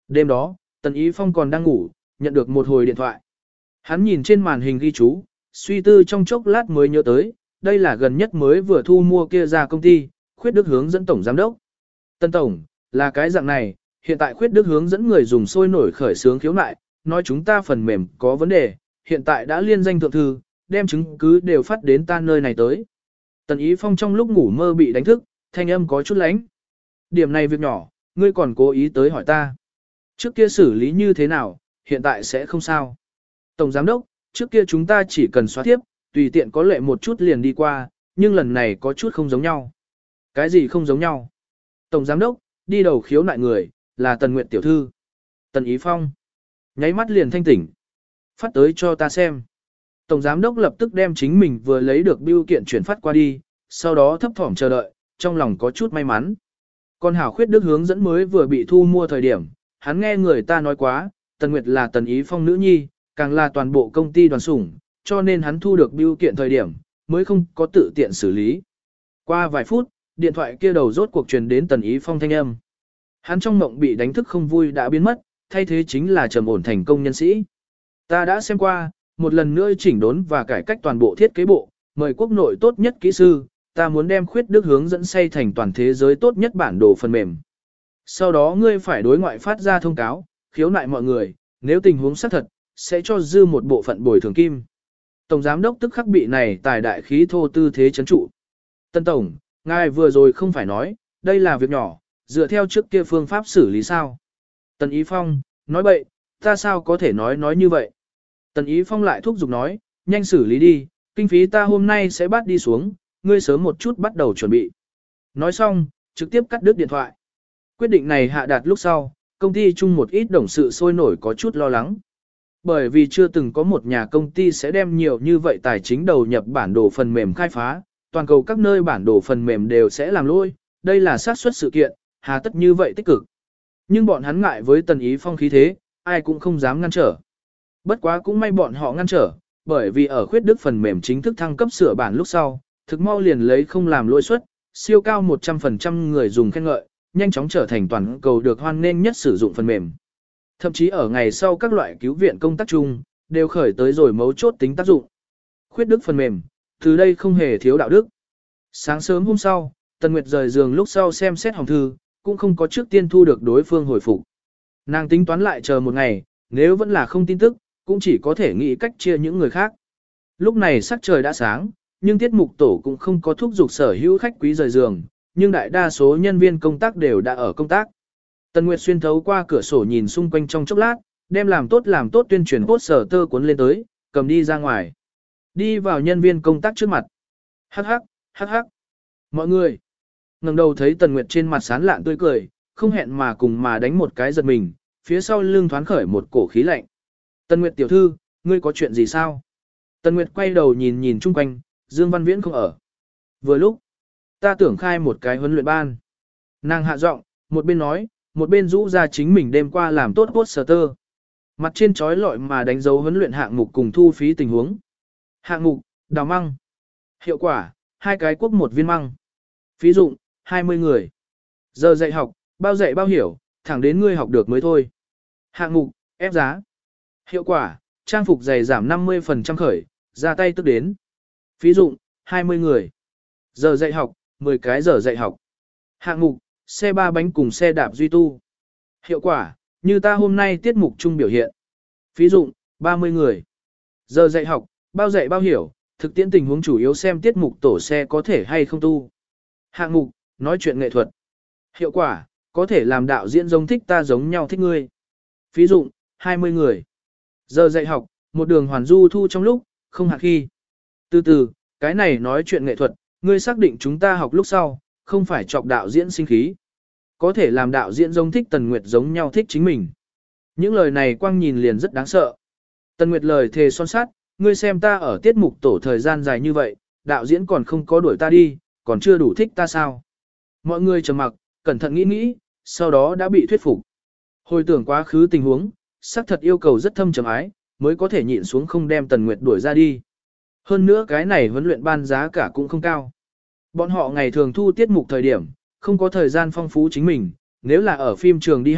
Đêm đó, Tần Ý Phong còn đang ngủ, nhận được một hồi điện thoại. Hắn nhìn trên màn hình ghi chú, suy tư trong chốc lát mới nhớ tới, đây là gần nhất mới vừa thu mua kia ra công ty, Khuyết Đức hướng dẫn tổng giám đốc. Tân tổng, là cái dạng này, hiện tại Khuyết Đức hướng dẫn người dùng sôi nổi khởi xướng khiếu nại, nói chúng ta phần mềm có vấn đề, hiện tại đã liên danh thượng thư, đem chứng cứ đều phát đến ta nơi này tới. Tần Ý Phong trong lúc ngủ mơ bị đánh thức, thanh âm có chút lánh. Điểm này việc nhỏ, ngươi còn cố ý tới hỏi ta. Trước kia xử lý như thế nào, hiện tại sẽ không sao. Tổng giám đốc, trước kia chúng ta chỉ cần xóa tiếp, tùy tiện có lệ một chút liền đi qua, nhưng lần này có chút không giống nhau. Cái gì không giống nhau? Tổng giám đốc, đi đầu khiếu nại người, là Tần Nguyệt tiểu thư. Tần Ý Phong. Nháy mắt liền thanh tỉnh. Phát tới cho ta xem. Tổng giám đốc lập tức đem chính mình vừa lấy được bưu kiện chuyển phát qua đi, sau đó thấp thỏm chờ đợi, trong lòng có chút may mắn. Còn hảo Khuyết Đức hướng dẫn mới vừa bị thu mua thời điểm, hắn nghe người ta nói quá, Tần Nguyệt là Tần Ý Phong nữ nhi, càng là toàn bộ công ty đoàn sủng, cho nên hắn thu được bưu kiện thời điểm, mới không có tự tiện xử lý. Qua vài phút, điện thoại kia đầu rốt cuộc truyền đến Tần Ý Phong thanh âm. Hắn trong mộng bị đánh thức không vui đã biến mất, thay thế chính là trầm ổn thành công nhân sĩ. Ta đã xem qua, một lần nữa chỉnh đốn và cải cách toàn bộ thiết kế bộ, mời quốc nội tốt nhất kỹ sư, ta muốn đem Khuyết Đức hướng dẫn xây thành toàn thế giới tốt nhất bản đồ phần mềm. Sau đó ngươi phải đối ngoại phát ra thông cáo, khiếu nại mọi người, nếu tình huống xác thật, sẽ cho dư một bộ phận bồi thường kim. Tổng giám đốc tức khắc bị này tài đại khí thô tư thế chấn trụ. Tân tổng, ngài vừa rồi không phải nói, đây là việc nhỏ, dựa theo trước kia phương pháp xử lý sao. Tần Ý Phong, nói bậy, ta sao có thể nói như vậy. Tần Ý Phong lại thúc giục nói, nhanh xử lý đi, kinh phí ta hôm nay sẽ bắt đi xuống, ngươi sớm một chút bắt đầu chuẩn bị. Nói xong, trực tiếp cắt đứt điện thoại. Quyết định này hạ đạt lúc sau, công ty chung một ít đồng sự sôi nổi có chút lo lắng. Bởi vì chưa từng có một nhà công ty sẽ đem nhiều như vậy tài chính đầu nhập bản đồ phần mềm khai phá, toàn cầu các nơi bản đồ phần mềm đều sẽ làm lôi, đây là xác suất sự kiện, hà tất như vậy tích cực. Nhưng bọn hắn ngại với Tần Ý Phong khí thế, ai cũng không dám ngăn trở. Bất quá cũng may bọn họ ngăn trở, bởi vì ở Khuyết Đức phần mềm chính thức thăng cấp sửa bản lúc sau, thực mau liền lấy không làm lỗi suất, siêu cao 100% người dùng khen ngợi, nhanh chóng trở thành toàn cầu được hoan nghênh nhất sử dụng phần mềm. Thậm chí ở ngày sau các loại cứu viện công tác chung, đều khởi tới rồi mấu chốt tính tác dụng. Khuyết Đức phần mềm, từ đây không hề thiếu đạo đức. Sáng sớm hôm sau, Tần Nguyệt rời giường lúc sau xem xét hòm thư, cũng không có trước tiên thu được đối phương hồi phục. Nàng tính toán lại chờ một ngày, nếu vẫn là không tin tức, cũng chỉ có thể nghĩ cách chia những người khác. Lúc này sắc trời đã sáng, nhưng tiết mục tổ cũng không có thúc giục sở hữu khách quý rời giường, nhưng đại đa số nhân viên công tác đều đã ở công tác. Tần Nguyệt xuyên thấu qua cửa sổ nhìn xung quanh trong chốc lát, đem làm tốt tuyên truyền poster tơ cuốn lên tới, cầm đi ra ngoài. Đi vào nhân viên công tác trước mặt. Hắc hắc, hắc hắc. Mọi người. Ngẩng đầu thấy Tần Nguyệt trên mặt sán lạn tươi cười, không hẹn mà cùng mà đánh một cái giật mình, phía sau lưng thoáng khởi một cổ khí lạnh. Tần Nguyệt tiểu thư, ngươi có chuyện gì sao? Tần Nguyệt quay đầu nhìn nhìn chung quanh, Dương Văn Viễn không ở. Vừa lúc, ta tưởng khai một cái huấn luyện ban. Nàng hạ giọng, một bên nói, một bên rũ ra chính mình đêm qua làm tốt poster. Mặt trên trói lọi mà đánh dấu huấn luyện hạng mục cùng thu phí tình huống. Hạng mục, đào măng. Hiệu quả, 2 cái quốc 1 viên măng. Phí dụng, 20 người. Giờ dạy học, bao dạy bao hiểu, thẳng đến ngươi học được mới thôi. Hạng mục, ép giá. Hiệu quả, trang phục giày giảm 50% khởi, ra tay tức đến. Phí dụng, 20 người. Giờ dạy học, 10 cái giờ dạy học. Hạng mục, xe 3 bánh cùng xe đạp duy tu. Hiệu quả, như ta hôm nay tiết mục chung biểu hiện. Phí dụng, 30 người. Giờ dạy học, bao dạy bao hiểu, thực tiễn tình huống chủ yếu xem tiết mục tổ xe có thể hay không tu. Hạng mục, nói chuyện nghệ thuật. Hiệu quả, có thể làm đạo diễn giống thích ta giống nhau thích ngươi. Phí dụng, 20 người. Giờ dạy học, một đường hoàn du thu trong lúc, không hạn khi. Từ từ, cái này nói chuyện nghệ thuật, ngươi xác định chúng ta học lúc sau, không phải chọc đạo diễn sinh khí. Có thể làm đạo diễn giống thích Tần Nguyệt giống nhau thích chính mình. Những lời này quang nhìn liền rất đáng sợ. Tần Nguyệt lời thề son sát, ngươi xem ta ở tiết mục tổ thời gian dài như vậy, đạo diễn còn không có đuổi ta đi, còn chưa đủ thích ta sao. Mọi người trầm mặc, cẩn thận nghĩ nghĩ, sau đó đã bị thuyết phục. Hồi tưởng quá khứ tình huống, xác thật yêu cầu rất thâm trầm ái, mới có thể nhịn xuống không đem Tần Nguyệt đuổi ra đi. Hơn nữa cái này huấn luyện ban giá cả cũng không cao. Bọn họ ngày thường thu tiết mục thời điểm, không có thời gian phong phú chính mình, nếu là ở phim trường đi học,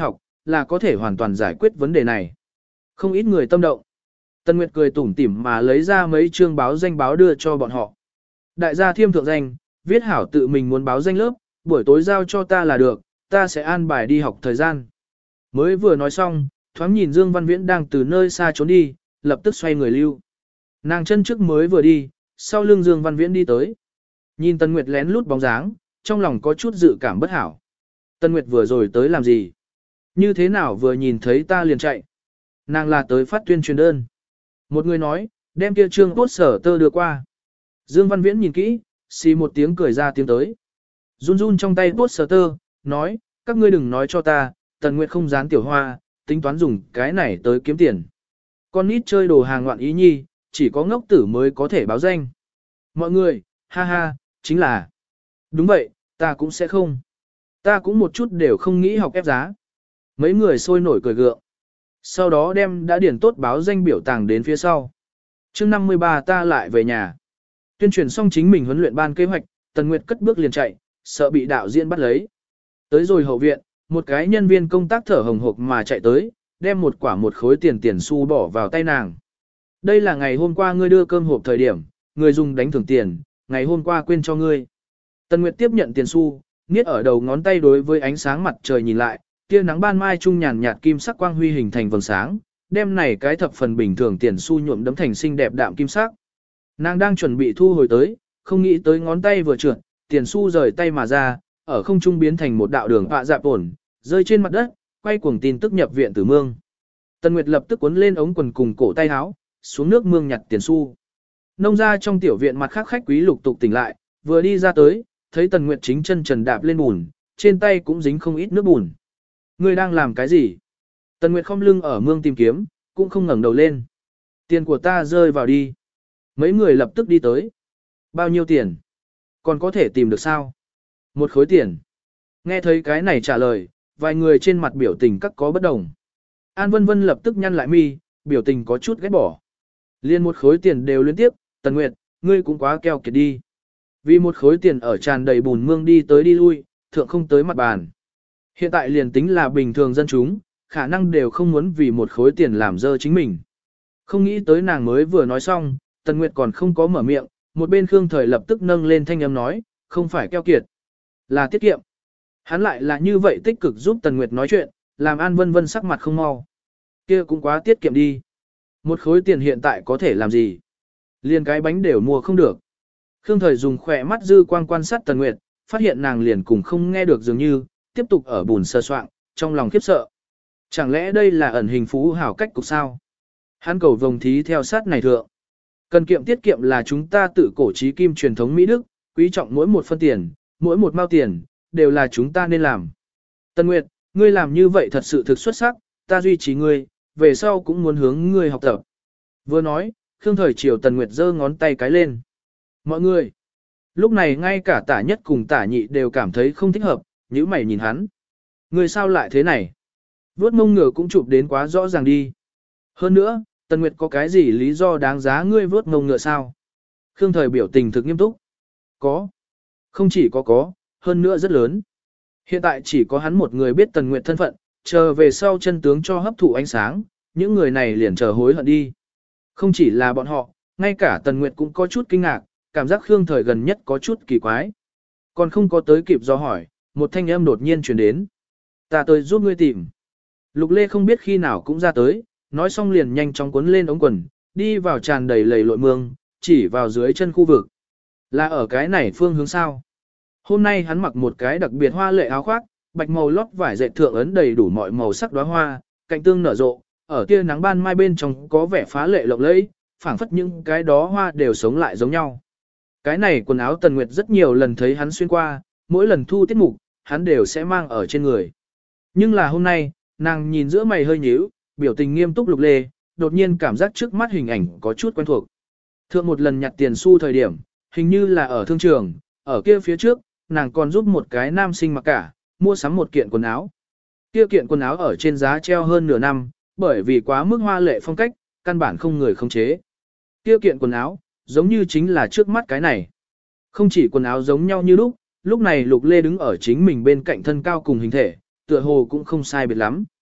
là có thể hoàn toàn giải quyết vấn đề này. Không ít người tâm động. Tân Nguyệt cười tủm tỉm mà lấy ra mấy chương báo danh báo đưa cho bọn họ. Đại gia thiêm thượng danh, viết hảo tự mình muốn báo danh lớp, buổi tối giao cho ta là được, ta sẽ an bài đi học thời gian. Mới vừa nói xong, thoáng nhìn Dương Văn Viễn đang từ nơi xa trốn đi, lập tức xoay người lưu. Nàng chân trước mới vừa đi, sau lưng Dương Văn Viễn đi tới. Nhìn Tân Nguyệt lén lút bóng dáng, trong lòng có chút dự cảm bất hảo. Tân Nguyệt vừa rồi tới làm gì? Như thế nào vừa nhìn thấy ta liền chạy? Nàng là tới phát tuyên truyền đơn. Một người nói, đem kia trương poster đưa qua. Dương Văn Viễn nhìn kỹ, xì một tiếng cười ra tiếng tới. Run run trong tay poster, nói, các ngươi đừng nói cho ta, Tần Nguyệt không dán tiểu hoa, tính toán dùng cái này tới kiếm tiền. Con nít chơi đồ hàng ngoạn ý nhi, chỉ có ngốc tử mới có thể báo danh. Mọi người, ha ha, chính là. Đúng vậy, ta cũng sẽ không. Ta cũng một chút đều không nghĩ học ép giá. Mấy người sôi nổi cười gượng. Sau đó đem đã điền tốt báo danh biểu tàng đến phía sau. Chương 53 ta lại về nhà. Tuyên truyền xong chính mình huấn luyện ban kế hoạch, Tần Nguyệt cất bước liền chạy, sợ bị đạo diễn bắt lấy. Tới rồi hậu viện, một cái nhân viên công tác thở hồng hộc mà chạy tới, đem một khối tiền xu bỏ vào tay nàng. Đây là ngày hôm qua ngươi đưa cơm hộp thời điểm, người dùng đánh thưởng tiền, ngày hôm qua quên cho ngươi. Tần Nguyệt tiếp nhận tiền xu, niết ở đầu ngón tay đối với ánh sáng mặt trời nhìn lại, tia nắng ban mai trung nhàn nhạt kim sắc quang huy hình thành vầng sáng, đem này cái thập phần bình thường tiền xu nhuộm đấm thành xinh đẹp đạm kim sắc. Nàng đang chuẩn bị thu hồi tới, không nghĩ tới ngón tay vừa trượt, tiền xu rời tay mà ra, ở không trung biến thành một đạo đường họa dạp ổn, rơi trên mặt đất, quay cuồng tin tức nhập viện tử mương. Tần Nguyệt lập tức cuốn lên ống quần cùng cổ tay áo, xuống nước mương nhặt tiền xu. Nông gia trong tiểu viện mặt khác khách quý lục tục tỉnh lại, vừa đi ra tới, thấy Tần Nguyệt chính chân trần đạp lên bùn, trên tay cũng dính không ít nước bùn. Ngươi đang làm cái gì? Tần Nguyệt khom lưng ở mương tìm kiếm, cũng không ngẩng đầu lên. Tiền của ta rơi vào đi. Mấy người lập tức đi tới. Bao nhiêu tiền? Còn có thể tìm được sao? Một khối tiền. Nghe thấy cái này trả lời, vài người trên mặt biểu tình các có bất đồng. An Vân Vân lập tức nhăn lại mi, biểu tình có chút ghét bỏ. Liên một khối tiền đều liên tiếp, Tần Nguyệt, ngươi cũng quá keo kiệt đi. Vì một khối tiền ở tràn đầy bùn mương đi tới đi lui, thượng không tới mặt bàn. Hiện tại liền tính là bình thường dân chúng, khả năng đều không muốn vì một khối tiền làm dơ chính mình. Không nghĩ tới nàng mới vừa nói xong, Tần Nguyệt còn không có mở miệng, một bên Khương Thời lập tức nâng lên thanh âm nói, không phải keo kiệt, là tiết kiệm. Hắn lại là như vậy tích cực giúp Tần Nguyệt nói chuyện, làm An Vân Vân sắc mặt không mau. Kia cũng quá tiết kiệm đi. Một khối tiền hiện tại có thể làm gì? Liền cái bánh đều mua không được. Khương Thời dùng khỏe mắt dư quang quan sát Tần Nguyệt, phát hiện nàng liền cùng không nghe được dường như, tiếp tục ở bùn sơ soạn, trong lòng khiếp sợ. Chẳng lẽ đây là ẩn hình phú hảo cách cục sao? Hắn cầu vồng thí theo sát này thượng. Cần kiệm tiết kiệm là chúng ta tự cổ trí kim truyền thống Mỹ Đức, quý trọng mỗi một phân tiền, mỗi một mao tiền, đều là chúng ta nên làm. Tần Nguyệt, ngươi làm như vậy thật sự thực xuất sắc, ta duy trì ngươi, về sau cũng muốn hướng ngươi học tập. Vừa nói, Khương Thời chiều Tần Nguyệt giơ ngón tay cái lên. Mọi người, lúc này ngay cả tả nhất cùng tả nhị đều cảm thấy không thích hợp, nhíu mày nhìn hắn. Ngươi sao lại thế này? Vuốt mông ngựa cũng chụp đến quá rõ ràng đi. Hơn nữa, Tần Nguyệt có cái gì lý do đáng giá ngươi vuốt mông ngựa sao? Khương Thời biểu tình thực nghiêm túc. Có. Không chỉ có, hơn nữa rất lớn. Hiện tại chỉ có hắn một người biết Tần Nguyệt thân phận, chờ về sau chân tướng cho hấp thụ ánh sáng, những người này liền chờ hối hận đi. Không chỉ là bọn họ, ngay cả Tần Nguyệt cũng có chút kinh ngạc, cảm giác Khương Thời gần nhất có chút kỳ quái. Còn không có tới kịp do hỏi, một thanh âm đột nhiên truyền đến. Ta tới giúp ngươi tìm. Lục Lê không biết khi nào cũng ra tới, nói xong liền nhanh chóng cuốn lên ống quần, đi vào tràn đầy lầy lội mương, chỉ vào dưới chân khu vực. Là ở cái này phương hướng sao? Hôm nay hắn mặc một cái đặc biệt hoa lệ áo khoác, bạch màu lót vải dệt thượng ấn đầy đủ mọi màu sắc đóa hoa, cạnh tương nở rộ, ở tia nắng ban mai bên trong có vẻ phá lệ lộng lẫy, phảng phất những cái đó hoa đều sống lại giống nhau. Cái này quần áo Tần Nguyệt rất nhiều lần thấy hắn xuyên qua, mỗi lần thu tiết mục, hắn đều sẽ mang ở trên người. Nhưng là hôm nay, nàng nhìn giữa mày hơi nhíu, biểu tình nghiêm túc Lục Lê, đột nhiên cảm giác trước mắt hình ảnh có chút quen thuộc. Thượng một lần nhặt tiền xu thời điểm, hình như là ở thương trường, ở kia phía trước, nàng còn giúp một cái nam sinh mặc cả, mua sắm một kiện quần áo. Kia kiện quần áo ở trên giá treo hơn nửa năm, bởi vì quá mức hoa lệ phong cách, căn bản không người khống chế. Kia kiện quần áo, giống như chính là trước mắt cái này. Không chỉ quần áo giống nhau như lúc này Lục Lê đứng ở chính mình bên cạnh thân cao cùng hình thể, tựa hồ cũng không sai biệt lắm.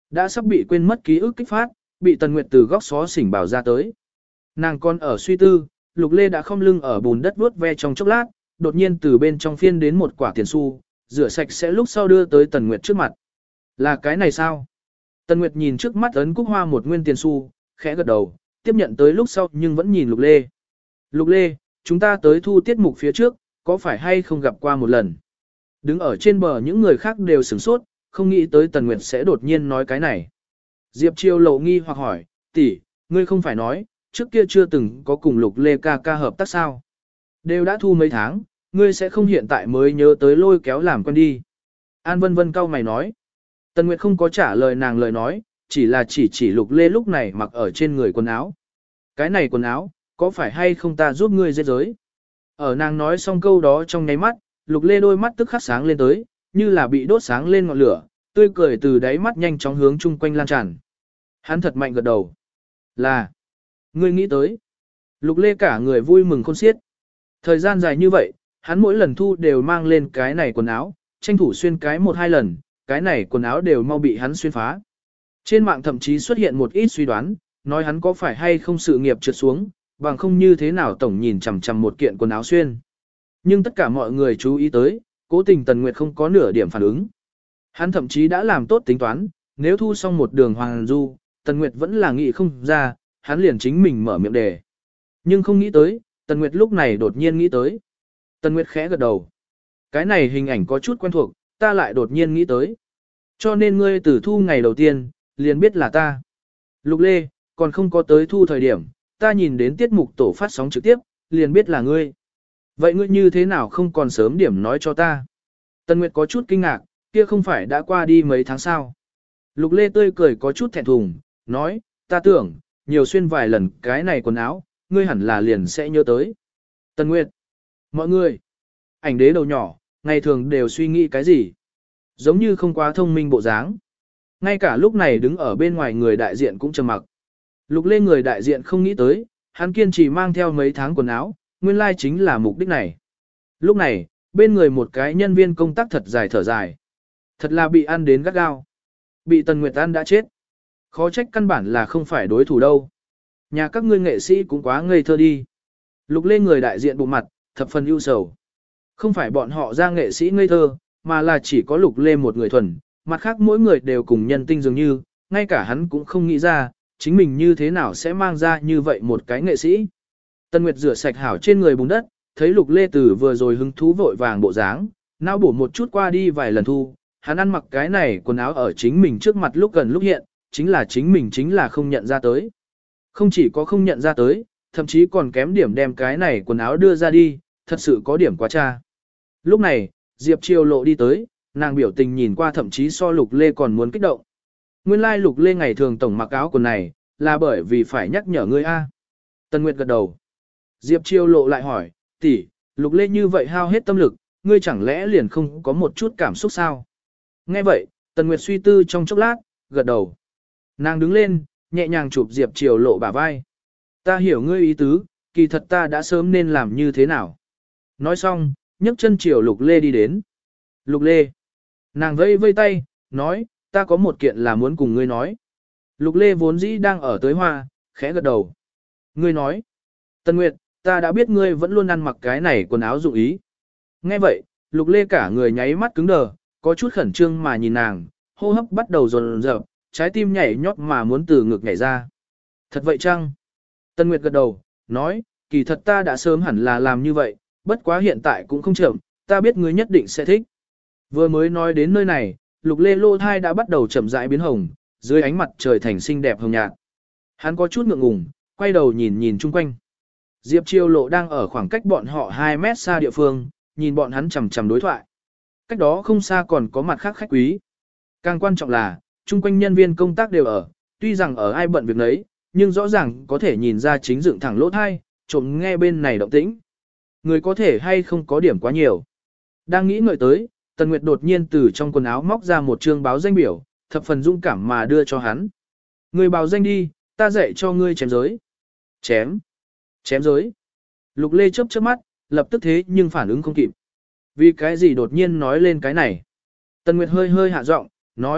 Đã sắp bị quên mất ký ức kích phát, bị Tần Nguyệt từ góc xó xỉnh bảo ra tới. Nàng còn ở suy tư, Lục Lê đã khom lưng ở bùn đất vuốt ve trong chốc lát, đột nhiên từ bên trong phiên đến một quả tiền xu, rửa sạch sẽ lúc sau đưa tới Tần Nguyệt trước mặt. Là cái này sao? Tần Nguyệt nhìn trước mắt ấn cúc hoa một nguyên tiền xu, khẽ gật đầu, tiếp nhận tới lúc sau nhưng vẫn nhìn Lục Lê. Lục Lê, chúng ta tới thu tiết mục phía trước, có phải hay không gặp qua một lần? Đứng ở trên bờ những người khác đều sửng sốt, không nghĩ tới Tần Nguyệt sẽ đột nhiên nói cái này. Diệp Chiêu lộ nghi hoặc hỏi, tỷ, ngươi không phải nói, trước kia chưa từng có cùng Lục Lê ca ca hợp tác sao? Đều đã thu mấy tháng, ngươi sẽ không hiện tại mới nhớ tới lôi kéo làm quen đi. An Vân Vân cau mày nói. Tần Nguyệt không có trả lời nàng lời nói, chỉ là chỉ Lục Lê lúc này mặc ở trên người quần áo. Cái này quần áo, có phải hay không ta giúp ngươi giết giới? Ở nàng nói xong câu đó trong nháy mắt, Lục Lê đôi mắt tức khắc sáng lên tới, như là bị đốt sáng lên ngọn lửa, tươi cười từ đáy mắt nhanh chóng hướng chung quanh lan tràn. Hắn thật mạnh gật đầu. Là, ngươi nghĩ tới. Lục Lê cả người vui mừng khôn xiết. Thời gian dài như vậy, hắn mỗi lần thu đều mang lên cái này quần áo, tranh thủ xuyên cái một hai lần, cái này quần áo đều mau bị hắn xuyên phá. Trên mạng thậm chí xuất hiện một ít suy đoán, nói hắn có phải hay không sự nghiệp trượt xuống, bằng không như thế nào tổng nhìn chằm chằm một kiện quần áo xuyên. Nhưng tất cả mọi người chú ý tới, cố tình Tần Nguyệt không có nửa điểm phản ứng. Hắn thậm chí đã làm tốt tính toán, nếu thu xong một đường hoàng du, Tần Nguyệt vẫn là nghĩ không ra, hắn liền chính mình mở miệng đề. Nhưng không nghĩ tới, Tần Nguyệt lúc này đột nhiên nghĩ tới. Tần Nguyệt khẽ gật đầu. Cái này hình ảnh có chút quen thuộc, ta lại đột nhiên nghĩ tới. Cho nên ngươi từ thu ngày đầu tiên, liền biết là ta. Lục Lê, còn không có tới thu thời điểm, ta nhìn đến tiết mục tổ phát sóng trực tiếp, liền biết là ngươi. Vậy ngươi như thế nào không còn sớm điểm nói cho ta? Tần Nguyệt có chút kinh ngạc, kia không phải đã qua đi mấy tháng sao? Lục Lê tươi cười có chút thẹn thùng, nói, ta tưởng, nhiều xuyên vài lần cái này quần áo, ngươi hẳn là liền sẽ nhớ tới. Tần Nguyệt, mọi người, ảnh đế đầu nhỏ, ngày thường đều suy nghĩ cái gì? Giống như không quá thông minh bộ dáng. Ngay cả lúc này đứng ở bên ngoài người đại diện cũng trầm mặc. Lục Lê người đại diện không nghĩ tới, hắn kiên trì mang theo mấy tháng quần áo, nguyên lai chính là mục đích này. Lúc này, bên người một cái nhân viên công tác thật dài thở dài. Thật là bị ăn đến gắt gao. Bị Tần Nguyệt ăn đã chết. Khó trách căn bản là không phải đối thủ đâu. Nhà các ngươi nghệ sĩ cũng quá ngây thơ đi. Lục Lê người đại diện bụng mặt, thập phần ưu sầu. Không phải bọn họ ra nghệ sĩ ngây thơ, mà là chỉ có Lục Lê một người thuần, mặt khác mỗi người đều cùng nhân tinh dường như, ngay cả hắn cũng không nghĩ ra, chính mình như thế nào sẽ mang ra như vậy một cái nghệ sĩ. Tần Nguyệt rửa sạch hảo trên người bùn đất, thấy Lục Lê Tử vừa rồi hứng thú vội vàng bộ dáng, não bổ một chút qua đi vài lần thu, hắn ăn mặc cái này quần áo ở chính mình trước mặt lúc gần lúc hiện, chính là không nhận ra tới. Không chỉ có không nhận ra tới, thậm chí còn kém điểm đem cái này quần áo đưa ra đi, thật sự có điểm quá cha. Lúc này, Diệp Triều Lộ đi tới, nàng biểu tình nhìn qua thậm chí so Lục Lê còn muốn kích động. Nguyên lai Lục Lê ngày thường tổng mặc áo quần này, là bởi vì phải nhắc nhở ngươi a. Tần Nguyệt gật đầu. Diệp Triều Lộ lại hỏi, tỷ, Lục Lê như vậy hao hết tâm lực, ngươi chẳng lẽ liền không có một chút cảm xúc sao? Nghe vậy, Tần Nguyệt suy tư trong chốc lát, gật đầu. Nàng đứng lên, nhẹ nhàng chụp Diệp Triều Lộ bả vai. Ta hiểu ngươi ý tứ, kỳ thật ta đã sớm nên làm như thế nào. Nói xong, nhấc chân chiều Lục Lê đi đến. Lục Lê. Nàng vây vây tay, nói, ta có một kiện là muốn cùng ngươi nói. Lục Lê vốn dĩ đang ở tới hoa, khẽ gật đầu. Ngươi nói. Tần Nguyệt, ta đã biết ngươi vẫn luôn ăn mặc cái này quần áo dụng ý. Nghe vậy, Lục Lê cả người nháy mắt cứng đờ, có chút khẩn trương mà nhìn nàng, hô hấp bắt đầu dồn dập, trái tim nhảy nhót mà muốn từ ngực nhảy ra. Thật vậy chăng? Tần Nguyệt gật đầu, nói, kỳ thật ta đã sớm hẳn là làm như vậy, bất quá hiện tại cũng không chậm, ta biết ngươi nhất định sẽ thích. Vừa mới nói đến nơi này, Lục Lê lô thai đã bắt đầu chậm rãi biến hồng, dưới ánh mặt trời thành xinh đẹp hồng nhạt. Hắn có chút ngượng ngùng, quay đầu nhìn chung quanh. Diệp Triều Lộ đang ở khoảng cách bọn họ 2 mét xa địa phương, nhìn bọn hắn chằm chằm đối thoại. Cách đó không xa còn có mặt khác khách quý. Càng quan trọng là, chung quanh nhân viên công tác đều ở, tuy rằng ở ai bận việc nấy, nhưng rõ ràng có thể nhìn ra chính dựng thẳng lỗ thai, trộm nghe bên này động tĩnh. Người có thể hay không có điểm quá nhiều. Đang nghĩ ngợi tới, Tần Nguyệt đột nhiên từ trong quần áo móc ra một chương báo danh biểu, thập phần dũng cảm mà đưa cho hắn. Người báo danh đi, ta dạy cho ngươi chém giới. Chém. Chém giới. Lục Lê chớp chớp mắt, lập tức thế nhưng phản ứng không kịp. Vì cái gì đột nhiên nói lên cái này? Tần Nguyệt hơi hơi hạ giọng, nói,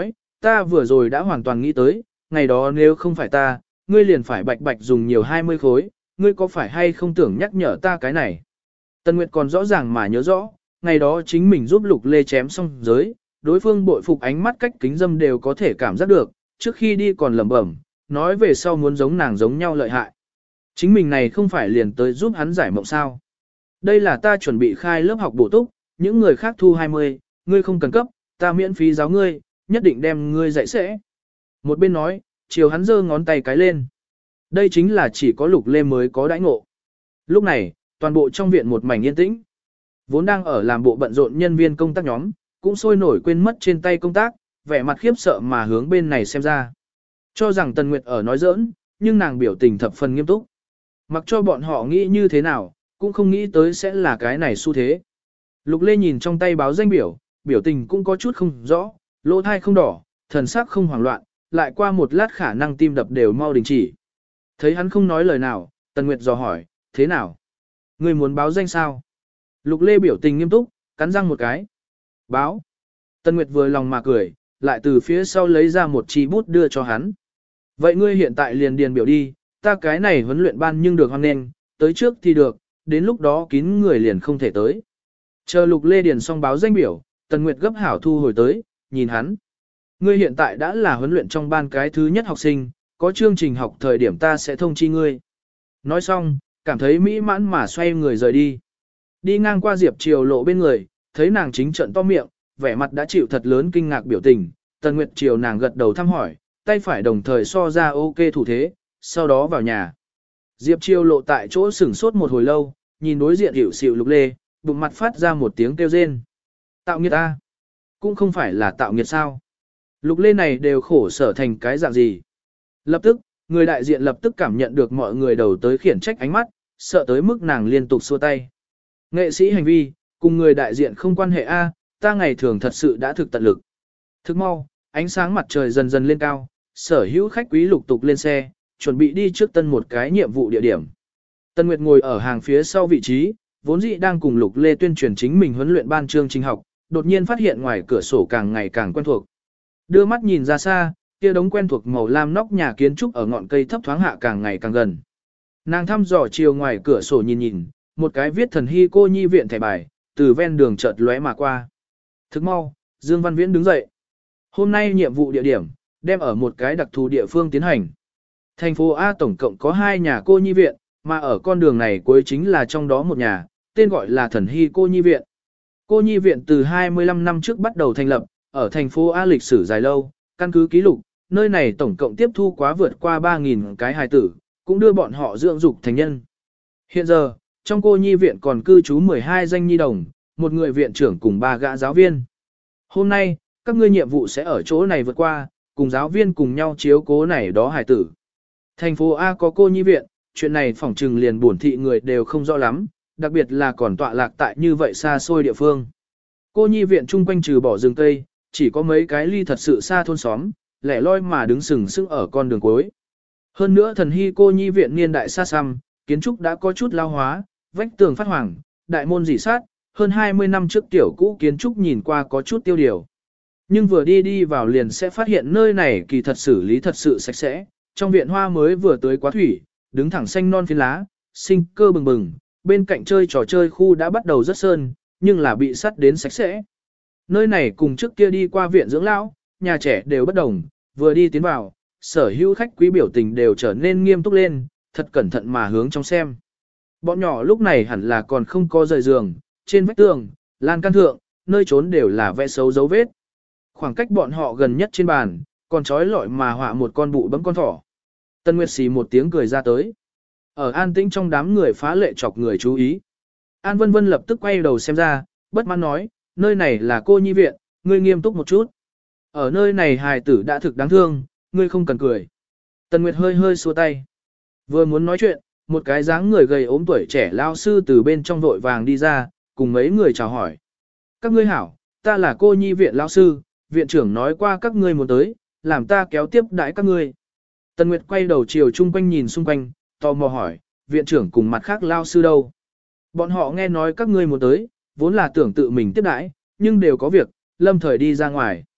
ta vừa rồi đã hoàn toàn nghĩ tới, ngày đó nếu không phải ta, ngươi liền phải bạch bạch dùng nhiều 20 khối, ngươi có phải hay không tưởng nhắc nhở ta cái này. Tần Nguyệt còn rõ ràng mà nhớ rõ, ngày đó chính mình giúp Lục Lê chém xong giới, đối phương bội phục ánh mắt cách kính dâm đều có thể cảm giác được, trước khi đi còn lẩm bẩm, nói về sau muốn giống nàng giống nhau lợi hại. Chính mình này không phải liền tới giúp hắn giải mộng sao. Đây là ta chuẩn bị khai lớp học bổ túc, những người khác thu 20, ngươi không cần cấp, ta miễn phí giáo ngươi, nhất định đem ngươi dạy sẽ. Một bên nói, chiều hắn giơ ngón tay cái lên. Đây chính là chỉ có Lục Lê mới có đãi ngộ. Lúc này, toàn bộ trong viện một mảnh yên tĩnh. Vốn đang ở làm bộ bận rộn nhân viên công tác nhóm, cũng sôi nổi quên mất trên tay công tác, vẻ mặt khiếp sợ mà hướng bên này xem ra. Cho rằng Tần Nguyệt ở nói giỡn, nhưng nàng biểu tình thập phần nghiêm túc. Mặc cho bọn họ nghĩ như thế nào, cũng không nghĩ tới sẽ là cái này xu thế. Lục Lê nhìn trong tay báo danh biểu, biểu tình cũng có chút không rõ, lỗ thai không đỏ, thần sắc không hoảng loạn, lại qua một lát khả năng tim đập đều mau đình chỉ. Thấy hắn không nói lời nào, Tần Nguyệt dò hỏi, thế nào? Ngươi muốn báo danh sao? Lục Lê biểu tình nghiêm túc, cắn răng một cái. Báo. Tần Nguyệt vừa lòng mà cười, lại từ phía sau lấy ra một chi bút đưa cho hắn. Vậy ngươi hiện tại liền điền biểu đi, ta cái này huấn luyện ban nhưng được hoan nghênh, tới trước thì được, đến lúc đó kín người liền không thể tới. Chờ Lục Lê điền xong báo danh biểu, Tần Nguyệt gấp hảo thu hồi tới, nhìn hắn. Ngươi hiện tại đã là huấn luyện trong ban cái thứ nhất học sinh, có chương trình học thời điểm ta sẽ thông chi ngươi. Nói xong, cảm thấy mỹ mãn mà xoay người rời đi. Đi ngang qua Diệp Triều Lộ bên người, thấy nàng chính trận to miệng, vẻ mặt đã chịu thật lớn kinh ngạc biểu tình, Tần Nguyệt Triều nàng gật đầu thăm hỏi, tay phải đồng thời so ra ok thủ thế, sau đó vào nhà. Diệp Triều Lộ tại chỗ sửng sốt một hồi lâu, nhìn đối diện hiểu xịu Lục Lê, bụng mặt phát ra một tiếng kêu rên. Tạo nghiệt a, cũng không phải là tạo nghiệt sao. Lục Lê này đều khổ sở thành cái dạng gì. Lập tức, người đại diện lập tức cảm nhận được mọi người đầu tới khiển trách ánh mắt, sợ tới mức nàng liên tục xua tay. Nghệ sĩ hành vi, cùng người đại diện không quan hệ a, ta ngày thường thật sự đã thực tận lực. Thức mau, ánh sáng mặt trời dần dần lên cao, sở hữu khách quý lục tục lên xe, chuẩn bị đi trước tân một cái nhiệm vụ địa điểm. Tân Nguyệt ngồi ở hàng phía sau vị trí, vốn dĩ đang cùng Lục Lê tuyên truyền chính mình huấn luyện ban chương trình học, đột nhiên phát hiện ngoài cửa sổ càng ngày càng quen thuộc. Đưa mắt nhìn ra xa, kia đống quen thuộc màu lam nóc nhà kiến trúc ở ngọn cây thấp thoáng hạ càng ngày càng gần. Nàng thăm dò chiều ngoài cửa sổ nhìn nhìn, một cái viết thần hy cô nhi viện thẻ bài, từ ven đường chợt lóe mà qua. Thức mau, Dương Văn Viễn đứng dậy. Hôm nay nhiệm vụ địa điểm, đem ở một cái đặc thù địa phương tiến hành. Thành phố A tổng cộng có 2 nhà cô nhi viện, mà ở con đường này cuối chính là trong đó một nhà, tên gọi là Thần Hy Cô Nhi Viện. Cô Nhi Viện từ 25 năm trước bắt đầu thành lập, ở thành phố A lịch sử dài lâu, căn cứ ký lục, nơi này tổng cộng tiếp thu quá vượt qua 3.000 cái hài tử, cũng đưa bọn họ dưỡng dục thành nhân. Hiện giờ, trong Cô Nhi Viện còn cư trú 12 danh nhi đồng, một người viện trưởng cùng 3 gã giáo viên. Hôm nay, các ngươi nhiệm vụ sẽ ở chỗ này vượt qua, cùng giáo viên cùng nhau chiếu cố này đó hài tử. Thành phố A có Cô Nhi Viện, chuyện này phỏng trừng liền buồn thị người đều không rõ lắm, đặc biệt là còn tọa lạc tại như vậy xa xôi địa phương. Cô Nhi Viện chung quanh trừ bỏ rừng cây, chỉ có mấy cái ly thật sự xa thôn xóm, lẻ loi mà đứng sừng sững ở con đường cuối. Hơn nữa Thần Hy Cô Nhi Viện niên đại xa xăm, kiến trúc đã có chút lao hóa, vách tường phát hoàng, đại môn rỉ sát, hơn 20 năm trước tiểu cũ kiến trúc nhìn qua có chút tiêu điều. Nhưng vừa đi vào liền sẽ phát hiện nơi này kỳ thật xử lý thật sự sạch sẽ, trong viện hoa mới vừa tưới quá thủy, đứng thẳng xanh non phiến lá, sinh cơ bừng bừng, bên cạnh chơi trò chơi khu đã bắt đầu rất sơn, nhưng là bị sắt đến sạch sẽ. Nơi này cùng trước kia đi qua viện dưỡng lão, nhà trẻ đều bất đồng, vừa đi tiến vào, sở hữu khách quý biểu tình đều trở nên nghiêm túc lên, thật cẩn thận mà hướng trong xem. Bọn nhỏ lúc này hẳn là còn không có rời giường, trên vách tường, lan can thượng, nơi trốn đều là vẽ xấu dấu vết. Khoảng cách bọn họ gần nhất trên bàn, còn trói lọi mà họa một con bụ bấm con thỏ. Tân Nguyệt xì một tiếng cười ra tới. Ở an tĩnh trong đám người phá lệ chọc người chú ý. An Vân Vân lập tức quay đầu xem ra, bất mãn nói, nơi này là cô nhi viện, ngươi nghiêm túc một chút. Ở nơi này hài tử đã thực đáng thương, ngươi không cần cười. Tần Nguyệt hơi hơi xua tay. Vừa muốn nói chuyện, một cái dáng người gầy ốm tuổi trẻ lao sư từ bên trong vội vàng đi ra, cùng mấy người chào hỏi. Các ngươi hảo, ta là cô nhi viện lao sư, viện trưởng nói qua các ngươi muốn tới, làm ta kéo tiếp đãi các ngươi. Tần Nguyệt quay đầu chiều chung quanh nhìn xung quanh, tò mò hỏi, viện trưởng cùng mặt khác lao sư đâu? Bọn họ nghe nói các ngươi muốn tới, vốn là tưởng tự mình tiếp đãi, nhưng đều có việc, lâm thời đi ra ngoài.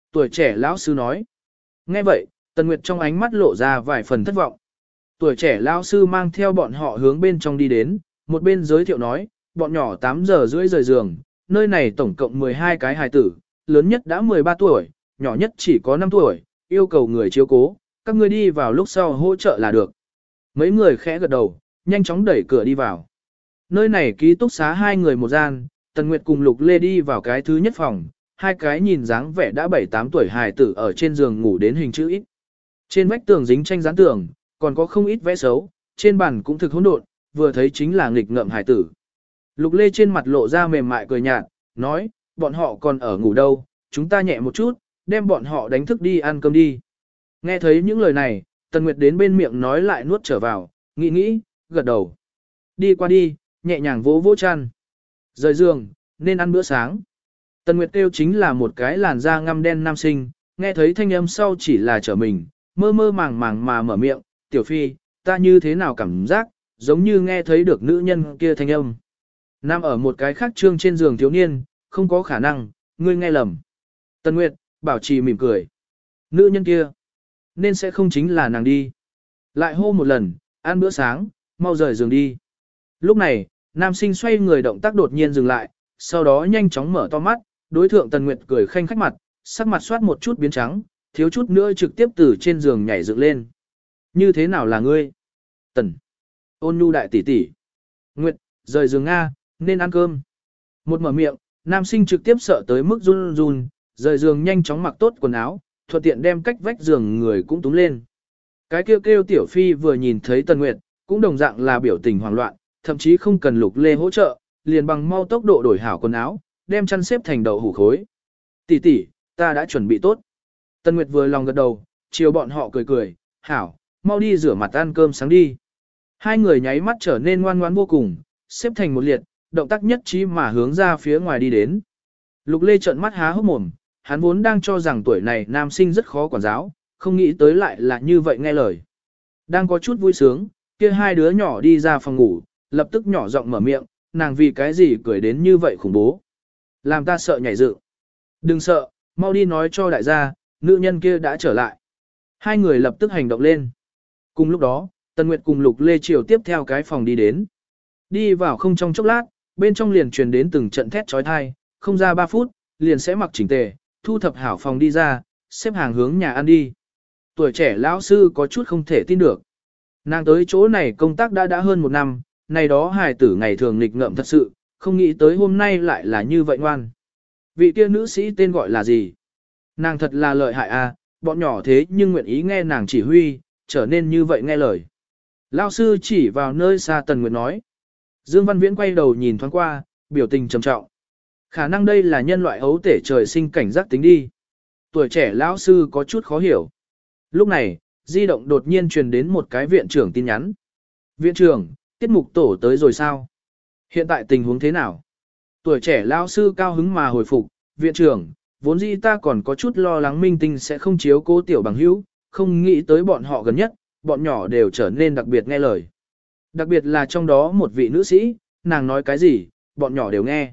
tuổi trẻ lão sư nói. Nghe vậy, Tần Nguyệt trong ánh mắt lộ ra vài phần thất vọng. Tuổi trẻ lão sư mang theo bọn họ hướng bên trong đi đến, một bên giới thiệu nói, bọn nhỏ 8 giờ rưỡi rời giường, nơi này tổng cộng 12 cái hài tử, lớn nhất đã 13 tuổi, nhỏ nhất chỉ có 5 tuổi, yêu cầu người chiếu cố, các ngươi đi vào lúc sau hỗ trợ là được. Mấy người khẽ gật đầu, nhanh chóng đẩy cửa đi vào. Nơi này ký túc xá hai người một gian, Tần Nguyệt cùng Lục Lê đi vào cái thứ nhất phòng, hai cái nhìn dáng vẻ đã 7-8 tuổi hài tử ở trên giường ngủ đến hình chữ ít. Trên vách tường dính tranh dán tường, còn có không ít vẽ xấu, trên bàn cũng thực hỗn độn, vừa thấy chính là nghịch ngợm hài tử. Lục Lê trên mặt lộ ra mềm mại cười nhạt, nói, bọn họ còn ở ngủ đâu, chúng ta nhẹ một chút, đem bọn họ đánh thức đi ăn cơm đi. Nghe thấy những lời này, Tần Nguyệt đến bên miệng nói lại nuốt trở vào, nghĩ, gật đầu. Đi qua đi, nhẹ nhàng vỗ vỗ chăn. Rời giường, nên ăn bữa sáng. Tần Nguyệt kêu chính là một cái làn da ngăm đen nam sinh, nghe thấy thanh âm sau chỉ là trở mình, mơ mơ màng màng mà mở miệng, tiểu phi, ta như thế nào cảm giác, giống như nghe thấy được nữ nhân kia thanh âm. Nam ở một cái khác trương trên giường thiếu niên, không có khả năng, ngươi nghe lầm. Tần Nguyệt, bảo trì mỉm cười. Nữ nhân kia, nên sẽ không chính là nàng đi. Lại hô một lần, ăn bữa sáng, mau rời giường đi. Lúc này, nam sinh xoay người động tác đột nhiên dừng lại, sau đó nhanh chóng mở to mắt, đối thượng Tần Nguyệt cười khanh khách mặt, sắc mặt soát một chút biến trắng, thiếu chút nữa trực tiếp từ trên giường nhảy dựng lên. Như thế nào là ngươi? Tần. Ôn nhu đại tỷ tỷ. Nguyệt, rời giường Nga, nên ăn cơm. Một mở miệng, nam sinh trực tiếp sợ tới mức run run, rời giường nhanh chóng mặc tốt quần áo, thuận tiện đem cách vách giường người cũng túm lên. Cái kêu kêu tiểu phi vừa nhìn thấy Tần Nguyệt, cũng đồng dạng là biểu tình hoảng loạn, thậm chí không cần Lục Lê hỗ trợ, liền bằng mau tốc độ đổi hảo quần áo, đem chăn xếp thành đậu hủ khối. Tỷ tỷ, ta đã chuẩn bị tốt. Tần Nguyệt vừa lòng gật đầu, chiều bọn họ cười cười, hảo, mau đi rửa mặt ăn cơm sáng đi. Hai người nháy mắt trở nên ngoan ngoãn vô cùng, xếp thành một liệt, động tác nhất trí mà hướng ra phía ngoài đi đến. Lục Lê trợn mắt há hốc mồm, hắn vốn đang cho rằng tuổi này nam sinh rất khó quản giáo, không nghĩ tới lại là như vậy nghe lời. Đang có chút vui sướng, kia hai đứa nhỏ đi ra phòng ngủ, lập tức nhỏ giọng mở miệng, nàng vì cái gì cười đến như vậy khủng bố. Làm ta sợ nhảy dựng. Đừng sợ, mau đi nói cho đại gia, nữ nhân kia đã trở lại. Hai người lập tức hành động lên. Cùng lúc đó, Tần Nguyệt cùng Lục Lê Triều tiếp theo cái phòng đi đến. Đi vào không trong chốc lát, bên trong liền truyền đến từng trận thét trói thai, không ra 3 phút, liền sẽ mặc chỉnh tề, thu thập hảo phòng đi ra, xếp hàng hướng nhà ăn đi. Tuổi trẻ lão sư có chút không thể tin được. Nàng tới chỗ này công tác đã hơn 1 năm, này đó hài tử ngày thường nghịch ngợm thật sự, không nghĩ tới hôm nay lại là như vậy ngoan. Vị kia nữ sĩ tên gọi là gì? Nàng thật là lợi hại à, bọn nhỏ thế nhưng nguyện ý nghe nàng chỉ huy, trở nên như vậy nghe lời. Lão sư chỉ vào nơi xa Tần Nguyệt nói. Dương Văn Viễn quay đầu nhìn thoáng qua, biểu tình trầm trọng. Khả năng đây là nhân loại ấu tể trời sinh cảnh giác tính đi. Tuổi trẻ lão sư có chút khó hiểu. Lúc này, di động đột nhiên truyền đến một cái viện trưởng tin nhắn. Viện trưởng, tiết mục tổ tới rồi sao? Hiện tại tình huống thế nào? Tuổi trẻ lão sư cao hứng mà hồi phục, viện trưởng, vốn dĩ ta còn có chút lo lắng Minh Tinh sẽ không chiếu cố tiểu bằng hữu, không nghĩ tới bọn họ gần nhất, bọn nhỏ đều trở nên đặc biệt nghe lời. Đặc biệt là trong đó một vị nữ sĩ, nàng nói cái gì, bọn nhỏ đều nghe.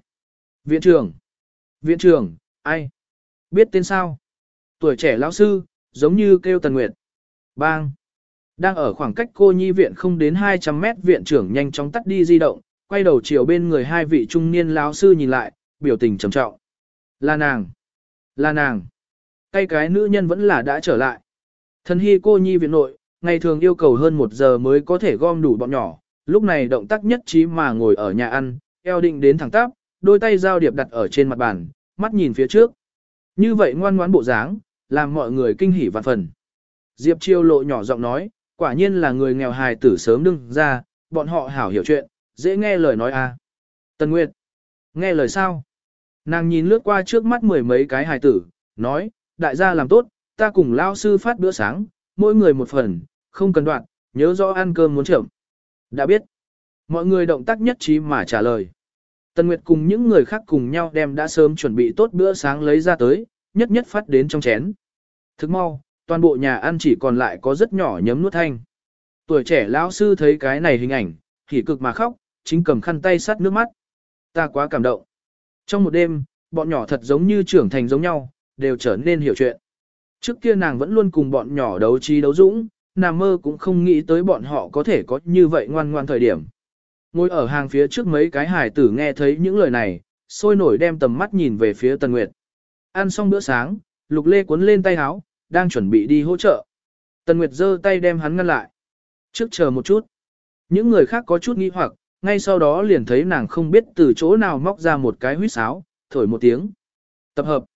Viện trưởng, ai? Biết tên sao? Tuổi trẻ lão sư, giống như kêu Tần Nguyệt. Bang! Đang ở khoảng cách cô nhi viện không đến 200 mét viện trưởng nhanh chóng tắt đi di động, quay đầu chiều bên người hai vị trung niên lão sư nhìn lại, biểu tình trầm trọng. Là nàng! Là nàng! Cái nữ nhân vẫn là đã trở lại. Thần hy cô nhi viện nội, ngày thường yêu cầu hơn 1 giờ mới có thể gom đủ bọn nhỏ, lúc này động tác nhất trí mà ngồi ở nhà ăn, eo định đến thẳng tắp, đôi tay giao điệp đặt ở trên mặt bàn, mắt nhìn phía trước. Như vậy ngoan ngoãn bộ dáng, làm mọi người kinh hỉ vạn phần. Diệp Chiêu lộ nhỏ giọng nói, quả nhiên là người nghèo hài tử sớm đừng ra, bọn họ hảo hiểu chuyện, dễ nghe lời nói à. Tần Nguyệt, nghe lời sao? Nàng nhìn lướt qua trước mắt 10 mấy cái hài tử, nói, đại gia làm tốt, ta cùng lao sư phát bữa sáng, mỗi người một phần, không cần đoạn, nhớ rõ ăn cơm muốn chậm. Đã biết. Mọi người động tác nhất trí mà trả lời. Tần Nguyệt cùng những người khác cùng nhau đem đã sớm chuẩn bị tốt bữa sáng lấy ra tới, nhất nhất phát đến trong chén. Thức mau, toàn bộ nhà ăn chỉ còn lại có rất nhỏ nhấm nuốt thanh. Tuổi trẻ lão sư thấy cái này hình ảnh, hỉ cực mà khóc, chính cầm khăn tay sát nước mắt. Ta quá cảm động. Trong một đêm, bọn nhỏ thật giống như trưởng thành giống nhau, đều trở nên hiểu chuyện. Trước kia nàng vẫn luôn cùng bọn nhỏ đấu trí đấu dũng, nằm mơ cũng không nghĩ tới bọn họ có thể có như vậy ngoan ngoan thời điểm. Ngồi ở hàng phía trước mấy cái hài tử nghe thấy những lời này, sôi nổi đem tầm mắt nhìn về phía Tần Nguyệt. Ăn xong bữa sáng, Lục Lê cuốn lên tay áo, đang chuẩn bị đi hỗ trợ. Tần Nguyệt giơ tay đem hắn ngăn lại. Trước chờ một chút. Những người khác có chút nghi hoặc, ngay sau đó liền thấy nàng không biết từ chỗ nào móc ra một cái huýt sáo, thổi một tiếng. Tập hợp.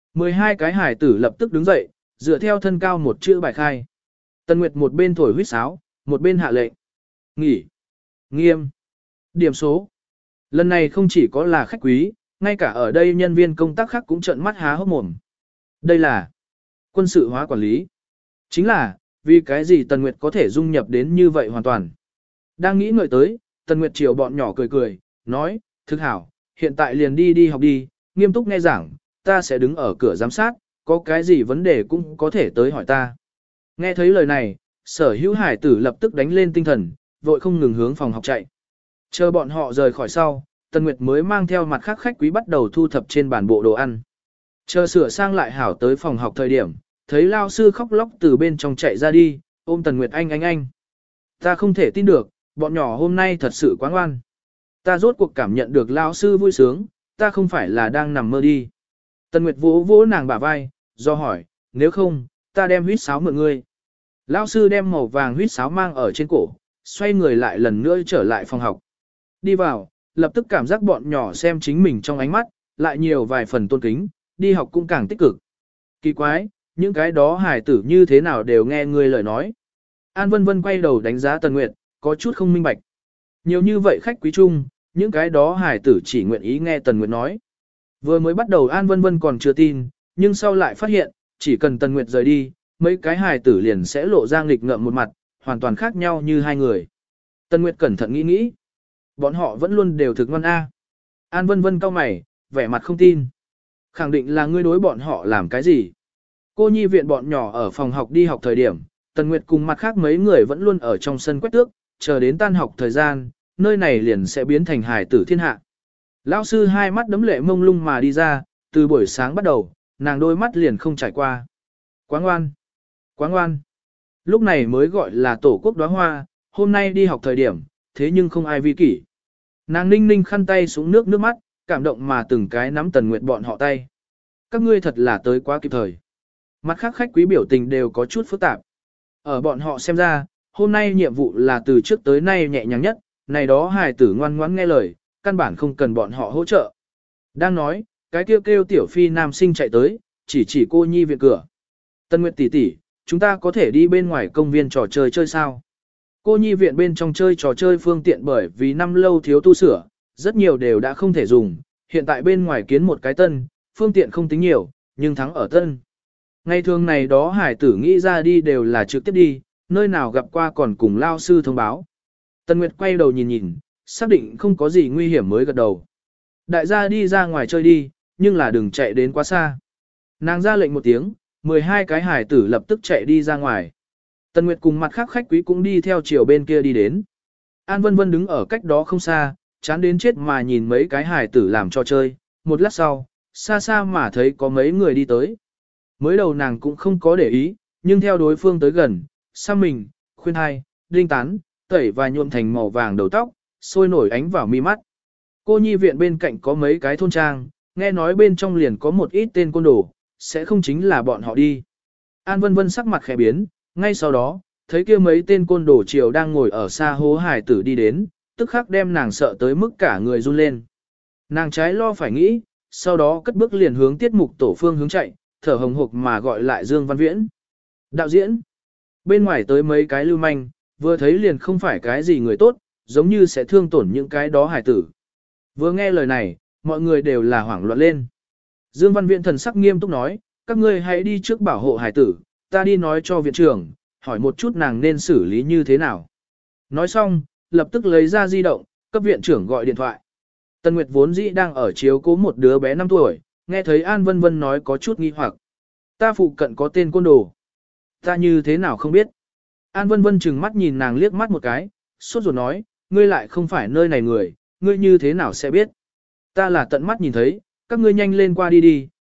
12 cái hải tử lập tức đứng dậy, dựa theo thân cao một chữ bài khai. Tần Nguyệt một bên thổi huýt sáo, một bên hạ lệnh. Nghỉ. Nghiêm. Điểm số. Lần này không chỉ có là khách quý, ngay cả ở đây nhân viên công tác khác cũng trợn mắt há hốc mồm. Đây là quân sự hóa quản lý. Chính là, vì cái gì Tần Nguyệt có thể dung nhập đến như vậy hoàn toàn. Đang nghĩ ngợi tới, Tần Nguyệt chiều bọn nhỏ cười cười, nói, thực hảo, hiện tại liền đi học đi, nghiêm túc nghe giảng, ta sẽ đứng ở cửa giám sát, có cái gì vấn đề cũng có thể tới hỏi ta. Nghe thấy lời này, Sở Hữu hải tử lập tức đánh lên tinh thần, vội không ngừng hướng phòng học chạy. Chờ bọn họ rời khỏi sau, Tần Nguyệt mới mang theo mặt khác khách quý bắt đầu thu thập trên bàn bộ đồ ăn. Chờ sửa sang lại hảo tới phòng học thời điểm, thấy lao sư khóc lóc từ bên trong chạy ra đi, ôm Tần Nguyệt anh. Ta không thể tin được, bọn nhỏ hôm nay thật sự quá ngoan. Ta rốt cuộc cảm nhận được lao sư vui sướng, ta không phải là đang nằm mơ đi. Tần Nguyệt vỗ vỗ nàng bả vai, do hỏi, nếu không, ta đem huýt sáo mượn ngươi. Lao sư đem màu vàng huýt sáo mang ở trên cổ, xoay người lại lần nữa trở lại phòng học. Đi vào, lập tức cảm giác bọn nhỏ xem chính mình trong ánh mắt, lại nhiều vài phần tôn kính, đi học cũng càng tích cực. Kỳ quái, những cái đó hài tử như thế nào đều nghe người lời nói. An Vân Vân quay đầu đánh giá Tần Nguyệt, có chút không minh bạch. Nhiều như vậy khách quý chung, những cái đó hài tử chỉ nguyện ý nghe Tần Nguyệt nói. Vừa mới bắt đầu An Vân Vân còn chưa tin, nhưng sau lại phát hiện, chỉ cần Tần Nguyệt rời đi, mấy cái hài tử liền sẽ lộ ra nghịch ngợm một mặt, hoàn toàn khác nhau như hai người. Tần Nguyệt cẩn thận nghĩ. Bọn họ vẫn luôn đều thực ngoan A. An Vân Vân cau mày, vẻ mặt không tin. Khẳng định là ngươi đối bọn họ làm cái gì. Cô nhi viện bọn nhỏ ở phòng học đi học thời điểm, Tần Nguyệt cùng mặt khác mấy người vẫn luôn ở trong sân quét tước, chờ đến tan học thời gian, nơi này liền sẽ biến thành hài tử thiên hạ. Lão sư hai mắt đấm lệ mông lung mà đi ra, từ buổi sáng bắt đầu, nàng đôi mắt liền không trải qua. Quá ngoan, quá ngoan. Lúc này mới gọi là tổ quốc đóa hoa, hôm nay đi học thời điểm, thế nhưng không ai vi kỷ. Nàng ninh ninh khăn tay xuống nước mắt, cảm động mà từng cái nắm Tần Nguyệt bọn họ tay. Các ngươi thật là tới quá kịp thời. Mặt khác khách quý biểu tình đều có chút phức tạp. Ở bọn họ xem ra, hôm nay nhiệm vụ là từ trước tới nay nhẹ nhàng nhất, này đó hài tử ngoan ngoãn nghe lời, căn bản không cần bọn họ hỗ trợ. Đang nói, cái kêu tiểu phi nam sinh chạy tới, chỉ cô nhi viện cửa. Tần Nguyệt tỷ tỷ, chúng ta có thể đi bên ngoài công viên trò chơi sao? Cô nhi viện bên trong chơi trò chơi phương tiện bởi vì năm lâu thiếu tu sửa, rất nhiều đều đã không thể dùng, hiện tại bên ngoài kiến một cái tân, phương tiện không tính nhiều, nhưng thắng ở tân. Ngày thường này đó hải tử nghĩ ra đi đều là trực tiếp đi, nơi nào gặp qua còn cùng lao sư thông báo. Tần Nguyệt quay đầu nhìn, xác định không có gì nguy hiểm mới gật đầu. Đại gia đi ra ngoài chơi đi, nhưng là đừng chạy đến quá xa. Nàng ra lệnh một tiếng, 12 cái hải tử lập tức chạy đi ra ngoài. Tần Nguyệt cùng mặt khác khách quý cũng đi theo chiều bên kia đi đến. An Vân Vân đứng ở cách đó không xa, chán đến chết mà nhìn mấy cái hải tử làm cho chơi. Một lát sau, xa xa mà thấy có mấy người đi tới. Mới đầu nàng cũng không có để ý, nhưng theo đối phương tới gần, xăm mình, khuyên hai, đinh tán, tẩy và nhuộm thành màu vàng đầu tóc, sôi nổi ánh vào mi mắt. Cô nhi viện bên cạnh có mấy cái thôn trang, nghe nói bên trong liền có một ít tên côn đồ, sẽ không chính là bọn họ đi. An Vân Vân sắc mặt khẽ biến, ngay sau đó, thấy kia mấy tên côn đồ triều đang ngồi ở xa hố hải tử đi đến, tức khắc đem nàng sợ tới mức cả người run lên. Nàng trái lo phải nghĩ, sau đó cất bước liền hướng tiết mục tổ phương hướng chạy, thở hồng hộc mà gọi lại Dương Văn Viễn. Đạo diễn, bên ngoài tới mấy cái lưu manh, vừa thấy liền không phải cái gì người tốt, giống như sẽ thương tổn những cái đó hải tử. Vừa nghe lời này, mọi người đều là hoảng loạn lên. Dương Văn Viễn thần sắc nghiêm túc nói, các ngươi hãy đi trước bảo hộ hải tử, ta đi nói cho viện trưởng, hỏi một chút nàng nên xử lý như thế nào. Nói xong, lập tức lấy ra di động, cấp viện trưởng gọi điện thoại. Tần Nguyệt vốn dĩ đang ở chiếu cố một đứa bé 5 tuổi, nghe thấy An Vân Vân nói có chút nghi hoặc. Ta phụ cận có tên côn đồ. Ta như thế nào không biết. An Vân Vân chừng mắt nhìn nàng liếc mắt một cái, sốt ruột nói, ngươi lại không phải nơi này người, ngươi như thế nào sẽ biết. Ta là tận mắt nhìn thấy, các ngươi nhanh lên qua đi đi,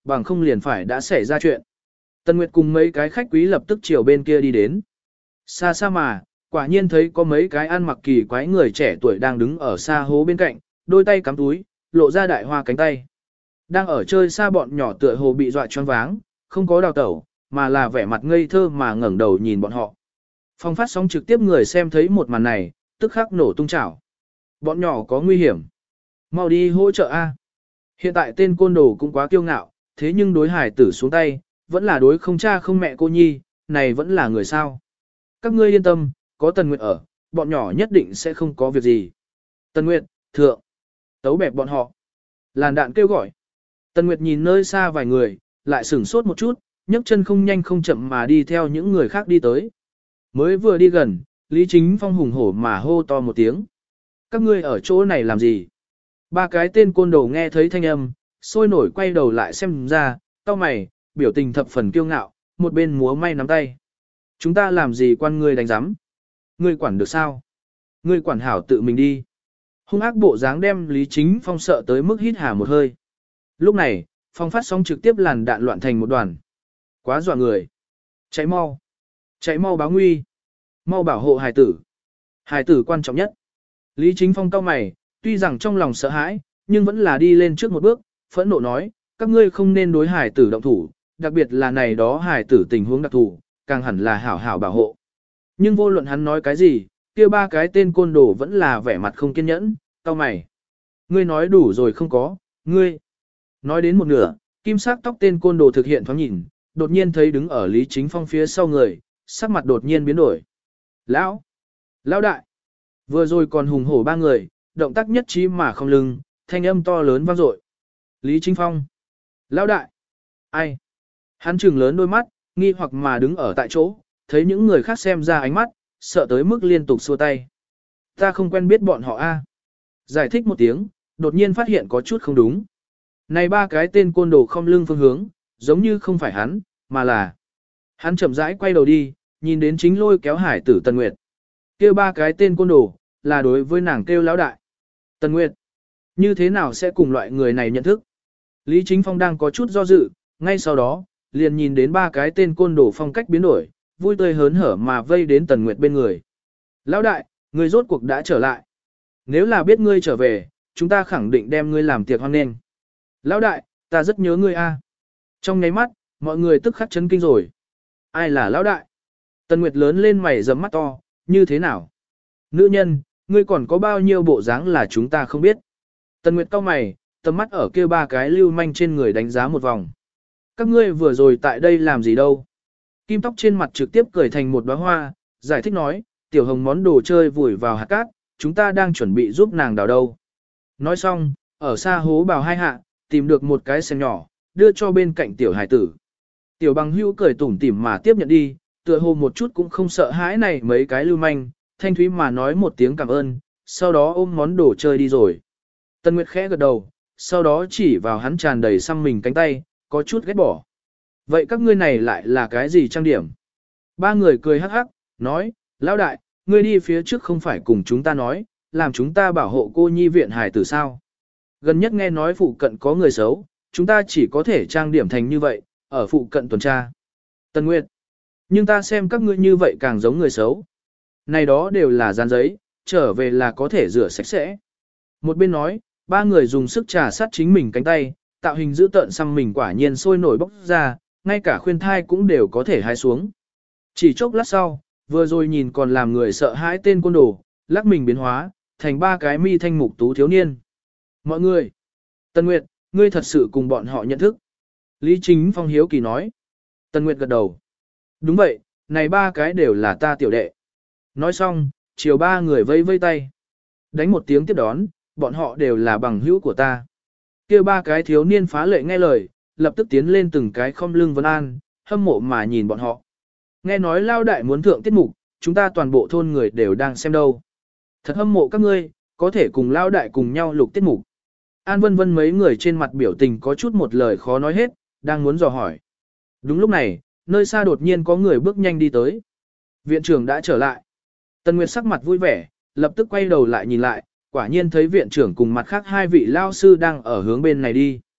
bằng không liền phải đã xảy ra chuyện. Tần Nguyệt cùng mấy cái khách quý lập tức chiều bên kia đi đến. Xa xa mà, quả nhiên thấy có mấy cái ăn mặc kỳ quái người trẻ tuổi đang đứng ở xa hố bên cạnh, đôi tay cắm túi, lộ ra đại hoa cánh tay. Đang ở chơi xa bọn nhỏ tựa hồ bị dọa choáng váng, không có đào tẩu, mà là vẻ mặt ngây thơ mà ngẩng đầu nhìn bọn họ. Phong phát sóng trực tiếp người xem thấy một màn này, tức khắc nổ tung chảo. Bọn nhỏ có nguy hiểm. Mau đi hỗ trợ A. Hiện tại tên côn đồ cũng quá kiêu ngạo, thế nhưng đối hải tử xuống tay, vẫn là đối không cha không mẹ cô nhi, này vẫn là người sao. Các ngươi yên tâm, có Tần Nguyệt ở, bọn nhỏ nhất định sẽ không có việc gì. Tần Nguyệt, thượng, tấu bẹp bọn họ. Làn đạn kêu gọi. Tần Nguyệt nhìn nơi xa vài người, lại sửng sốt một chút, nhấc chân không nhanh không chậm mà đi theo những người khác đi tới. Mới vừa đi gần, Lý Chính Phong hùng hổ mà hô to một tiếng. Các ngươi ở chỗ này làm gì? Ba cái tên côn đồ nghe thấy thanh âm, sôi nổi quay đầu lại xem ra, cau mày, biểu tình thập phần kiêu ngạo, một bên múa may nắm tay. Chúng ta làm gì quan ngươi đánh giám? Ngươi quản được sao? Ngươi quản hảo tự mình đi. Hung ác bộ dáng đem Lý Chính Phong sợ tới mức hít hà một hơi. Lúc này, Phong phát sóng trực tiếp làn đạn loạn thành một đoàn. Quá dọa người. Chạy mau. Chạy mau báo nguy. Mau bảo hộ hài tử. Hài tử quan trọng nhất. Lý Chính Phong cau mày, tuy rằng trong lòng sợ hãi, nhưng vẫn là đi lên trước một bước, phẫn nộ nói, các ngươi không nên đối hài tử động thủ, đặc biệt là này đó hài tử tình huống đặc thù, càng hẳn là hảo hảo bảo hộ. Nhưng vô luận hắn nói cái gì, kia ba cái tên côn đồ vẫn là vẻ mặt không kiên nhẫn, cau mày. Ngươi nói đủ rồi không có, ngươi. Nói đến một nửa, kim sắc tóc tên côn đồ thực hiện thoáng nhìn, đột nhiên thấy đứng ở Lý Chính Phong phía sau người, sắc mặt đột nhiên biến đổi. Lão! Lão đại! Vừa rồi còn hùng hổ ba người, động tác nhất trí mà không lưng, thanh âm to lớn vang dội. Lý Chính Phong! Lão đại! Ai? Hắn trừng lớn đôi mắt, nghi hoặc mà đứng ở tại chỗ, thấy những người khác xem ra ánh mắt, sợ tới mức liên tục xua tay. Ta không quen biết bọn họ a. Giải thích một tiếng, đột nhiên phát hiện có chút không đúng. Này ba cái tên côn đồ không lưng phương hướng, giống như không phải hắn, mà là. Hắn chậm rãi quay đầu đi, nhìn đến chính lôi kéo hải tử Tần Nguyệt. Kêu ba cái tên côn đồ, là đối với nàng kêu lão đại. Tần Nguyệt, như thế nào sẽ cùng loại người này nhận thức? Lý Chính Phong đang có chút do dự, ngay sau đó, liền nhìn đến ba cái tên côn đồ phong cách biến đổi, vui tươi hớn hở mà vây đến Tần Nguyệt bên người. Lão đại, người rốt cuộc đã trở lại. Nếu là biết ngươi trở về, chúng ta khẳng định đem ngươi làm tiệc hoan nghênh. Lão đại, ta rất nhớ ngươi a. Trong nháy mắt, mọi người tức khắc chấn kinh rồi. Ai là lão đại? Tần Nguyệt lớn lên mày rậm mắt to, như thế nào? Nữ nhân, ngươi còn có bao nhiêu bộ dáng là chúng ta không biết. Tần Nguyệt cau mày, tầm mắt ở kia ba cái lưu manh trên người đánh giá một vòng. Các ngươi vừa rồi tại đây làm gì đâu? Kim tóc trên mặt trực tiếp cười thành một đóa hoa, giải thích nói, tiểu hồng món đồ chơi vùi vào hạt cát, chúng ta đang chuẩn bị giúp nàng đào đâu. Nói xong, ở xa hố bào hai hạ, tìm được một cái sen nhỏ, đưa cho bên cạnh tiểu hải tử. Tiểu bằng hữu cười tủm tỉm mà tiếp nhận đi, tựa hồ một chút cũng không sợ hãi này mấy cái lưu manh, thanh thúy mà nói một tiếng cảm ơn, sau đó ôm món đồ chơi đi rồi. Tân Nguyệt khẽ gật đầu, sau đó chỉ vào hắn tràn đầy xăm mình cánh tay, có chút ghét bỏ. Vậy các ngươi này lại là cái gì trang điểm? Ba người cười hắc hắc, nói, lão đại, ngươi đi phía trước không phải cùng chúng ta nói, làm chúng ta bảo hộ cô nhi viện hài tử sao? Gần nhất nghe nói phụ cận có người xấu, chúng ta chỉ có thể trang điểm thành như vậy, ở phụ cận tuần tra. Tân Nguyệt, nhưng ta xem các ngươi như vậy càng giống người xấu. Này đó đều là dán giấy, trở về là có thể rửa sạch sẽ. Một bên nói, ba người dùng sức trà sát chính mình cánh tay, tạo hình giữ tợn xăm mình quả nhiên sôi nổi bốc ra, ngay cả khuyên thai cũng đều có thể hái xuống. Chỉ chốc lát sau, vừa rồi nhìn còn làm người sợ hãi tên côn đồ, lắc mình biến hóa, thành ba cái mi thanh mục tú thiếu niên. Mọi người, Tân Nguyệt, ngươi thật sự cùng bọn họ nhận thức. Lý Chính Phong hiếu kỳ nói. Tân Nguyệt gật đầu. Đúng vậy, này ba cái đều là ta tiểu đệ. Nói xong, chiều ba người vây vây tay. Đánh một tiếng tiếp đón, bọn họ đều là bằng hữu của ta. Kêu ba cái thiếu niên phá lệ nghe lời, lập tức tiến lên từng cái khom lưng vấn an, hâm mộ mà nhìn bọn họ. Nghe nói lao đại muốn thượng tiết mục, chúng ta toàn bộ thôn người đều đang xem đâu. Thật hâm mộ các ngươi, có thể cùng lao đại cùng nhau lục tiết mục. An Vân Vân mấy người trên mặt biểu tình có chút một lời khó nói hết, đang muốn dò hỏi. Đúng lúc này, nơi xa đột nhiên có người bước nhanh đi tới. Viện trưởng đã trở lại. Tần Nguyệt sắc mặt vui vẻ, lập tức quay đầu lại nhìn lại, quả nhiên thấy viện trưởng cùng mặt khác hai vị lao sư đang ở hướng bên này đi.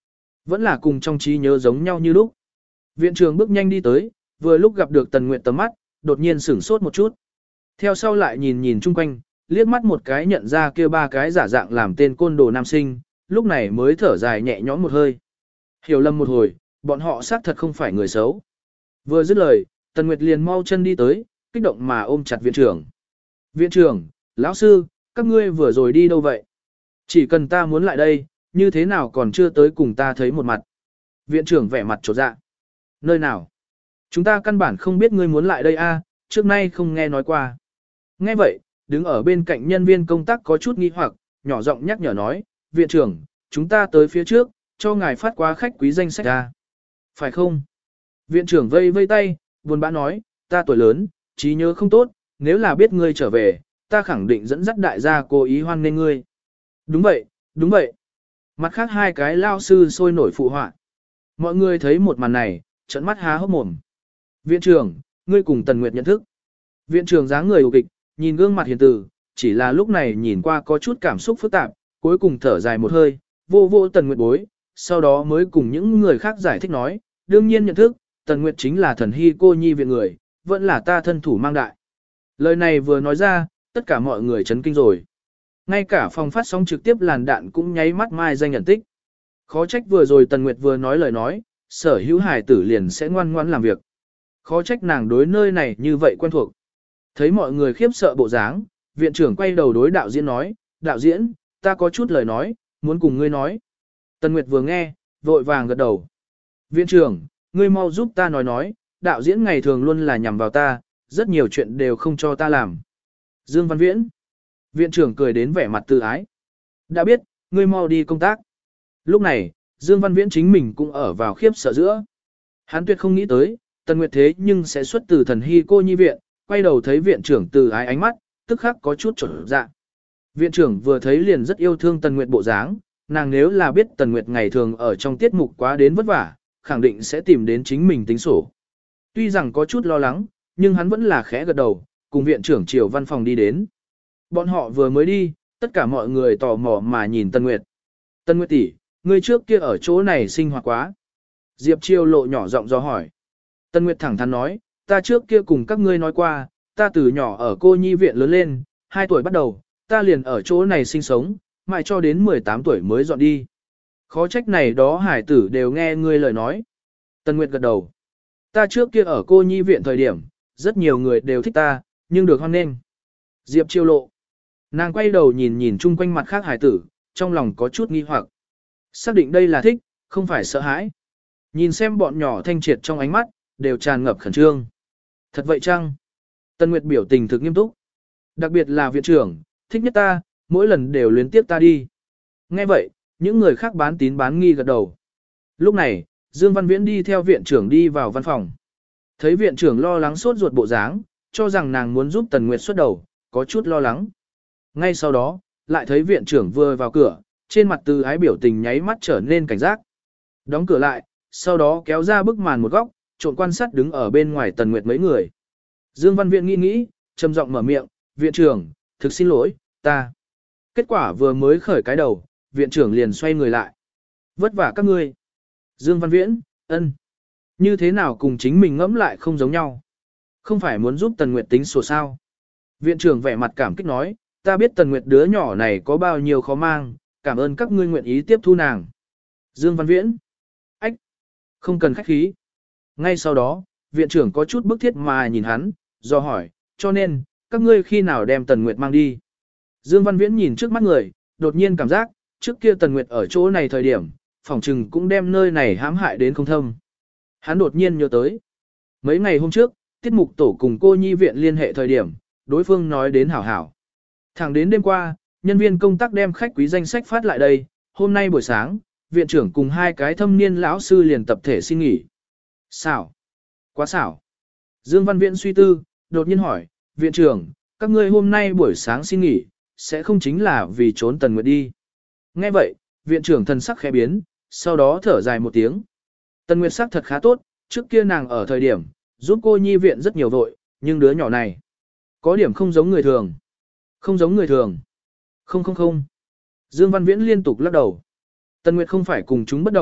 Vẫn là cùng trong trí nhớ giống nhau như lúc. Viện trưởng bước nhanh đi tới, vừa lúc gặp được Tần Nguyệt tầm mắt, đột nhiên sửng sốt một chút. Theo sau lại nhìn nhìn chung quanh, liếc mắt một cái nhận ra kia ba cái giả dạng làm tên côn đồ nam sinh, lúc này mới thở dài nhẹ nhõm một hơi. Hiểu lầm một hồi, bọn họ xác thật không phải người xấu. Vừa dứt lời, Tần Nguyệt liền mau chân đi tới, kích động mà ôm chặt viện trưởng. Viện trưởng, lão sư, các ngươi vừa rồi đi đâu vậy? Chỉ cần ta muốn lại đây, như thế nào còn chưa tới cùng ta thấy một mặt. Viện trưởng vẻ mặt chột dạ. Nơi nào? Chúng ta căn bản không biết ngươi muốn lại đây a, trước nay không nghe nói qua. Nghe vậy, đứng ở bên cạnh nhân viên công tác có chút nghi hoặc, nhỏ giọng nhắc nhở nói, viện trưởng, chúng ta tới phía trước, cho ngài phát qua khách quý danh sách ra. Phải không? Viện trưởng vây vây tay, buồn bã nói, ta tuổi lớn, trí nhớ không tốt, nếu là biết ngươi trở về, ta khẳng định dẫn dắt đại gia cố ý hoan nghênh ngươi. Đúng vậy, đúng vậy. Mặt khác hai cái lao sư sôi nổi phụ họa. Mọi người thấy một màn này, trợn mắt há hốc mồm. Viện trưởng, ngươi cùng Tần Nguyệt nhận thức. Viện trưởng dáng người ủ kịch, nhìn gương mặt hiền từ, chỉ là lúc này nhìn qua có chút cảm xúc phức tạp, cuối cùng thở dài một hơi, vô vô Tần Nguyệt bối, sau đó mới cùng những người khác giải thích nói, đương nhiên nhận thức, Tần Nguyệt chính là thần hy cô nhi viện người, vẫn là ta thân thủ mang đại. Lời này vừa nói ra, tất cả mọi người chấn kinh rồi. Ngay cả phòng phát sóng trực tiếp làn đạn cũng nháy mắt mai danh nhận tích. Khó trách vừa rồi Tần Nguyệt vừa nói lời nói, sở hữu hải tử liền sẽ ngoan ngoãn làm việc. Khó trách nàng đối nơi này như vậy quen thuộc. Thấy mọi người khiếp sợ bộ dáng, viện trưởng quay đầu đối đạo diễn nói, đạo diễn, ta có chút lời nói, muốn cùng ngươi nói. Tần Nguyệt vừa nghe, vội vàng gật đầu. Viện trưởng, ngươi mau giúp ta nói, đạo diễn ngày thường luôn là nhằm vào ta, rất nhiều chuyện đều không cho ta làm. Dương Văn Viễn. Viện trưởng cười đến vẻ mặt tự ái. Đã biết, ngươi mau đi công tác. Lúc này, Dương Văn Viễn chính mình cũng ở vào khiếp sợ giữa. Hắn tuyệt không nghĩ tới, Tần Nguyệt thế nhưng sẽ xuất từ thần hy cô nhi viện, quay đầu thấy viện trưởng từ ái ánh mắt, tức khắc có chút trở dạ. Viện trưởng vừa thấy liền rất yêu thương Tần Nguyệt bộ dáng, nàng nếu là biết Tần Nguyệt ngày thường ở trong tiết mục quá đến vất vả, khẳng định sẽ tìm đến chính mình tính sổ. Tuy rằng có chút lo lắng, nhưng hắn vẫn là khẽ gật đầu, cùng viện trưởng chiều văn phòng đi đến. Bọn họ vừa mới đi, tất cả mọi người tò mò mà nhìn Tần Nguyệt. Tần Nguyệt tỷ, ngươi trước kia ở chỗ này sinh hoạt quá. Diệp Chiêu lộ nhỏ giọng do hỏi. Tần Nguyệt thẳng thắn nói, ta trước kia cùng các ngươi nói qua, ta từ nhỏ ở cô nhi viện lớn lên, 2 tuổi bắt đầu, ta liền ở chỗ này sinh sống, mãi cho đến 18 tuổi mới dọn đi. Khó trách này đó hải tử đều nghe ngươi lời nói. Tần Nguyệt gật đầu. Ta trước kia ở cô nhi viện thời điểm, rất nhiều người đều thích ta, nhưng được hoan nghênh. Diệp Chiêu lộ. Nàng quay đầu nhìn nhìn chung quanh mặt khác hải tử, trong lòng có chút nghi hoặc. Xác định đây là thích, không phải sợ hãi. Nhìn xem bọn nhỏ thanh triệt trong ánh mắt, đều tràn ngập khẩn trương. Thật vậy chăng? Tần Nguyệt biểu tình thực nghiêm túc. Đặc biệt là viện trưởng, thích nhất ta, mỗi lần đều luyến tiếp ta đi. Nghe vậy, những người khác bán tín bán nghi gật đầu. Lúc này, Dương Văn Viễn đi theo viện trưởng đi vào văn phòng. Thấy viện trưởng lo lắng sốt ruột bộ dáng, cho rằng nàng muốn giúp Tần Nguyệt xuất đầu, có chút lo lắng. Ngay sau đó, lại thấy viện trưởng vừa vào cửa, trên mặt từ ái biểu tình nháy mắt trở nên cảnh giác. Đóng cửa lại, sau đó kéo ra bức màn một góc, trộn quan sát đứng ở bên ngoài Tần Nguyệt mấy người. Dương Văn Viễn nghĩ, trầm giọng mở miệng, viện trưởng, thực xin lỗi, ta. Kết quả vừa mới khởi cái đầu, viện trưởng liền xoay người lại. Vất vả các ngươi. Dương Văn Viễn, ân. Như thế nào cùng chính mình ngẫm lại không giống nhau. Không phải muốn giúp Tần Nguyệt tính sổ sao. Viện trưởng vẻ mặt cảm kích nói, ta biết Tần Nguyệt đứa nhỏ này có bao nhiêu khó mang, cảm ơn các ngươi nguyện ý tiếp thu nàng. Dương Văn Viễn, ách, không cần khách khí. Ngay sau đó, viện trưởng có chút bức thiết mà nhìn hắn, do hỏi, cho nên, các ngươi khi nào đem Tần Nguyệt mang đi. Dương Văn Viễn nhìn trước mắt người, đột nhiên cảm giác, trước kia Tần Nguyệt ở chỗ này thời điểm, phỏng trừng cũng đem nơi này hãm hại đến không thâm. Hắn đột nhiên nhớ tới. Mấy ngày hôm trước, tiết mục tổ cùng cô nhi viện liên hệ thời điểm, đối phương nói đến hảo hảo. Thẳng đến đêm qua, nhân viên công tác đem khách quý danh sách phát lại đây, hôm nay buổi sáng, viện trưởng cùng 2 cái thâm niên lão sư liền tập thể xin nghỉ. Xảo? Quá xảo. Dương Văn Viễn suy tư, đột nhiên hỏi, viện trưởng, các ngươi hôm nay buổi sáng xin nghỉ, sẽ không chính là vì trốn Tần Nguyệt đi. Nghe vậy, viện trưởng thần sắc khẽ biến, sau đó thở dài một tiếng. Tần Nguyệt sắc thật khá tốt, trước kia nàng ở thời điểm, giúp cô nhi viện rất nhiều vội, nhưng đứa nhỏ này, có điểm không giống người thường. Không giống người thường. Không. Dương Văn Viễn liên tục lắc đầu. Tần Nguyệt không phải cùng chúng bất đồng,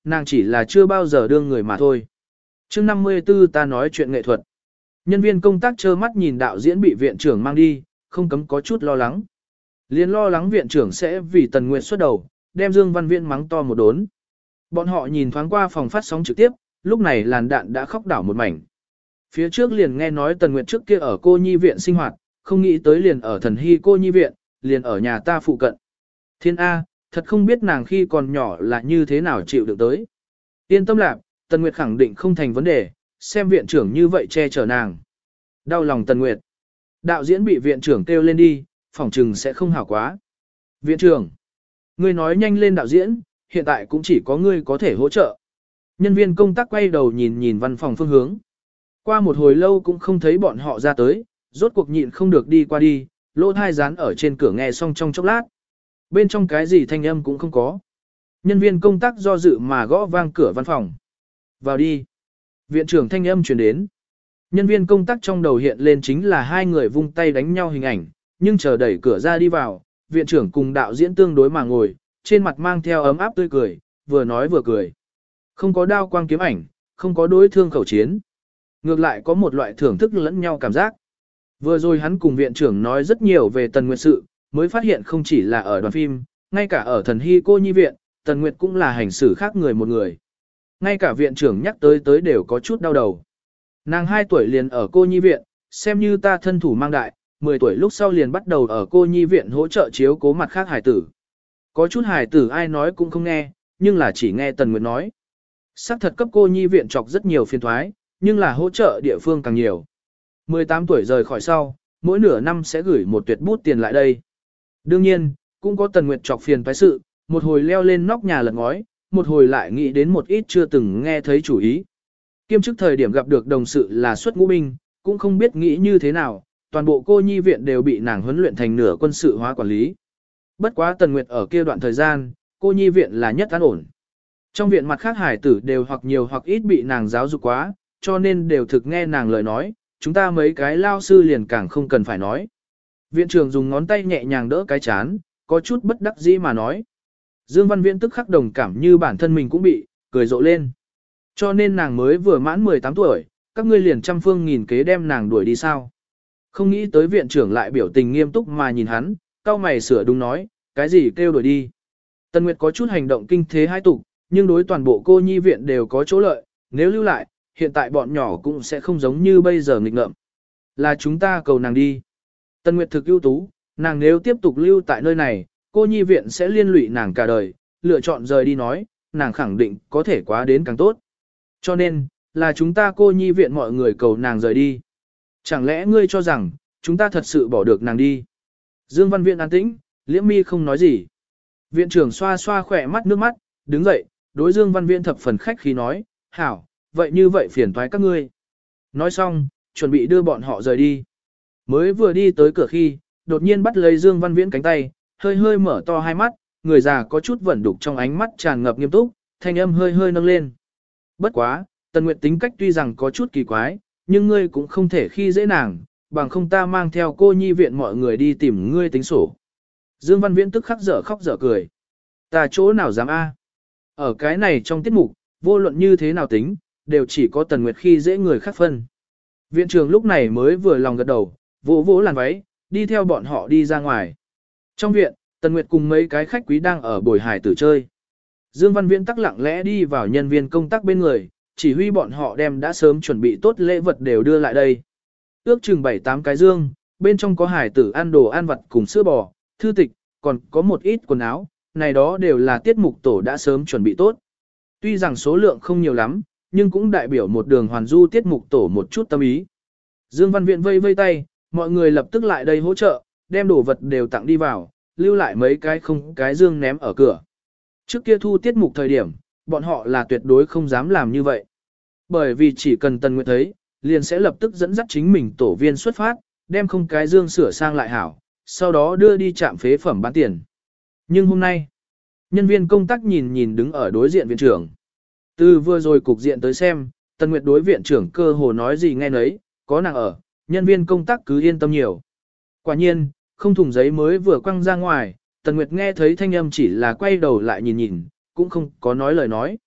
nàng chỉ là chưa bao giờ đương người mà thôi. Chương 54 ta nói chuyện nghệ thuật. Nhân viên công tác trơ mắt nhìn đạo diễn bị viện trưởng mang đi, không cấm có chút lo lắng. Liên lo lắng viện trưởng sẽ vì Tần Nguyệt xuất đầu, đem Dương Văn Viễn mắng to một đốn. Bọn họ nhìn thoáng qua phòng phát sóng trực tiếp, lúc này làn đạn đã khóc đảo một mảnh. Phía trước liền nghe nói Tần Nguyệt trước kia ở cô nhi viện sinh hoạt, không nghĩ tới liền ở Thần Hy cô nhi viện, liền ở nhà ta phụ cận. Thiên A, thật không biết nàng khi còn nhỏ là như thế nào chịu được tới. Yên tâm lạc, Tần Nguyệt khẳng định không thành vấn đề, xem viện trưởng như vậy che chở nàng. Đau lòng Tần Nguyệt. Đạo diễn bị viện trưởng kêu lên đi, phỏng trừng sẽ không hảo quá. Viện trưởng, ngươi nói nhanh lên đạo diễn, hiện tại cũng chỉ có ngươi có thể hỗ trợ. Nhân viên công tác quay đầu nhìn nhìn văn phòng phương hướng. Qua một hồi lâu cũng không thấy bọn họ ra tới, rốt cuộc nhịn không được đi qua đi, lỗ thai dán ở trên cửa nghe xong trong chốc lát. Bên trong cái gì thanh âm cũng không có. Nhân viên công tác do dự mà gõ vang cửa văn phòng. Vào đi. Viện trưởng thanh âm truyền đến. Nhân viên công tác trong đầu hiện lên chính là hai người vung tay đánh nhau hình ảnh, nhưng chờ đẩy cửa ra đi vào, viện trưởng cùng đạo diễn tương đối mà ngồi, trên mặt mang theo ấm áp tươi cười, vừa nói vừa cười. Không có đao quang kiếm ảnh, không có đối thương khẩu chiến. Ngược lại có một loại thưởng thức lẫn nhau cảm giác. Vừa rồi hắn cùng viện trưởng nói rất nhiều về Tần Nguyệt sự, mới phát hiện không chỉ là ở đoàn phim, ngay cả ở Thần Hy cô nhi viện, Tần Nguyệt cũng là hành xử khác người một người. Ngay cả viện trưởng nhắc tới đều có chút đau đầu. Nàng 2 tuổi liền ở cô nhi viện, xem như ta thân thủ mang đại, 10 tuổi lúc sau liền bắt đầu ở cô nhi viện hỗ trợ chiếu cố mặt khác hải tử. Có chút hải tử ai nói cũng không nghe, nhưng là chỉ nghe Tần Nguyệt nói. Sắc thật cấp cô nhi viện chọc rất nhiều phiền thoái, nhưng là hỗ trợ địa phương càng nhiều. 18 tuổi rời khỏi sau, mỗi nửa năm sẽ gửi một tuyệt bút tiền lại đây. Đương nhiên, cũng có Tần Nguyệt chọc phiền toái sự, một hồi leo lên nóc nhà lật ngói, một hồi lại nghĩ đến một ít chưa từng nghe thấy chủ ý. Kiêm chức thời điểm gặp được đồng sự là xuất ngũ binh, cũng không biết nghĩ như thế nào, toàn bộ cô nhi viện đều bị nàng huấn luyện thành nửa quân sự hóa quản lý. Bất quá Tần Nguyệt ở kia đoạn thời gian, cô nhi viện là nhất an ổn. Trong viện mặt khác hải tử đều hoặc nhiều hoặc ít bị nàng giáo dục quá, cho nên đều thực nghe nàng lời nói, chúng ta mấy cái lao sư liền càng không cần phải nói. Viện trưởng dùng ngón tay nhẹ nhàng đỡ cái chán, có chút bất đắc dĩ mà nói. Dương Văn Viễn tức khắc đồng cảm như bản thân mình cũng bị, cười rộ lên. Cho nên nàng mới vừa mãn 18 tuổi, các ngươi liền trăm phương nghìn kế đem nàng đuổi đi sao. Không nghĩ tới viện trưởng lại biểu tình nghiêm túc mà nhìn hắn, cau mày sửa đúng nói, cái gì kêu đuổi đi. Tần Nguyệt có chút hành động kinh thế hai tục, nhưng đối toàn bộ cô nhi viện đều có chỗ lợi, nếu lưu lại, hiện tại bọn nhỏ cũng sẽ không giống như bây giờ nghịch ngợm. Là chúng ta cầu nàng đi. Tần Nguyệt thực ưu tú, nàng nếu tiếp tục lưu tại nơi này, cô nhi viện sẽ liên lụy nàng cả đời, lựa chọn rời đi nói, nàng khẳng định có thể quá đến càng tốt. Cho nên, là chúng ta cô nhi viện mọi người cầu nàng rời đi. Chẳng lẽ ngươi cho rằng, chúng ta thật sự bỏ được nàng đi? Dương Văn Viễn an tĩnh, Liễm Mi không nói gì. Viện trưởng xoa xoa khỏe mắt nước mắt, đứng dậy, đối Dương Văn Viễn thập phần khách khí nói, hảo, vậy như vậy phiền toái các ngươi. Nói xong, chuẩn bị đưa bọn họ rời đi. Mới vừa đi tới cửa khi, đột nhiên bắt lấy Dương Văn Viễn cánh tay, hơi hơi mở to hai mắt, người già có chút vẩn đục trong ánh mắt tràn ngập nghiêm túc, thanh âm hơi hơi nâng lên. Bất quá, Tần Nguyệt tính cách tuy rằng có chút kỳ quái, nhưng ngươi cũng không thể khi dễ nàng, bằng không ta mang theo cô nhi viện mọi người đi tìm ngươi tính sổ. Dương Văn Viễn tức khắc dở khóc dở cười. Ta chỗ nào dám a? Ở cái này trong tiết mục, vô luận như thế nào tính, đều chỉ có Tần Nguyệt khi dễ người khác phân. Viện trưởng lúc này mới vừa lòng gật đầu, vỗ vỗ làn váy, đi theo bọn họ đi ra ngoài. Trong viện, Tần Nguyệt cùng mấy cái khách quý đang ở bồi hải tử chơi. Dương Văn Viễn tắc lặng lẽ đi vào nhân viên công tác bên người, chỉ huy bọn họ đem đã sớm chuẩn bị tốt lễ vật đều đưa lại đây. Ước chừng 7-8 cái dương, bên trong có hải tử ăn đồ ăn vặt cùng sữa bò, thư tịch, còn có một ít quần áo, này đó đều là tiết mục tổ đã sớm chuẩn bị tốt. Tuy rằng số lượng không nhiều lắm, nhưng cũng đại biểu một đường hoàn du tiết mục tổ một chút tâm ý. Dương Văn Viễn vây vây tay, mọi người lập tức lại đây hỗ trợ, đem đồ vật đều tặng đi vào, lưu lại mấy cái không cái dương ném ở cửa. Trước kia thu tiết mục thời điểm, bọn họ là tuyệt đối không dám làm như vậy. Bởi vì chỉ cần Tần Nguyệt thấy, liền sẽ lập tức dẫn dắt chính mình tổ viên xuất phát, đem không cái dương sửa sang lại hảo, sau đó đưa đi trạm phế phẩm bán tiền. Nhưng hôm nay, nhân viên công tác nhìn nhìn đứng ở đối diện viện trưởng. Từ vừa rồi cục diện tới xem, Tần Nguyệt đối viện trưởng cơ hồ nói gì nghe nấy, có nàng ở, nhân viên công tác cứ yên tâm nhiều. Quả nhiên, không thùng giấy mới vừa quăng ra ngoài, Tần Nguyệt nghe thấy thanh âm chỉ là quay đầu lại nhìn nhìn, cũng không có nói lời nói.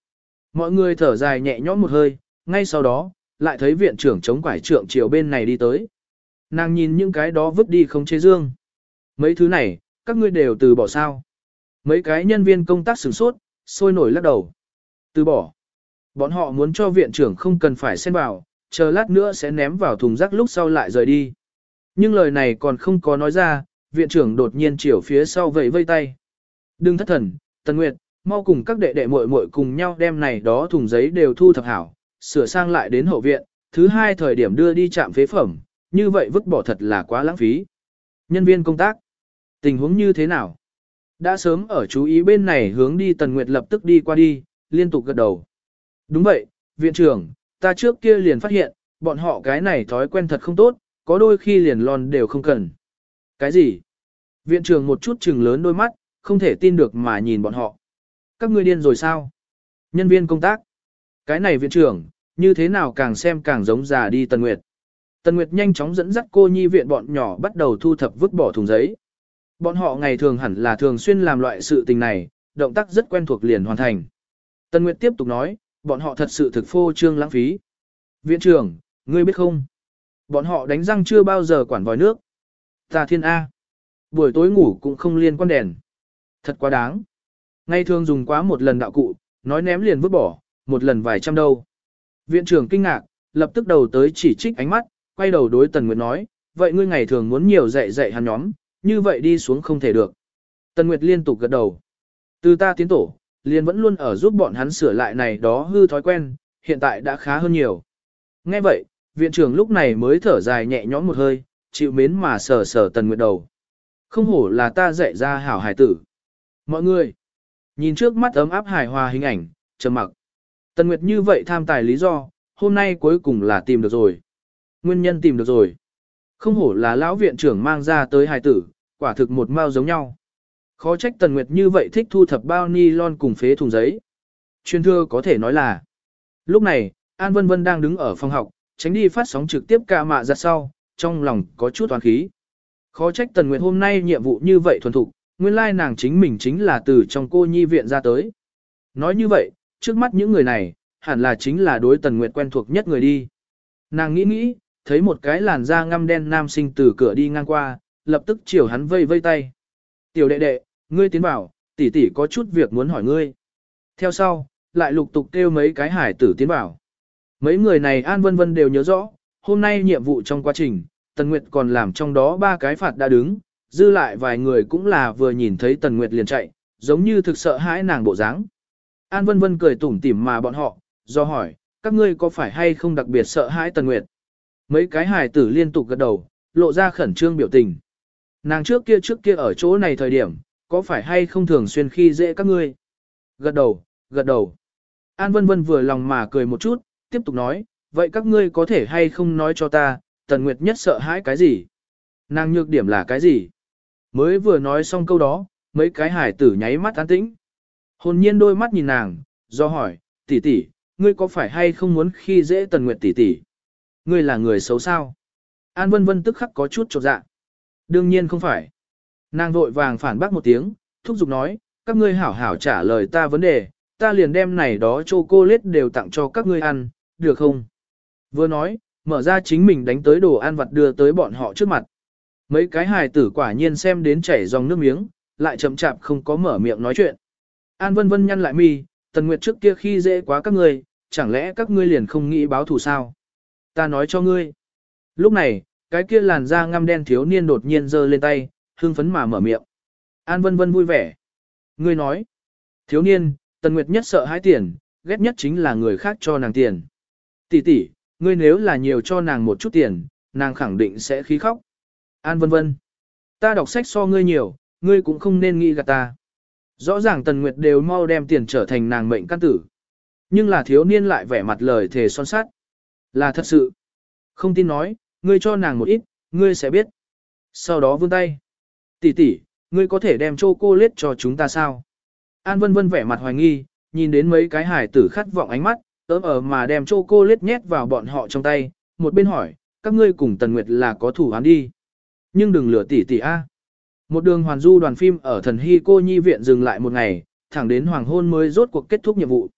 Mọi người thở dài nhẹ nhõm một hơi, ngay sau đó, lại thấy viện trưởng chống quải trượng chiều bên này đi tới. Nàng nhìn những cái đó vứt đi không chế dương. Mấy thứ này, các ngươi đều từ bỏ sao. Mấy cái nhân viên công tác sửng sốt, sôi nổi lắc đầu. Từ bỏ. Bọn họ muốn cho viện trưởng không cần phải xen vào, chờ lát nữa sẽ ném vào thùng rác lúc sau lại rời đi. Nhưng lời này còn không có nói ra, viện trưởng đột nhiên chiều phía sau vẫy vây tay. Đừng thất thần, Tần Nguyệt, mau cùng các đệ đệ muội muội cùng nhau đem này đó thùng giấy đều thu thập hảo, sửa sang lại đến hậu viện, thứ hai thời điểm đưa đi trạm phế phẩm, như vậy vứt bỏ thật là quá lãng phí. Nhân viên công tác, tình huống như thế nào? Đã sớm ở chú ý bên này hướng đi Tần Nguyệt lập tức đi qua đi, liên tục gật đầu. Đúng vậy, viện trưởng, ta trước kia liền phát hiện, bọn họ cái này thói quen thật không tốt, có đôi khi liền lon đều không cần. Cái gì? Viện trưởng một chút trừng lớn đôi mắt, không thể tin được mà nhìn bọn họ. Các ngươi điên rồi sao? Nhân viên công tác. Cái này viện trưởng, như thế nào càng xem càng giống già đi Tần Nguyệt. Tần Nguyệt nhanh chóng dẫn dắt cô nhi viện bọn nhỏ bắt đầu thu thập vứt bỏ thùng giấy. Bọn họ ngày thường hẳn là thường xuyên làm loại sự tình này, động tác rất quen thuộc liền hoàn thành. Tần Nguyệt tiếp tục nói, bọn họ thật sự thực phô trương lãng phí. Viện trưởng, ngươi biết không? Bọn họ đánh răng chưa bao giờ quản vòi nước. Ta thiên A. Buổi tối ngủ cũng không liên quan đèn. Thật quá đáng. Ngày thường dùng quá một lần đạo cụ, nói ném liền vứt bỏ, một lần vài trăm đâu. Viện trưởng kinh ngạc, lập tức đầu tới chỉ trích ánh mắt, quay đầu đối Tần Nguyệt nói, vậy ngươi ngày thường muốn nhiều dạy dạy hắn nhóm, như vậy đi xuống không thể được. Tần Nguyệt liên tục gật đầu. Từ ta tiến tổ, liền vẫn luôn ở giúp bọn hắn sửa lại này đó hư thói quen, hiện tại đã khá hơn nhiều. Nghe vậy, viện trưởng lúc này mới thở dài nhẹ nhõm một hơi, chịu mến mà sờ sờ Tần Nguyệt đầu. Không hổ là ta dạy ra hảo hải tử. Mọi người, nhìn trước mắt ấm áp hài hòa hình ảnh, trầm mặc. Tần Nguyệt như vậy tham tài lý do, hôm nay cuối cùng là tìm được rồi. Nguyên nhân tìm được rồi. Không hổ là lão viện trưởng mang ra tới hài tử, quả thực một mao giống nhau. Khó trách Tần Nguyệt như vậy thích thu thập bao ni-lon cùng phế thùng giấy. Truyền thừa có thể nói là. Lúc này, An Vân Vân đang đứng ở phòng học, tránh đi phát sóng trực tiếp ca mạ ra sau, trong lòng có chút toán khí. Khó trách Tần Nguyệt hôm nay nhiệm vụ như vậy thuần thục, nguyên lai nàng chính mình chính là từ trong cô nhi viện ra tới. Nói như vậy, trước mắt những người này, hẳn là chính là đối Tần Nguyệt quen thuộc nhất người đi. Nàng nghĩ nghĩ, thấy một cái làn da ngăm đen nam sinh từ cửa đi ngang qua, lập tức chiều hắn vây vây tay. Tiểu đệ đệ, ngươi tiến vào, tỷ tỷ có chút việc muốn hỏi ngươi. Theo sau, lại lục tục kêu mấy cái hải tử tiến vào. Mấy người này An Vân Vân đều nhớ rõ, hôm nay nhiệm vụ trong quá trình, Tần Nguyệt còn làm trong đó 3 cái phạt đã đứng, dư lại vài người cũng là vừa nhìn thấy Tần Nguyệt liền chạy, giống như thực sợ hãi nàng bộ dáng. An Vân Vân cười tủm tỉm mà bọn họ, do hỏi, các ngươi có phải hay không đặc biệt sợ hãi Tần Nguyệt? Mấy cái hài tử liên tục gật đầu, lộ ra khẩn trương biểu tình. Nàng trước kia ở chỗ này thời điểm, có phải hay không thường xuyên khi dễ các ngươi? Gật đầu, gật đầu. An Vân Vân vừa lòng mà cười một chút, tiếp tục nói, vậy các ngươi có thể hay không nói cho ta, Tần Nguyệt nhất sợ hãi cái gì? Nàng nhược điểm là cái gì? Mới vừa nói xong câu đó, mấy cái hải tử nháy mắt an tĩnh. Hồn nhiên đôi mắt nhìn nàng, do hỏi, tỷ tỷ, ngươi có phải hay không muốn khi dễ Tần Nguyệt tỷ tỷ? Ngươi là người xấu sao? An Vân Vân tức khắc có chút chột dạ. Đương nhiên không phải. Nàng vội vàng phản bác một tiếng, thúc giục nói, các ngươi hảo hảo trả lời ta vấn đề, ta liền đem này đó chocolate đều tặng cho các ngươi ăn, được không? Vừa nói, mở ra chính mình đánh tới đồ ăn vặt đưa tới bọn họ trước mặt. Mấy cái hài tử quả nhiên xem đến chảy dòng nước miếng, lại chậm chạp không có mở miệng nói chuyện. An Vân Vân nhăn lại mi, Tần Nguyệt trước kia khi dễ quá các ngươi, chẳng lẽ các ngươi liền không nghĩ báo thù sao? Ta nói cho ngươi. Lúc này, cái kia làn da ngăm đen thiếu niên đột nhiên giơ lên tay, hưng phấn mà mở miệng. An Vân Vân vui vẻ. Ngươi nói, thiếu niên, Tần Nguyệt nhất sợ hãi tiền, ghét nhất chính là người khác cho nàng tiền. Tỷ tỷ, ngươi nếu là nhiều cho nàng một chút tiền, nàng khẳng định sẽ khí khóc. An Vân Vân, ta đọc sách so ngươi nhiều, ngươi cũng không nên nghĩ gạt ta. Rõ ràng Tần Nguyệt đều mau đem tiền trở thành nàng mệnh căn tử. Nhưng là thiếu niên lại vẻ mặt lời thề son sắt. Là thật sự. Không tin nói, ngươi cho nàng một ít, ngươi sẽ biết. Sau đó vươn tay. Tỷ tỷ, ngươi có thể đem chocolate cho chúng ta sao? An Vân Vân vẻ mặt hoài nghi, nhìn đến mấy cái hải tử khát vọng ánh mắt, mà đem chocolate nhét vào bọn họ trong tay, một bên hỏi, các ngươi cùng Tần Nguyệt là có thủ án đi. Nhưng đừng lừa tỷ tỷ a. Một đường hoàn du đoàn phim ở thần hy cô nhi viện dừng lại một ngày, thẳng đến hoàng hôn mới rốt cuộc kết thúc nhiệm vụ.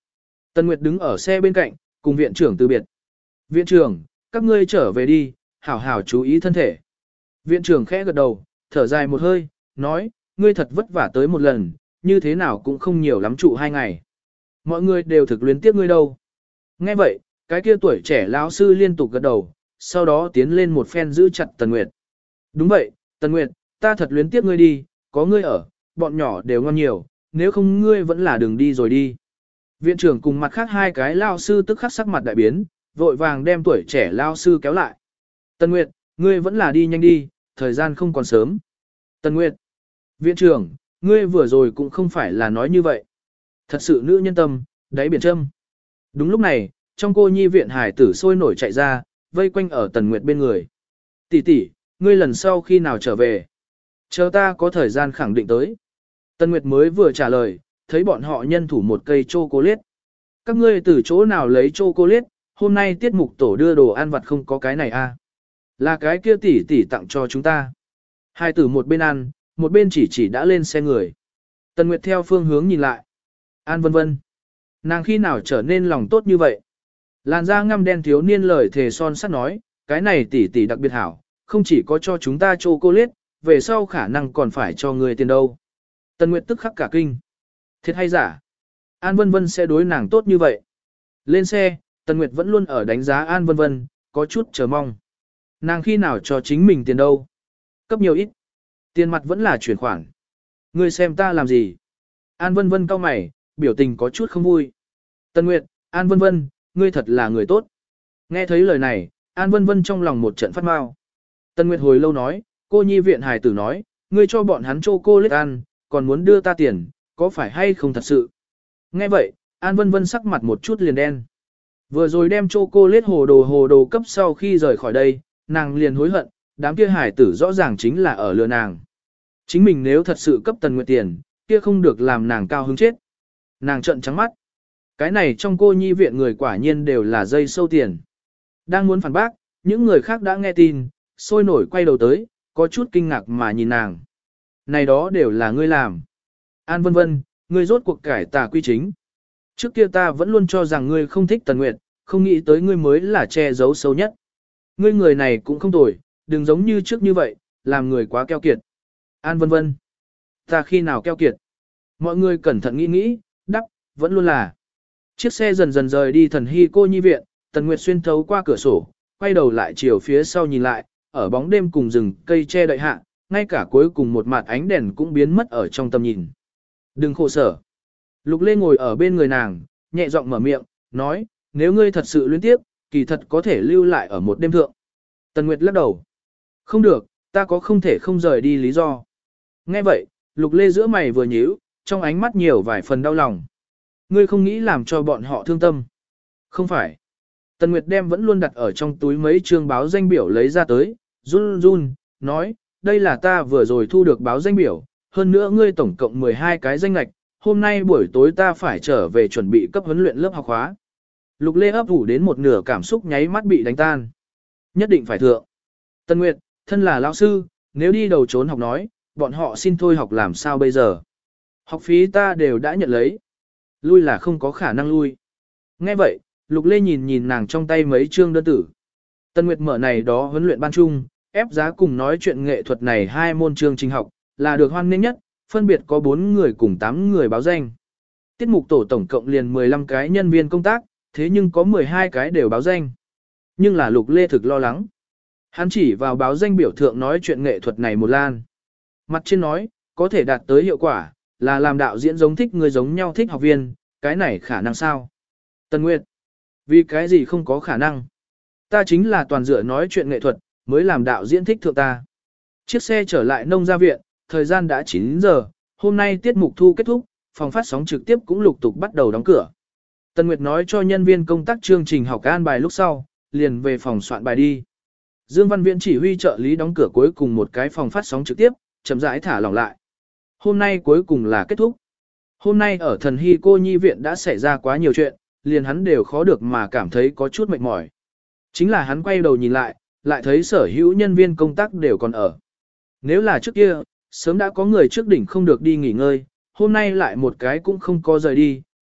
Tần Nguyệt đứng ở xe bên cạnh, cùng viện trưởng từ biệt. Viện trưởng, các ngươi trở về đi, hảo hảo chú ý thân thể. Viện trưởng khẽ gật đầu, thở dài một hơi, nói, ngươi thật vất vả tới một lần, như thế nào cũng không nhiều lắm trụ 2 ngày. Mọi người đều thực luyến tiếc ngươi đâu. Nghe vậy, cái kia tuổi trẻ lão sư liên tục gật đầu, sau đó tiến lên một phen giữ chặt Tần Nguyệt. Đúng vậy, Tần Nguyệt, ta thật luyến tiếc ngươi đi, có ngươi ở, bọn nhỏ đều ngon nhiều, nếu không ngươi vẫn là đường đi rồi đi. Viện trưởng cùng mặt khác 2 cái lao sư tức khắc sắc mặt đại biến, vội vàng đem tuổi trẻ lao sư kéo lại. Tần Nguyệt, ngươi vẫn là đi nhanh đi, thời gian không còn sớm. Tần Nguyệt, viện trưởng, ngươi vừa rồi cũng không phải là nói như vậy. Thật sự nữ nhân tâm, đáy biển châm. Đúng lúc này, trong cô nhi viện hải tử sôi nổi chạy ra, vây quanh ở Tần Nguyệt bên người. Tỷ tỷ, ngươi lần sau khi nào trở về? Chờ ta có thời gian khẳng định tới. Tần Nguyệt mới vừa trả lời, thấy bọn họ nhân thủ một cây chocolate. Các ngươi từ chỗ nào lấy chocolate, hôm nay tiết mục tổ đưa đồ ăn vặt không có cái này à? Là cái kia tỷ tỷ tặng cho chúng ta. Hai tử một bên ăn, một bên chỉ đã lên xe người. Tần Nguyệt theo phương hướng nhìn lại. An Vân Vân. Nàng khi nào trở nên lòng tốt như vậy? Làn da ngăm đen thiếu niên lời thề son sắt nói, cái này tỷ tỷ đặc biệt hảo, không chỉ có cho chúng ta chocolate, về sau khả năng còn phải cho người tiền đâu. Tần Nguyệt tức khắc cả kinh. Thiệt hay giả? An Vân Vân sẽ đối nàng tốt như vậy. Lên xe, Tần Nguyệt vẫn luôn ở đánh giá An Vân Vân, có chút chờ mong. Nàng khi nào cho chính mình tiền đâu? Cấp nhiều ít. Tiền mặt vẫn là chuyển khoản. Ngươi xem ta làm gì? An Vân Vân cau mày, biểu tình có chút không vui. Tần Nguyệt, An Vân Vân, ngươi thật là người tốt. Nghe thấy lời này, An Vân Vân trong lòng một trận phát mau. Tần Nguyệt hồi lâu nói, cô nhi viện hài tử nói, ngươi cho bọn hắn chocolate ăn, còn muốn đưa ta tiền, có phải hay không thật sự? Nghe vậy, An Vân Vân sắc mặt một chút liền đen. Vừa rồi đem chocolate hồ đồ cấp sau khi rời khỏi đây, nàng liền hối hận, đám kia hài tử rõ ràng chính là ở lừa nàng. Chính mình nếu thật sự cấp Tần Nguyệt tiền, kia không được làm nàng cao hứng chết. Nàng trợn trắng mắt. Cái này trong cô nhi viện người quả nhiên đều là dây sâu tiền. Đang muốn phản bác, những người khác đã nghe tin, sôi nổi quay đầu tới, có chút kinh ngạc mà nhìn nàng. Này đó đều là ngươi làm. An Vân Vân, ngươi rốt cuộc cải tà quy chính. Trước kia ta vẫn luôn cho rằng ngươi không thích Tần Nguyệt, không nghĩ tới ngươi mới là che giấu sâu nhất. Ngươi người này cũng không tồi, đừng giống như trước như vậy, làm người quá keo kiệt. An Vân Vân, ta khi nào keo kiệt? Mọi người cẩn thận nghĩ, đắp, vẫn luôn là. Chiếc xe dần dần rời đi Thần Hy cô nhi viện, Tần Nguyệt xuyên thấu qua cửa sổ, quay đầu lại chiều phía sau nhìn lại, ở bóng đêm cùng rừng cây che đậy hạ, ngay cả cuối cùng một mạt ánh đèn cũng biến mất ở trong tầm nhìn. Đừng khổ sở. Lục Lê ngồi ở bên người nàng, nhẹ giọng mở miệng, nói, nếu ngươi thật sự luyến tiếp, kỳ thật có thể lưu lại ở một đêm thượng. Tần Nguyệt lắc đầu. Không được, ta có không thể không rời đi lý do. Nghe vậy, Lục Lê giữa mày vừa nhíu, trong ánh mắt nhiều vài phần đau lòng. Ngươi không nghĩ làm cho bọn họ thương tâm. Không phải. Tần Nguyệt đem vẫn luôn đặt ở trong túi mấy chương báo danh biểu lấy ra tới, run run, nói, đây là ta vừa rồi thu được báo danh biểu, hơn nữa ngươi tổng cộng 12 cái danh lạch, hôm nay buổi tối ta phải trở về chuẩn bị cấp huấn luyện lớp học khóa. Lục Lê ấp ủ đến một nửa cảm xúc nháy mắt bị đánh tan. Nhất định phải thượng. Tần Nguyệt, thân là lão sư, nếu đi đầu trốn học nói, bọn họ xin thôi học làm sao bây giờ? Học phí ta đều đã nhận lấy. Lui là không có khả năng lui. Nghe vậy, Lục Lê nhìn nàng trong tay mấy chương đơn tử. Tần Nguyệt mở này đó huấn luyện ban chung, ép giá cùng nói chuyện nghệ thuật này 2 môn chương trình học, là được hoan nghênh nhất, phân biệt có 4 người cùng 8 người báo danh. Tiết mục tổ tổng cộng liền 15 cái nhân viên công tác, thế nhưng có 12 cái đều báo danh. Nhưng là Lục Lê thực lo lắng. Hắn chỉ vào báo danh biểu thượng nói chuyện nghệ thuật này một lan. Mặt trên nói, có thể đạt tới hiệu quả, là làm đạo diễn giống thích người giống nhau thích học viên, cái này khả năng sao? Tần Nguyệt, vì cái gì không có khả năng? Ta chính là toàn dựa nói chuyện nghệ thuật, mới làm đạo diễn thích thượng ta. Chiếc xe trở lại nông gia viện, thời gian đã 9 giờ, hôm nay tiết mục thu kết thúc, phòng phát sóng trực tiếp cũng lục tục bắt đầu đóng cửa. Tần Nguyệt nói cho nhân viên công tác chương trình học an bài lúc sau, liền về phòng soạn bài đi. Dương Văn Viễn chỉ huy trợ lý đóng cửa cuối cùng một cái phòng phát sóng trực tiếp, chậm rãi thả lỏng lại. Hôm nay cuối cùng là kết thúc. Hôm nay ở Thần Hy cô nhi viện đã xảy ra quá nhiều chuyện, liền hắn đều khó được mà cảm thấy có chút mệt mỏi. Chính là hắn quay đầu nhìn lại, lại thấy sở hữu nhân viên công tác đều còn ở. Nếu là trước kia, sớm đã có người trước đỉnh không được đi nghỉ ngơi, hôm nay lại một cái cũng không có rời đi,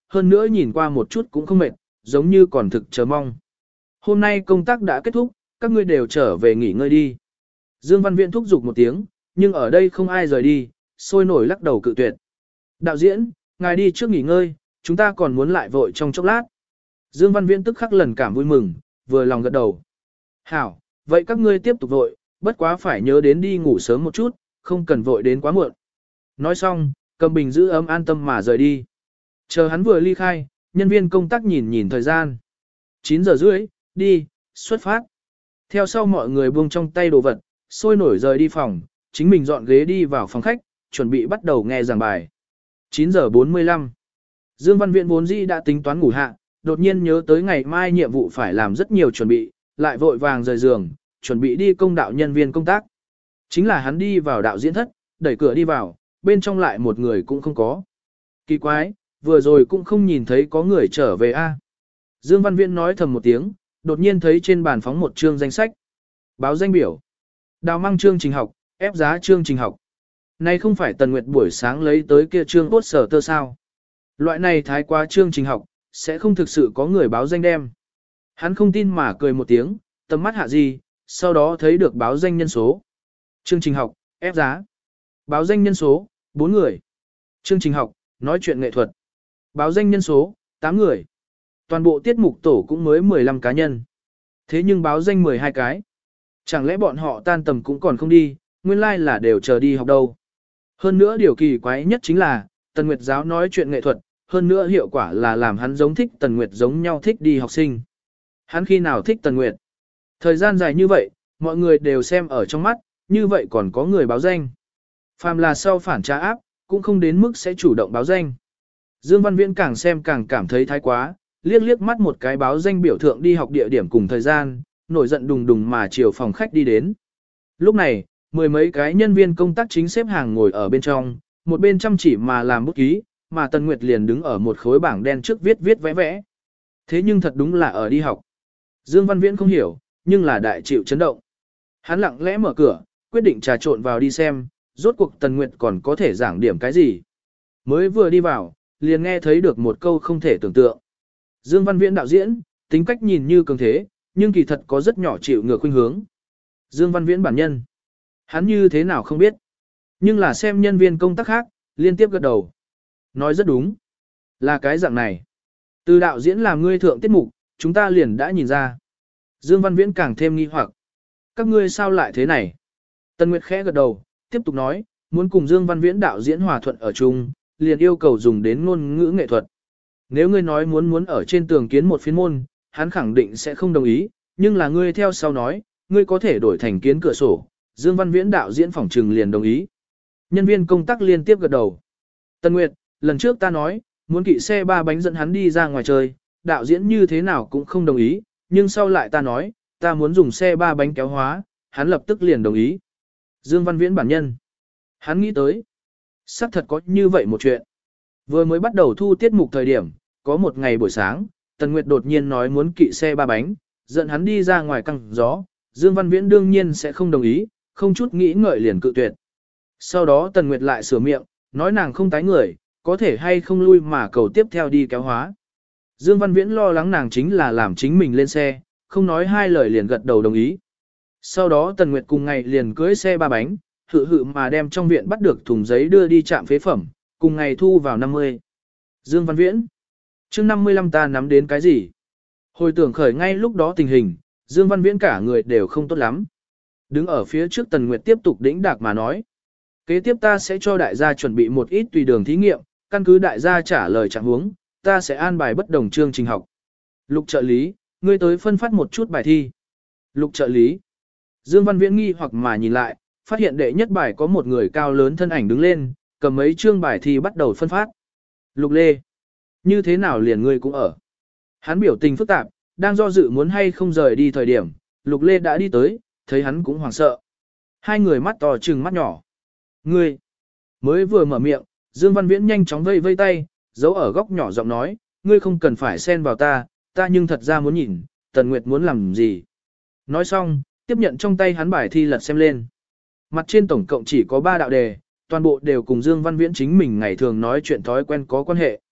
hơn nữa nhìn qua một chút cũng không mệt, giống như còn thực chờ mong. Hôm nay công tác đã kết thúc, các ngươi đều trở về nghỉ ngơi đi. Dương Văn Viễn thúc giục một tiếng, nhưng ở đây không ai rời đi, sôi nổi lắc đầu cự tuyệt. Đạo diễn, ngài đi trước nghỉ ngơi, chúng ta còn muốn lại vội trong chốc lát. Dương Văn Viễn tức khắc lần cảm vui mừng, vừa lòng gật đầu. Hảo, vậy các ngươi tiếp tục vội, bất quá phải nhớ đến đi ngủ sớm một chút, không cần vội đến quá muộn. Nói xong, cầm bình giữ ấm an tâm mà rời đi. Chờ hắn vừa ly khai, nhân viên công tác nhìn nhìn thời gian. 9 giờ rưỡi, đi, xuất phát. Theo sau mọi người buông trong tay đồ vật, sôi nổi rời đi phòng, chính mình dọn ghế đi vào phòng khách, chuẩn bị bắt đầu nghe giảng bài. 9 giờ 45. Dương Văn Viễn vốn dĩ đã tính toán ngủ hạ, đột nhiên nhớ tới ngày mai nhiệm vụ phải làm rất nhiều chuẩn bị, lại vội vàng rời giường, chuẩn bị đi công đạo nhân viên công tác. Chính là hắn đi vào đạo diễn thất, đẩy cửa đi vào, bên trong lại một người cũng không có. Kỳ quái, vừa rồi cũng không nhìn thấy có người trở về a. Dương Văn Viễn nói thầm một tiếng, đột nhiên thấy trên bàn phóng một chương danh sách. Báo danh biểu. Đào Măng chương trình học, ép giá chương trình học. Này không phải Tần Nguyệt buổi sáng lấy tới kia chương poster tơ sao. Loại này thái quá chương trình học, sẽ không thực sự có người báo danh đem. Hắn không tin mà cười một tiếng, tầm mắt hạ gì, sau đó thấy được báo danh nhân số. Chương trình học, ép giá. Báo danh nhân số, 4 người. Chương trình học, nói chuyện nghệ thuật. Báo danh nhân số, 8 người. Toàn bộ tiết mục tổ cũng mới 15 cá nhân. Thế nhưng báo danh 12 cái. Chẳng lẽ bọn họ tan tầm cũng còn không đi, nguyên lai là đều chờ đi học đâu. Hơn nữa điều kỳ quái nhất chính là, Tần Nguyệt giáo nói chuyện nghệ thuật, hơn nữa hiệu quả là làm hắn giống thích Tần Nguyệt giống nhau thích đi học sinh. Hắn khi nào thích Tần Nguyệt? Thời gian dài như vậy, mọi người đều xem ở trong mắt, như vậy còn có người báo danh. Phàm là sau phản tra áp, cũng không đến mức sẽ chủ động báo danh. Dương Văn Viễn càng xem càng cảm thấy thái quá, liếc liếc mắt một cái báo danh biểu thượng đi học địa điểm cùng thời gian, nổi giận đùng đùng mà chiều phòng khách đi đến. Lúc này, mười mấy cái nhân viên công tác chính xếp hàng ngồi ở bên trong, một bên chăm chỉ mà làm bút ký, mà Tần Nguyệt liền đứng ở một khối bảng đen trước viết vẽ vẽ. Thế nhưng thật đúng là ở đi học. Dương Văn Viễn không hiểu, nhưng là đại chịu chấn động. Hắn lặng lẽ mở cửa, quyết định trà trộn vào đi xem, rốt cuộc Tần Nguyệt còn có thể giảng điểm cái gì. Mới vừa đi vào, liền nghe thấy được một câu không thể tưởng tượng. Dương Văn Viễn đạo diễn, tính cách nhìn như cường thế, nhưng kỳ thật có rất nhỏ chịu ngược khuynh hướng. Dương Văn Viễn bản nhân. Hắn như thế nào không biết. Nhưng là xem nhân viên công tác khác, liên tiếp gật đầu. Nói rất đúng. Là cái dạng này. Từ đạo diễn làm ngươi thượng tiết mục, chúng ta liền đã nhìn ra. Dương Văn Viễn càng thêm nghi hoặc. Các ngươi sao lại thế này? Tần Nguyệt khẽ gật đầu, tiếp tục nói, muốn cùng Dương Văn Viễn đạo diễn hòa thuận ở chung, liền yêu cầu dùng đến ngôn ngữ nghệ thuật. Nếu ngươi nói muốn ở trên tường kiến một phiến môn, hắn khẳng định sẽ không đồng ý, nhưng là ngươi theo sau nói, ngươi có thể đổi thành kiến cửa sổ, Dương Văn Viễn đạo diễn phỏng trừng liền đồng ý. Nhân viên công tác liên tiếp gật đầu. Tần Nguyệt, lần trước ta nói, muốn kỵ xe 3 bánh dẫn hắn đi ra ngoài chơi, đạo diễn như thế nào cũng không đồng ý, nhưng sau lại ta nói, ta muốn dùng xe 3 bánh kéo hóa, hắn lập tức liền đồng ý. Dương Văn Viễn bản nhân. Hắn nghĩ tới. Xác thật có như vậy một chuyện. Vừa mới bắt đầu thu tiết mục thời điểm, có một ngày buổi sáng, Tần Nguyệt đột nhiên nói muốn kỵ xe 3 bánh, dẫn hắn đi ra ngoài căng gió, Dương Văn Viễn đương nhiên sẽ không đồng ý, không chút nghĩ ngợi liền cự tuyệt. Sau đó Tần Nguyệt lại sửa miệng, nói nàng không tái người, có thể hay không lui mà cầu tiếp theo đi kéo hóa. Dương Văn Viễn lo lắng nàng chính là làm chính mình lên xe, không nói hai lời liền gật đầu đồng ý. Sau đó Tần Nguyệt cùng ngày liền cưới xe 3 bánh, hự hự mà đem trong viện bắt được thùng giấy đưa đi trạm phế phẩm, cùng ngày thu vào 50. Dương Văn Viễn. Chương 55 ta nắm đến cái gì? Hồi tưởng khởi ngay lúc đó tình hình, Dương Văn Viễn cả người đều không tốt lắm. Đứng ở phía trước Tần Nguyệt tiếp tục đĩnh đạc mà nói. Kế tiếp ta sẽ cho đại gia chuẩn bị một ít tùy đường thí nghiệm, căn cứ đại gia trả lời trạng huống, ta sẽ an bài bất đồng chương trình học. Lục trợ lý, ngươi tới phân phát một chút bài thi. Lục trợ lý. Dương Văn Viễn nghi hoặc mà nhìn lại, phát hiện đệ nhất bài có một người cao lớn thân ảnh đứng lên, cầm mấy chương bài thi bắt đầu phân phát. Lục Lê. Như thế nào liền ngươi cũng ở. Hắn biểu tình phức tạp, đang do dự muốn hay không rời đi thời điểm, Lục Lê đã đi tới, thấy hắn cũng hoảng sợ. Hai người mắt to trừng mắt nhỏ. Ngươi. Mới vừa mở miệng, Dương Văn Viễn nhanh chóng vây vây tay, giấu ở góc nhỏ giọng nói, ngươi không cần phải xen vào ta nhưng thật ra muốn nhìn, Tần Nguyệt muốn làm gì. Nói xong, tiếp nhận trong tay hắn bài thi lật xem lên. Mặt trên tổng cộng chỉ có 3 đạo đề, toàn bộ đều cùng Dương Văn Viễn chính mình ngày thường nói chuyện thói quen có quan hệ.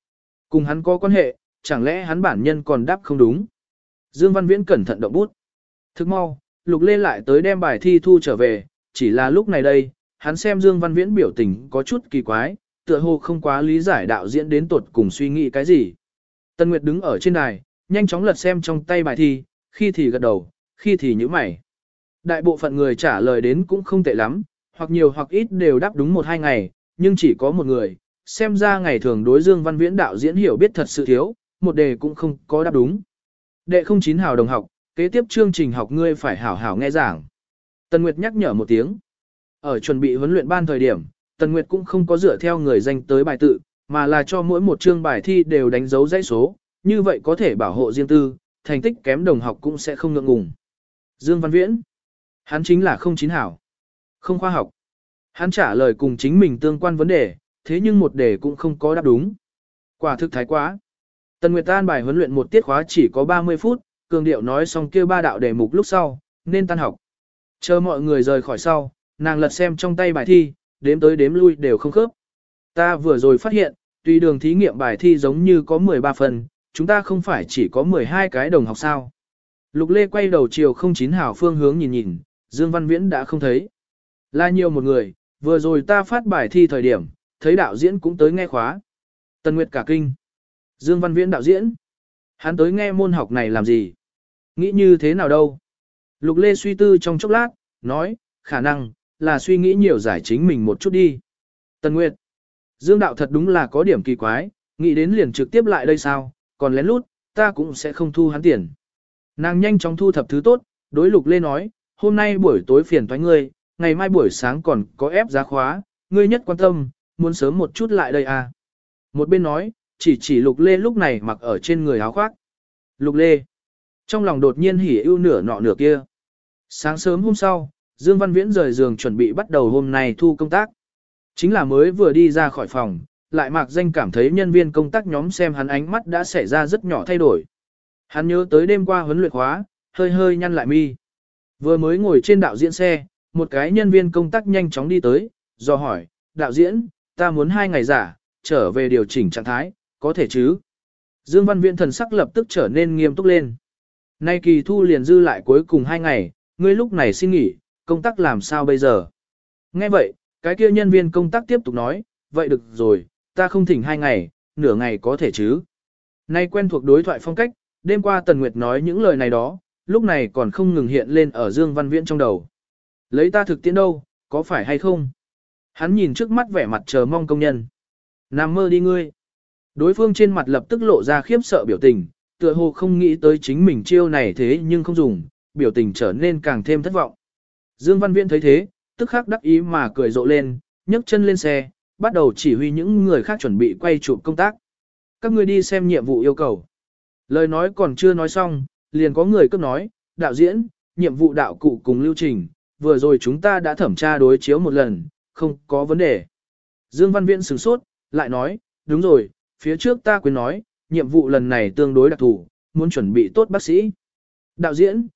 Cùng hắn có quan hệ, chẳng lẽ hắn bản nhân còn đáp không đúng. Dương Văn Viễn cẩn thận động bút. Thức mau, Lục Lê lại tới đem bài thi thu trở về, chỉ là lúc này đây, hắn xem Dương Văn Viễn biểu tình có chút kỳ quái, tựa hồ không quá lý giải đạo diễn đến tột cùng suy nghĩ cái gì. Tân Nguyệt đứng ở trên đài, nhanh chóng lật xem trong tay bài thi, khi thì gật đầu, khi thì nhíu mày. Đại bộ phận người trả lời đến cũng không tệ lắm, hoặc nhiều hoặc ít đều đáp đúng 1-2 ngày, nhưng chỉ có một người, xem ra ngày thường đối Dương Văn Viễn đạo diễn hiểu biết thật sự thiếu, một đề cũng không có đáp đúng. Đệ 09 hào đồng học, kế tiếp chương trình học ngươi phải hảo hảo nghe giảng. Tần Nguyệt nhắc nhở một tiếng. Ở chuẩn bị huấn luyện ban thời điểm, Tần Nguyệt cũng không có dựa theo người danh tới bài tự, mà là cho mỗi một chương bài thi đều đánh dấu dãy số, như vậy có thể bảo hộ riêng tư, thành tích kém đồng học cũng sẽ không ngượng ngùng. Dương Văn Viễn, hắn chính là 09 hảo, không khoa học. Hắn trả lời cùng chính mình tương quan vấn đề, thế nhưng một đề cũng không có đáp đúng. Quả thực thái quá. Tần Nguyệt an bài huấn luyện một tiết khóa chỉ có 30 phút, cường điệu nói xong kêu 3 đạo đề mục lúc sau, nên tan học. Chờ mọi người rời khỏi sau, nàng lật xem trong tay bài thi, đếm tới đếm lui đều không khớp. Ta vừa rồi phát hiện, tùy đường thí nghiệm bài thi giống như có 13 phần, chúng ta không phải chỉ có 12 cái đồng học sao. Lục Lê quay đầu chiều 09 hảo phương hướng nhìn nhìn, Dương Văn Viễn đã không thấy. Là nhiều một người, vừa rồi ta phát bài thi thời điểm, thấy đạo diễn cũng tới nghe khóa. Tần Nguyệt cả kinh. Dương Văn Viễn đạo diễn. Hắn tới nghe môn học này làm gì? Nghĩ như thế nào đâu? Lục Lê suy tư trong chốc lát, nói, khả năng, là suy nghĩ nhiều giải chính mình một chút đi. Tần Nguyệt. Dương đạo thật đúng là có điểm kỳ quái, nghĩ đến liền trực tiếp lại đây sao, còn lén lút, ta cũng sẽ không thu hắn tiền. Nàng nhanh chóng thu thập thứ tốt, đối Lục Lê nói, hôm nay buổi tối phiền toái ngươi, ngày mai buổi sáng còn có ép giá khóa, ngươi nhất quan tâm, muốn sớm một chút lại đây à. Một bên nói, chỉ Lục Lê lúc này mặc ở trên người áo khoác. Lục Lê. Trong lòng đột nhiên hỉ ưu nửa nọ nửa kia. Sáng sớm hôm sau, Dương Văn Viễn rời giường chuẩn bị bắt đầu hôm nay thu công tác. Chính là mới vừa đi ra khỏi phòng, lại mạc danh cảm thấy nhân viên công tác nhóm xem hắn ánh mắt đã xảy ra rất nhỏ thay đổi. Hắn nhớ tới đêm qua huấn luyện khóa, hơi hơi nhăn lại mi. Vừa mới ngồi trên đạo diễn xe, một cái nhân viên công tác nhanh chóng đi tới, do hỏi, đạo diễn, ta muốn 2 ngày giả, trở về điều chỉnh trạng thái, có thể chứ? Dương Văn Viễn thần sắc lập tức trở nên nghiêm túc lên. Nay kỳ thu liền dư lại cuối cùng 2 ngày, ngươi lúc này xin nghỉ, công tác làm sao bây giờ? Nghe vậy, cái kia nhân viên công tác tiếp tục nói, vậy được rồi, ta không thỉnh 2 ngày, nửa ngày có thể chứ? Nay quen thuộc đối thoại phong cách, đêm qua Tần Nguyệt nói những lời này đó, lúc này còn không ngừng hiện lên ở Dương Văn Viễn trong đầu. Lấy ta thực tiễn đâu, có phải hay không? Hắn nhìn trước mắt vẻ mặt chờ mong công nhân. Nằm mơ đi ngươi. Đối phương trên mặt lập tức lộ ra khiếp sợ biểu tình, tựa hồ không nghĩ tới chính mình chiêu này thế nhưng không dùng, biểu tình trở nên càng thêm thất vọng. Dương Văn Viễn thấy thế, tức khắc đắc ý mà cười rộ lên, nhấc chân lên xe, bắt đầu chỉ huy những người khác chuẩn bị quay chụp công tác. Các ngươi đi xem nhiệm vụ yêu cầu. Lời nói còn chưa nói xong, liền có người cấp nói, đạo diễn, nhiệm vụ đạo cụ cùng lưu trình, vừa rồi chúng ta đã thẩm tra đối chiếu một lần, không có vấn đề. Dương Văn Viễn sửng sốt, lại nói, đúng rồi, phía trước ta quên nói, nhiệm vụ lần này tương đối đặc thù, muốn chuẩn bị tốt bác sĩ. Đạo diễn,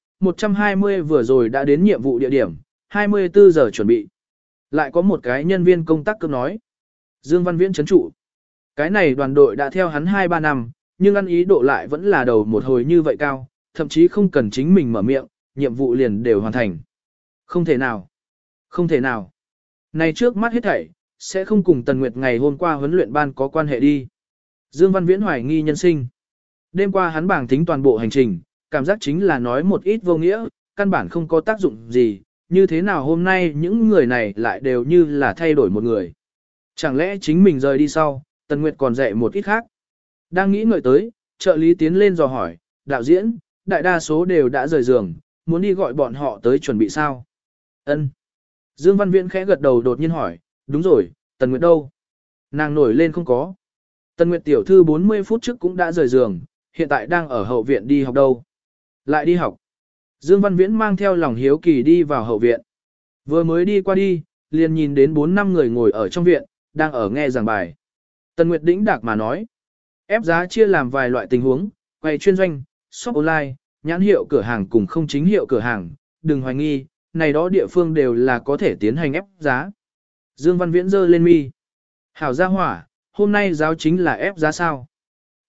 120 vừa rồi đã đến nhiệm vụ địa điểm, 24 giờ chuẩn bị. Lại có một cái nhân viên công tác cứ nói. Dương Văn Viễn chấn trụ. Cái này đoàn đội đã theo hắn 2-3 năm, nhưng ăn ý độ lại vẫn là đầu một hồi như vậy cao, thậm chí không cần chính mình mở miệng, nhiệm vụ liền đều hoàn thành. Không thể nào. Không thể nào. Này trước mắt hết thảy, sẽ không cùng Tần Nguyệt ngày hôm qua huấn luyện ban có quan hệ đi. Dương Văn Viễn hoài nghi nhân sinh. Đêm qua hắn bảng tính toàn bộ hành trình, cảm giác chính là nói một ít vô nghĩa, căn bản không có tác dụng gì, như thế nào hôm nay những người này lại đều như là thay đổi một người. Chẳng lẽ chính mình rời đi sau, Tần Nguyệt còn dạy một ít khác. Đang nghĩ ngợi tới, trợ lý tiến lên dò hỏi, đạo diễn, đại đa số đều đã rời giường, muốn đi gọi bọn họ tới chuẩn bị sao? Ân. Dương Văn Viễn khẽ gật đầu đột nhiên hỏi, đúng rồi, Tần Nguyệt đâu? Nàng nổi lên không có. Tần Nguyệt tiểu thư 40 phút trước cũng đã rời giường, hiện tại đang ở hậu viện đi học đâu. Lại đi học. Dương Văn Viễn mang theo lòng hiếu kỳ đi vào hậu viện. Vừa mới đi qua đi, liền nhìn đến 4-5 người ngồi ở trong viện, đang ở nghe giảng bài. Tần Nguyệt đĩnh đạc mà nói. Ép giá chia làm vài loại tình huống, quay chuyên doanh, shop online, nhãn hiệu cửa hàng cùng không chính hiệu cửa hàng, đừng hoài nghi, này đó địa phương đều là có thể tiến hành ép giá. Dương Văn Viễn giơ lên mi. Hảo gia hỏa, hôm nay giáo chính là ép giá sao?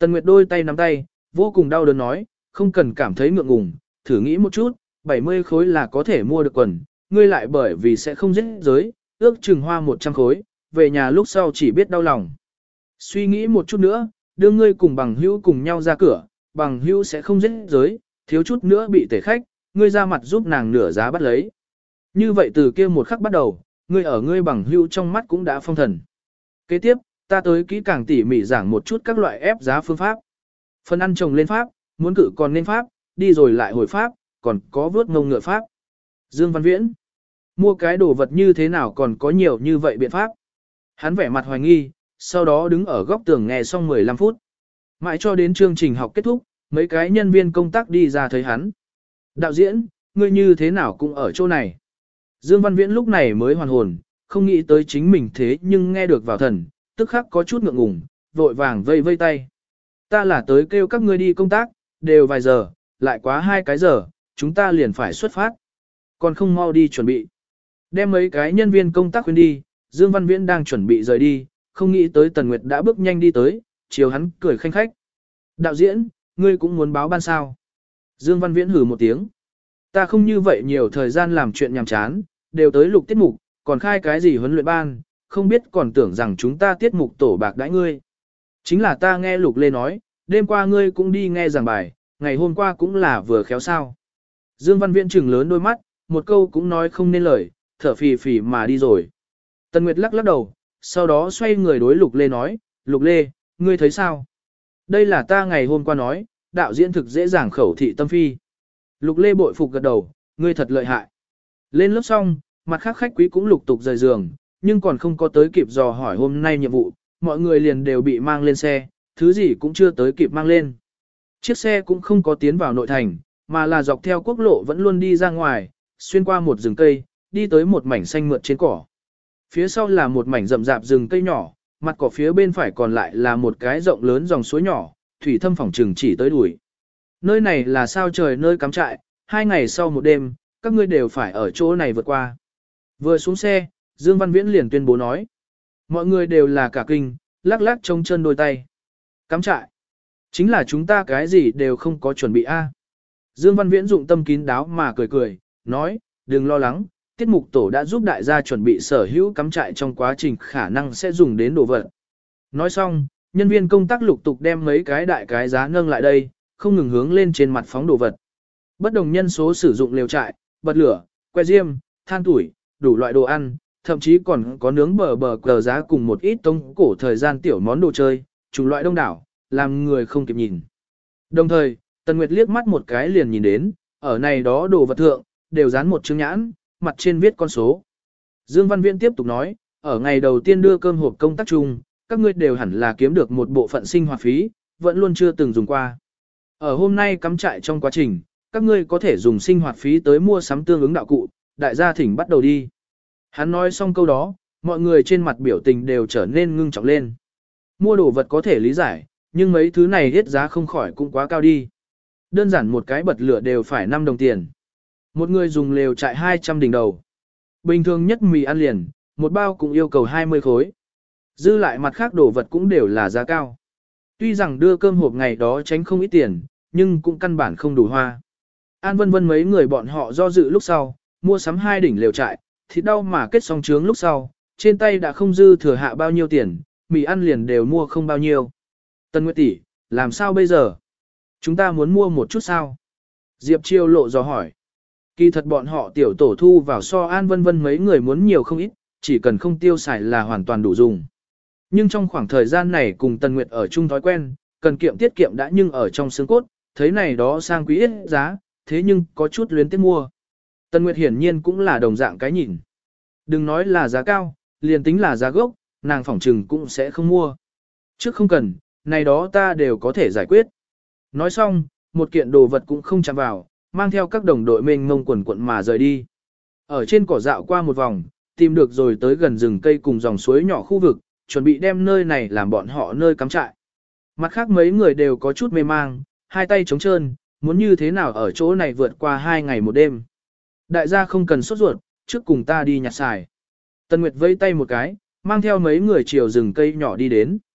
Tần Nguyệt đôi tay nắm tay, vô cùng đau đớn nói, không cần cảm thấy ngượng ngùng, thử nghĩ một chút, 70 khối là có thể mua được quần, ngươi lại bởi vì sẽ không giết giới, ước chừng hoa 100 khối, về nhà lúc sau chỉ biết đau lòng. Suy nghĩ một chút nữa, đưa ngươi cùng bằng hữu cùng nhau ra cửa, bằng hữu sẽ không giết giới, thiếu chút nữa bị tể khách, ngươi ra mặt giúp nàng nửa giá bắt lấy. Như vậy từ kia một khắc bắt đầu, ngươi ở ngươi bằng hữu trong mắt cũng đã phong thần. Kế tiếp, ta tới kỹ càng tỉ mỉ giảng một chút các loại ép giá phương pháp. Phần ăn chồng lên pháp, muốn cự còn nên pháp, đi rồi lại hồi pháp, còn có vớt ngông ngựa pháp. Dương Văn Viễn, mua cái đồ vật như thế nào còn có nhiều như vậy biện pháp. Hắn vẻ mặt hoài nghi, sau đó đứng ở góc tường nghe xong 15 phút. Mãi cho đến chương trình học kết thúc, mấy cái nhân viên công tác đi ra thấy hắn. Đạo diễn, ngươi như thế nào cũng ở chỗ này. Dương Văn Viễn lúc này mới hoàn hồn, không nghĩ tới chính mình thế nhưng nghe được vào thần, tức khắc có chút ngượng ngùng, vội vàng vây vây tay. Ta là tới kêu các ngươi đi công tác, đều vài giờ, lại quá 2 cái giờ, chúng ta liền phải xuất phát. Còn không mau đi chuẩn bị. Đem mấy cái nhân viên công tác khuyên đi, Dương Văn Viễn đang chuẩn bị rời đi, không nghĩ tới Tần Nguyệt đã bước nhanh đi tới, chiều hắn cười khanh khách. Đạo diễn, ngươi cũng muốn báo ban sao. Dương Văn Viễn hử một tiếng. Ta không như vậy nhiều thời gian làm chuyện nhàm chán, đều tới lục tiết mục, còn khai cái gì huấn luyện ban, không biết còn tưởng rằng chúng ta tiết mục tổ bạc đãi ngươi. Chính là ta nghe Lục Lê nói, đêm qua ngươi cũng đi nghe giảng bài, ngày hôm qua cũng là vừa khéo sao. Dương Văn Viễn trừng lớn đôi mắt, một câu cũng nói không nên lời, thở phì phì mà đi rồi. Tần Nguyệt lắc lắc đầu, sau đó xoay người đối Lục Lê nói, Lục Lê, ngươi thấy sao? Đây là ta ngày hôm qua nói, đạo diễn thực dễ dàng khẩu thị tâm phi. Lục Lê bội phục gật đầu, ngươi thật lợi hại. Lên lớp xong, mặt khác khách quý cũng lục tục rời giường, nhưng còn không có tới kịp dò hỏi hôm nay nhiệm vụ, mọi người liền đều bị mang lên xe, thứ gì cũng chưa tới kịp mang lên. Chiếc xe cũng không có tiến vào nội thành, mà là dọc theo quốc lộ vẫn luôn đi ra ngoài, xuyên qua một rừng cây, đi tới một mảnh xanh mượt trên cỏ. Phía sau là một mảnh rậm rạp rừng cây nhỏ, mặt cỏ phía bên phải còn lại là một cái rộng lớn dòng suối nhỏ, thủy thâm phỏng trừng chỉ tới đuổi. Nơi này là sao trời nơi cắm trại, 2 ngày sau một đêm, các ngươi đều phải ở chỗ này vượt qua. Vừa xuống xe, Dương Văn Viễn liền tuyên bố nói. Mọi người đều là cả kinh, lắc lắc trông chân đôi tay. Cắm trại. Chính là chúng ta cái gì đều không có chuẩn bị a. Dương Văn Viễn dụng tâm kín đáo mà cười cười, nói, đừng lo lắng, tiết mục tổ đã giúp đại gia chuẩn bị sở hữu cắm trại trong quá trình khả năng sẽ dùng đến đồ vật. Nói xong, nhân viên công tác lục tục đem mấy cái đại cái giá nâng lại đây, không ngừng hướng lên trên mặt phóng đồ vật. Bất đồng nhân số sử dụng lều trại, bật lửa, que diêm, than tuổi, đủ loại đồ ăn, thậm chí còn có nướng bờ cờ giá cùng một ít tống cổ thời gian tiểu món đồ chơi, chủng loại đông đảo, làm người không kịp nhìn. Đồng thời, Tần Nguyệt liếc mắt một cái liền nhìn đến, ở này đó đồ vật thượng, đều dán một chương nhãn, mặt trên viết con số. Dương Văn Viễn tiếp tục nói, ở ngày đầu tiên đưa cơm hộp công tác chung, các ngươi đều hẳn là kiếm được một bộ phận sinh hoạt phí, vẫn luôn chưa từng dùng qua. Ở hôm nay cắm trại trong quá trình, các ngươi có thể dùng sinh hoạt phí tới mua sắm tương ứng đạo cụ, đại gia thỉnh bắt đầu đi. Hắn nói xong câu đó, mọi người trên mặt biểu tình đều trở nên ngưng trọng lên. Mua đồ vật có thể lý giải, nhưng mấy thứ này hết giá không khỏi cũng quá cao đi. Đơn giản một cái bật lửa đều phải 5 đồng tiền. Một người dùng lều trại 200 đỉnh đầu. Bình thường nhất mì ăn liền, một bao cũng yêu cầu 20 khối. Dư lại mặt khác đồ vật cũng đều là giá cao. Tuy rằng đưa cơm hộp ngày đó tránh không ít tiền, nhưng cũng căn bản không đủ hoa. An Vân Vân mấy người bọn họ do dự lúc sau, mua sắm 2 đỉnh lều trại, thịt đau mà kết xong trướng lúc sau, trên tay đã không dư thừa hạ bao nhiêu tiền, mì ăn liền đều mua không bao nhiêu. Tân Nguyệt tỷ, làm sao bây giờ? Chúng ta muốn mua một chút sao? Diệp Chiêu lộ dò hỏi. Kỳ thật bọn họ tiểu tổ thu vào so An Vân Vân mấy người muốn nhiều không ít, chỉ cần không tiêu xài là hoàn toàn đủ dùng. Nhưng trong khoảng thời gian này cùng Tần Nguyệt ở chung thói quen, cần kiệm tiết kiệm đã nhưng ở trong xương cốt, thấy này đó sang quý ít giá, thế nhưng có chút luyến tiếc mua. Tần Nguyệt hiển nhiên cũng là đồng dạng cái nhìn. Đừng nói là giá cao, liền tính là giá gốc, nàng phỏng trừng cũng sẽ không mua. Trước không cần, này đó ta đều có thể giải quyết. Nói xong, một kiện đồ vật cũng không chạm vào, mang theo các đồng đội mênh mông quần quận mà rời đi. Ở trên cỏ dạo qua một vòng, tìm được rồi tới gần rừng cây cùng dòng suối nhỏ khu vực, chuẩn bị đem nơi này làm bọn họ nơi cắm trại. Mặt khác mấy người đều có chút mê mang, hai tay trống trơn, muốn như thế nào ở chỗ này vượt qua 2 ngày một đêm. Đại gia không cần sốt ruột, trước cùng ta đi nhặt xài. Tần Nguyệt vẫy tay một cái, mang theo mấy người chiều rừng cây nhỏ đi đến.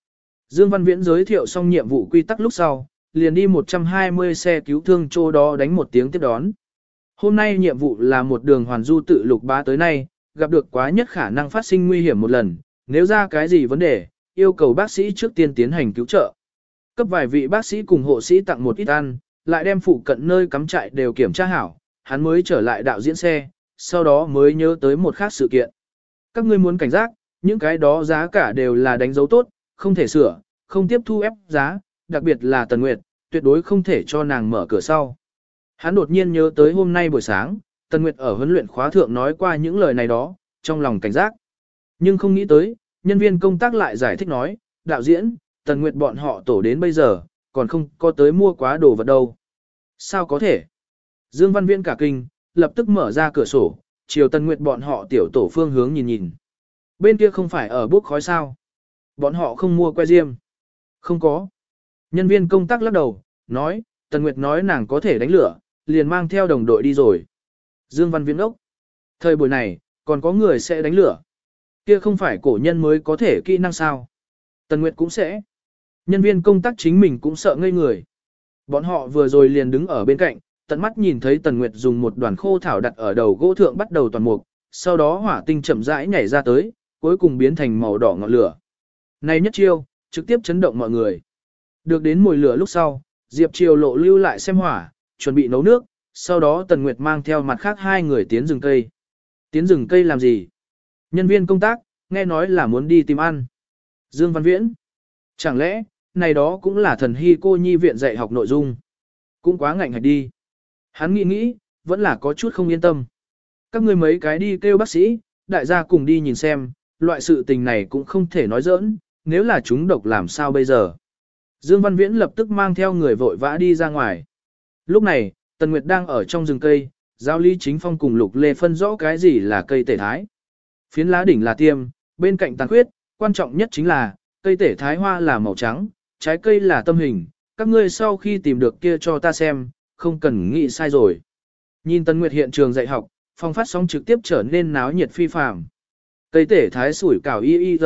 Dương Văn Viễn giới thiệu xong nhiệm vụ quy tắc lúc sau, liền đi 120 xe cứu thương chỗ đó đánh một tiếng tiếp đón. Hôm nay nhiệm vụ là một đường hoàn du tự lục bá tới nay, gặp được quá nhất khả năng phát sinh nguy hiểm một lần, nếu ra cái gì vấn đề, yêu cầu bác sĩ trước tiên tiến hành cứu trợ. Cấp vài vị bác sĩ cùng hộ sĩ tặng một ít ăn, lại đem phụ cận nơi cắm trại đều kiểm tra hảo, hắn mới trở lại đạo diễn xe, sau đó mới nhớ tới một khác sự kiện. Các ngươi muốn cảnh giác, những cái đó giá cả đều là đánh dấu tốt, không thể sửa, không tiếp thu ép giá, đặc biệt là Tần Nguyệt, tuyệt đối không thể cho nàng mở cửa sau. Hắn đột nhiên nhớ tới hôm nay buổi sáng, Tần Nguyệt ở huấn luyện khóa thượng nói qua những lời này đó, trong lòng cảnh giác. Nhưng không nghĩ tới, nhân viên công tác lại giải thích nói, đạo diễn, Tần Nguyệt bọn họ tổ đến bây giờ, còn không có tới mua quá đồ vật đâu. Sao có thể? Dương Văn Viễn cả kinh, lập tức mở ra cửa sổ, chiều Tần Nguyệt bọn họ tiểu tổ phương hướng nhìn nhìn. Bên kia không phải ở bốc khói sao? Bọn họ không mua que diêm. Không có. Nhân viên công tác lắc đầu, nói, Tần Nguyệt nói nàng có thể đánh lửa, liền mang theo đồng đội đi rồi. Dương Văn Viễn ốc. Thời buổi này, còn có người sẽ đánh lửa. Kia không phải cổ nhân mới có thể kỹ năng sao. Tần Nguyệt cũng sẽ. Nhân viên công tác chính mình cũng sợ ngây người. Bọn họ vừa rồi liền đứng ở bên cạnh, tận mắt nhìn thấy Tần Nguyệt dùng một đoàn khô thảo đặt ở đầu gỗ thượng bắt đầu toàn mục, sau đó hỏa tinh chậm rãi nhảy ra tới, cuối cùng biến thành màu đỏ ngọn lửa. Này nhất chiêu, trực tiếp chấn động mọi người. Được đến mùi lửa lúc sau, Diệp Triều Lộ lưu lại xem hỏa, chuẩn bị nấu nước, sau đó Tần Nguyệt mang theo mặt khác hai người tiến rừng cây. Tiến rừng cây làm gì? Nhân viên công tác, nghe nói là muốn đi tìm ăn. Dương Văn Viễn. Chẳng lẽ, này đó cũng là thần hy cô nhi viện dạy học nội dung. Cũng quá ngạnh hạch đi. Hắn nghĩ, vẫn là có chút không yên tâm. Các ngươi mấy cái đi kêu bác sĩ, đại gia cùng đi nhìn xem, loại sự tình này cũng không thể nói giỡn, nếu là chúng độc làm sao bây giờ. Dương Văn Viễn lập tức mang theo người vội vã đi ra ngoài. Lúc này, Tần Nguyệt đang ở trong rừng cây, Giao Lý Chính Phong cùng Lục Lê phân rõ cái gì là cây tể thái. Phiến lá đỉnh là tiêm, bên cạnh tàn khuyết, quan trọng nhất chính là, cây tể thái hoa là màu trắng, trái cây là tâm hình, các ngươi sau khi tìm được kia cho ta xem, không cần nghĩ sai rồi. Nhìn Tần Nguyệt hiện trường dạy học, phòng phát sóng trực tiếp trở nên náo nhiệt phi phàm. Cây tể thái sủi cảo IIRS.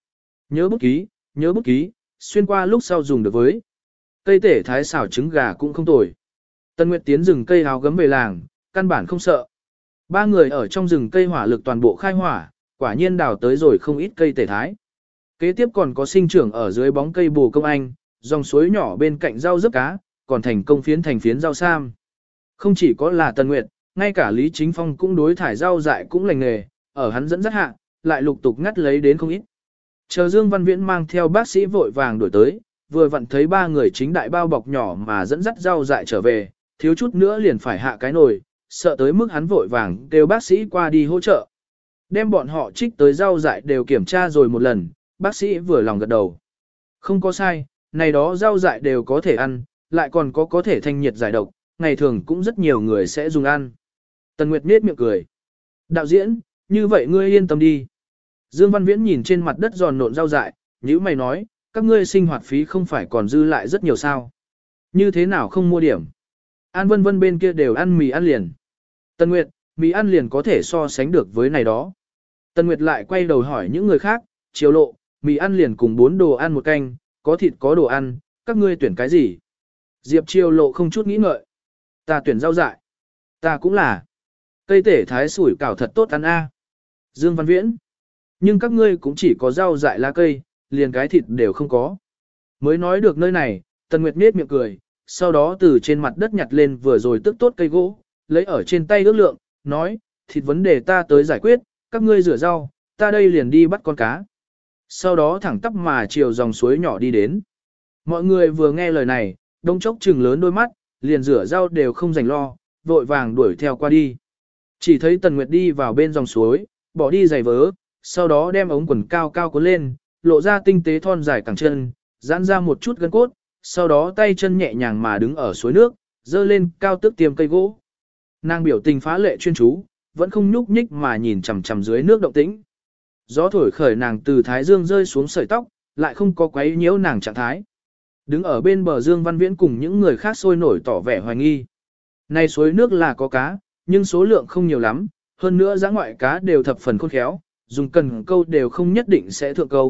Nhớ bút ký, xuyên qua lúc sau dùng được với. Cây tể thái xào trứng gà cũng không tồi. Tần Nguyệt tiến rừng cây háo gấm về làng, căn bản không sợ. Ba người ở trong rừng cây hỏa lực toàn bộ khai hỏa, quả nhiên đào tới rồi không ít cây tể thái. Kế tiếp còn có sinh trưởng ở dưới bóng cây bồ công anh, dòng suối nhỏ bên cạnh rau rớp cá, còn thành công thành phiến rau sam. Không chỉ có là Tần Nguyệt, ngay cả Lý Chính Phong cũng đối thải rau dại cũng lành nghề, ở hắn dẫn dắt hạ, lại lục tục ngắt lấy đến không ít. Chờ Dương Văn Viễn mang theo bác sĩ vội vàng đổi tới, vừa vặn thấy ba người chính đại bao bọc nhỏ mà dẫn dắt rau dại trở về, thiếu chút nữa liền phải hạ cái nồi, sợ tới mức hắn vội vàng kêu bác sĩ qua đi hỗ trợ. Đem bọn họ trích tới rau dại đều kiểm tra rồi một lần, bác sĩ vừa lòng gật đầu. Không có sai, này đó rau dại đều có thể ăn, lại còn có thể thanh nhiệt giải độc, ngày thường cũng rất nhiều người sẽ dùng ăn. Tần Nguyệt nết miệng cười. Đạo diễn, như vậy ngươi yên tâm đi. Dương Văn Viễn nhìn trên mặt đất giòn nộn rau dại, nhíu mày nói, các ngươi sinh hoạt phí không phải còn dư lại rất nhiều sao. Như thế nào không mua điểm. An Vân Vân bên kia đều ăn mì ăn liền. Tần Nguyệt, mì ăn liền có thể so sánh được với này đó. Tần Nguyệt lại quay đầu hỏi những người khác, Triều Lộ, mì ăn liền cùng 4 đồ ăn một canh, có thịt có đồ ăn, các ngươi tuyển cái gì? Diệp Triều Lộ không chút nghĩ ngợi. Ta tuyển rau dại. Ta cũng là. Cây tể thái sủi cảo thật tốt ăn a. Dương Văn Viễn. Nhưng các ngươi cũng chỉ có rau dại lá cây, liền cái thịt đều không có. Mới nói được nơi này, Tần Nguyệt nết miệng cười, sau đó từ trên mặt đất nhặt lên vừa rồi tức tốt cây gỗ, lấy ở trên tay ước lượng, nói, thịt vấn đề ta tới giải quyết, các ngươi rửa rau, ta đây liền đi bắt con cá. Sau đó thẳng tắp mà chiều dòng suối nhỏ đi đến. Mọi người vừa nghe lời này, đông chốc trừng lớn đôi mắt, liền rửa rau đều không rảnh lo, vội vàng đuổi theo qua đi. Chỉ thấy Tần Nguyệt đi vào bên dòng suối, bỏ đi giày vớ, sau đó đem ống quần cao cao cuốn lên, lộ ra tinh tế thon dài cẳng chân, giãn ra một chút gân cốt, sau đó tay chân nhẹ nhàng mà đứng ở suối nước, dơ lên cao tước tiêm cây gỗ. Nàng biểu tình phá lệ chuyên chú, vẫn không nhúc nhích mà nhìn chằm chằm dưới nước động tĩnh. Gió thổi khởi nàng từ thái dương rơi xuống sợi tóc, lại không có quấy nhiễu nàng trạng thái. Đứng ở bên bờ Dương Văn Viễn cùng những người khác sôi nổi tỏ vẻ hoài nghi. Này suối nước là có cá, nhưng số lượng không nhiều lắm, hơn nữa dã ngoại cá đều thập phần khôn khéo, dùng cần câu đều không nhất định sẽ thượng câu,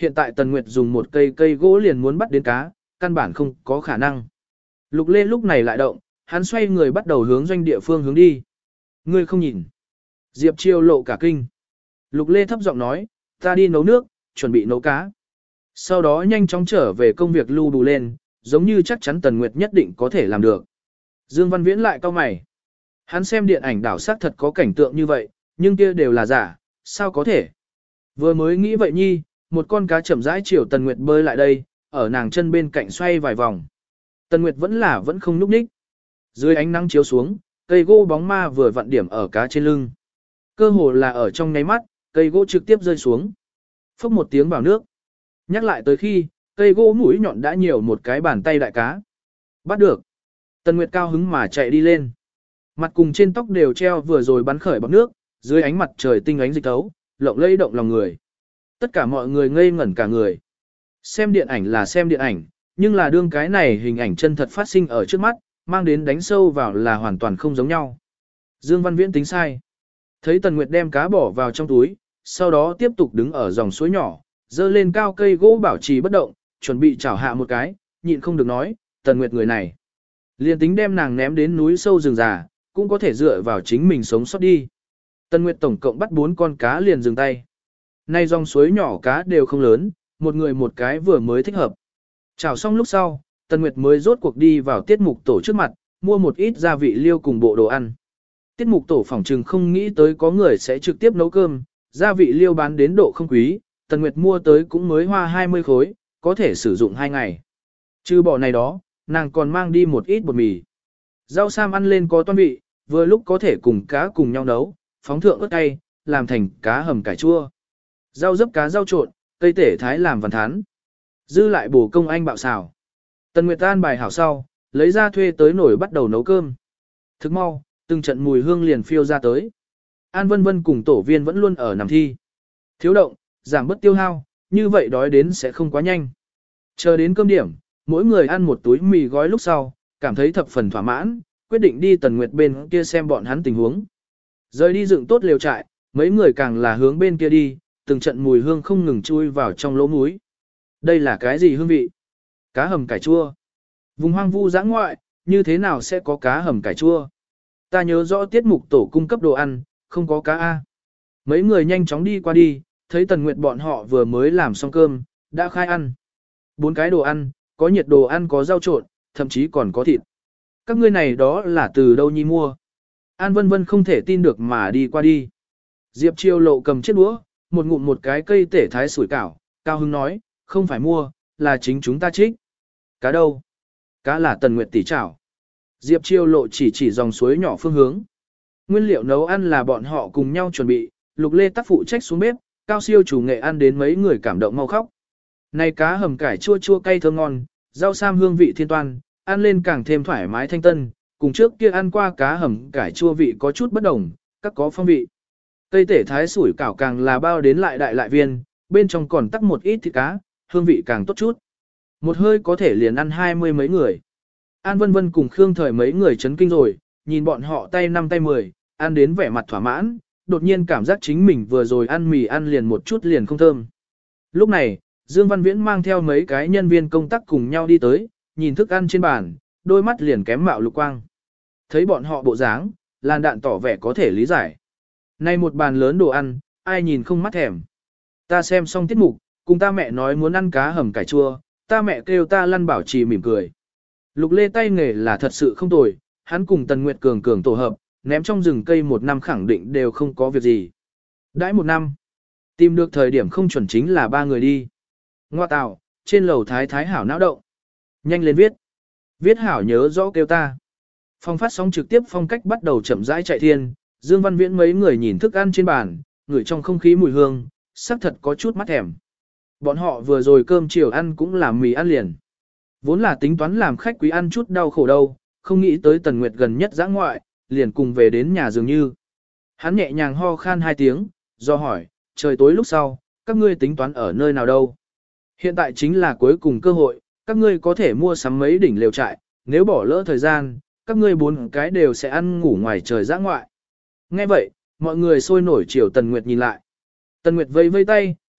hiện tại Tần Nguyệt dùng một cây gỗ liền muốn bắt đến cá, căn bản không có khả năng. Lục Lê lúc này lại động, hắn xoay người bắt đầu hướng doanh địa phương hướng đi. Ngươi không nhìn. Diệp Chiêu lộ cả kinh. Lục Lê thấp giọng nói, ta đi nấu nước, chuẩn bị nấu cá. Sau đó nhanh chóng trở về công việc lưu đủ lên, giống như chắc chắn Tần Nguyệt nhất định có thể làm được. Dương Văn Viễn lại cau mày. Hắn xem điện ảnh đảo sát thật có cảnh tượng như vậy, nhưng kia đều là giả, sao có thể? Vừa mới nghĩ vậy nhi, một con cá chậm rãi chiều Tần Nguyệt bơi lại đây, ở nàng chân bên cạnh xoay vài vòng. Tần Nguyệt vẫn không nhúc nhích. Dưới ánh nắng chiếu xuống, cây gỗ bóng ma vừa vặn điểm ở cá trên lưng. Cơ hồ là ở trong nháy mắt, cây gỗ trực tiếp rơi xuống. Phốc một tiếng vào nước. Nhắc lại tới khi, cây gỗ mũi nhọn đã nhiều một cái bàn tay đại cá. Bắt được. Tần Nguyệt cao hứng mà chạy đi lên. Mặt cùng trên tóc đều treo vừa rồi bắn khởi bọt nước, dưới ánh mặt trời tinh ánh dịch tấu, lộng lẫy động lòng người. Tất cả mọi người ngây ngẩn cả người. Xem điện ảnh là xem điện ảnh, nhưng là đương cái này hình ảnh chân thật phát sinh ở trước mắt, mang đến đánh sâu vào là hoàn toàn không giống nhau. Dương Văn Viễn tính sai. Thấy Tần Nguyệt đem cá bỏ vào trong túi, sau đó tiếp tục đứng ở dòng suối nhỏ, dơ lên cao cây gỗ bảo trì bất động, chuẩn bị chảo hạ một cái, nhịn không được nói, Tần Nguyệt người này. Liên tính đem nàng ném đến núi sâu rừng già, cũng có thể dựa vào chính mình sống sót đi. Tần Nguyệt tổng cộng bắt 4 con cá liền dừng tay. Nay dòng suối nhỏ cá đều không lớn, một người một cái vừa mới thích hợp. Chảo xong lúc sau, Tần Nguyệt mới rốt cuộc đi vào tiết mục tổ trước mặt, mua một ít gia vị liêu cùng bộ đồ ăn. Tiết mục tổ phỏng trừng không nghĩ tới có người sẽ trực tiếp nấu cơm, gia vị liêu bán đến độ không quý, Tần Nguyệt mua tới cũng mới hoa 20 khối, có thể sử dụng 2 ngày. Trừ bỏ này đó, nàng còn mang đi một ít bột mì. Rau sam ăn lên có toan vị, vừa lúc có thể cùng cá cùng nhau nấu, phóng thượng ớt cay, làm thành cá hầm cải chua. Rau dấp cá rau trộn, cây tể thái làm văn thán. Dư lại bổ công anh bạo xào. Tần Nguyệt an bài hảo sau, lấy ra thuê tới nổi bắt đầu nấu cơm. Thức mau, từng trận mùi hương liền phiêu ra tới. An Vân Vân cùng tổ viên vẫn luôn ở nằm thi. Thiếu động, giảm bớt tiêu hao, như vậy đói đến sẽ không quá nhanh. Chờ đến cơm điểm, mỗi người ăn một túi mì gói lúc sau, cảm thấy thập phần thỏa mãn, quyết định đi Tần Nguyệt bên kia xem bọn hắn tình huống. Rời đi dựng tốt lều trại, mấy người càng là hướng bên kia đi, từng trận mùi hương không ngừng chui vào trong lỗ mũi. Đây là cái gì hương vị? Cá hầm cải chua. Vùng hoang vu dã ngoại, như thế nào sẽ có cá hầm cải chua? Ta nhớ rõ tiết mục tổ cung cấp đồ ăn, không có cá A. Mấy người nhanh chóng đi qua đi, thấy Tần Nguyệt bọn họ vừa mới làm xong cơm, đã khai ăn. 4 cái đồ ăn, có nhiệt đồ ăn có rau trộn, thậm chí còn có thịt. Các ngươi này đó là từ đâu nhi mua? An Vân Vân không thể tin được mà đi qua đi. Diệp Chiêu lộ cầm chiếc đũa, một ngụm một cái cây tể thái sủi cảo, cao hứng nói, không phải mua, là chính chúng ta trích. Cá đâu? Cá là Tần Nguyệt tỷ chảo. Diệp Chiêu lộ chỉ dòng suối nhỏ phương hướng. Nguyên liệu nấu ăn là bọn họ cùng nhau chuẩn bị, Lục Lê tác phụ trách xuống bếp, cao siêu chủ nghệ ăn đến mấy người cảm động mau khóc. Này cá hầm cải chua chua cay thơm ngon, rau sam hương vị thiên toan, ăn lên càng thêm thoải mái thanh tân, cùng trước kia ăn qua cá hầm cải chua vị có chút bất đồng, các có phong vị. Cây tể thái sủi cảo càng là bao đến lại đại lại viên, bên trong còn tắc một ít thịt cá, hương vị càng tốt chút. Một hơi có thể liền ăn 20 mấy người. An Vân Vân cùng Khương Thời mấy người chấn kinh rồi, nhìn bọn họ tay 5 tay 10, ăn đến vẻ mặt thỏa mãn, đột nhiên cảm giác chính mình vừa rồi ăn mì ăn liền một chút liền không thơm. Lúc này, Dương Văn Viễn mang theo mấy cái nhân viên công tác cùng nhau đi tới, nhìn thức ăn trên bàn, đôi mắt liền kém mạo lục quang. Thấy bọn họ bộ dáng, Lan Đạn tỏ vẻ có thể lý giải. Nay một bàn lớn đồ ăn, ai nhìn không mắt thèm. Ta xem xong tiết mục, cùng ta mẹ nói muốn ăn cá hầm cải chua, ta mẹ kêu ta lăn bảo trì mỉm cười. Lục Lê tay nghề là thật sự không tồi, hắn cùng Tần Nguyệt cường tổ hợp, ném trong rừng cây 1 năm khẳng định đều không có việc gì. Đãi 1 năm, tìm được thời điểm không chuẩn chính là 3 người đi. Ngoa tạo, trên lầu thái thái hảo não động. Nhanh lên viết. Viết hảo nhớ rõ kêu ta. Phong phát sóng trực tiếp phong cách bắt đầu chậm rãi chạy thiên, Dương Văn Viễn mấy người nhìn thức ăn trên bàn, ngửi trong không khí mùi hương, sắc thật có chút mắt thèm. Bọn họ vừa rồi cơm chiều ăn cũng làm mì ăn liền. Vốn là tính toán làm khách quý ăn chút đau khổ đâu, không nghĩ tới Tần Nguyệt gần nhất dã ngoại, liền cùng về đến nhà dường như. Hắn nhẹ nhàng ho khan 2 tiếng, do hỏi, trời tối lúc sau, các ngươi tính toán ở nơi nào đâu? Hiện tại chính là cuối cùng cơ hội, các ngươi có thể mua sắm mấy đỉnh lều trại, nếu bỏ lỡ thời gian, các ngươi 4 cái đều sẽ ăn ngủ ngoài trời dã ngoại. Nghe vậy, mọi người sôi nổi chiều Tần Nguyệt nhìn lại. Tần Nguyệt vây vây tay,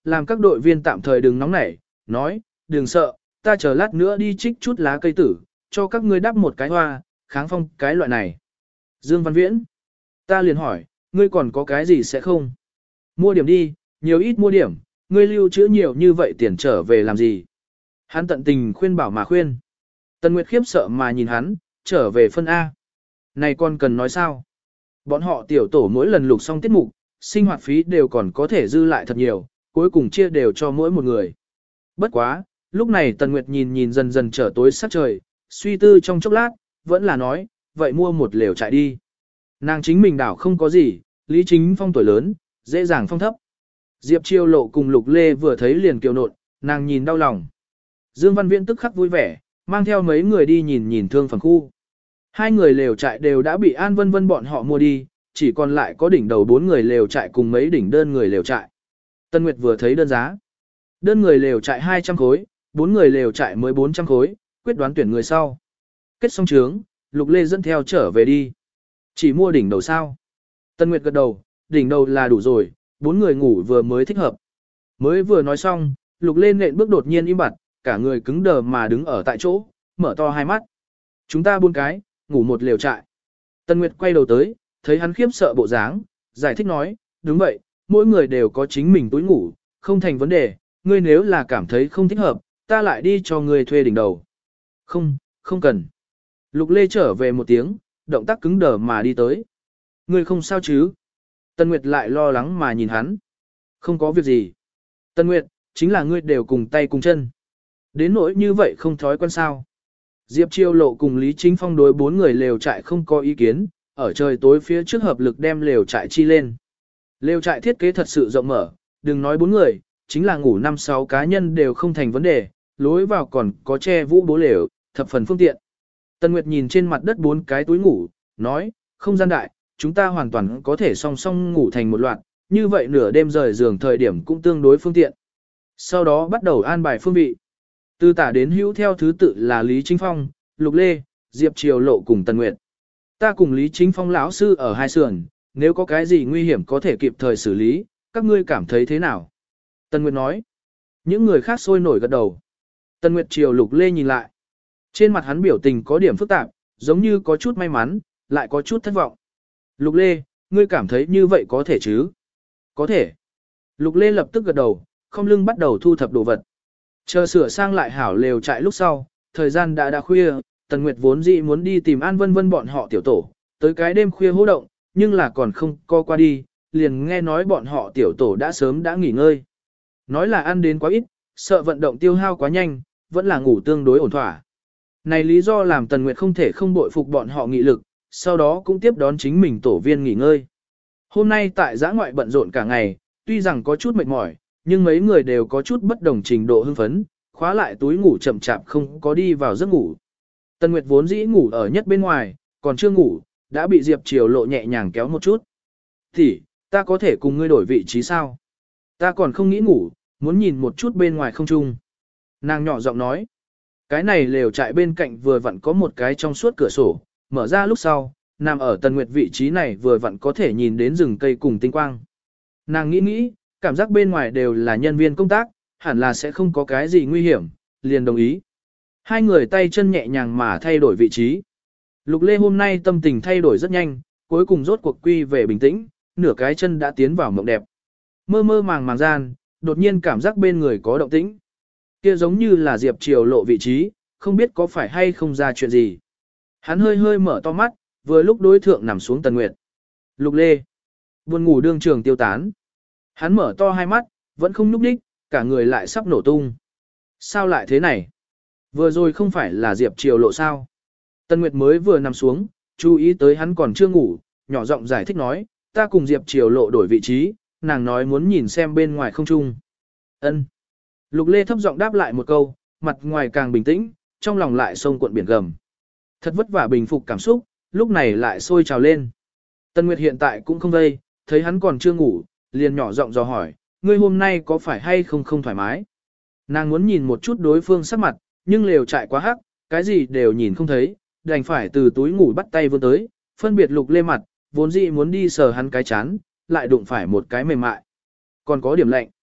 làm các đội viên tạm thời đừng nóng nảy, nói, đừng sợ, ta chờ lát nữa đi trích chút lá cây tử, cho các ngươi đắp một cái hoa, kháng phong cái loại này. Dương Văn Viễn, ta liền hỏi, ngươi còn có cái gì sẽ không? Mua điểm đi, nhiều ít mua điểm, ngươi lưu trữ nhiều như vậy tiền trở về làm gì? Hắn tận tình khuyên bảo mà khuyên. Tần Nguyệt khiếp sợ mà nhìn hắn, trở về phân A. Này con cần nói sao? Bọn họ tiểu tổ mỗi lần lục xong tiết mục, sinh hoạt phí đều còn có thể dư lại thật nhiều, cuối cùng chia đều cho mỗi một người. Bất quá, lúc này Tần Nguyệt nhìn dần dần trở tối sắc trời, suy tư trong chốc lát, vẫn là nói, vậy mua một lều trại đi. Nàng chính mình đảo không có gì, Lý Chính Phong tuổi lớn, dễ dàng phong thấp. Diệp Chiêu Lộ cùng Lục Lê vừa thấy liền kiều nộn, nàng nhìn đau lòng. Dương Văn Viễn tức khắc vui vẻ, mang theo mấy người đi nhìn thương phẩm khu. Hai người lều trại đều đã bị An Vân Vân bọn họ mua đi, chỉ còn lại có đỉnh đầu 4 người lều trại cùng mấy đỉnh đơn người lều trại. Tân Nguyệt vừa thấy đơn giá. Đơn người lều trại 200 khối, 4 người lều trại mới 400 khối, quyết đoán tuyển người sau. Kết xong trướng, Lục Lê dẫn theo trở về đi. Chỉ mua đỉnh đầu sao? Tân Nguyệt gật đầu, đỉnh đầu là đủ rồi, 4 người ngủ vừa mới thích hợp. Mới vừa nói xong, Lục Lê nện bước đột nhiên im bặt, cả người cứng đờ mà đứng ở tại chỗ, mở to hai mắt. Chúng ta 4 cái, ngủ một lều trại. Tân Nguyệt quay đầu tới, thấy hắn khiếp sợ bộ dáng, giải thích nói, đúng vậy, mỗi người đều có chính mình túi ngủ, không thành vấn đề, ngươi nếu là cảm thấy không thích hợp, ta lại đi cho ngươi thuê đỉnh đầu. Không, không cần. Lục Lê trở về một tiếng, động tác cứng đờ mà đi tới. Ngươi không sao chứ? Tân Nguyệt lại lo lắng mà nhìn hắn. Không có việc gì. Tân Nguyệt, chính là ngươi đều cùng tay cùng chân. Đến nỗi như vậy không thói quen sao. Diệp Chiêu Lộ cùng Lý Chính Phong đối 4 người lều trại không có ý kiến, ở trời tối phía trước hợp lực đem lều trại chi lên. Lều trại thiết kế thật sự rộng mở, đừng nói 4 người, chính là ngủ 5-6 cá nhân đều không thành vấn đề, lối vào còn có che vũ bố lều, thập phần phương tiện. Tân Nguyệt nhìn trên mặt đất 4 cái túi ngủ, nói, không gian đại, chúng ta hoàn toàn có thể song song ngủ thành một loạt, như vậy nửa đêm rời giường thời điểm cũng tương đối phương tiện. Sau đó bắt đầu an bài phương vị. Từ tả đến hữu theo thứ tự là Lý Chính Phong, Lục Lê, Diệp Triều Lộ cùng Tần Nguyệt. Ta cùng Lý Chính Phong lão sư ở hai sườn, nếu có cái gì nguy hiểm có thể kịp thời xử lý, các ngươi cảm thấy thế nào? Tần Nguyệt nói. Những người khác sôi nổi gật đầu. Tần Nguyệt chiều Lục Lê nhìn lại. Trên mặt hắn biểu tình có điểm phức tạp, giống như có chút may mắn, lại có chút thất vọng. Lục Lê, ngươi cảm thấy như vậy có thể chứ? Có thể. Lục Lê lập tức gật đầu, không lưng bắt đầu thu thập đồ vật. Chờ sửa sang lại hảo lều trại lúc sau, thời gian đã khuya, Tần Nguyệt vốn dĩ muốn đi tìm An Vân Vân bọn họ tiểu tổ, tới cái đêm khuya hô động, nhưng là còn không co qua đi, liền nghe nói bọn họ tiểu tổ đã sớm đã nghỉ ngơi. Nói là ăn đến quá ít, sợ vận động tiêu hao quá nhanh, vẫn là ngủ tương đối ổn thỏa. Này lý do làm Tần Nguyệt không thể không bội phục bọn họ nghị lực, sau đó cũng tiếp đón chính mình tổ viên nghỉ ngơi. Hôm nay tại giã ngoại bận rộn cả ngày, tuy rằng có chút mệt mỏi, nhưng mấy người đều có chút bất đồng trình độ hưng phấn, khóa lại túi ngủ chậm chạp không có đi vào giấc ngủ. Tần Nguyệt vốn dĩ ngủ ở nhất bên ngoài, còn chưa ngủ, đã bị Diệp Triều Lộ nhẹ nhàng kéo một chút. Thì, ta có thể cùng ngươi đổi vị trí sao? Ta còn không nghĩ ngủ, muốn nhìn một chút bên ngoài không trung. Nàng nhỏ giọng nói, cái này lều trại bên cạnh vừa vặn có một cái trong suốt cửa sổ, mở ra lúc sau, nằm ở Tần Nguyệt vị trí này vừa vặn có thể nhìn đến rừng cây cùng tinh quang. Nàng nghĩ, cảm giác bên ngoài đều là nhân viên công tác, hẳn là sẽ không có cái gì nguy hiểm, liền đồng ý. Hai người tay chân nhẹ nhàng mà thay đổi vị trí. Lục Lê hôm nay tâm tình thay đổi rất nhanh, cuối cùng rốt cuộc quy về bình tĩnh, nửa cái chân đã tiến vào mộng đẹp. Mơ mơ màng màng gian, đột nhiên cảm giác bên người có động tĩnh. Kia giống như là Diệp Triều Lộ vị trí, không biết có phải hay không ra chuyện gì. Hắn hơi hơi mở to mắt, vừa lúc đối thượng nằm xuống Tần Nguyệt. Lục Lê, buồn ngủ đương trường tiêu tán. Hắn mở to hai mắt, vẫn không nhúc đích, cả người lại sắp nổ tung. Sao lại thế này? Vừa rồi không phải là Diệp Triều Lộ sao? Tần Nguyệt mới vừa nằm xuống, chú ý tới hắn còn chưa ngủ, nhỏ giọng giải thích nói, ta cùng Diệp Triều Lộ đổi vị trí, nàng nói muốn nhìn xem bên ngoài không trung. Ân. Lục Lê thấp giọng đáp lại một câu, mặt ngoài càng bình tĩnh, trong lòng lại sông cuộn biển gầm. Thật vất vả bình phục cảm xúc, lúc này lại sôi trào lên. Tần Nguyệt hiện tại cũng không vây, thấy hắn còn chưa ngủ, liền nhỏ giọng dò hỏi, ngươi hôm nay có phải hay không không thoải mái? Nàng muốn nhìn một chút đối phương sắc mặt, nhưng lều trại quá hắc, cái gì đều nhìn không thấy, đành phải từ túi ngủ bắt tay vươn tới, phân biệt Lục Lê mặt, vốn dĩ muốn đi sờ hắn cái chán, lại đụng phải một cái mềm mại. Còn có điểm lạnh.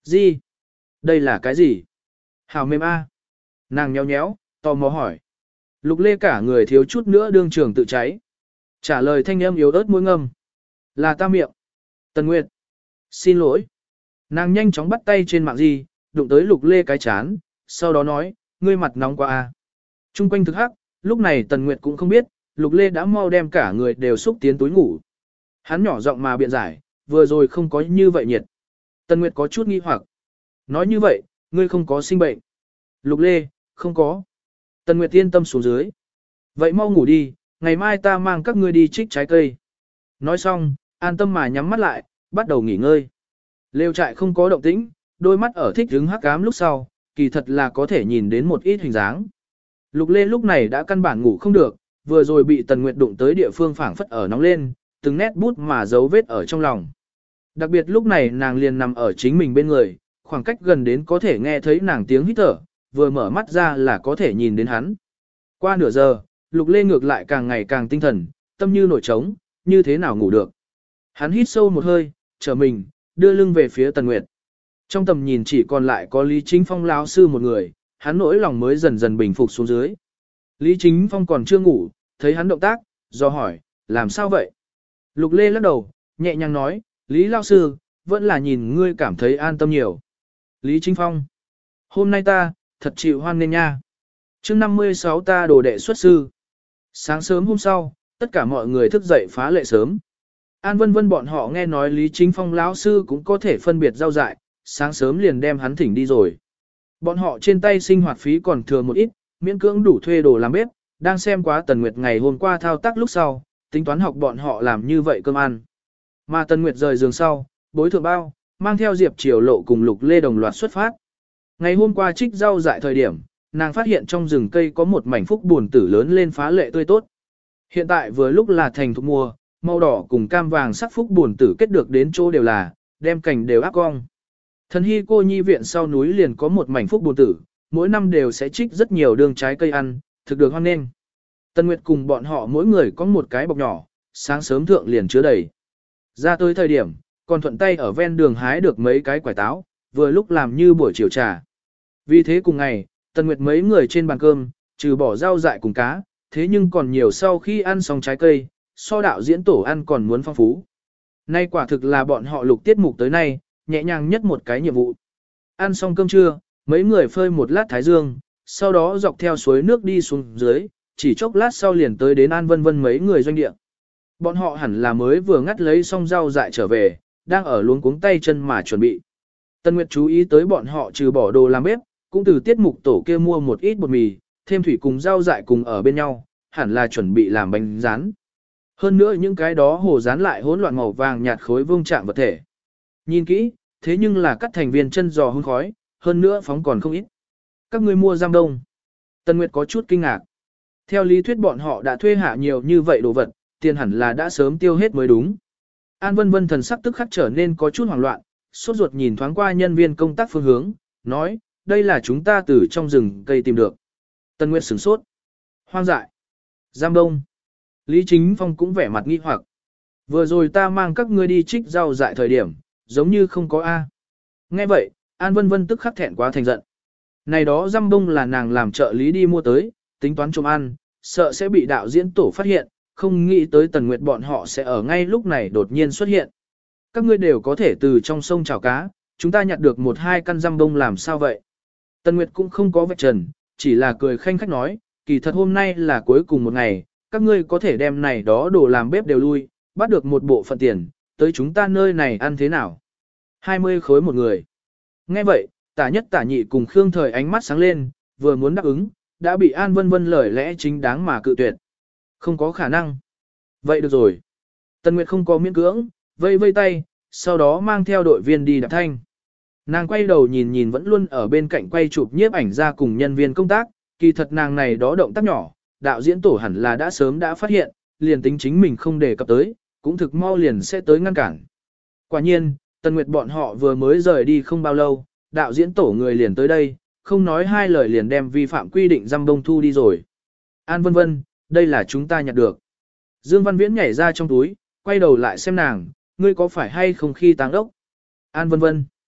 Gì? Đây là cái gì? Hào mềm a. Nàng nhéo nhéo, tò mò hỏi. Lục Lê cả người thiếu chút nữa đương trường tự cháy. Trả lời thanh âm yếu ớt môi ngâm. Là ta miệng. Tần Nguyệt. Xin lỗi. Nàng nhanh chóng bắt tay trên mạng gì, đụng tới Lục Lê cái chán, sau đó nói, ngươi mặt nóng quá a. Trung quanh thực hắc, lúc này Tần Nguyệt cũng không biết, Lục Lê đã mau đem cả người đều xúc tiến túi ngủ. Hắn nhỏ giọng mà biện giải, vừa rồi không có như vậy nhiệt. Tần Nguyệt có chút nghi hoặc. Nói như vậy, ngươi không có sinh bệnh. Lục Lê, không có. Tần Nguyệt yên tâm xuống dưới. Vậy mau ngủ đi, ngày mai ta mang các ngươi đi trích trái cây. Nói xong, an tâm mà nhắm mắt lại, bắt đầu nghỉ ngơi. Lều trại không có động tĩnh, đôi mắt ở thích hứng hắc ám lúc sau, kỳ thật là có thể nhìn đến một ít hình dáng. Lục Lê lúc này đã căn bản ngủ không được, vừa rồi bị Tần Nguyệt đụng tới địa phương phảng phất ở nóng lên, từng nét bút mà dấu vết ở trong lòng. Đặc biệt lúc này nàng liền nằm ở chính mình bên người, khoảng cách gần đến có thể nghe thấy nàng tiếng hít thở, vừa mở mắt ra là có thể nhìn đến hắn. Qua nửa giờ, Lục Lê ngược lại càng ngày càng tinh thần, tâm như nổi trống, như thế nào ngủ được. Hắn hít sâu một hơi, trở mình, đưa lưng về phía Tần Nguyệt. Trong tầm nhìn chỉ còn lại có Lý Chính Phong lão sư một người, hắn nỗi lòng mới dần dần bình phục xuống dưới. Lý Chính Phong còn chưa ngủ, thấy hắn động tác, do hỏi, làm sao vậy? Lục Lê lắc đầu, nhẹ nhàng nói, Lý lão sư, vẫn là nhìn ngươi cảm thấy an tâm nhiều. Lý Chính Phong, hôm nay ta, thật chịu hoan nên nha. Chương 56 ta đồ đệ xuất sư. Sáng sớm hôm sau, tất cả mọi người thức dậy phá lệ sớm. An Vân Vân bọn họ nghe nói Lý Chính Phong lão sư cũng có thể phân biệt rau dại, sáng sớm liền đem hắn thỉnh đi rồi. Bọn họ trên tay sinh hoạt phí còn thừa một ít, miễn cưỡng đủ thuê đồ làm bếp, đang xem quá Tần Nguyệt ngày hôm qua thao tác lúc sau, tính toán học bọn họ làm như vậy cơm ăn. Mà Tần Nguyệt rời giường sau, bối thượng bao, mang theo Diệp Triều Lộ cùng Lục Lê đồng loạt xuất phát. Ngày hôm qua trích rau dại thời điểm, nàng phát hiện trong rừng cây có một mảnh phúc buồn tử lớn lên phá lệ tươi tốt. Hiện tại vừa lúc là thành thục mùa, màu đỏ cùng cam vàng sắc phúc buồn tử kết được đến chỗ đều là, đem cành đều áp cong. Thần hy cô nhi viện sau núi liền có một mảnh phúc buồn tử, mỗi năm đều sẽ trích rất nhiều đường trái cây ăn, thực được hoan nghênh. Tần Nguyệt cùng bọn họ mỗi người có một cái bọc nhỏ, sáng sớm thượng liền chứa đầy. Ra tới thời điểm, còn thuận tay ở ven đường hái được mấy cái quả táo, vừa lúc làm như buổi chiều trà. Vì thế cùng ngày, Tần Nguyệt mấy người trên bàn cơm, trừ bỏ rau dại cùng cá, thế nhưng còn nhiều sau khi ăn xong trái cây, so đạo diễn tổ ăn còn muốn phong phú. Nay quả thực là bọn họ lục tiết mục tới nay, nhẹ nhàng nhất một cái nhiệm vụ. Ăn xong cơm trưa, mấy người phơi một lát thái dương, sau đó dọc theo suối nước đi xuống dưới, chỉ chốc lát sau liền tới đến An Vân Vân mấy người doanh địa. Bọn họ hẳn là mới vừa ngắt lấy xong rau dại trở về, đang ở luống cuống tay chân mà chuẩn bị. Tân Nguyệt chú ý tới bọn họ trừ bỏ đồ làm bếp, cũng từ tiết mục tổ kia mua một ít bột mì, thêm thủy cùng rau dại cùng ở bên nhau, hẳn là chuẩn bị làm bánh rán. Hơn nữa những cái đó hồ rán lại hỗn loạn màu vàng nhạt khối vương trạng vật thể. Nhìn kỹ, thế nhưng là cắt thành viên chân giò hun khói, hơn nữa phóng còn không ít. Các ngươi mua giam đông. Tân Nguyệt có chút kinh ngạc. Theo lý thuyết bọn họ đã thuê hạ nhiều như vậy đồ vật, tiền hẳn là đã sớm tiêu hết mới đúng. An Vân Vân thần sắc tức khắc trở nên có chút hoảng loạn, sốt ruột nhìn thoáng qua nhân viên công tác phương hướng, nói, đây là chúng ta từ trong rừng cây tìm được. Tân Nguyệt sửng sốt. Hoang dại. Giam đông. Lý Chính Phong cũng vẻ mặt nghi hoặc. Vừa rồi ta mang các ngươi đi trích rau dại thời điểm, giống như không có A. Nghe vậy, An Vân Vân tức khắc thẹn quá thành giận. Này đó giam đông là nàng làm trợ lý đi mua tới, tính toán trộm ăn, sợ sẽ bị đạo diễn tổ phát hiện, không nghĩ tới Tần Nguyệt bọn họ sẽ ở ngay lúc này đột nhiên xuất hiện. Các ngươi đều có thể từ trong sông chảo cá, chúng ta nhặt được một hai căn giam đông làm sao vậy? Tần Nguyệt cũng không có vạch trần, chỉ là cười khanh khách nói, kỳ thật hôm nay là cuối cùng một ngày, các ngươi có thể đem này đó đồ làm bếp đều lui, bắt được một bộ phận tiền, tới chúng ta nơi này ăn thế nào? 20 khối một người. Nghe vậy, Tả Nhất Tả Nhị cùng Khương Thời ánh mắt sáng lên, vừa muốn đáp ứng, đã bị An Vân Vân lời lẽ chính đáng mà cự tuyệt. Không có khả năng. Vậy được rồi. Tần Nguyệt không có miễn cưỡng, vây vây tay, sau đó mang theo đội viên đi đạp thanh. Nàng quay đầu nhìn nhìn vẫn luôn ở bên cạnh quay chụp nhiếp ảnh ra cùng nhân viên công tác, kỳ thật nàng này đó động tác nhỏ, đạo diễn tổ hẳn là đã sớm đã phát hiện, liền tính chính mình không đề cập tới, cũng thực mau liền sẽ tới ngăn cản. Quả nhiên, Tần Nguyệt bọn họ vừa mới rời đi không bao lâu, đạo diễn tổ người liền tới đây, không nói hai lời liền đem vi phạm quy định giam bông thu đi rồi. An Vân Vân, đây là chúng ta nhặt được. Dương Văn Viễn nhảy ra trong túi, quay đầu lại xem nàng, ngươi có phải hay không khi táng ốc? An Vân Vân.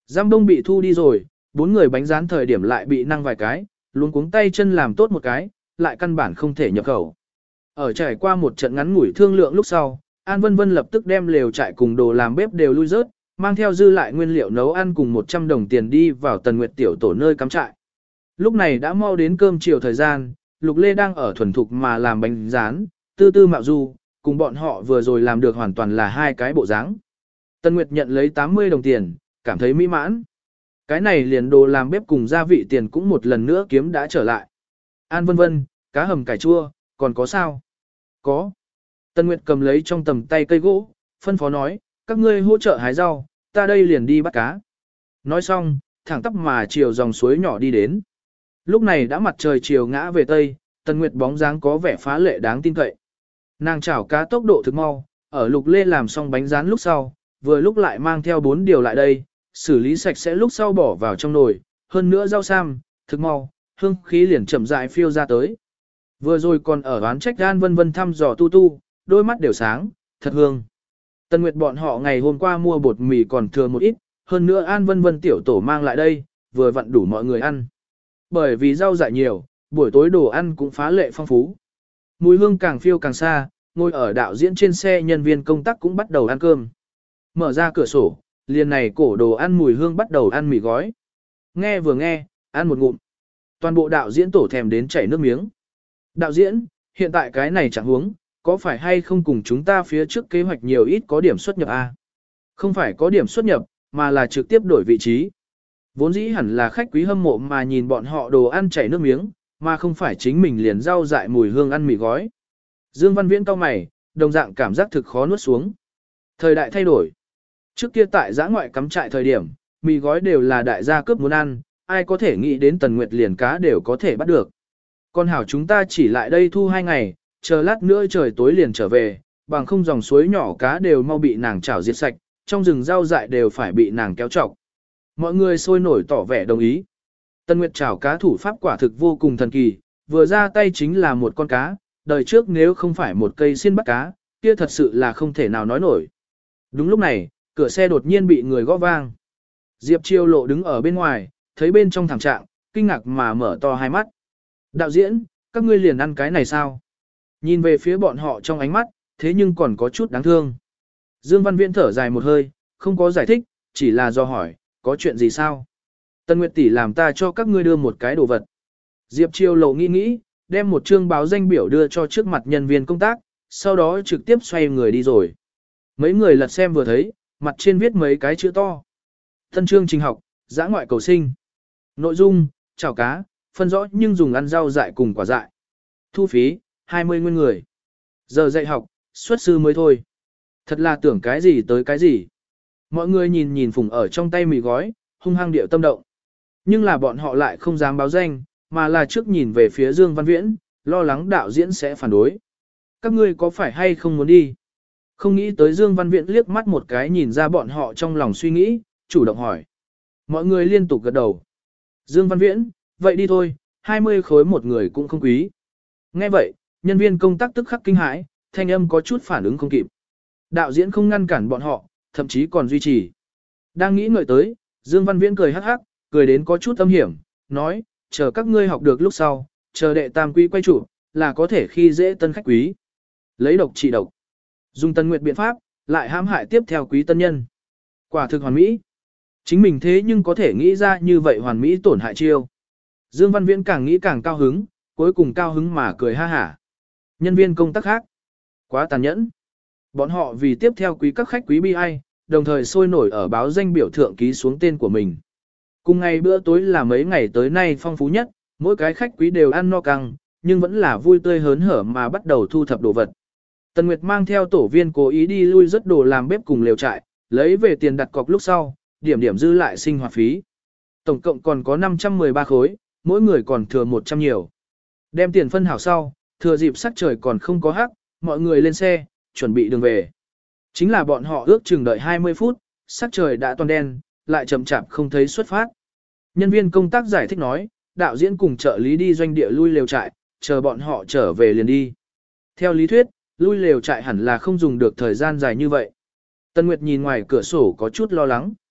Giam bông bị thu đi rồi, 4 người bánh rán thời điểm lại bị năng vài cái, luống cuống tay chân làm tốt một cái, lại căn bản không thể nhập khẩu. Ở trải qua một trận ngắn ngủi thương lượng lúc sau, An Vân Vân lập tức đem lều trại cùng đồ làm bếp đều lui rớt, mang theo dư lại nguyên liệu nấu ăn cùng 100 đồng tiền đi vào Tần Nguyệt tiểu tổ nơi cắm trại. Lúc này đã mau đến cơm chiều thời gian, Lục Lê đang ở thuần thục mà làm bánh rán, tư tư mạo du, cùng bọn họ vừa rồi làm được hoàn toàn là hai cái bộ dáng. Tần Nguyệt nhận lấy 80 đồng tiền, cảm thấy mỹ mãn. Cái này liền đồ làm bếp cùng gia vị tiền cũng một lần nữa kiếm đã trở lại. An Vân Vân, cá hầm cải chua, còn có sao? Có. Tần Nguyệt cầm lấy trong tầm tay cây gỗ, phân phó nói, các ngươi hỗ trợ hái rau, ta đây liền đi bắt cá. Nói xong, thẳng tắp mà chiều dòng suối nhỏ đi đến. Lúc này đã mặt trời chiều ngã về tây, Tần Nguyệt bóng dáng có vẻ phá lệ đáng tin cậy. Nàng chảo cá tốc độ thực mau, ở Lục Lê làm xong bánh rán lúc sau, vừa lúc lại mang theo 4 điều lại đây, xử lý sạch sẽ lúc sau bỏ vào trong nồi, hơn nữa rau sam, thực mau, hương khí liền chậm rãi phiêu ra tới. Vừa rồi còn ở oán trách An Vân Vân thăm dò tu tu, đôi mắt đều sáng, thật hương. Tần Nguyệt bọn họ ngày hôm qua mua bột mì còn thừa một ít, hơn nữa An Vân Vân tiểu tổ mang lại đây, vừa vặn đủ mọi người ăn. Bởi vì rau dại nhiều, buổi tối đồ ăn cũng phá lệ phong phú. Mùi hương càng phiêu càng xa, ngồi ở đạo diễn trên xe nhân viên công tác cũng bắt đầu ăn cơm. Mở ra cửa sổ, liền này cổ đồ ăn mùi hương bắt đầu ăn mì gói. Nghe vừa nghe, ăn một ngụm. Toàn bộ đạo diễn tổ thèm đến chảy nước miếng. Đạo diễn, hiện tại cái này chẳng huống, có phải hay không cùng chúng ta phía trước kế hoạch nhiều ít có điểm xuất nhập A? Không phải có điểm xuất nhập, mà là trực tiếp đổi vị trí. Vốn dĩ hẳn là khách quý hâm mộ mà nhìn bọn họ đồ ăn chảy nước miếng, mà không phải chính mình liền rau dại mùi hương ăn mì gói. Dương Văn Viễn cau mày, đồng dạng cảm giác thực khó nuốt xuống. Thời đại thay đổi. Trước kia tại giã ngoại cắm trại thời điểm, mì gói đều là đại gia cướp muốn ăn, ai có thể nghĩ đến Tần Nguyệt liền cá đều có thể bắt được. Con hảo chúng ta chỉ lại đây thu 2 ngày, chờ lát nữa trời tối liền trở về, bằng không dòng suối nhỏ cá đều mau bị nàng chảo diệt sạch, trong rừng rau dại đều phải bị nàng kéo trọc. Mọi người sôi nổi tỏ vẻ đồng ý. Tần Nguyệt chảo cá thủ pháp quả thực vô cùng thần kỳ, vừa ra tay chính là một con cá, đời trước nếu không phải một cây xiên bắt cá, kia thật sự là không thể nào nói nổi. Đúng lúc này, cửa xe đột nhiên bị người gõ vang. Diệp Chiêu Lộ đứng ở bên ngoài, thấy bên trong thảm trạng, kinh ngạc mà mở to hai mắt. Đạo diễn, các ngươi liền ăn cái này sao? Nhìn về phía bọn họ trong ánh mắt, thế nhưng còn có chút đáng thương. Dương Văn Viễn thở dài một hơi, không có giải thích, chỉ là do hỏi, có chuyện gì sao? Tần Nguyệt tỷ làm ta cho các ngươi đưa một cái đồ vật. Diệp Chiêu Lộ nghĩ, đem một chương báo danh biểu đưa cho trước mặt nhân viên công tác, sau đó trực tiếp xoay người đi rồi. Mấy người lật xem vừa thấy, mặt trên viết mấy cái chữ to. Tân chương trình học, dã ngoại cầu sinh. Nội dung, chảo cá, phân rõ nhưng dùng ăn rau dại cùng quả dại. Thu phí, 20 nguyên người. Giờ dạy học, xuất sư mới thôi. Thật là tưởng cái gì tới cái gì. Mọi người nhìn phùng ở trong tay mì gói, hung hăng điệu tâm động. Nhưng là bọn họ lại không dám báo danh, mà là trước nhìn về phía Dương Văn Viễn, lo lắng đạo diễn sẽ phản đối. Các ngươi có phải hay không muốn đi? Không nghĩ tới Dương Văn Viễn liếc mắt một cái nhìn ra bọn họ trong lòng suy nghĩ, chủ động hỏi. Mọi người liên tục gật đầu. Dương Văn Viễn, vậy đi thôi, 20 khối một người cũng không quý. Nghe vậy, nhân viên công tác tức khắc kinh hãi, thanh âm có chút phản ứng không kịp. Đạo diễn không ngăn cản bọn họ, thậm chí còn duy trì. Đang nghĩ ngợi tới, Dương Văn Viễn cười hắc hắc, cười đến có chút âm hiểm, nói, chờ các ngươi học được lúc sau, chờ đệ tam quý quay chủ, là có thể khi dễ tân khách quý. Lấy độc trị độc. Dùng Tân Nguyệt biện pháp, lại hãm hại tiếp theo quý tân nhân. Quả thực hoàn mỹ. Chính mình thế nhưng có thể nghĩ ra như vậy hoàn mỹ tổn hại chiêu. Dương Văn Viễn càng nghĩ càng cao hứng, cuối cùng cao hứng mà cười ha hả. Nhân viên công tác khác. Quá tàn nhẫn. Bọn họ vì tiếp theo quý các khách quý bi ai, đồng thời sôi nổi ở báo danh biểu thượng ký xuống tên của mình. Cùng ngày bữa tối là mấy ngày tới nay phong phú nhất, mỗi cái khách quý đều ăn no căng, nhưng vẫn là vui tươi hớn hở mà bắt đầu thu thập đồ vật. Tần Nguyệt mang theo tổ viên cố ý đi lui rất đồ làm bếp cùng lều trại, lấy về tiền đặt cọc lúc sau, điểm dư lại sinh hoạt phí. Tổng cộng còn có 513 khối, mỗi người còn thừa 100 nhiều. Đem tiền phân hảo sau, thừa dịp sắc trời còn không có hắc, mọi người lên xe, chuẩn bị đường về. Chính là bọn họ ước chừng đợi 20 phút, sắc trời đã toàn đen, lại chậm chạp không thấy xuất phát. Nhân viên công tác giải thích nói, đạo diễn cùng trợ lý đi doanh địa lui lều trại, chờ bọn họ trở về liền đi. Theo lý thuyết, lui lều trại hẳn là không dùng được thời gian dài như vậy. Tân Nguyệt nhìn ngoài cửa sổ có chút lo lắng.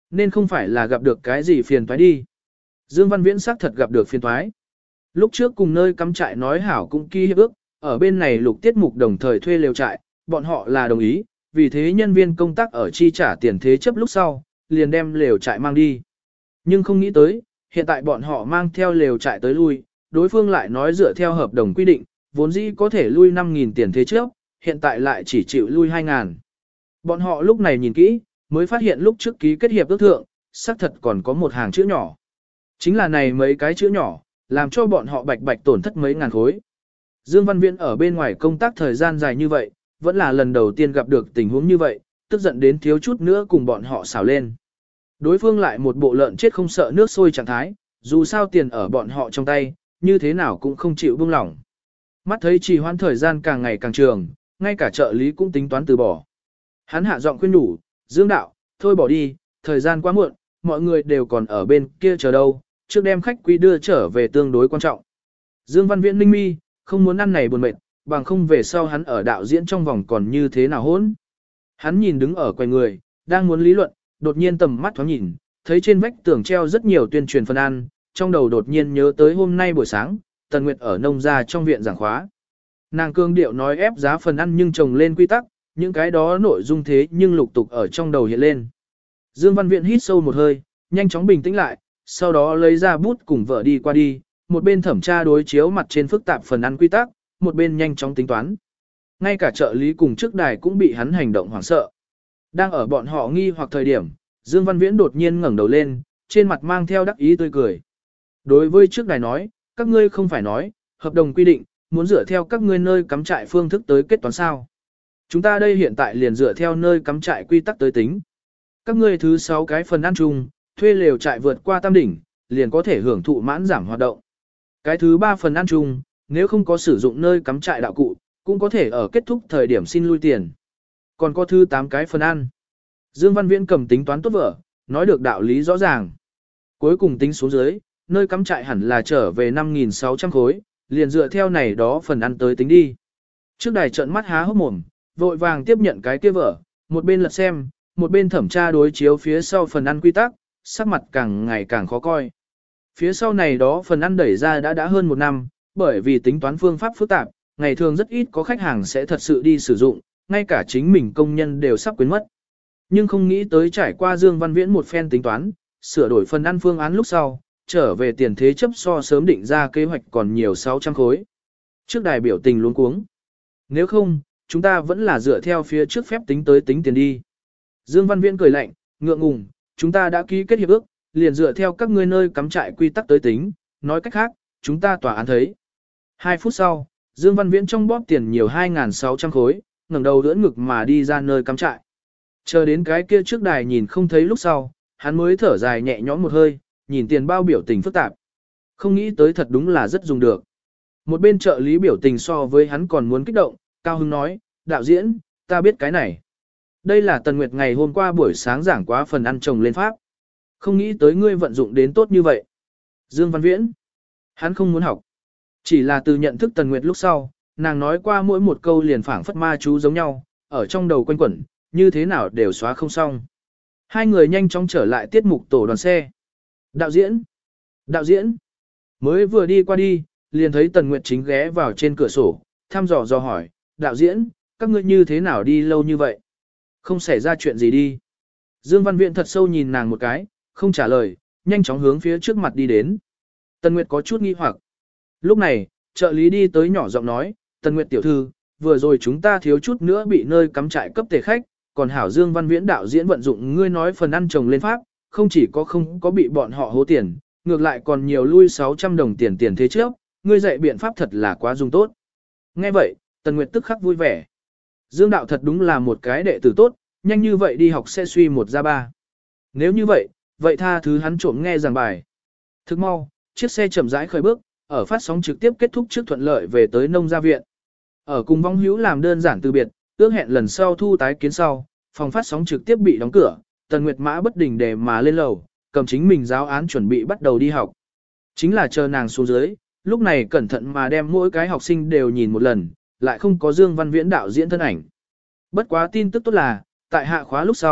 nên không phải là gặp được cái gì phiền toái đi. Dương Văn Viễn xác thật gặp được phiền toái. Lúc trước cùng nơi cắm trại nói hảo cũng ký hiệp ước, ở bên này Lục Tiết Mục đồng thời thuê lều trại, bọn họ là đồng ý, vì thế nhân viên công tác ở chi trả tiền thế chấp lúc sau, liền đem lều trại mang đi. Nhưng không nghĩ tới, hiện tại bọn họ mang theo lều trại tới lui, đối phương lại nói dựa theo hợp đồng quy định, vốn dĩ có thể lui 5.000 tiền thế chấp, hiện tại lại chỉ chịu lui 2.000. Bọn họ lúc này nhìn kỹ, mới phát hiện lúc trước ký kết hiệp ước thượng, xác thật còn có một hàng chữ nhỏ. Chính là này mấy cái chữ nhỏ, làm cho bọn họ bạch bạch tổn thất mấy ngàn khối. Dương Văn Viễn ở bên ngoài công tác thời gian dài như vậy, vẫn là lần đầu tiên gặp được tình huống như vậy, tức giận đến thiếu chút nữa cùng bọn họ xảo lên. Đối phương lại một bộ lợn chết không sợ nước sôi trạng thái, dù sao tiền ở bọn họ trong tay, như thế nào cũng không chịu buông lỏng. Mắt thấy trì hoãn thời gian càng ngày càng trường, ngay cả trợ lý cũng tính toán từ bỏ. Hắn hạ giọng khuyên nhủ, Dương đạo, thôi bỏ đi, thời gian quá muộn, mọi người đều còn ở bên kia chờ đâu, trước đem khách quý đưa trở về tương đối quan trọng. Dương Văn Viễn ninh mi, không muốn ăn này buồn mệt, bằng không về sau hắn ở đạo diễn trong vòng còn như thế nào hỗn. Hắn nhìn đứng ở quầy người, đang muốn lý luận, đột nhiên tầm mắt thoáng nhìn, thấy trên vách tường treo rất nhiều tuyên truyền phần ăn, trong đầu đột nhiên nhớ tới hôm nay buổi sáng, Tần Nguyệt ở nông gia trong viện giảng khóa. Nàng cương điệu nói ép giá phần ăn nhưng trồng lên quy tắc, những cái đó nội dung thế nhưng lục tục ở trong đầu hiện lên. Dương Văn Viễn hít sâu một hơi, nhanh chóng bình tĩnh lại, sau đó lấy ra bút cùng vợ đi qua đi, một bên thẩm tra đối chiếu mặt trên phức tạp phần ăn quy tắc, một bên nhanh chóng tính toán. Ngay cả trợ lý cùng trước đài cũng bị hắn hành động hoảng sợ. Đang ở bọn họ nghi hoặc thời điểm, Dương Văn Viễn đột nhiên ngẩng đầu lên, trên mặt mang theo đắc ý tươi cười. Đối với trước đài nói, các ngươi không phải nói, hợp đồng quy định, muốn dựa theo các ngươi nơi cắm trại phương thức tới kết toán sao. Chúng ta đây hiện tại liền dựa theo nơi cắm trại quy tắc tới tính. Các ngươi thứ 6 cái phần ăn chung, thuê lều trại vượt qua tam đỉnh, liền có thể hưởng thụ mãn giảm hoạt động. Cái thứ 3 phần ăn chung, nếu không có sử dụng nơi cắm trại đạo cụ, cũng có thể ở kết thúc thời điểm xin lui tiền. Còn có thứ 8 cái phần ăn. Dương Văn Viễn cầm tính toán tốt vở, nói được đạo lý rõ ràng. Cuối cùng tính xuống dưới, nơi cắm trại hẳn là trở về 5.600 khối, liền dựa theo này đó phần ăn tới tính đi. Trước đài trợn mắt há hốc mồm, vội vàng tiếp nhận cái kia vở, một bên lật xem, một bên thẩm tra đối chiếu phía sau phần ăn quy tắc, sắc mặt càng ngày càng khó coi. Phía sau này đó phần ăn đẩy ra đã hơn 1 năm, bởi vì tính toán phương pháp phức tạp, ngày thường rất ít có khách hàng sẽ thật sự đi sử dụng, ngay cả chính mình công nhân đều sắp quên mất. Nhưng không nghĩ tới trải qua Dương Văn Viễn một phen tính toán, sửa đổi phần ăn phương án lúc sau, trở về tiền thế chấp so sớm định ra kế hoạch còn nhiều 600 khối. Trước đài biểu tình luống cuống. Nếu không, chúng ta vẫn là dựa theo phía trước phép tính tới tính tiền đi. Dương Văn Viễn cười lạnh, ngượng ngùng, chúng ta đã ký kết hiệp ước, liền dựa theo các ngươi nơi cắm trại quy tắc tới tính, nói cách khác, chúng ta tòa án thấy. 2 phút sau, Dương Văn Viễn trong bóp tiền nhiều 2.600 khối, ngẩng đầu đỡ ngực mà đi ra nơi cắm trại. Chờ đến cái kia trước đài nhìn không thấy lúc sau, hắn mới thở dài nhẹ nhõm một hơi, nhìn tiền bao biểu tình phức tạp. Không nghĩ tới thật đúng là rất dùng được. Một bên trợ lý biểu tình so với hắn còn muốn kích động, cao hứng nói, đạo diễn, ta biết cái này. Đây là Tần Nguyệt ngày hôm qua buổi sáng giảng quá phần ăn trồng lên pháp. Không nghĩ tới ngươi vận dụng đến tốt như vậy. Dương Văn Viễn, hắn không muốn học. Chỉ là từ nhận thức Tần Nguyệt lúc sau, nàng nói qua mỗi một câu liền phảng phất ma chú giống nhau, ở trong đầu quanh quẩn, như thế nào đều xóa không xong. Hai người nhanh chóng trở lại tiết mục tổ đoàn xe. Đạo diễn, đạo diễn, mới vừa đi qua đi, liền thấy Tần Nguyệt chính ghé vào trên cửa sổ, thăm dò hỏi, đạo diễn, các ngươi như thế nào đi lâu như vậy? Không xảy ra chuyện gì đi. Dương Văn Viễn thật sâu nhìn nàng một cái, không trả lời, nhanh chóng hướng phía trước mặt đi đến. Tần Nguyệt có chút nghi hoặc. Lúc này, trợ lý đi tới nhỏ giọng nói, Tần Nguyệt tiểu thư, vừa rồi chúng ta thiếu chút nữa bị nơi cắm trại cấp tề khách, còn hảo Dương Văn Viễn đạo diễn vận dụng ngươi nói phần ăn chồng lên pháp, không chỉ có không có bị bọn họ hố tiền, ngược lại còn nhiều lui 600 đồng tiền tiền thế trước, ngươi dạy biện pháp thật là quá dùng tốt. Nghe vậy, Tần Nguyệt tức khắc vui vẻ. Dương đạo thật đúng là một cái đệ tử tốt, nhanh như vậy đi học sẽ suy 1 ra 3. Nếu như vậy, vậy tha thứ hắn trộm nghe giảng bài. Thức mau, chiếc xe chậm rãi khởi bước, ở phát sóng trực tiếp kết thúc trước thuận lợi về tới nông gia viện. Ở cùng vong hữu làm đơn giản từ biệt, ước hẹn lần sau thu tái kiến sau, phòng phát sóng trực tiếp bị đóng cửa, Tần Nguyệt Mã bất đình để mà lên lầu, cầm chính mình giáo án chuẩn bị bắt đầu đi học. Chính là chờ nàng xuống dưới, lúc này cẩn thận mà đem mỗi cái học sinh đều nhìn một lần, lại không có Dương Văn Viễn đạo diễn thân ảnh. Bất quá tin tức tốt là, tại hạ khóa lúc sau,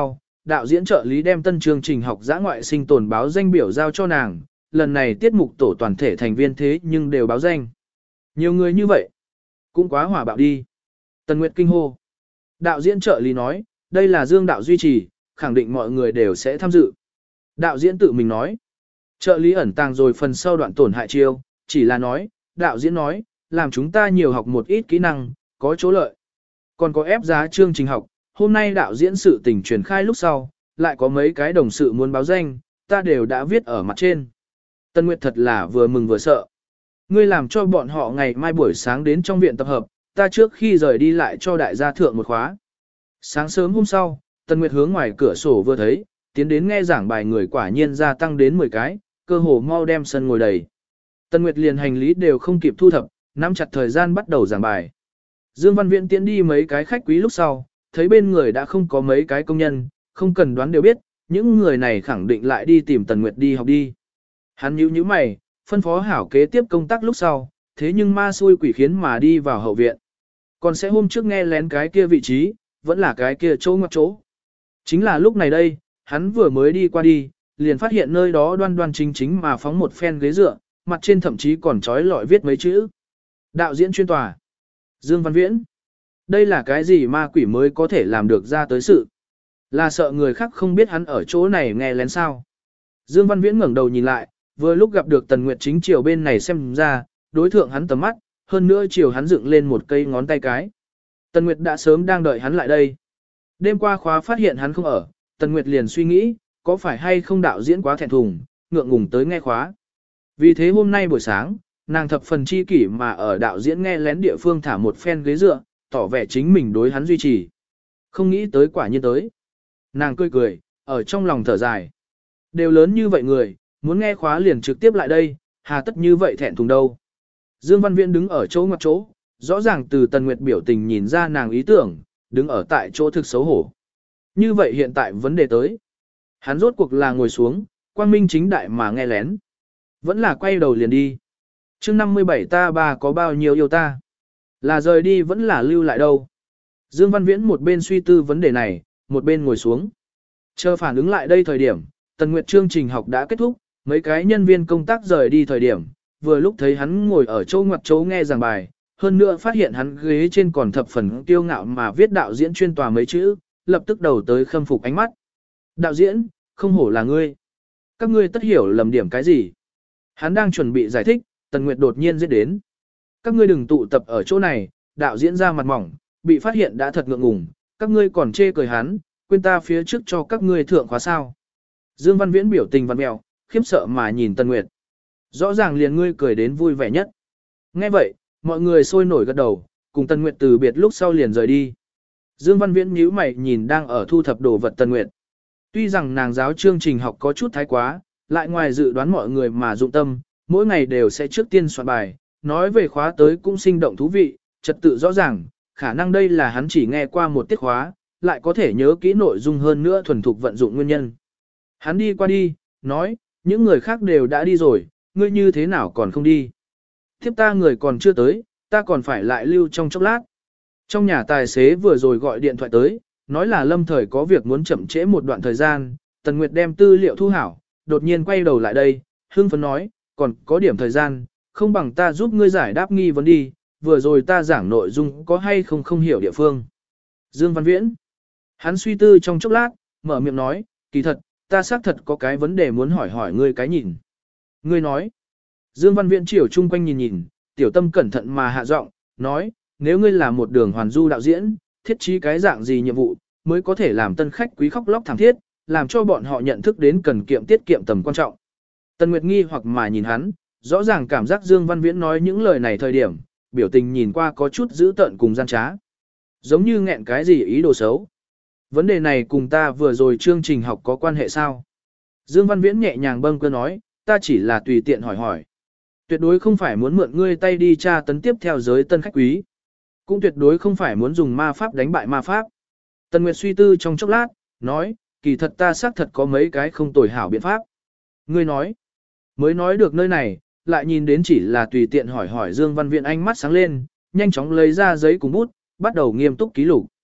đạo diễn trợ lý đem tân chương trình học dã ngoại sinh tồn báo danh biểu giao cho nàng, lần này tiết mục tổ toàn thể thành viên thế nhưng đều báo danh. Nhiều người như vậy, cũng quá hỏa bạo đi. Tần Nguyệt kinh hô. Đạo diễn trợ lý nói, đây là Dương đạo duy trì, khẳng định mọi người đều sẽ tham dự. Đạo diễn tự mình nói. Trợ lý ẩn tàng rồi phần sau đoạn tổn hại chiêu, chỉ là nói, đạo diễn nói, làm chúng ta nhiều học một ít kỹ năng, có chỗ lợi. Còn có ép giá chương trình học, hôm nay đạo diễn sự tình truyền khai lúc sau, lại có mấy cái đồng sự muốn báo danh, ta đều đã viết ở mặt trên. Tân Nguyệt thật là vừa mừng vừa sợ. Ngươi làm cho bọn họ ngày mai buổi sáng đến trong viện tập hợp, ta trước khi rời đi lại cho đại gia thượng một khóa. Sáng sớm hôm sau, Tân Nguyệt hướng ngoài cửa sổ vừa thấy, tiến đến nghe giảng bài người quả nhiên gia tăng đến 10 cái, cơ hồ mau đem sân ngồi đầy. Tân Nguyệt liền hành lý đều không kịp thu thập, nắm chặt thời gian bắt đầu giảng bài. Dương Văn Viễn tiến đi mấy cái khách quý lúc sau, thấy bên người đã không có mấy cái công nhân, không cần đoán đều biết, những người này khẳng định lại đi tìm Tần Nguyệt đi học đi. Hắn nhíu mày, phân phó hảo kế tiếp công tác lúc sau, thế nhưng ma xui quỷ khiến mà đi vào hậu viện. Còn sẽ hôm trước nghe lén cái kia vị trí, vẫn là cái kia chỗ ngoặc chỗ. Chính là lúc này đây, hắn vừa mới đi qua đi, liền phát hiện nơi đó đoan đoan chính chính mà phóng một phen ghế dựa, mặt trên thậm chí còn trói lọi viết mấy chữ. Đạo diễn chuyên tòa. Dương Văn Viễn. Đây là cái gì ma quỷ mới có thể làm được ra tới sự? Là sợ người khác không biết hắn ở chỗ này nghe lén sao? Dương Văn Viễn ngẩng đầu nhìn lại, vừa lúc gặp được Tần Nguyệt chính chiều bên này xem ra, đối thượng hắn tầm mắt, hơn nữa chiều hắn dựng lên một cây ngón tay cái. Tần Nguyệt đã sớm đang đợi hắn lại đây. Đêm qua khóa phát hiện hắn không ở, Tần Nguyệt liền suy nghĩ, có phải hay không đạo diễn quá thẹn thùng, ngượng ngùng tới nghe khóa. Vì thế hôm nay buổi sáng, nàng thập phần chi kỷ mà ở đạo diễn nghe lén địa phương thả một phen ghế dựa, tỏ vẻ chính mình đối hắn duy trì. Không nghĩ tới quả nhiên tới. Nàng cười cười, ở trong lòng thở dài. Đều lớn như vậy người, muốn nghe khóa liền trực tiếp lại đây, hà tất như vậy thẹn thùng đâu. Dương Văn Viễn đứng ở chỗ ngoặc chỗ, rõ ràng từ Tần Nguyệt biểu tình nhìn ra nàng ý tưởng, đứng ở tại chỗ thực xấu hổ. Như vậy hiện tại vấn đề tới. Hắn rốt cuộc là ngồi xuống, quang minh chính đại mà nghe lén. Vẫn là quay đầu liền đi. Chương 57 ta bà có bao nhiêu yêu ta? Là rời đi vẫn là lưu lại đâu? Dương Văn Viễn một bên suy tư vấn đề này, một bên ngồi xuống. Chờ phản ứng lại đây thời điểm, Tần Nguyệt chương trình học đã kết thúc, mấy cái nhân viên công tác rời đi thời điểm, vừa lúc thấy hắn ngồi ở chỗ ngoặc chỗ nghe giảng bài, hơn nữa phát hiện hắn ghế trên còn thập phần kiêu ngạo mà viết đạo diễn chuyên tòa mấy chữ, lập tức đầu tới khâm phục ánh mắt. Đạo diễn, không hổ là ngươi. Các ngươi tất hiểu lầm điểm cái gì. Hắn đang chuẩn bị giải thích, Tần Nguyệt đột nhiên giết đến. Các ngươi đừng tụ tập ở chỗ này, đạo diễn ra mặt mỏng, bị phát hiện đã thật ngượng ngùng, các ngươi còn chê cười hắn, quên ta phía trước cho các ngươi thượng khóa sao. Dương Văn Viễn biểu tình văn mèo, khiếp sợ mà nhìn Tần Nguyệt. Rõ ràng liền ngươi cười đến vui vẻ nhất. Nghe vậy, mọi người sôi nổi gật đầu, cùng Tần Nguyệt từ biệt lúc sau liền rời đi. Dương Văn Viễn nhíu mày nhìn đang ở thu thập đồ vật Tần Nguyệt. Tuy rằng nàng giáo chương trình học có chút thái quá, lại ngoài dự đoán mọi người mà dụng tâm, mỗi ngày đều sẽ trước tiên soạn bài, nói về khóa tới cũng sinh động thú vị, trật tự rõ ràng, khả năng đây là hắn chỉ nghe qua một tiết khóa, lại có thể nhớ kỹ nội dung hơn nữa thuần thục vận dụng nguyên nhân. Hắn đi qua đi, nói, những người khác đều đã đi rồi, ngươi như thế nào còn không đi. Tiếp ta người còn chưa tới, ta còn phải lại lưu trong chốc lát. Trong nhà tài xế vừa rồi gọi điện thoại tới, nói là lâm thời có việc muốn chậm trễ một đoạn thời gian, Tần Nguyệt đem tư liệu thu hảo, đột nhiên quay đầu lại đây, hưng phấn nói, còn có điểm thời gian, không bằng ta giúp ngươi giải đáp nghi vấn đi, vừa rồi ta giảng nội dung có hay không hiểu địa phương. Dương Văn Viễn, hắn suy tư trong chốc lát, mở miệng nói, kỳ thật, ta xác thật có cái vấn đề muốn hỏi ngươi cái nhìn. Ngươi nói, Dương Văn Viễn chiều chung quanh nhìn, tiểu tâm cẩn thận mà hạ giọng, nói, nếu ngươi là một đường hoàn du đạo diễn, thiết trí cái dạng gì nhiệm vụ, mới có thể làm tân khách quý khóc lóc thảm thiết, làm cho bọn họ nhận thức đến cần kiệm tiết kiệm tầm quan trọng. Tần Nguyệt nghi hoặc mà nhìn hắn, rõ ràng cảm giác Dương Văn Viễn nói những lời này thời điểm, biểu tình nhìn qua có chút dữ tợn cùng gian trá. Giống như nghẹn cái gì ý đồ xấu. Vấn đề này cùng ta vừa rồi chương trình học có quan hệ sao? Dương Văn Viễn nhẹ nhàng bâng cơ nói, ta chỉ là tùy tiện hỏi. Tuyệt đối không phải muốn mượn ngươi tay đi tra tấn tiếp theo giới tân khách quý. Cũng tuyệt đối không phải muốn dùng ma pháp đánh bại ma pháp. Tần Nguyệt suy tư trong chốc lát, nói, kỳ thật ta xác thật có mấy cái không tồi hảo biện pháp. Ngươi nói, mới nói được nơi này, lại nhìn đến chỉ là tùy tiện hỏi Dương Văn Viễn ánh mắt sáng lên, nhanh chóng lấy ra giấy cùng bút, bắt đầu nghiêm túc ký lục.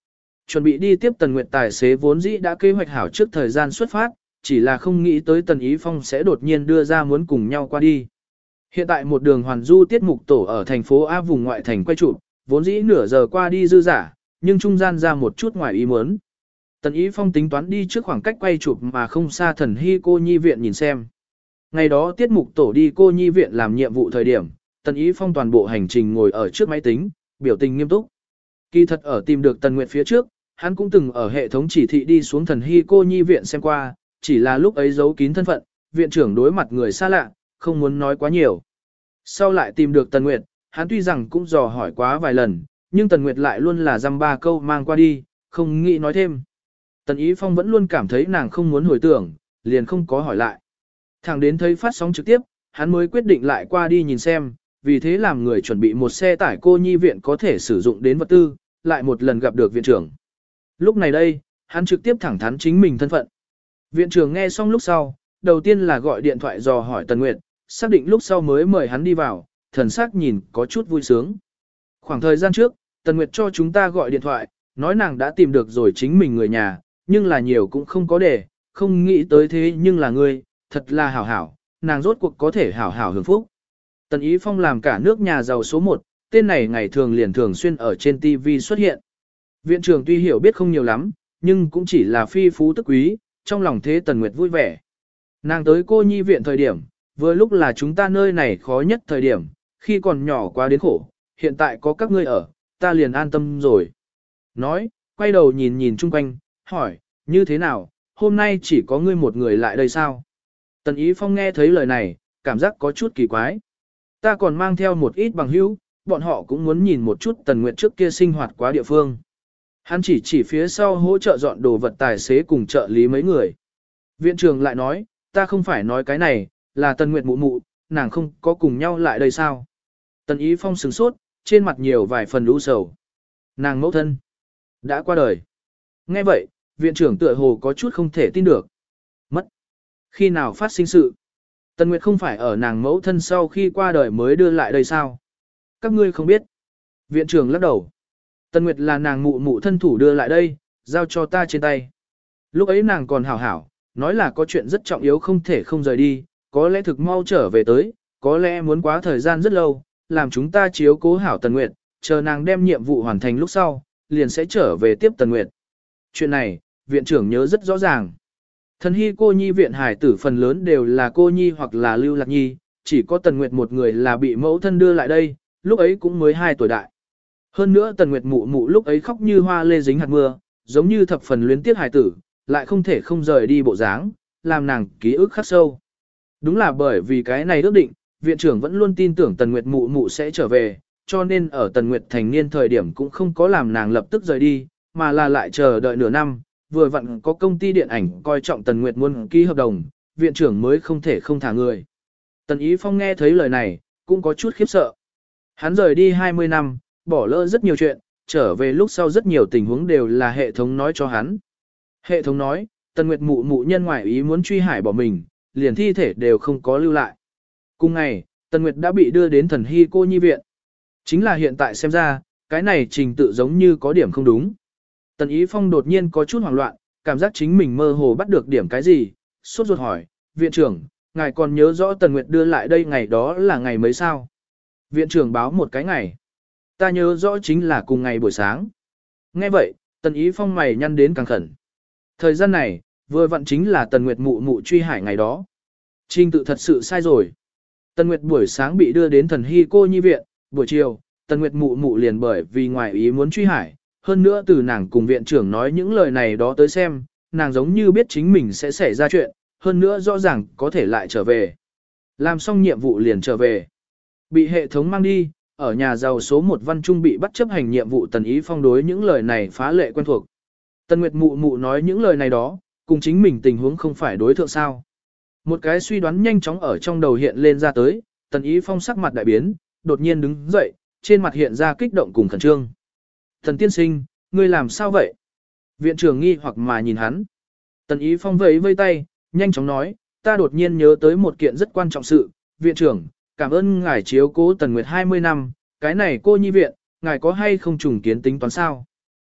Chuẩn bị đi tiếp Tần Nguyệt tài xế vốn dĩ đã kế hoạch hảo trước thời gian xuất phát, chỉ là không nghĩ tới Tần Ý Phong sẽ đột nhiên đưa ra muốn cùng nhau qua đi. Hiện tại một đường hoàn du tiết mục tổ ở thành phố A vùng ngoại thành quay chụp, vốn dĩ nửa giờ qua đi dư giả, nhưng trung gian ra một chút ngoài ý muốn. Tần Ý Phong tính toán đi trước khoảng cách quay chụp mà không xa Thần Hy cô nhi viện nhìn xem. Ngày đó tiết mục tổ đi cô nhi viện làm nhiệm vụ thời điểm, Tần Ý Phong toàn bộ hành trình ngồi ở trước máy tính, biểu tình nghiêm túc. Kỳ thật ở tìm được Tần Nguyệt phía trước, hắn cũng từng ở hệ thống chỉ thị đi xuống Thần Hy cô nhi viện xem qua, chỉ là lúc ấy giấu kín thân phận, viện trưởng đối mặt người xa lạ, không muốn nói quá nhiều. Sau lại tìm được Tần Nguyệt, hắn tuy rằng cũng dò hỏi quá vài lần, nhưng Tần Nguyệt lại luôn là dăm ba câu mang qua đi, không nghĩ nói thêm. Tần Ý Phong vẫn luôn cảm thấy nàng không muốn hồi tưởng, liền không có hỏi lại. Thẳng đến thấy phát sóng trực tiếp, hắn mới quyết định lại qua đi nhìn xem, vì thế làm người chuẩn bị một xe tải cô nhi viện có thể sử dụng đến vật tư, lại một lần gặp được viện trưởng. Lúc này đây, hắn trực tiếp thẳng thắn chính mình thân phận. Viện trưởng nghe xong lúc sau, đầu tiên là gọi điện thoại dò hỏi Tần Nguyệt, xác định lúc sau mới mời hắn đi vào, thần sắc nhìn có chút vui sướng. Khoảng thời gian trước, Tần Nguyệt cho chúng ta gọi điện thoại, nói nàng đã tìm được rồi chính mình người nhà, nhưng là nhiều cũng không có để, không nghĩ tới thế nhưng là ngươi, thật là hảo hảo, nàng rốt cuộc có thể hảo hảo hưởng phúc. Tần Ý Phong làm cả nước nhà giàu số 1, tên này ngày thường liền thường xuyên ở trên TV xuất hiện. Viện trưởng tuy hiểu biết không nhiều lắm, nhưng cũng chỉ là phi phú tức quý, trong lòng thế Tần Nguyệt vui vẻ. Nàng tới cô nhi viện thời điểm, vừa lúc là chúng ta nơi này khó nhất thời điểm, khi còn nhỏ quá đến khổ, hiện tại có các ngươi ở, ta liền an tâm rồi. Nói, quay đầu nhìn nhìn chung quanh, hỏi, như thế nào, hôm nay chỉ có ngươi một người lại đây sao? Tần Ý Phong nghe thấy lời này, cảm giác có chút kỳ quái. Ta còn mang theo một ít bằng hữu, bọn họ cũng muốn nhìn một chút Tần Nguyệt trước kia sinh hoạt quá địa phương. Hắn chỉ phía sau hỗ trợ dọn đồ vật tài xế cùng trợ lý mấy người. Viện trưởng lại nói, ta không phải nói cái này, là Tần Nguyệt mụ mụ, nàng không có cùng nhau lại đây sao? Tần Ý Phong sửng sốt, trên mặt nhiều vài phần u sầu. Nàng mẫu thân đã qua đời. Nghe vậy, viện trưởng tựa hồ có chút không thể tin được. Mất. Khi nào phát sinh sự? Tần Nguyệt không phải ở nàng mẫu thân sau khi qua đời mới đưa lại đây sao? Các ngươi không biết. Viện trưởng lắc đầu. Tần Nguyệt là nàng mụ mụ thân thủ đưa lại đây, giao cho ta trên tay. Lúc ấy nàng còn hảo hảo, nói là có chuyện rất trọng yếu không thể không rời đi, có lẽ thực mau trở về tới, có lẽ muốn quá thời gian rất lâu, làm chúng ta chiếu cố hảo Tần Nguyệt, chờ nàng đem nhiệm vụ hoàn thành lúc sau, liền sẽ trở về tiếp Tần Nguyệt. Chuyện này, viện trưởng nhớ rất rõ ràng. Thần Hy cô nhi viện hải tử phần lớn đều là cô nhi hoặc là lưu lạc nhi, chỉ có Tần Nguyệt một người là bị mẫu thân đưa lại đây, lúc ấy cũng mới 2 tuổi đại. Hơn nữa Tần Nguyệt mụ mụ lúc ấy khóc như hoa lê dính hạt mưa, giống như thập phần luyến tiếc hải tử, lại không thể không rời đi bộ dáng, làm nàng ký ức khắc sâu. Đúng là bởi vì cái này ước định, viện trưởng vẫn luôn tin tưởng Tần Nguyệt mụ mụ sẽ trở về, cho nên ở Tần Nguyệt thành niên thời điểm cũng không có làm nàng lập tức rời đi, mà là lại chờ đợi nửa năm, vừa vặn có công ty điện ảnh coi trọng Tần Nguyệt muốn ký hợp đồng, viện trưởng mới không thể không thả người. Tần Ý Phong nghe thấy lời này, cũng có chút khiếp sợ. Hắn rời đi 20 năm, bỏ lỡ rất nhiều chuyện, trở về lúc sau rất nhiều tình huống đều là hệ thống nói cho hắn. Hệ thống nói, Tần Nguyệt mụ mụ nhân ngoại ý muốn truy hải bỏ mình, liền thi thể đều không có lưu lại. Cùng ngày, Tần Nguyệt đã bị đưa đến Thần Hy cô nhi viện. Chính là hiện tại xem ra, cái này trình tự giống như có điểm không đúng. Tần Ý Phong đột nhiên có chút hoảng loạn, cảm giác chính mình mơ hồ bắt được điểm cái gì, sốt ruột hỏi, viện trưởng, ngài còn nhớ rõ Tần Nguyệt đưa lại đây ngày đó là ngày mấy sao? Viện trưởng báo một cái ngày. Ta nhớ rõ chính là cùng ngày buổi sáng. Nghe vậy, Tần Ý Phong mày nhăn đến càng khẩn. Thời gian này, vừa vặn chính là Tần Nguyệt mụ mụ truy hải ngày đó. Trình tự thật sự sai rồi. Tần Nguyệt buổi sáng bị đưa đến Thần Hy cô nhi viện, buổi chiều, Tần Nguyệt mụ mụ liền bởi vì ngoài ý muốn truy hải. Hơn nữa từ nàng cùng viện trưởng nói những lời này đó tới xem, nàng giống như biết chính mình sẽ xảy ra chuyện, hơn nữa rõ ràng có thể lại trở về. Làm xong nhiệm vụ liền trở về. Bị hệ thống mang đi, ở nhà giàu số 1 Văn Trung bị bắt chấp hành nhiệm vụ Tần Ý Phong đối những lời này phá lệ quen thuộc. Tần Nguyệt mụ mụ nói những lời này đó, cùng chính mình tình huống không phải đối thượng sao. Một cái suy đoán nhanh chóng ở trong đầu hiện lên ra tới, Tần Ý Phong sắc mặt đại biến, đột nhiên đứng dậy, trên mặt hiện ra kích động cùng khẩn trương. Thần tiên sinh, ngươi làm sao vậy? Viện trưởng nghi hoặc mà nhìn hắn. Tần Ý Phong vẫy vây tay, nhanh chóng nói, ta đột nhiên nhớ tới một kiện rất quan trọng sự. Viện trưởng, cảm ơn ngài chiếu cố Tần Nguyệt 20 năm, cái này cô nhi viện, ngài có hay không trùng kiến tính toán sao?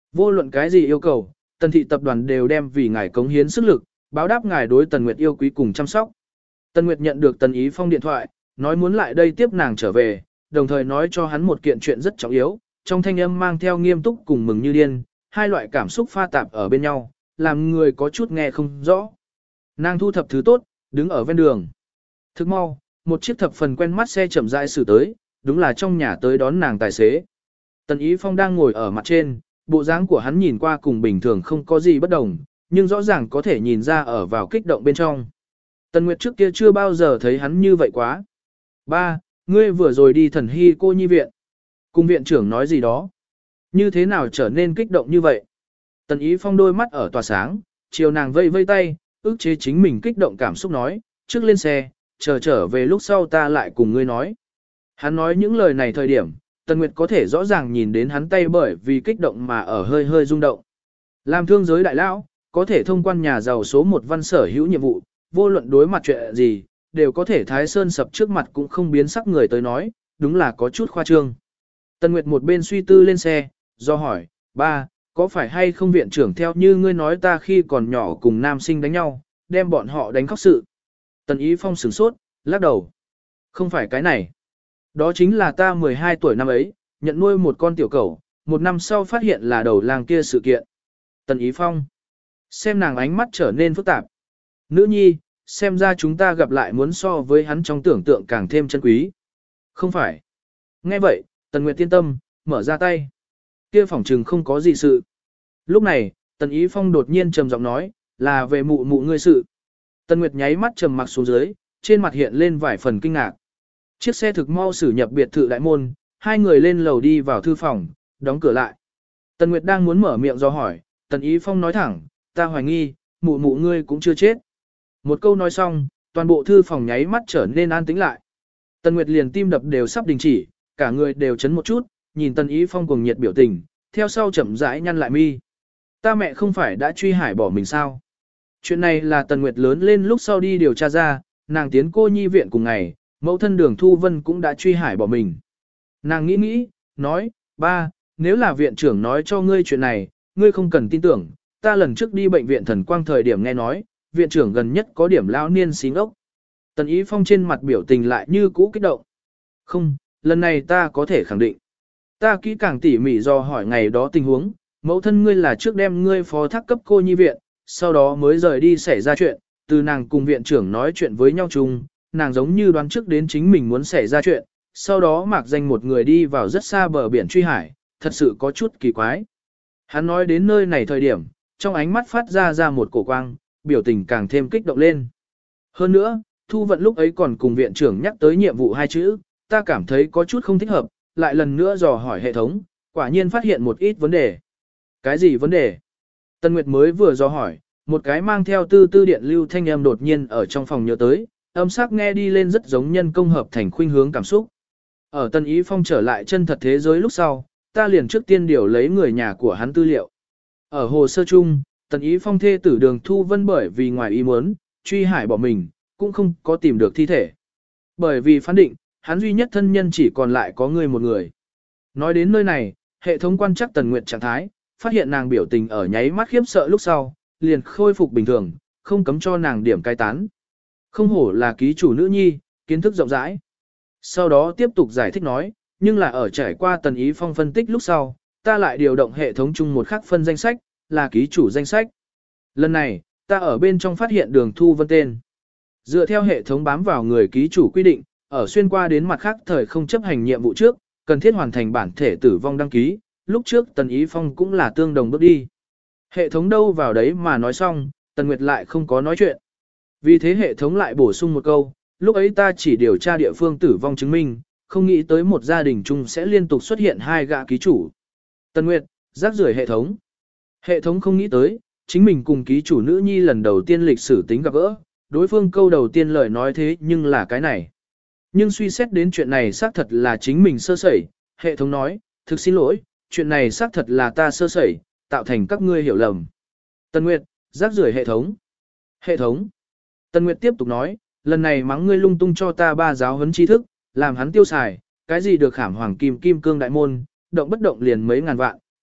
Vô luận cái gì yêu cầu, Tần thị tập đoàn đều đem vì ngài cống hiến sức lực, báo đáp ngài đối Tần Nguyệt yêu quý cùng chăm sóc. Tần Nguyệt nhận được Tần Ý Phong điện thoại, nói muốn lại đây tiếp nàng trở về, đồng thời nói cho hắn một kiện chuyện rất trọng yếu, trong thanh âm mang theo nghiêm túc cùng mừng như điên, hai loại cảm xúc pha tạp ở bên nhau, làm người có chút nghe không rõ. Nàng thu thập thứ tốt, đứng ở ven đường. Thức mau, một chiếc thập phần quen mắt xe chậm rãi xử tới, đúng là trong nhà tới đón nàng tài xế. Tần Ý Phong đang ngồi ở mặt trên, bộ dáng của hắn nhìn qua cùng bình thường không có gì bất đồng, nhưng rõ ràng có thể nhìn ra ở vào kích động bên trong. Tần Nguyệt trước kia chưa bao giờ thấy hắn như vậy quá. Ba, ngươi vừa rồi đi Thần Hy cô nhi viện. Cùng viện trưởng nói gì đó. Như thế nào trở nên kích động như vậy? Tần Ý Phong đôi mắt ở tỏa sáng, chiều nàng vây vây tay, ức chế chính mình kích động cảm xúc nói, trước lên xe, trở về lúc sau ta lại cùng ngươi nói. Hắn nói những lời này thời điểm, Tần Nguyệt có thể rõ ràng nhìn đến hắn tay bởi vì kích động mà ở hơi hơi rung động. Làm thương giới đại lão, có thể thông quan nhà giàu số 1 văn sở hữu nhiệm vụ, vô luận đối mặt chuyện gì, đều có thể thái sơn sập trước mặt cũng không biến sắc người tới nói, đúng là có chút khoa trương. Tần Nguyệt một bên suy tư lên xe, do hỏi, ba, có phải hay không viện trưởng theo như ngươi nói ta khi còn nhỏ cùng nam sinh đánh nhau, đem bọn họ đánh khóc sự. Tần Ý Phong sửng sốt, lắc đầu. Không phải cái này. Đó chính là ta 12 tuổi năm ấy, nhận nuôi một con tiểu cẩu, một năm sau phát hiện là đầu làng kia sự kiện. Tần Ý Phong. Xem nàng ánh mắt trở nên phức tạp. Nữ nhi, xem ra chúng ta gặp lại muốn so với hắn trong tưởng tượng càng thêm chân quý. Không phải. Nghe vậy, Tần Nguyệt tiên tâm, mở ra tay. Kia phỏng trừng không có gì sự. Lúc này, Tần Ý Phong đột nhiên trầm giọng nói, là về mụ mụ ngươi sự. Tần Nguyệt nháy mắt trầm mặc xuống dưới, trên mặt hiện lên vài phần kinh ngạc. Chiếc xe thực mau xử nhập biệt thự đại môn, hai người lên lầu đi vào thư phòng, đóng cửa lại. Tần Nguyệt đang muốn mở miệng do hỏi, Tần Ý Phong nói thẳng, ta hoài nghi, mụ mụ ngươi cũng chưa chết. Một câu nói xong, toàn bộ thư phòng nháy mắt trở nên an tĩnh lại. Tần Nguyệt liền tim đập đều sắp đình chỉ, cả người đều chấn một chút, nhìn Tần Ý Phong cuồng nhiệt biểu tình, theo sau chậm rãi nhăn lại mi. Ta mẹ không phải đã truy hải bỏ mình sao? Chuyện này là Tần Nguyệt lớn lên lúc sau đi điều tra ra, nàng tiến cô nhi viện cùng ngày, mẫu thân Đường Thu Vân cũng đã truy hải bỏ mình. Nàng nghĩ, nói, ba, nếu là viện trưởng nói cho ngươi chuyện này, ngươi không cần tin tưởng, ta lần trước đi bệnh viện Thần Quang thời điểm nghe nói, viện trưởng gần nhất có điểm lão niên xí ngốc. Tần Ý Phong trên mặt biểu tình lại như cũ kích động. Không, lần này ta có thể khẳng định. Ta kỹ càng tỉ mỉ do hỏi ngày đó tình huống, mẫu thân ngươi là trước đem ngươi phó thác cấp cô nhi viện, sau đó mới rời đi xảy ra chuyện, từ nàng cùng viện trưởng nói chuyện với nhau chung, nàng giống như đoán trước đến chính mình muốn xảy ra chuyện, sau đó mạc danh một người đi vào rất xa bờ biển truy hải, thật sự có chút kỳ quái. Hắn nói đến nơi này thời điểm, trong ánh mắt phát ra một cổ quang, biểu tình càng thêm kích động lên. Hơn nữa, Thu Vận lúc ấy còn cùng viện trưởng nhắc tới nhiệm vụ hai chữ, ta cảm thấy có chút không thích hợp, lại lần nữa dò hỏi hệ thống, quả nhiên phát hiện một ít vấn đề. Cái gì vấn đề? Tân Nguyệt mới vừa dò hỏi, một cái mang theo tư điện lưu thanh âm đột nhiên ở trong phòng nhớ tới, âm sắc nghe đi lên rất giống nhân công hợp thành khuynh hướng cảm xúc. Ở Tân Ý Phong trở lại chân thật thế giới lúc sau, ta liền trước tiên điều lấy người nhà của hắn tư liệu. Ở hồ sơ chung, Tần Ý Phong thê tử Đường Thu Vân bởi vì ngoài ý muốn, truy hải bỏ mình, cũng không có tìm được thi thể. Bởi vì phán định, hắn duy nhất thân nhân chỉ còn lại có người một người. Nói đến nơi này, hệ thống quan trắc Tần Nguyệt trạng thái, phát hiện nàng biểu tình ở nháy mắt khiếp sợ lúc sau, liền khôi phục bình thường, không cấm cho nàng điểm cai tán. Không hổ là ký chủ nữ nhi, kiến thức rộng rãi. Sau đó tiếp tục giải thích nói, nhưng là ở trải qua Tần Ý Phong phân tích lúc sau, ta lại điều động hệ thống chung một khắc phân danh sách, là ký chủ danh sách. Lần này, ta ở bên trong phát hiện Đường Thu Vân tên. Dựa theo hệ thống bám vào người ký chủ quy định, ở xuyên qua đến mặt khác thời không chấp hành nhiệm vụ trước, cần thiết hoàn thành bản thể tử vong đăng ký, lúc trước Tần Ý Phong cũng là tương đồng bước đi. Hệ thống đâu vào đấy mà nói xong, Tần Nguyệt lại không có nói chuyện. Vì thế hệ thống lại bổ sung một câu, lúc ấy ta chỉ điều tra địa phương tử vong chứng minh, không nghĩ tới một gia đình chung sẽ liên tục xuất hiện hai gã ký chủ. Tần Nguyệt, rác rưởi hệ thống. Hệ thống không nghĩ tới, chính mình cùng ký chủ nữ nhi lần đầu tiên lịch sử tính gặp gỡ, đối phương câu đầu tiên lời nói thế nhưng là cái này. Nhưng suy xét đến chuyện này xác thật là chính mình sơ sẩy, hệ thống nói, thực xin lỗi, chuyện này xác thật là ta sơ sẩy, tạo thành các ngươi hiểu lầm. Tần Nguyệt, rác rưởi hệ thống. Hệ thống. Tần Nguyệt tiếp tục nói, lần này mắng ngươi lung tung cho ta 3 giáo huấn tri thức, làm hắn tiêu xài, cái gì được khảm hoàng kim kim cương đại môn, động bất động liền mấy ngàn vạn,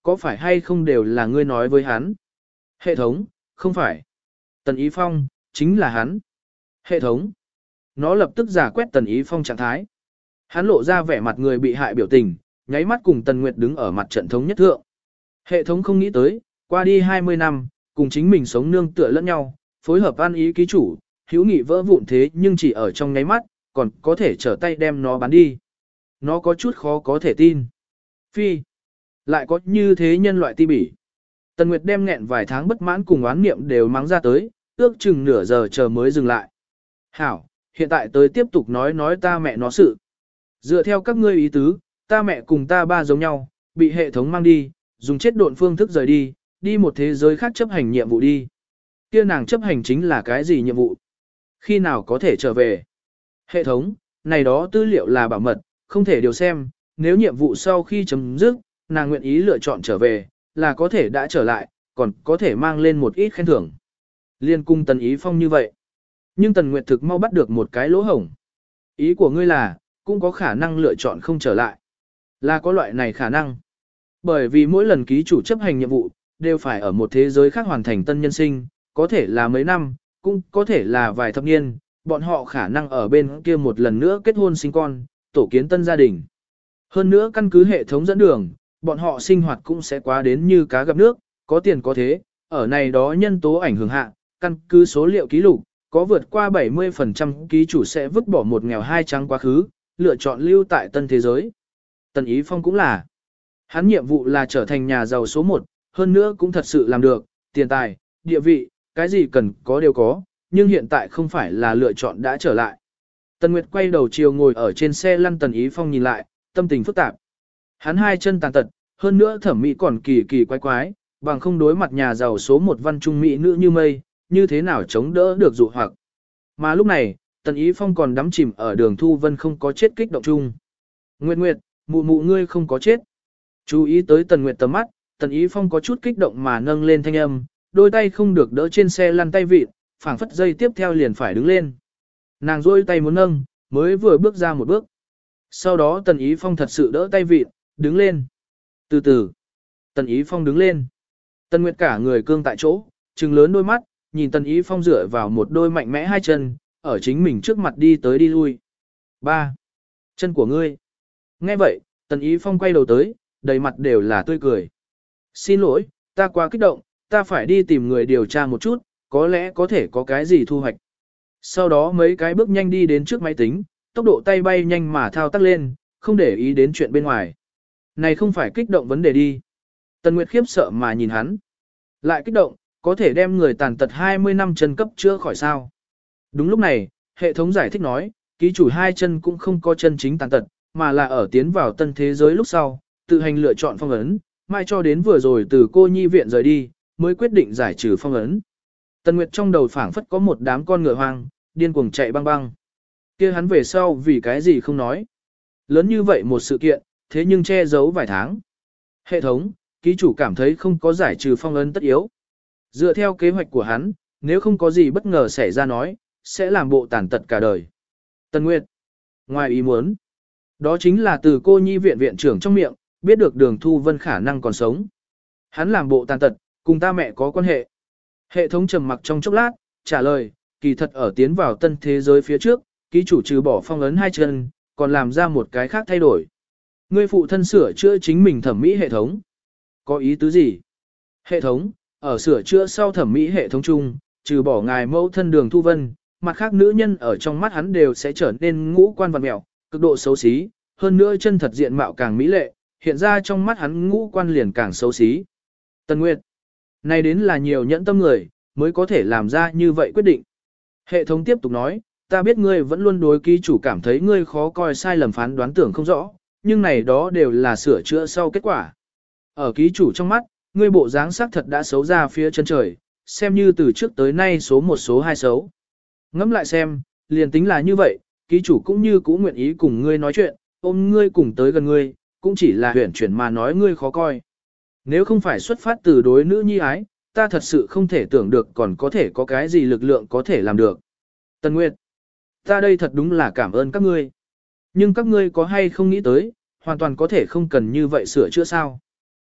có phải hay không đều là ngươi nói với hắn? Hệ thống, không phải. Tần Ý Phong, chính là hắn. Hệ thống. Nó lập tức giả quét Tần Ý Phong trạng thái. Hắn lộ ra vẻ mặt người bị hại biểu tình, nháy mắt cùng Tần Nguyệt đứng ở mặt trận thống nhất thượng. Hệ thống không nghĩ tới, qua đi 20 năm, cùng chính mình sống nương tựa lẫn nhau, phối hợp ăn ý ký chủ, hữu nghị vỡ vụn thế nhưng chỉ ở trong nháy mắt, còn có thể trở tay đem nó bán đi. Nó có chút khó có thể tin. Phi. Lại có như thế nhân loại ti bỉ. Tần Nguyệt đem nghẹn vài tháng bất mãn cùng oán niệm đều mắng ra tới, ước chừng nửa giờ chờ mới dừng lại. Hảo, hiện tại tới tiếp tục nói ta mẹ nó sự. Dựa theo các ngươi ý tứ, ta mẹ cùng ta ba giống nhau, bị hệ thống mang đi, dùng chết độn phương thức rời đi, đi một thế giới khác chấp hành nhiệm vụ đi. Kia nàng chấp hành chính là cái gì nhiệm vụ? Khi nào có thể trở về? Hệ thống, này đó tư liệu là bảo mật, không thể điều xem, nếu nhiệm vụ sau khi chấm dứt, nàng nguyện ý lựa chọn trở về, là có thể đã trở lại, còn có thể mang lên một ít khen thưởng. Liên cung Tần Ý Phong như vậy. Nhưng Tần Nguyệt thực mau bắt được một cái lỗ hổng. Ý của ngươi là, cũng có khả năng lựa chọn không trở lại. Là có loại này khả năng. Bởi vì mỗi lần ký chủ chấp hành nhiệm vụ, đều phải ở một thế giới khác hoàn thành tân nhân sinh, có thể là mấy năm, cũng có thể là vài thập niên, bọn họ khả năng ở bên kia một lần nữa kết hôn sinh con, tổ kiến tân gia đình. Hơn nữa căn cứ hệ thống dẫn đường, bọn họ sinh hoạt cũng sẽ quá đến như cá gặp nước, có tiền có thế, ở này đó nhân tố ảnh hưởng hạ, căn cứ số liệu ký lục, có vượt qua 70% ký chủ sẽ vứt bỏ một nghèo hai trắng quá khứ, lựa chọn lưu tại tân thế giới. Tần Ý Phong cũng là. Hắn nhiệm vụ là trở thành nhà giàu số 1, hơn nữa cũng thật sự làm được, tiền tài, địa vị, cái gì cần có đều có, nhưng hiện tại không phải là lựa chọn đã trở lại. Tần Nguyệt quay đầu chiều ngồi ở trên xe lăn Tần Ý Phong nhìn lại, tâm tình phức tạp. Hắn hai chân tàn tật, hơn nữa thẩm mỹ còn kỳ kỳ quái quái, bằng không đối mặt nhà giàu số 1 văn trung mỹ nữ như mây, như thế nào chống đỡ được dụ hoặc. Mà lúc này, Tần Ý Phong còn đắm chìm ở đường Thu Vân không có chết kích động chung. Nguyệt Nguyệt, mụ mụ ngươi không có chết. Chú ý tới Tần Nguyệt tầm mắt, Tần Ý Phong có chút kích động mà nâng lên thanh âm, đôi tay không được đỡ trên xe lăn tay vịt, phảng phất dây tiếp theo liền phải đứng lên. Nàng duỗi tay muốn nâng, mới vừa bước ra một bước. Sau đó Tần Ý Phong thật sự đỡ tay vịt, đứng lên. Từ từ, Tần Ý Phong đứng lên. Tần Nguyệt cả người cương tại chỗ, trừng lớn đôi mắt, nhìn Tần Ý Phong dựa vào một đôi mạnh mẽ hai chân, ở chính mình trước mặt đi tới đi lui. 3. Chân của ngươi. Nghe vậy, Tần Ý Phong quay đầu tới, đầy mặt đều là tươi cười. Xin lỗi, ta quá kích động, ta phải đi tìm người điều tra một chút, có lẽ có thể có cái gì thu hoạch. Sau đó mấy cái bước nhanh đi đến trước máy tính, tốc độ tay bay nhanh mà thao tác lên, không để ý đến chuyện bên ngoài. Này không phải kích động vấn đề đi. Tần Nguyệt khiếp sợ mà nhìn hắn. Lại kích động, có thể đem người tàn tật 20 năm chân cấp chữa khỏi sao. Đúng lúc này, hệ thống giải thích nói, ký chủ hai chân cũng không có chân chính tàn tật, mà là ở tiến vào tân thế giới lúc sau, tự hành lựa chọn phong ấn, mai cho đến vừa rồi từ cô nhi viện rời đi, mới quyết định giải trừ phong ấn. Tần Nguyệt trong đầu phảng phất có một đám con ngựa hoang, điên cuồng chạy băng băng. Kia hắn về sau vì cái gì không nói. Lớn như vậy một sự kiện, thế nhưng che giấu vài tháng. Hệ thống, ký chủ cảm thấy không có giải trừ phong ấn tất yếu. Dựa theo kế hoạch của hắn, nếu không có gì bất ngờ xảy ra nói, sẽ làm bộ tàn tật cả đời. Tần Nguyệt, ngoài ý muốn, đó chính là từ cô nhi viện viện trưởng trong miệng, biết được Đường Thu Vân khả năng còn sống. Hắn làm bộ tàn tật, cùng ta mẹ có quan hệ. Hệ thống trầm mặc trong chốc lát, trả lời, kỳ thật ở tiến vào tân thế giới phía trước, ký chủ trừ bỏ phong ấn hai chân, còn làm ra một cái khác thay đổi. Ngươi phụ thân sửa chữa chính mình thẩm mỹ hệ thống. Có ý tứ gì? Hệ thống, ở sửa chữa sau thẩm mỹ hệ thống chung, trừ bỏ ngài mẫu thân Đường Thu Vân, mặt khác nữ nhân ở trong mắt hắn đều sẽ trở nên ngũ quan vặn mẹo, cực độ xấu xí, hơn nữa chân thật diện mạo càng mỹ lệ, hiện ra trong mắt hắn ngũ quan liền càng xấu xí. Tần Nguyệt, này đến là nhiều nhẫn tâm người, mới có thể làm ra như vậy quyết định. Hệ thống tiếp tục nói, ta biết ngươi vẫn luôn đối ký chủ cảm thấy ngươi khó coi sai lầm phán đoán tưởng không rõ, nhưng này đó đều là sửa chữa sau kết quả. Ở ký chủ trong mắt, ngươi bộ dáng sắc thật đã xấu ra phía chân trời, xem như từ trước tới nay số 1 số 2 xấu. Ngẫm lại xem, liền tính là như vậy, ký chủ cũng như cũng nguyện ý cùng ngươi nói chuyện, ôm ngươi cùng tới gần ngươi, cũng chỉ là huyển chuyển mà nói ngươi khó coi. Nếu không phải xuất phát từ đối nữ nhi ái, ta thật sự không thể tưởng được còn có thể có cái gì lực lượng có thể làm được. Tần Nguyệt, ta đây thật đúng là cảm ơn các ngươi. Nhưng các ngươi có hay không nghĩ tới, hoàn toàn có thể không cần như vậy sửa chữa sao.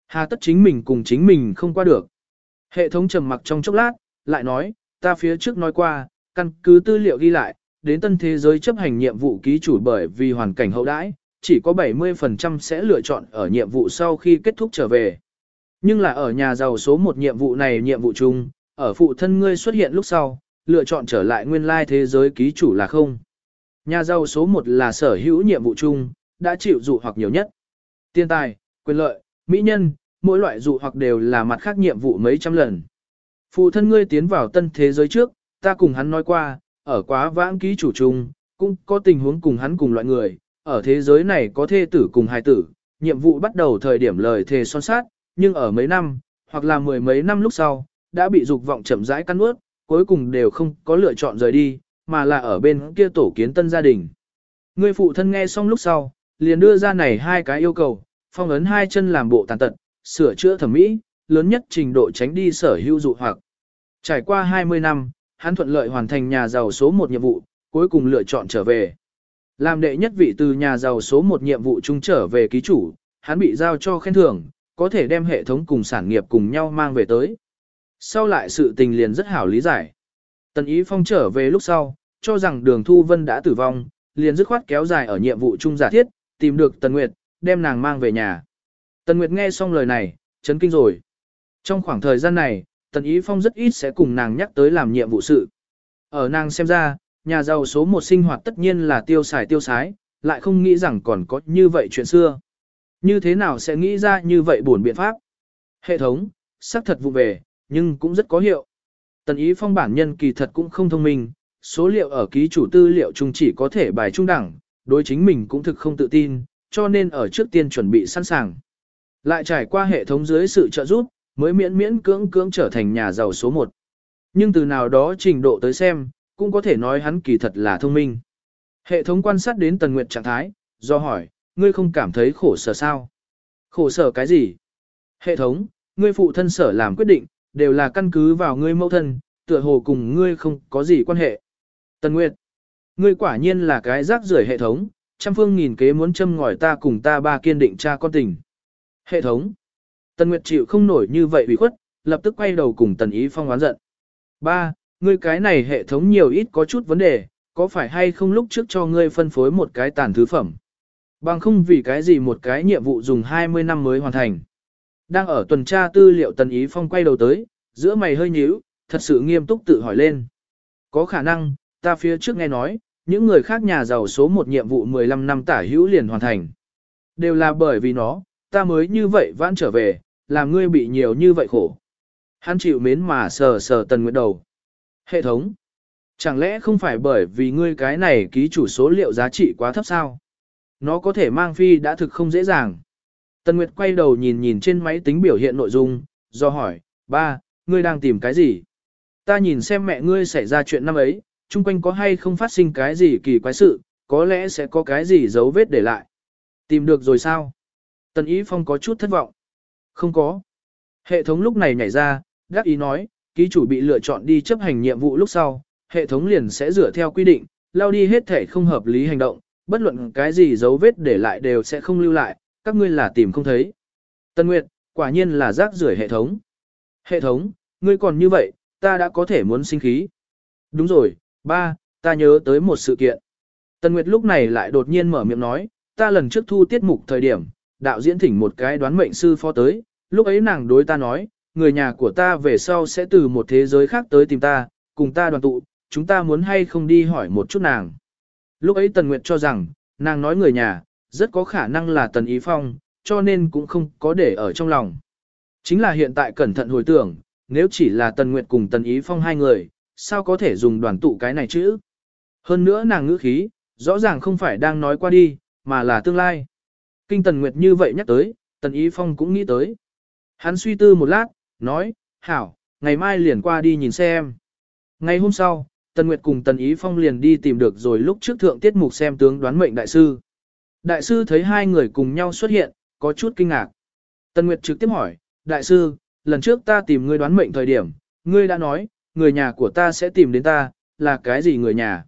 Hà tất chính mình cùng chính mình không qua được. Hệ thống trầm mặc trong chốc lát, lại nói, ta phía trước nói qua, căn cứ tư liệu ghi lại, đến tân thế giới chấp hành nhiệm vụ ký chủ bởi vì hoàn cảnh hậu đãi, chỉ có 70% sẽ lựa chọn ở nhiệm vụ sau khi kết thúc trở về. Nhưng là ở nhà giàu số 1 nhiệm vụ này nhiệm vụ chung, ở phụ thân ngươi xuất hiện lúc sau, lựa chọn trở lại nguyên lai thế giới ký chủ là không. Nhà giàu số 1 là sở hữu nhiệm vụ chung, đã chịu dụ hoặc nhiều nhất. Tiền tài, quyền lợi, mỹ nhân, mỗi loại dụ hoặc đều là mặt khác nhiệm vụ mấy trăm lần. Phụ thân ngươi tiến vào tân thế giới trước, ta cùng hắn nói qua, ở quá vãng ký chủ chung, cũng có tình huống cùng hắn cùng loại người, ở thế giới này có thê tử cùng hài tử, nhiệm vụ bắt đầu thời điểm lời thề son sát, nhưng ở mấy năm, hoặc là mười mấy năm lúc sau, đã bị dục vọng chậm rãi cắn nuốt, cuối cùng đều không có lựa chọn rời đi, mà là ở bên kia tổ kiến tân gia đình. Người phụ thân nghe xong lúc sau, liền đưa ra này hai cái yêu cầu, phong ấn hai chân làm bộ tàn tật, sửa chữa thẩm mỹ, lớn nhất trình độ tránh đi sở hữu dụ hoặc. Trải qua 20 năm, hắn thuận lợi hoàn thành nhà giàu số 1 nhiệm vụ, cuối cùng lựa chọn trở về. Làm đệ nhất vị từ nhà giàu số 1 nhiệm vụ chung trở về ký chủ, hắn bị giao cho khen thưởng, có thể đem hệ thống cùng sản nghiệp cùng nhau mang về tới. Sau lại sự tình liền rất hảo lý giải. Tần Ý Phong trở về lúc sau, cho rằng Đường Thu Vân đã tử vong, liền dứt khoát kéo dài ở nhiệm vụ chung giả thiết, tìm được Tần Nguyệt, đem nàng mang về nhà. Tần Nguyệt nghe xong lời này, chấn kinh rồi. Trong khoảng thời gian này, Tần Ý Phong rất ít sẽ cùng nàng nhắc tới làm nhiệm vụ sự. Ở nàng xem ra, nhà giàu số 1 sinh hoạt tất nhiên là tiêu xài, lại không nghĩ rằng còn có như vậy chuyện xưa. Như thế nào sẽ nghĩ ra như vậy buồn biện pháp? Hệ thống, xác thật vụ về, nhưng cũng rất có hiệu. Tần Ý Phong bản nhân kỳ thật cũng không thông minh, số liệu ở ký chủ tư liệu chung chỉ có thể bài trung đẳng, đối chính mình cũng thực không tự tin, cho nên ở trước tiên chuẩn bị sẵn sàng. Lại trải qua hệ thống dưới sự trợ giúp, mới miễn cưỡng trở thành nhà giàu số 1. Nhưng từ nào đó trình độ tới xem, cũng có thể nói hắn kỳ thật là thông minh. Hệ thống quan sát đến Tần Nguyệt trạng thái, do hỏi, ngươi không cảm thấy khổ sở sao? Khổ sở cái gì? Hệ thống, ngươi phụ thân sở làm quyết định, đều là căn cứ vào ngươi mẫu thân, tựa hồ cùng ngươi không có gì quan hệ. Tần Nguyệt, ngươi quả nhiên là cái rác rưởi hệ thống, trăm phương nghìn kế muốn châm ngòi ta cùng ta ba kiên định cha con tình. Hệ thống, Tần Nguyệt chịu không nổi như vậy ủy khuất, lập tức quay đầu cùng Tần Ý Phong oán giận. Ba, ngươi cái này hệ thống nhiều ít có chút vấn đề, có phải hay không lúc trước cho ngươi phân phối một cái tàn thứ phẩm? Bằng không vì cái gì một cái nhiệm vụ dùng 20 năm mới hoàn thành. Đang ở tuần tra tư liệu Tần Ý Phong quay đầu tới, giữa mày hơi nhíu, thật sự nghiêm túc tự hỏi lên. Có khả năng, ta phía trước nghe nói, những người khác nhà giàu số 1 nhiệm vụ 15 năm tả hữu liền hoàn thành. Đều là bởi vì nó, ta mới như vậy vãn trở về, làm ngươi bị nhiều như vậy khổ. Hắn chịu mến mà sờ sờ Tần Nguyệt đầu. Hệ thống, chẳng lẽ không phải bởi vì ngươi cái này ký chủ số liệu giá trị quá thấp sao? Nó có thể mang phi đã thực không dễ dàng. Tần Nguyệt quay đầu nhìn trên máy tính biểu hiện nội dung, do hỏi, ba, ngươi đang tìm cái gì? Ta nhìn xem mẹ ngươi xảy ra chuyện năm ấy, chung quanh có hay không phát sinh cái gì kỳ quái sự, có lẽ sẽ có cái gì dấu vết để lại. Tìm được rồi sao? Tần Ý Phong có chút thất vọng. Không có. Hệ thống lúc này nhảy ra, đáp ý nói, ký chủ bị lựa chọn đi chấp hành nhiệm vụ lúc sau, hệ thống liền sẽ dựa theo quy định, lao đi hết thể không hợp lý hành động, bất luận cái gì dấu vết để lại đều sẽ không lưu lại, các ngươi là tìm không thấy. Tân Nguyệt, quả nhiên là rác rưởi hệ thống. Hệ thống, ngươi còn như vậy, ta đã có thể muốn sinh khí. Đúng rồi, ba, ta nhớ tới một sự kiện. Tân Nguyệt lúc này lại đột nhiên mở miệng nói, ta lần trước thu tiết mục thời điểm, đạo diễn thỉnh một cái đoán mệnh sư phó tới, lúc ấy nàng đối ta nói, người nhà của ta về sau sẽ từ một thế giới khác tới tìm ta, cùng ta đoàn tụ, chúng ta muốn hay không đi hỏi một chút nàng. Lúc ấy Tần Nguyệt cho rằng, nàng nói người nhà, rất có khả năng là Tần Ý Phong, cho nên cũng không có để ở trong lòng. Chính là hiện tại cẩn thận hồi tưởng, nếu chỉ là Tần Nguyệt cùng Tần Ý Phong hai người, sao có thể dùng đoàn tụ cái này chứ? Hơn nữa nàng ngữ khí, rõ ràng không phải đang nói qua đi, mà là tương lai. Kinh Tần Nguyệt như vậy nhắc tới, Tần Ý Phong cũng nghĩ tới. Hắn suy tư một lát, nói, hảo, ngày mai liền qua đi nhìn xem. Ngày hôm sau, Tần Nguyệt cùng Tần Ý Phong liền đi tìm được rồi lúc trước thượng tiết mục xem tướng đoán mệnh đại sư. Đại sư thấy hai người cùng nhau xuất hiện, có chút kinh ngạc. Tần Nguyệt trực tiếp hỏi, đại sư, lần trước ta tìm ngươi đoán mệnh thời điểm, ngươi đã nói, người nhà của ta sẽ tìm đến ta, là cái gì người nhà?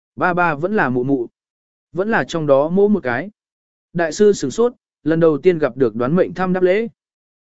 Ba vẫn là mụ mụ. Vẫn là trong đó mỗi một cái. Đại sư sửng sốt, lần đầu tiên gặp được đoán mệnh thăm đáp lễ.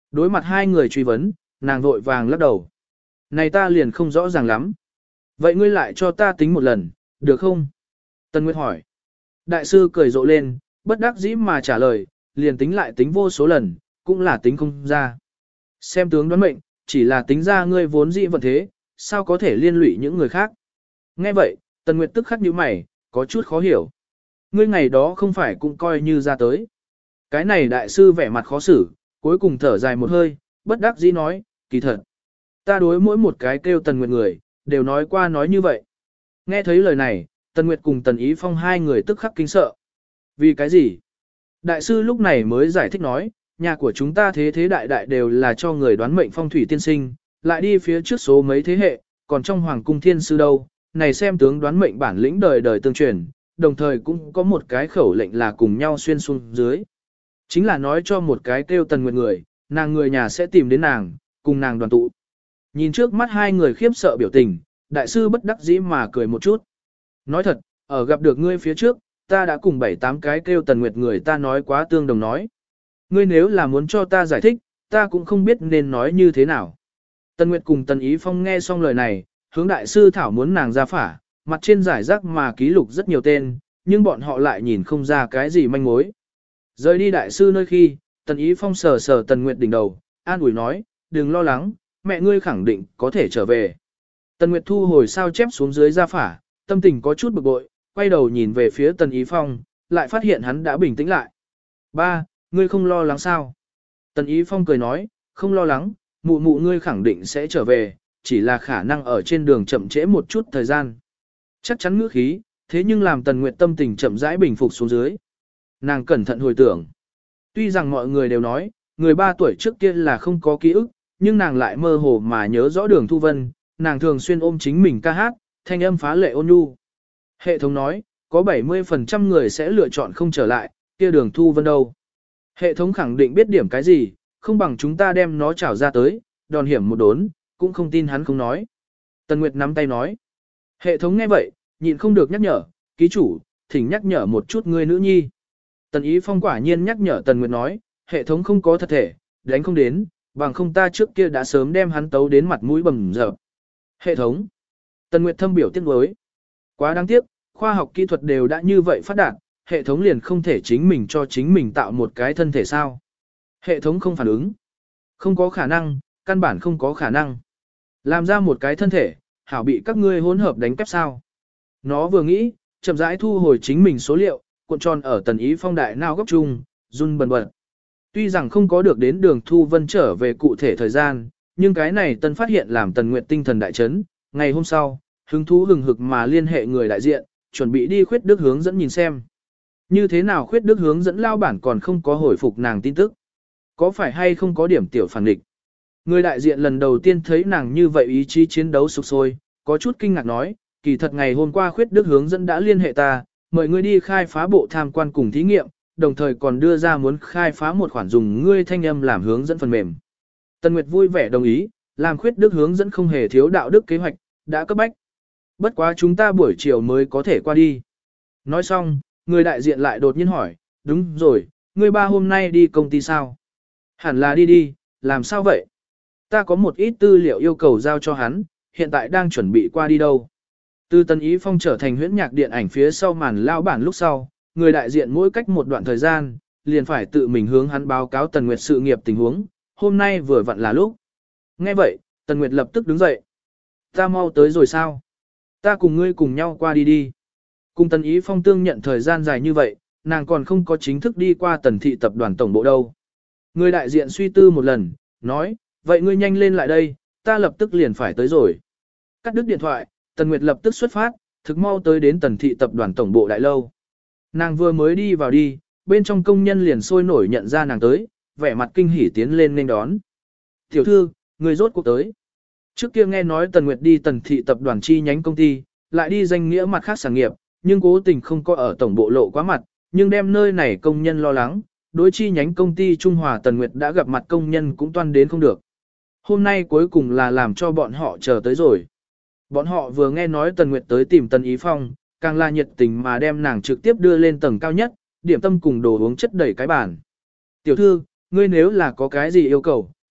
Đối mặt hai người truy vấn, nàng vội vàng lắc đầu. Này ta liền không rõ ràng lắm. Vậy ngươi lại cho ta tính một lần, được không? Tần Nguyệt hỏi. Đại sư cười rộ lên, bất đắc dĩ mà trả lời, liền tính lại tính vô số lần, cũng là tính không ra. Xem tướng đoán mệnh, chỉ là tính ra ngươi vốn dĩ vận thế, sao có thể liên lụy những người khác. Nghe vậy, Tần Nguyệt tức khắc nhíu mày, có chút khó hiểu. Ngươi ngày đó không phải cũng coi như ra tới. Cái này đại sư vẻ mặt khó xử, cuối cùng thở dài một hơi, bất đắc dĩ nói, kỳ thật. Ta đối mỗi một cái kêu Tần Nguyệt người, đều nói qua nói như vậy. Nghe thấy lời này, Tần Nguyệt cùng Tần Ý Phong hai người tức khắc kinh sợ. Vì cái gì? Đại sư lúc này mới giải thích nói, nhà của chúng ta thế thế đại đại đều là cho người đoán mệnh phong thủy tiên sinh, lại đi phía trước số mấy thế hệ, còn trong hoàng cung thiên sư đâu, này xem tướng đoán mệnh bản lĩnh đời đời tương truyền, đồng thời cũng có một cái khẩu lệnh là cùng nhau xuyên xuống dưới. Chính là nói cho một cái kêu Tần Nguyệt người, nàng người nhà sẽ tìm đến nàng, cùng nàng đoàn tụ. Nhìn trước mắt hai người khiếp sợ biểu tình, đại sư bất đắc dĩ mà cười một chút. Nói thật, ở gặp được ngươi phía trước, ta đã cùng 7-8 cái kêu Tần Nguyệt người ta nói quá tương đồng nói. Ngươi nếu là muốn cho ta giải thích, ta cũng không biết nên nói như thế nào. Tần Nguyệt cùng Tần Ý Phong nghe xong lời này, hướng đại sư thảo muốn nàng ra phả, mặt trên giải rác mà ký lục rất nhiều tên, nhưng bọn họ lại nhìn không ra cái gì manh mối. Rời đi đại sư nơi khi, Tần Ý Phong sờ sờ Tần Nguyệt đỉnh đầu, an ủi nói, đừng lo lắng, mẹ ngươi khẳng định có thể trở về. Tần Nguyệt thu hồi sao chép xuống dưới ra phả, tâm tình có chút bực bội, quay đầu nhìn về phía Tần Ý Phong, lại phát hiện hắn đã bình tĩnh lại. Ba, ngươi không lo lắng sao? Tần Ý Phong cười nói, không lo lắng, mụ mụ ngươi khẳng định sẽ trở về, chỉ là khả năng ở trên đường chậm trễ một chút thời gian. Chắc chắn ngữ khí, thế nhưng làm Tần Nguyệt tâm tình chậm rãi bình phục xuống dưới. Nàng cẩn thận hồi tưởng. Tuy rằng mọi người đều nói, người 3 tuổi trước kia là không có ký ức, nhưng nàng lại mơ hồ mà nhớ rõ Đường Thu Vân, nàng thường xuyên ôm chính mình ca hát, thanh âm phá lệ ôn nhu. Hệ thống nói, có 70% người sẽ lựa chọn không trở lại, kia Đường Thu Vân đâu. Hệ thống khẳng định biết điểm cái gì, không bằng chúng ta đem nó trảo ra tới, đòn hiểm một đốn, cũng không tin hắn không nói. Tần Nguyệt nắm tay nói. Hệ thống nghe vậy, nhịn không được nhắc nhở, ký chủ, thỉnh nhắc nhở một chút ngươi nữ nhi. Tần Ý Phong quả nhiên nhắc nhở Tần Nguyệt nói, hệ thống không có thật thể, đánh không đến, bằng không ta trước kia đã sớm đem hắn tấu đến mặt mũi bầm dập. Hệ thống. Tần Nguyệt thâm biểu tiếc nuối. Quá đáng tiếc, khoa học kỹ thuật đều đã như vậy phát đạt, hệ thống liền không thể chính mình cho chính mình tạo một cái thân thể sao. Hệ thống không phản ứng. Không có khả năng, căn bản không có khả năng. Làm ra một cái thân thể, hảo bị các ngươi hỗn hợp đánh kép sao. Nó vừa nghĩ, chậm rãi thu hồi chính mình số liệu, cuộn tròn ở Tần Ý Phong đại não góc chung, run bần bật. Tuy rằng không có được đến Đường Thu Vân trở về cụ thể thời gian, nhưng cái này Tân phát hiện làm Tần Nguyệt tinh thần đại chấn. Ngày hôm sau, hứng thú hừng hực mà liên hệ người đại diện, chuẩn bị đi Khuyết Đức hướng dẫn nhìn xem. Như thế nào Khuyết Đức hướng dẫn lao bản còn không có hồi phục nàng tin tức. Có phải hay không có điểm tiểu phản địch? Người đại diện lần đầu tiên thấy nàng như vậy ý chí chiến đấu sục sôi, có chút kinh ngạc nói, kỳ thật ngày hôm qua Khuyết Đức hướng dẫn đã liên hệ ta, mời ngươi đi khai phá bộ tham quan cùng thí nghiệm, đồng thời còn đưa ra muốn khai phá một khoản dùng ngươi thanh âm làm hướng dẫn phần mềm. Tần Nguyệt vui vẻ đồng ý, làm Khuyết Đức hướng dẫn không hề thiếu đạo đức kế hoạch, đã cấp bách. Bất quá chúng ta buổi chiều mới có thể qua đi. Nói xong, người đại diện lại đột nhiên hỏi, đúng rồi, ngươi ba hôm nay đi công ty sao? Hẳn là đi, làm sao vậy? Ta có một ít tư liệu yêu cầu giao cho hắn, hiện tại đang chuẩn bị qua đi đâu. Từ Tần Ý Phong trở thành huyễn nhạc điện ảnh phía sau màn lao bản lúc sau, người đại diện mỗi cách một đoạn thời gian, liền phải tự mình hướng hắn báo cáo Tần Nguyệt sự nghiệp tình huống, hôm nay vừa vặn là lúc. Nghe vậy, Tần Nguyệt lập tức đứng dậy. Ta mau tới rồi sao? Ta cùng ngươi cùng nhau qua đi đi. Cùng Tần Ý Phong tương nhận thời gian dài như vậy, nàng còn không có chính thức đi qua Tần thị tập đoàn tổng bộ đâu. Người đại diện suy tư một lần, nói, vậy ngươi nhanh lên lại đây, ta lập tức liền phải tới rồi. Cắt đứt điện thoại, Tần Nguyệt lập tức xuất phát, thực mau tới đến Tần thị tập đoàn tổng bộ đại lâu. Nàng vừa mới đi vào đi, bên trong công nhân liền sôi nổi nhận ra nàng tới, vẻ mặt kinh hỉ tiến lên nên đón. Tiểu thư, người rốt cuộc tới. Trước kia nghe nói Tần Nguyệt đi Tần thị tập đoàn chi nhánh công ty, lại đi danh nghĩa mặt khác sản nghiệp, nhưng cố tình không có ở tổng bộ lộ quá mặt, nhưng đem nơi này công nhân lo lắng, đối chi nhánh công ty Trung Hòa Tần Nguyệt đã gặp mặt công nhân cũng toan đến không được. Hôm nay cuối cùng là làm cho bọn họ chờ tới rồi. Bọn họ vừa nghe nói Tần Nguyệt tới tìm Tần Ý Phong, càng là nhiệt tình mà đem nàng trực tiếp đưa lên tầng cao nhất, điểm tâm cùng đồ uống chất đầy cái bàn. Tiểu thư, ngươi nếu là có cái gì yêu cầu,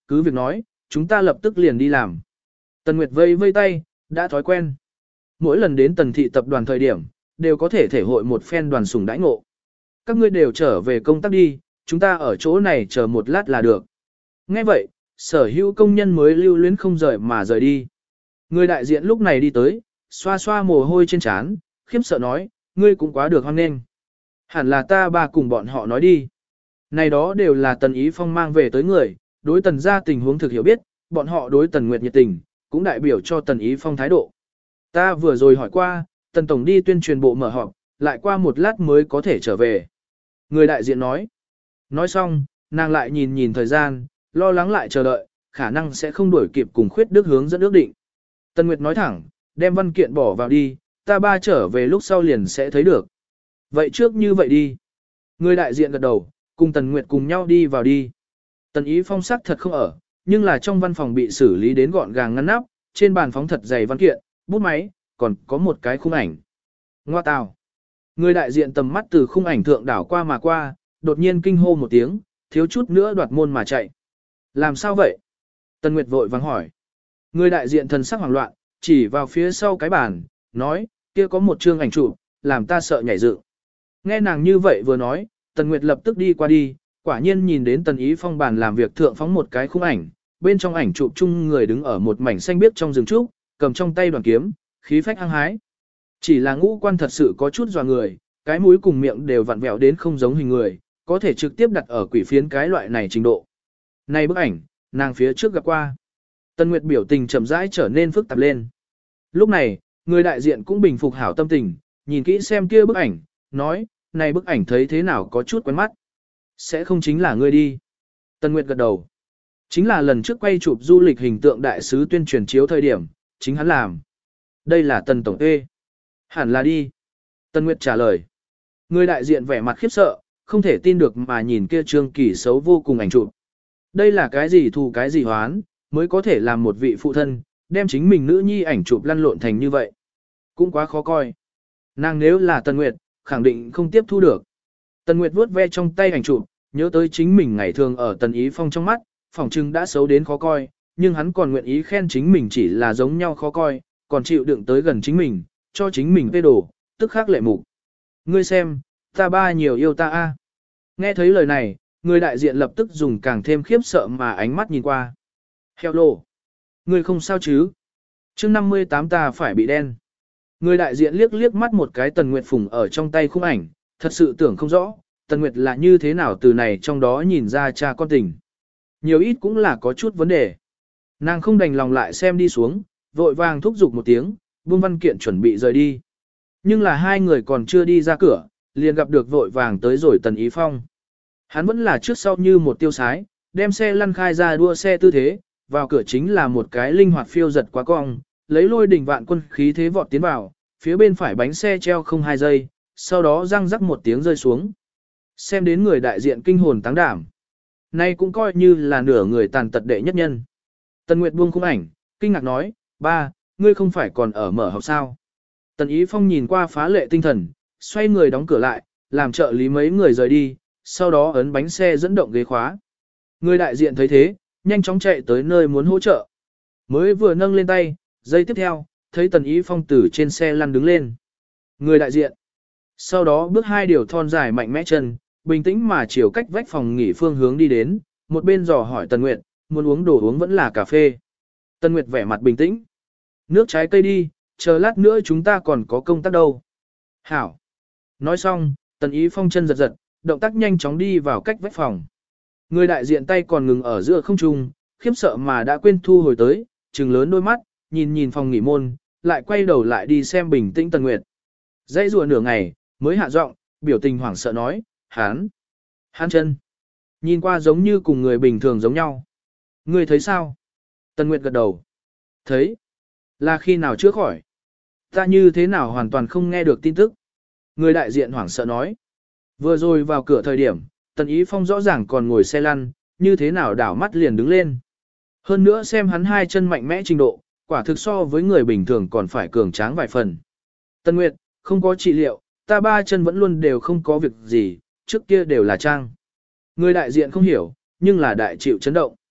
cứ việc nói, chúng ta lập tức liền đi làm. Tần Nguyệt vây vây tay, đã thói quen. Mỗi lần đến Tần thị tập đoàn thời điểm, đều có thể thể hội một phen đoàn sủng đãi ngộ. Các ngươi đều trở về công tác đi, chúng ta ở chỗ này chờ một lát là được. Nghe vậy, sở hữu công nhân mới lưu luyến không rời mà rời đi. Người đại diện lúc này đi tới, xoa xoa mồ hôi trên trán, khiếp sợ nói, ngươi cũng quá được hoan nghênh. Hẳn là ta ba cùng bọn họ nói đi. Này đó đều là Tần Ý Phong mang về tới người, đối Tần gia tình huống thực hiểu biết, bọn họ đối Tần Nguyệt nhiệt tình, cũng đại biểu cho Tần Ý Phong thái độ. Ta vừa rồi hỏi qua, Tần Tổng đi tuyên truyền bộ mở họp, lại qua một lát mới có thể trở về. Người đại diện nói. Nói xong, nàng lại nhìn nhìn thời gian, lo lắng lại chờ đợi, khả năng sẽ không đuổi kịp cùng Khuyết Đức hướng dẫn ước định. Tần Nguyệt nói thẳng, đem văn kiện bỏ vào đi, ta ba trở về lúc sau liền sẽ thấy được. Vậy trước như vậy đi. Người đại diện gật đầu, cùng Tần Nguyệt cùng nhau đi vào đi. Tần Ý Phong sắc thật không ở, nhưng là trong văn phòng bị xử lý đến gọn gàng ngăn nắp, trên bàn phóng thật dày văn kiện, bút máy, còn có một cái khung ảnh. Ngoa tào. Người đại diện tầm mắt từ khung ảnh thượng đảo qua mà qua, đột nhiên kinh hô một tiếng, thiếu chút nữa đoạt môn mà chạy. Làm sao vậy? Tần Nguyệt vội vàng hỏi. Người đại diện thần sắc hoảng loạn, chỉ vào phía sau cái bàn, nói, kia có một chương ảnh chụp, làm ta sợ nhảy dựng. Nghe nàng như vậy vừa nói, Tần Nguyệt lập tức đi qua đi, quả nhiên nhìn đến Tần Ý Phong bàn làm việc thượng phóng một cái khung ảnh, bên trong ảnh chụp chung người đứng ở một mảnh xanh biếc trong rừng trúc, cầm trong tay đoàn kiếm, khí phách hăng hái. Chỉ là ngũ quan thật sự có chút dọa người, cái mũi cùng miệng đều vặn vẹo đến không giống hình người, có thể trực tiếp đặt ở quỷ phiến cái loại này trình độ. Này bức ảnh, nàng phía trước gặp qua. Tần Nguyệt biểu tình chậm rãi trở nên phức tạp lên. Lúc này, người đại diện cũng bình phục hảo tâm tình, nhìn kỹ xem kia bức ảnh, nói, này bức ảnh thấy thế nào có chút quen mắt. Sẽ không chính là ngươi đi. Tần Nguyệt gật đầu. Chính là lần trước quay chụp du lịch hình tượng đại sứ tuyên truyền chiếu thời điểm, chính hắn làm. Đây là Tần Tổng Ê. Hẳn là đi. Tần Nguyệt trả lời. Người đại diện vẻ mặt khiếp sợ, không thể tin được mà nhìn kia Trương Kỳ xấu vô cùng ảnh chụp. Đây là cái gì thù cái gì hoán, mới có thể làm một vị phụ thân, đem chính mình nữ nhi ảnh chụp lăn lộn thành như vậy. Cũng quá khó coi. Nàng nếu là Tần Nguyệt, khẳng định không tiếp thu được. Tần Nguyệt vuốt ve trong tay ảnh chụp, nhớ tới chính mình ngày thường ở Tần Ý Phong trong mắt, phỏng chừng đã xấu đến khó coi, nhưng hắn còn nguyện ý khen chính mình chỉ là giống nhau khó coi, còn chịu đựng tới gần chính mình, cho chính mình phê đồ, tức khắc lệ mục. Ngươi xem, ta ba nhiều yêu ta a. Nghe thấy lời này, người đại diện lập tức dùng càng thêm khiếp sợ mà ánh mắt nhìn qua. Hello. Ngươi không sao chứ? Chương 58 ta phải bị đen. Người đại diện liếc liếc mắt một cái Tần Nguyệt phủng ở trong tay khung ảnh, thật sự tưởng không rõ, Tần Nguyệt là như thế nào từ này trong đó nhìn ra cha con tình. Nhiều ít cũng là có chút vấn đề. Nàng không đành lòng lại xem đi xuống, vội vàng thúc giục một tiếng, buông văn kiện chuẩn bị rời đi. Nhưng là hai người còn chưa đi ra cửa, liền gặp được vội vàng tới rồi Tần Ý Phong. Hắn vẫn là trước sau như một tiêu sái, đem xe lăn khai ra đua xe tư thế, vào cửa chính là một cái linh hoạt phiêu giật quá cong, lấy lôi đỉnh vạn quân khí thế vọt tiến vào, phía bên phải bánh xe treo không 2 giây, sau đó răng rắc một tiếng rơi xuống. Xem đến người đại diện kinh hồn táng đảm. Nay cũng coi như là nửa người tàn tật đệ nhất nhân. Tần Nguyệt buông khung ảnh, kinh ngạc nói, ba, ngươi không phải còn ở mở học sao? Tần Ý Phong nhìn qua phá lệ tinh thần, xoay người đóng cửa lại, làm trợ lý mấy người rời đi, sau đó ấn bánh xe dẫn động ghế khóa. Người đại diện thấy thế, nhanh chóng chạy tới nơi muốn hỗ trợ. Mới vừa nâng lên tay, giây tiếp theo, thấy Tần Ý Phong từ trên xe lăn đứng lên. Người đại diện. Sau đó bước hai điều thon dài mạnh mẽ chân, bình tĩnh mà chiều cách vách phòng nghỉ phương hướng đi đến, một bên dò hỏi Tần Nguyệt, muốn uống đồ uống vẫn là cà phê. Tần Nguyệt vẻ mặt bình tĩnh. Nước trái cây đi, chờ lát nữa chúng ta còn có công tác đâu. Hảo. Nói xong, Tần Ý Phong chân giật giật, động tác nhanh chóng đi vào cách vách phòng. Người đại diện tay còn ngừng ở giữa không trung, khiếp sợ mà đã quên thu hồi tới, trừng lớn đôi mắt, nhìn nhìn phòng nghỉ môn, lại quay đầu lại đi xem bình tĩnh Tần Nguyệt. Dãy rùa nửa ngày, mới hạ giọng, biểu tình hoảng sợ nói, hắn chân. Nhìn qua giống như cùng người bình thường giống nhau. Ngươi thấy sao? Tần Nguyệt gật đầu. Thấy. Là khi nào chữa khỏi? Ta như thế nào hoàn toàn không nghe được tin tức? Người đại diện hoảng sợ nói. Vừa rồi vào cửa thời điểm, Tần Ý Phong rõ ràng còn ngồi xe lăn, như thế nào đảo mắt liền đứng lên. Hơn nữa xem hắn hai chân mạnh mẽ trình độ, quả thực so với người bình thường còn phải cường tráng vài phần. Tần Nguyệt, không có trị liệu, ta ba chân vẫn luôn đều không có việc gì, trước kia đều là trang. Người đại diện không hiểu, nhưng là đại chịu chấn động.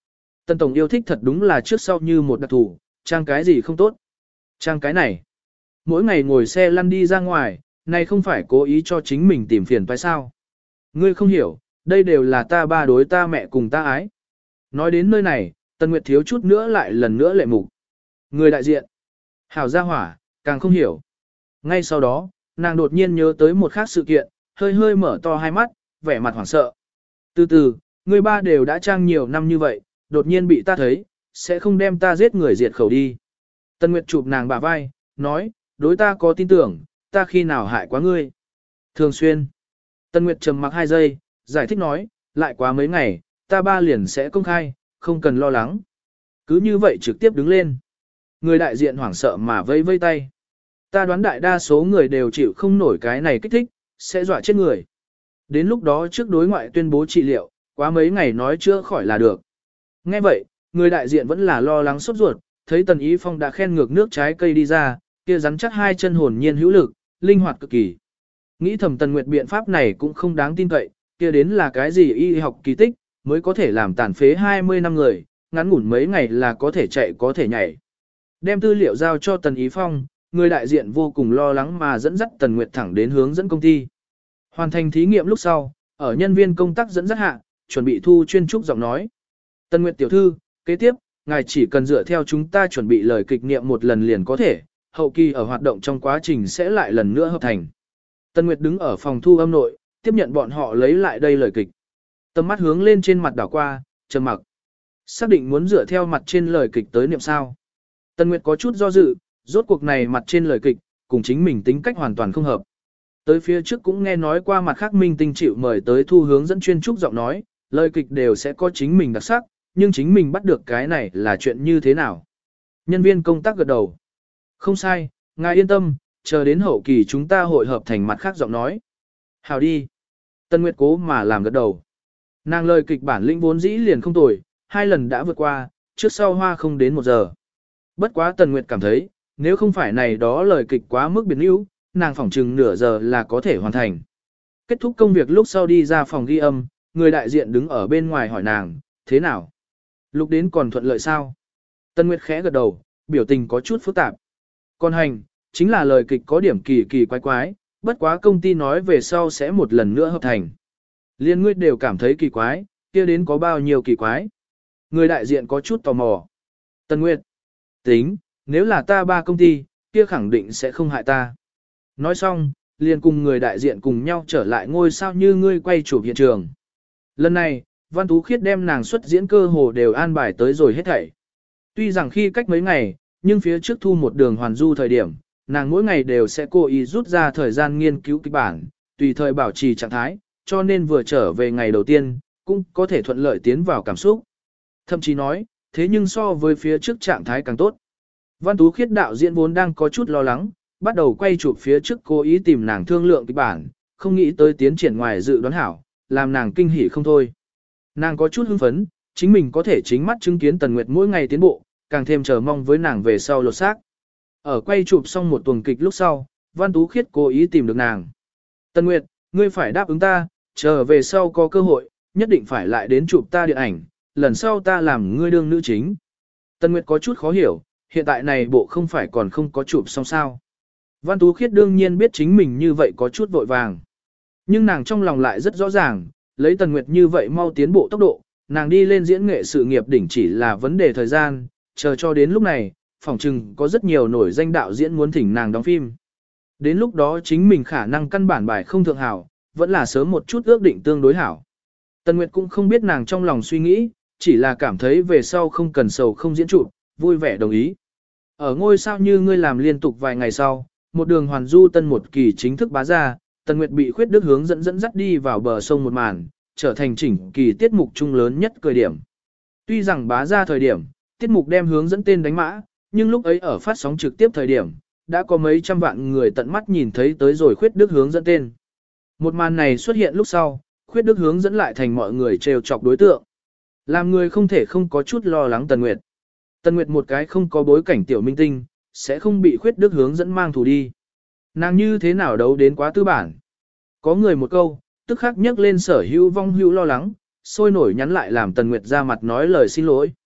Tân Tổng yêu thích thật đúng là trước sau như một đặc thủ, trang cái gì không tốt. Trang cái này. Mỗi ngày ngồi xe lăn đi ra ngoài, này không phải cố ý cho chính mình tìm phiền phải sao. Ngươi không hiểu, đây đều là ta ba đối ta mẹ cùng ta ái. Nói đến nơi này, Tần Nguyệt thiếu chút nữa lại lần nữa lệ mục. Người đại diện. Hảo gia hỏa, càng không hiểu. Ngay sau đó, nàng đột nhiên nhớ tới một khác sự kiện, hơi hơi mở to hai mắt, vẻ mặt hoảng sợ. Từ từ, người ba đều đã trang nhiều năm như vậy, đột nhiên bị ta thấy, sẽ không đem ta giết người diệt khẩu đi. Tần Nguyệt chụp nàng bả vai, nói, đối ta có tin tưởng, ta khi nào hại quá ngươi. Thường xuyên. Tần Nguyệt trầm mặc 2 giây, giải thích nói, lại quá mấy ngày, ta ba liền sẽ công khai, không cần lo lắng. Cứ như vậy trực tiếp đứng lên. Người đại diện hoảng sợ mà vây vây tay. Ta đoán đại đa số người đều chịu không nổi cái này kích thích, sẽ dọa chết người. Đến lúc đó trước đối ngoại tuyên bố trị liệu, quá mấy ngày nói chữa khỏi là được. Nghe vậy, người đại diện vẫn là lo lắng sốt ruột, thấy Tần Ý Phong đã khen ngược nước trái cây đi ra, kia rắn chắc 2 chân hồn nhiên hữu lực, linh hoạt cực kỳ. Nghĩ thầm Tần Nguyệt biện pháp này cũng không đáng tin cậy, kia đến là cái gì y học kỳ tích, mới có thể làm tàn phế 20 năm người, ngắn ngủn mấy ngày là có thể chạy có thể nhảy. Đem tư liệu giao cho Tần Ý Phong, người đại diện vô cùng lo lắng mà dẫn dắt Tần Nguyệt thẳng đến hướng dẫn công ty. Hoàn thành thí nghiệm lúc sau, ở nhân viên công tác dẫn dắt hạ, chuẩn bị thu chuyên trúc giọng nói. Tần Nguyệt tiểu thư, kế tiếp, ngài chỉ cần dựa theo chúng ta chuẩn bị lời kịch niệm một lần liền có thể, hậu kỳ ở hoạt động trong quá trình sẽ lại lần nữa hợp thành. Tần Nguyệt đứng ở phòng thu âm nội, tiếp nhận bọn họ lấy lại đây lời kịch. Tầm mắt hướng lên trên mặt đảo qua, trầm mặc. Xác định muốn dựa theo mặt trên lời kịch tới niệm sao. Tần Nguyệt có chút do dự, rốt cuộc này mặt trên lời kịch, cùng chính mình tính cách hoàn toàn không hợp. Tới phía trước cũng nghe nói qua mặt khác minh tinh chịu mời tới thu hướng dẫn chuyên trúc giọng nói, lời kịch đều sẽ có chính mình đặc sắc, nhưng chính mình bắt được cái này là chuyện như thế nào. Nhân viên công tác gật đầu. Không sai, ngài yên tâm, chờ đến hậu kỳ chúng ta hội hợp thành mặt khác giọng nói. Hào đi. Tân Nguyệt cố mà làm gật đầu. Nàng lời kịch bản lĩnh vốn dĩ liền không tồi, 2 lần đã vượt qua, trước sau hoa không đến 1 giờ. Bất quá Tần Nguyệt cảm thấy, nếu không phải này đó lời kịch quá mức biến yếu, nàng phỏng chừng nửa giờ là có thể hoàn thành. Kết thúc công việc lúc sau đi ra phòng ghi âm, người đại diện đứng ở bên ngoài hỏi nàng, thế nào? Lúc đến còn thuận lợi sao? Tân Nguyệt khẽ gật đầu, biểu tình có chút phức tạp. Còn hành, chính là lời kịch có điểm kỳ kỳ quái quái, bất quá công ty nói về sau sẽ một lần nữa hợp thành. Liên ngươi đều cảm thấy kỳ quái, kia đến có bao nhiêu kỳ quái? Người đại diện có chút tò mò. Tân Nguyệt, tính, nếu là ta ba công ty, kia khẳng định sẽ không hại ta. Nói xong, liền cùng người đại diện cùng nhau trở lại ngôi sao như ngươi quay chụp hiện trường. Lần này, Văn Tú Khiết đem nàng xuất diễn cơ hồ đều an bài tới rồi hết thảy. Tuy rằng khi cách mấy ngày, nhưng phía trước thu một đường hoàn du thời điểm, nàng mỗi ngày đều sẽ cố ý rút ra thời gian nghiên cứu kịch bản, tùy thời bảo trì trạng thái, cho nên vừa trở về ngày đầu tiên, cũng có thể thuận lợi tiến vào cảm xúc. Thậm chí nói, thế nhưng so với phía trước trạng thái càng tốt. Văn Tú Khiết đạo diễn vốn đang có chút lo lắng, bắt đầu quay chụp phía trước cố ý tìm nàng thương lượng kịch bản, không nghĩ tới tiến triển ngoài dự đoán hảo, làm nàng kinh hỉ không thôi. Nàng có chút hưng phấn, chính mình có thể chính mắt chứng kiến Tần Nguyệt mỗi ngày tiến bộ, càng thêm chờ mong với nàng về sau lột xác. Ở quay chụp xong một tuần kịch lúc sau, Văn Tú Khiết cố ý tìm được nàng. Tần Nguyệt, ngươi phải đáp ứng ta, chờ về sau có cơ hội, nhất định phải lại đến chụp ta điện ảnh, lần sau ta làm ngươi đương nữ chính. Tần Nguyệt có chút khó hiểu, hiện tại này bộ không phải còn không có chụp xong sao. Văn Tú Khiết đương nhiên biết chính mình như vậy có chút vội vàng. Nhưng nàng trong lòng lại rất rõ ràng, lấy Tần Nguyệt như vậy mau tiến bộ tốc độ, nàng đi lên diễn nghệ sự nghiệp đỉnh chỉ là vấn đề thời gian, chờ cho đến lúc này, phỏng chừng có rất nhiều nổi danh đạo diễn muốn thỉnh nàng đóng phim. Đến lúc đó chính mình khả năng căn bản bài không thượng hảo, vẫn là sớm một chút ước định tương đối hảo. Tần Nguyệt cũng không biết nàng trong lòng suy nghĩ, chỉ là cảm thấy về sau không cần sầu không diễn trụ, vui vẻ đồng ý. Ở ngôi sao như ngươi làm liên tục vài ngày sau, một đường hoàn du tân một kỳ chính thức bá ra, Tần Nguyệt bị Khuyết Đức hướng dẫn dắt đi vào bờ sông một màn, trở thành chỉnh kỳ tiết mục chung lớn nhất cười điểm. Tuy rằng bá ra thời điểm, tiết mục đem hướng dẫn tên đánh mã, nhưng lúc ấy ở phát sóng trực tiếp thời điểm, đã có mấy trăm vạn người tận mắt nhìn thấy tới rồi Khuyết Đức hướng dẫn tên. Một màn này xuất hiện lúc sau, Khuyết Đức hướng dẫn lại thành mọi người trêu chọc đối tượng. Làm người không thể không có chút lo lắng Tần Nguyệt. Tần Nguyệt một cái không có bối cảnh tiểu minh tinh, sẽ không bị Khuyết Đức hướng dẫn mang thù đi. Nàng như thế nào đấu đến quá tư bản. Có người một câu, tức khắc nhắc lên sở hữu vong hữu lo lắng, sôi nổi nhắn lại làm Tần Nguyệt ra mặt nói lời xin lỗi.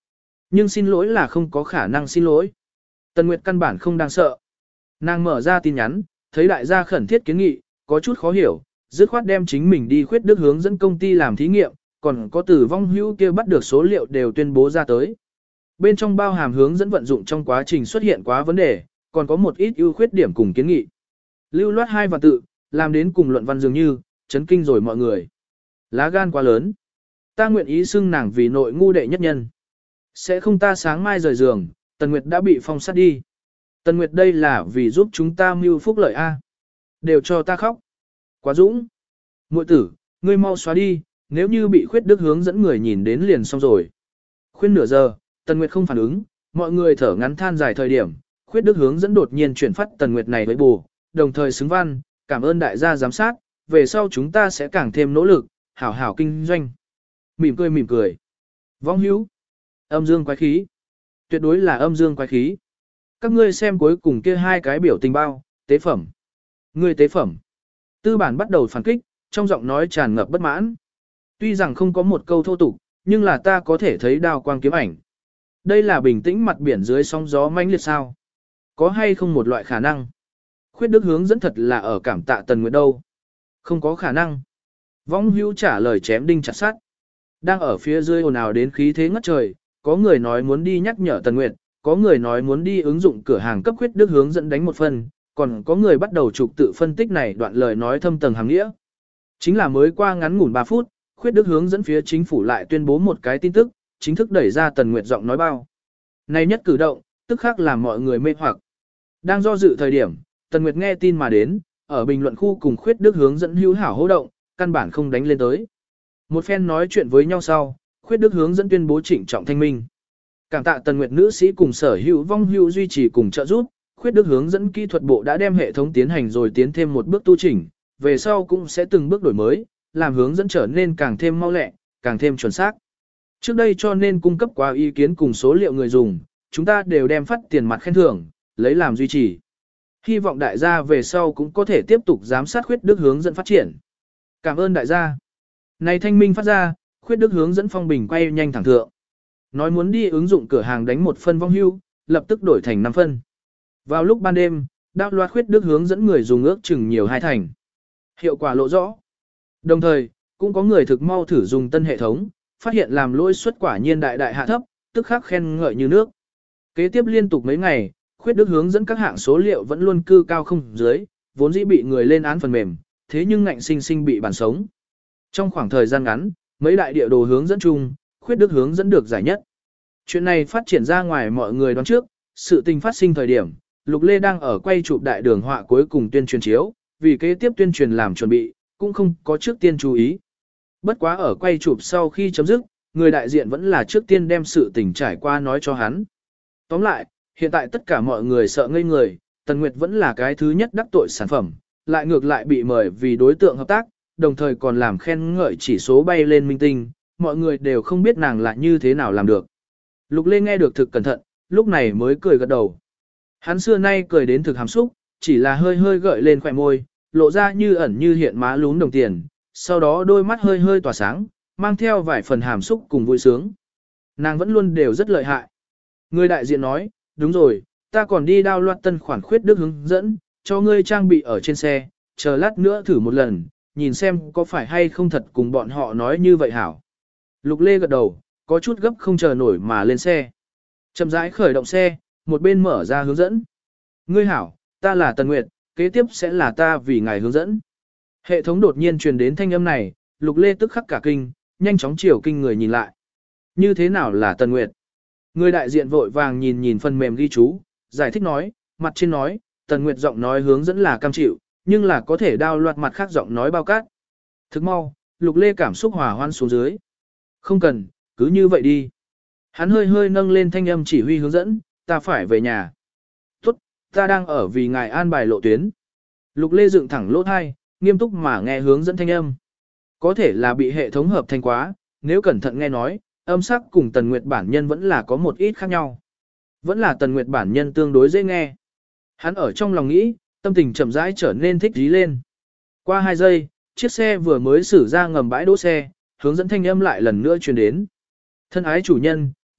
Nhưng xin lỗi là không có khả năng xin lỗi. Tần Nguyệt căn bản không đang sợ. Nàng mở ra tin nhắn, thấy đại gia khẩn thiết kiến nghị, có chút khó hiểu, dứt khoát đem chính mình đi khuyết đức hướng dẫn công ty làm thí nghiệm, còn có tử vong hữu kia bắt được số liệu đều tuyên bố ra tới. Bên trong bao hàm hướng dẫn vận dụng trong quá trình xuất hiện quá vấn đề, còn có một ít ưu khuyết điểm cùng kiến nghị. Lưu loát 2 vạn tự, làm đến cùng luận văn dường như, chấn kinh rồi mọi người. Lá gan quá lớn. Ta nguyện ý xưng nàng vì nội ngu đệ nhất nhân. Sẽ không ta sáng mai rời giường, Tần Nguyệt đã bị phong sát đi. Tần Nguyệt đây là vì giúp chúng ta mưu phúc lợi A. Đều cho ta khóc. Quá dũng. Muội tử, ngươi mau xóa đi, nếu như bị khuyết đức hướng dẫn người nhìn đến liền xong rồi. Khuyên nửa giờ, Tần Nguyệt không phản ứng, mọi người thở ngắn than dài thời điểm, khuyết đức hướng dẫn đột nhiên chuyển phát Tần Nguyệt này với bù, đồng thời xứng văn, cảm ơn đại gia giám sát, về sau chúng ta sẽ càng thêm nỗ lực, hảo hảo kinh doanh. Mỉm cười. Vong hữu. Âm dương quái khí. Tuyệt đối là âm dương quái khí. Các ngươi xem cuối cùng kia 2 cái biểu tình bao, tế phẩm. Ngươi tế phẩm. Tư bản bắt đầu phản kích, trong giọng nói tràn ngập bất mãn. Tuy rằng không có một câu thô tục, nhưng là ta có thể thấy đao quang kiếm ảnh. Đây là bình tĩnh mặt biển dưới sóng gió mãnh liệt sao? Có hay không một loại khả năng? Khuyết đức hướng dẫn thật là ở cảm tạ Tần Nguyệt đâu? Không có khả năng. Vong hữu trả lời chém đinh chặt sắt. Đang ở phía dưới ồn ào đến khí thế ngất trời, có người nói muốn đi nhắc nhở Tần Nguyệt, có người nói muốn đi ứng dụng cửa hàng cấp khuyết đức hướng dẫn đánh một phần, còn có người bắt đầu trục tự phân tích này đoạn lời nói thâm tầng hàng nghĩa. Chính là mới qua ngắn ngủn 3 phút, khuyết đức hướng dẫn phía chính phủ lại tuyên bố một cái tin tức, chính thức đẩy ra Tần Nguyệt giọng nói bao. Này nhất cử động, tức khắc làm mọi người mê hoặc. Đang do dự thời điểm, Tần Nguyệt nghe tin mà đến, ở bình luận khu cùng khuyết đức hướng dẫn hữu hảo hô động, căn bản không đánh lên tới. Một phen nói chuyện với nhau sau, khuyết đức hướng dẫn tuyên bố trịnh trọng thanh minh. Cảm tạ Tần Nguyệt nữ sĩ cùng sở hữu vong hữu duy trì cùng trợ giúp, khuyết đức hướng dẫn kỹ thuật bộ đã đem hệ thống tiến hành rồi tiến thêm một bước tu chỉnh, về sau cũng sẽ từng bước đổi mới, làm hướng dẫn trở nên càng thêm mau lẹ, càng thêm chuẩn xác. Trước đây cho nên cung cấp qua ý kiến cùng số liệu người dùng, chúng ta đều đem phát tiền mặt khen thưởng, lấy làm duy trì. Hy vọng đại gia về sau cũng có thể tiếp tục giám sát khuyết đức hướng dẫn phát triển. Cảm ơn đại gia. Này thanh minh phát ra, khuyết đức hướng dẫn phong bình quay nhanh thẳng thượng. Nói muốn đi ứng dụng cửa hàng đánh 1 phân vong hưu, lập tức đổi thành 5 phân. Vào lúc ban đêm, đạo loạt khuyết đức hướng dẫn người dùng ước chừng nhiều 2 thành. Hiệu quả lộ rõ. Đồng thời, cũng có người thực mau thử dùng tân hệ thống, phát hiện làm lỗi suất quả nhiên đại hạ thấp, tức khắc khen ngợi như nước. Kế tiếp liên tục mấy ngày, khuyết đức hướng dẫn các hạng số liệu vẫn luôn cư cao không dưới, vốn dĩ bị người lên án phần mềm, thế nhưng ngạnh sinh sinh bị bản sống. Trong khoảng thời gian ngắn, mấy đại địa đồ hướng dẫn chung, khuyết đức hướng dẫn được giải nhất. Chuyện này phát triển ra ngoài mọi người đoán trước, sự tình phát sinh thời điểm, Lục Lê đang ở quay chụp đại đường họa cuối cùng tuyên truyền chiếu, vì kế tiếp tuyên truyền làm chuẩn bị, cũng không có trước tiên chú ý. Bất quá ở quay chụp sau khi chấm dứt, người đại diện vẫn là trước tiên đem sự tình trải qua nói cho hắn. Tóm lại, hiện tại tất cả mọi người sợ ngây người, Tần Nguyệt vẫn là cái thứ nhất đắc tội sản phẩm, lại ngược lại bị mời vì đối tượng hợp tác, đồng thời còn làm khen ngợi chỉ số bay lên minh tinh, mọi người đều không biết nàng là như thế nào làm được. Lục Lê nghe được thực cẩn thận, lúc này mới cười gật đầu. Hắn xưa nay cười đến thực hàm xúc, chỉ là hơi hơi gợi lên khỏe môi, lộ ra như ẩn như hiện má lún đồng tiền, sau đó đôi mắt hơi hơi tỏa sáng, mang theo vài phần hàm xúc cùng vui sướng. Nàng vẫn luôn đều rất lợi hại. Người đại diện nói, đúng rồi, ta còn đi đao loạt tân khoản khuyết đức hướng dẫn, cho ngươi trang bị ở trên xe, chờ lát nữa thử một lần, nhìn xem có phải hay không thật cùng bọn họ nói như vậy hảo. Lục Lê gật đầu, có chút gấp không chờ nổi mà lên xe. Chậm rãi khởi động xe, một bên mở ra hướng dẫn. Ngươi hảo, ta là Tần Nguyệt, kế tiếp sẽ là ta vì ngài hướng dẫn. Hệ thống đột nhiên truyền đến thanh âm này, Lục Lê tức khắc cả kinh, nhanh chóng chiều kinh người nhìn lại. Như thế nào là Tần Nguyệt? Người đại diện vội vàng nhìn phần mềm ghi chú, giải thích nói, mặt trên nói, Tần Nguyệt giọng nói hướng dẫn là cam chịu, nhưng là có thể đao loạt mặt khác giọng nói bao cát. Thức mau, Lục Lê cảm xúc hòa hoan xuống dưới. Không cần, cứ như vậy đi. Hắn hơi hơi nâng lên thanh âm chỉ huy hướng dẫn, ta phải về nhà. Tốt, ta đang ở vì ngài an bài lộ tuyến. Lục Lê dựng thẳng lỗ thai, nghiêm túc mà nghe hướng dẫn thanh âm. Có thể là bị hệ thống hợp thành quá, nếu cẩn thận nghe nói, âm sắc cùng Tần Nguyệt bản nhân vẫn là có một ít khác nhau. Vẫn là Tần Nguyệt bản nhân tương đối dễ nghe. Hắn ở trong lòng nghĩ, tâm tình chậm rãi trở nên thích dí lên. Qua 2 giây, chiếc xe vừa mới xử ra ngầm bãi đỗ xe, hướng dẫn thanh âm lại lần nữa truyền đến. Thân ái chủ nhân,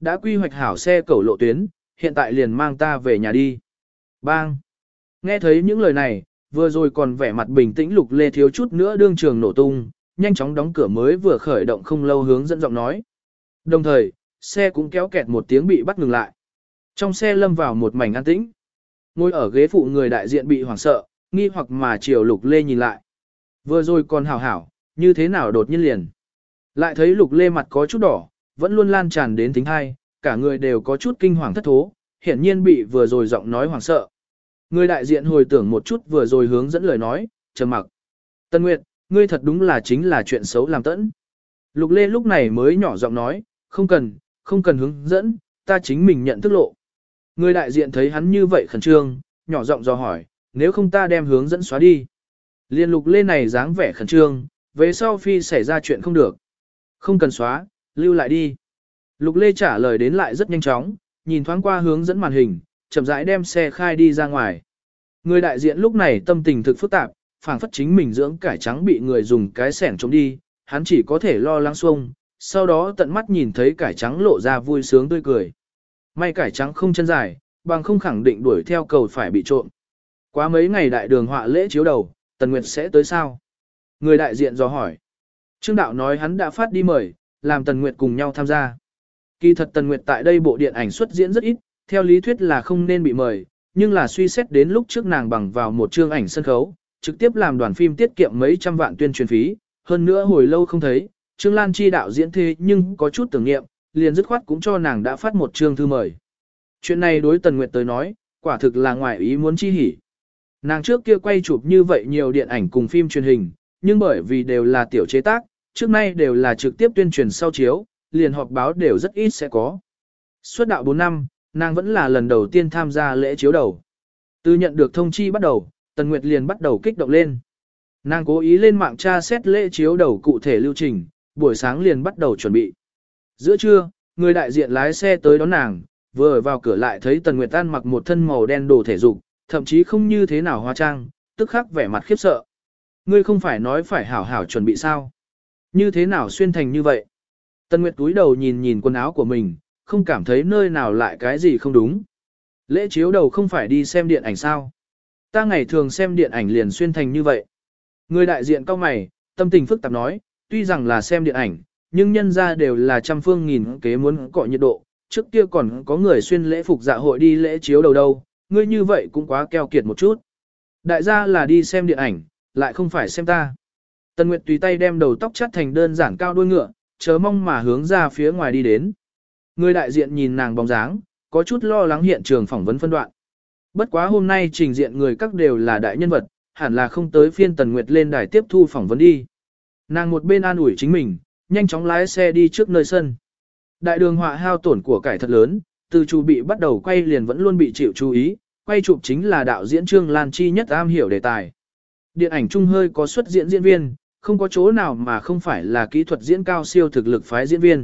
đã quy hoạch hảo xe cẩu lộ tuyến, hiện tại liền mang ta về nhà đi. Bang! Nghe thấy những lời này, vừa rồi còn vẻ mặt bình tĩnh Lục Lê thiếu chút nữa đương trường nổ tung, nhanh chóng đóng cửa mới vừa khởi động không lâu hướng dẫn giọng nói. Đồng thời, xe cũng kéo kẹt một tiếng bị bắt ngừng lại. Trong xe lâm vào một mảnh an tĩnh. Ngồi ở ghế phụ người đại diện bị hoảng sợ, nghi hoặc mà chiều Lục Lê nhìn lại. Vừa rồi còn hảo hảo, như thế nào đột nhiên liền. Lại thấy Lục Lê mặt có chút đỏ, vẫn luôn lan tràn đến thính hai, cả người đều có chút kinh hoàng thất thố, hiển nhiên bị vừa rồi giọng nói hoảng sợ. Người đại diện hồi tưởng một chút vừa rồi hướng dẫn lời nói, trầm mặc. Tân Nguyệt, ngươi thật đúng là chính là chuyện xấu làm tẫn. Lục Lê lúc này mới nhỏ giọng nói, không cần hướng dẫn, ta chính mình nhận thức lộ. Người đại diện thấy hắn như vậy khẩn trương, nhỏ giọng dò hỏi, nếu không ta đem hướng dẫn xóa đi. Liên Lục Lê này dáng vẻ khẩn trương, về sau phi xảy ra chuyện không được. Không cần xóa, lưu lại đi. Lục Lê trả lời đến lại rất nhanh chóng, nhìn thoáng qua hướng dẫn màn hình, chậm rãi đem xe khai đi ra ngoài. Người đại diện lúc này tâm tình thực phức tạp, phảng phất chính mình dưỡng cải trắng bị người dùng cái sẻng chống đi, hắn chỉ có thể lo lắng xuông, sau đó tận mắt nhìn thấy cải trắng lộ ra vui sướng tươi cười. May cải trắng không chân dài, bằng không khẳng định đuổi theo cầu phải bị trộm. Quá mấy ngày đại đường họa lễ chiếu đầu, Tần Nguyệt sẽ tới sao? Người đại diện dò hỏi. Trương Đạo nói hắn đã phát đi mời, làm Tần Nguyệt cùng nhau tham gia. Kỳ thật Tần Nguyệt tại đây bộ điện ảnh xuất diễn rất ít, theo lý thuyết là không nên bị mời, nhưng là suy xét đến lúc trước nàng bằng vào một chương ảnh sân khấu, trực tiếp làm đoàn phim tiết kiệm mấy trăm vạn tuyên truyền phí, hơn nữa hồi lâu không thấy, Trương Lan Chi đạo diễn thế nhưng có chút tưởng niệm, liền dứt khoát cũng cho nàng đã phát một chương thư mời. Chuyện này đối Tần Nguyệt tới nói, quả thực là ngoài ý muốn chi hỉ. Nàng trước kia quay chụp như vậy nhiều điện ảnh cùng phim truyền hình, nhưng bởi vì đều là tiểu chế tác, trước nay đều là trực tiếp tuyên truyền sau chiếu, liền họp báo đều rất ít sẽ có. Xuất đạo 4 năm, nàng vẫn là lần đầu tiên tham gia lễ chiếu đầu. Từ nhận được thông chi bắt đầu, Tần Nguyệt liền bắt đầu kích động lên. Nàng cố ý lên mạng tra xét lễ chiếu đầu cụ thể lưu trình, buổi sáng liền bắt đầu chuẩn bị. Giữa trưa, người đại diện lái xe tới đón nàng, vừa ở vào cửa lại thấy Tần Nguyệt ăn mặc một thân màu đen đồ thể dục, thậm chí không như thế nào hóa trang, tức khắc vẻ mặt khiếp sợ. Ngươi không phải nói phải hảo hảo chuẩn bị sao? Như thế nào xuyên thành như vậy? Tần Nguyệt túi đầu nhìn nhìn quần áo của mình, không cảm thấy nơi nào lại cái gì không đúng. Lễ chiếu đầu không phải đi xem điện ảnh sao? Ta ngày thường xem điện ảnh liền xuyên thành như vậy. Người đại diện cao mày, tâm tình phức tạp nói, tuy rằng là xem điện ảnh, nhưng nhân ra đều là trăm phương nghìn kế muốn cọ nhiệt độ, trước kia còn có người xuyên lễ phục dạ hội đi lễ chiếu đầu đâu, ngươi như vậy cũng quá keo kiệt một chút. Đại gia là đi xem điện ảnh, lại không phải xem ta. Tần Nguyệt tùy tay đem đầu tóc chắt thành đơn giản cao đuôi ngựa, chớ mong mà hướng ra phía ngoài đi đến. Người đại diện nhìn nàng bóng dáng, có chút lo lắng hiện trường phỏng vấn phân đoạn. Bất quá hôm nay trình diện người các đều là đại nhân vật, hẳn là không tới phiên Tần Nguyệt lên đài tiếp thu phỏng vấn đi. Nàng một bên an ủi chính mình, nhanh chóng lái xe đi trước nơi sân. Đại đường họa hao tổn của cải thật lớn, từ chủ bị bắt đầu quay liền vẫn luôn bị chịu chú ý, quay chụp chính là đạo diễn Trương Lan Chi nhất am hiểu đề tài. Điện ảnh chung hơi có xuất diễn diễn viên, không có chỗ nào mà không phải là kỹ thuật diễn cao siêu thực lực phái diễn viên.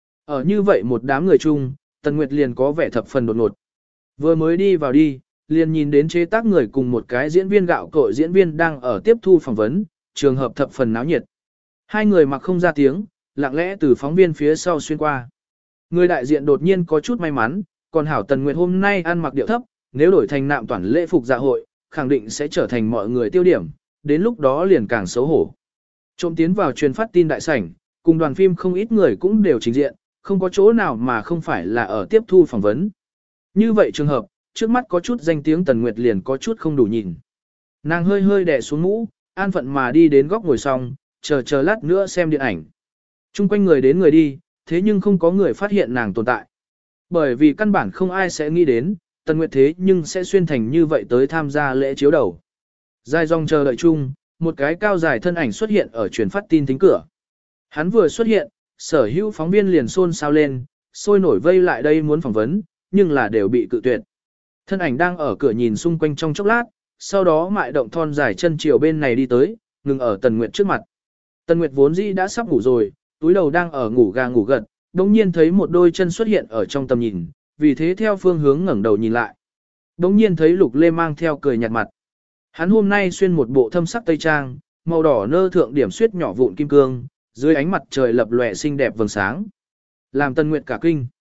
Ở như vậy một đám người chung, Tần Nguyệt liền có vẻ thập phần đột ngột. Vừa mới đi vào đi, liền nhìn đến chế tác người cùng một cái diễn viên gạo cội diễn viên đang ở tiếp thu phỏng vấn, trường hợp thập phần náo nhiệt. Hai người mặc không ra tiếng, lặng lẽ từ phóng viên phía sau xuyên qua. Người đại diện đột nhiên có chút may mắn, còn hảo Tần Nguyệt hôm nay ăn mặc điệu thấp, nếu đổi thành nạm toàn lễ phục dạ hội, khẳng định sẽ trở thành mọi người tiêu điểm, đến lúc đó liền càng xấu hổ. Trộm tiến vào truyền phát tin đại sảnh, cùng đoàn phim không ít người cũng đều trình diện, không có chỗ nào mà không phải là ở tiếp thu phỏng vấn. Như vậy trường hợp, trước mắt có chút danh tiếng Tần Nguyệt liền có chút không đủ nhìn. Nàng hơi hơi đè xuống mũ, an phận mà đi đến góc ngồi xong, chờ lát nữa xem điện ảnh. Trung quanh người đến người đi, thế nhưng không có người phát hiện nàng tồn tại. Bởi vì căn bản không ai sẽ nghĩ đến, Tần Nguyệt thế nhưng sẽ xuyên thành như vậy tới tham gia lễ chiếu đầu. Dài dòng chờ đợi chung, một cái cao dài thân ảnh xuất hiện ở truyền phát tin thính cửa. Hắn vừa xuất hiện, sở hữu phóng viên liền xôn xao lên, sôi nổi vây lại đây muốn phỏng vấn, nhưng là đều bị cự tuyệt. Thân ảnh đang ở cửa nhìn xung quanh trong chốc lát, sau đó mại động thon dài chân chiều bên này đi tới, ngừng ở Tần Nguyệt trước mặt. Tần Nguyệt vốn dĩ đã sắp ngủ rồi, túi đầu đang ở ngủ gà ngủ gật, đồng nhiên thấy một đôi chân xuất hiện ở trong tầm nhìn, vì thế theo phương hướng ngẩng đầu nhìn lại. Đồng nhiên thấy Lục Lê mang theo cười nhạt mặt. Hắn hôm nay xuyên một bộ thâm sắc tây trang, màu đỏ nơ thượng điểm xuyết nhỏ vụn kim cương, dưới ánh mặt trời lập lòe xinh đẹp vầng sáng. Làm Tần Nguyệt cả kinh.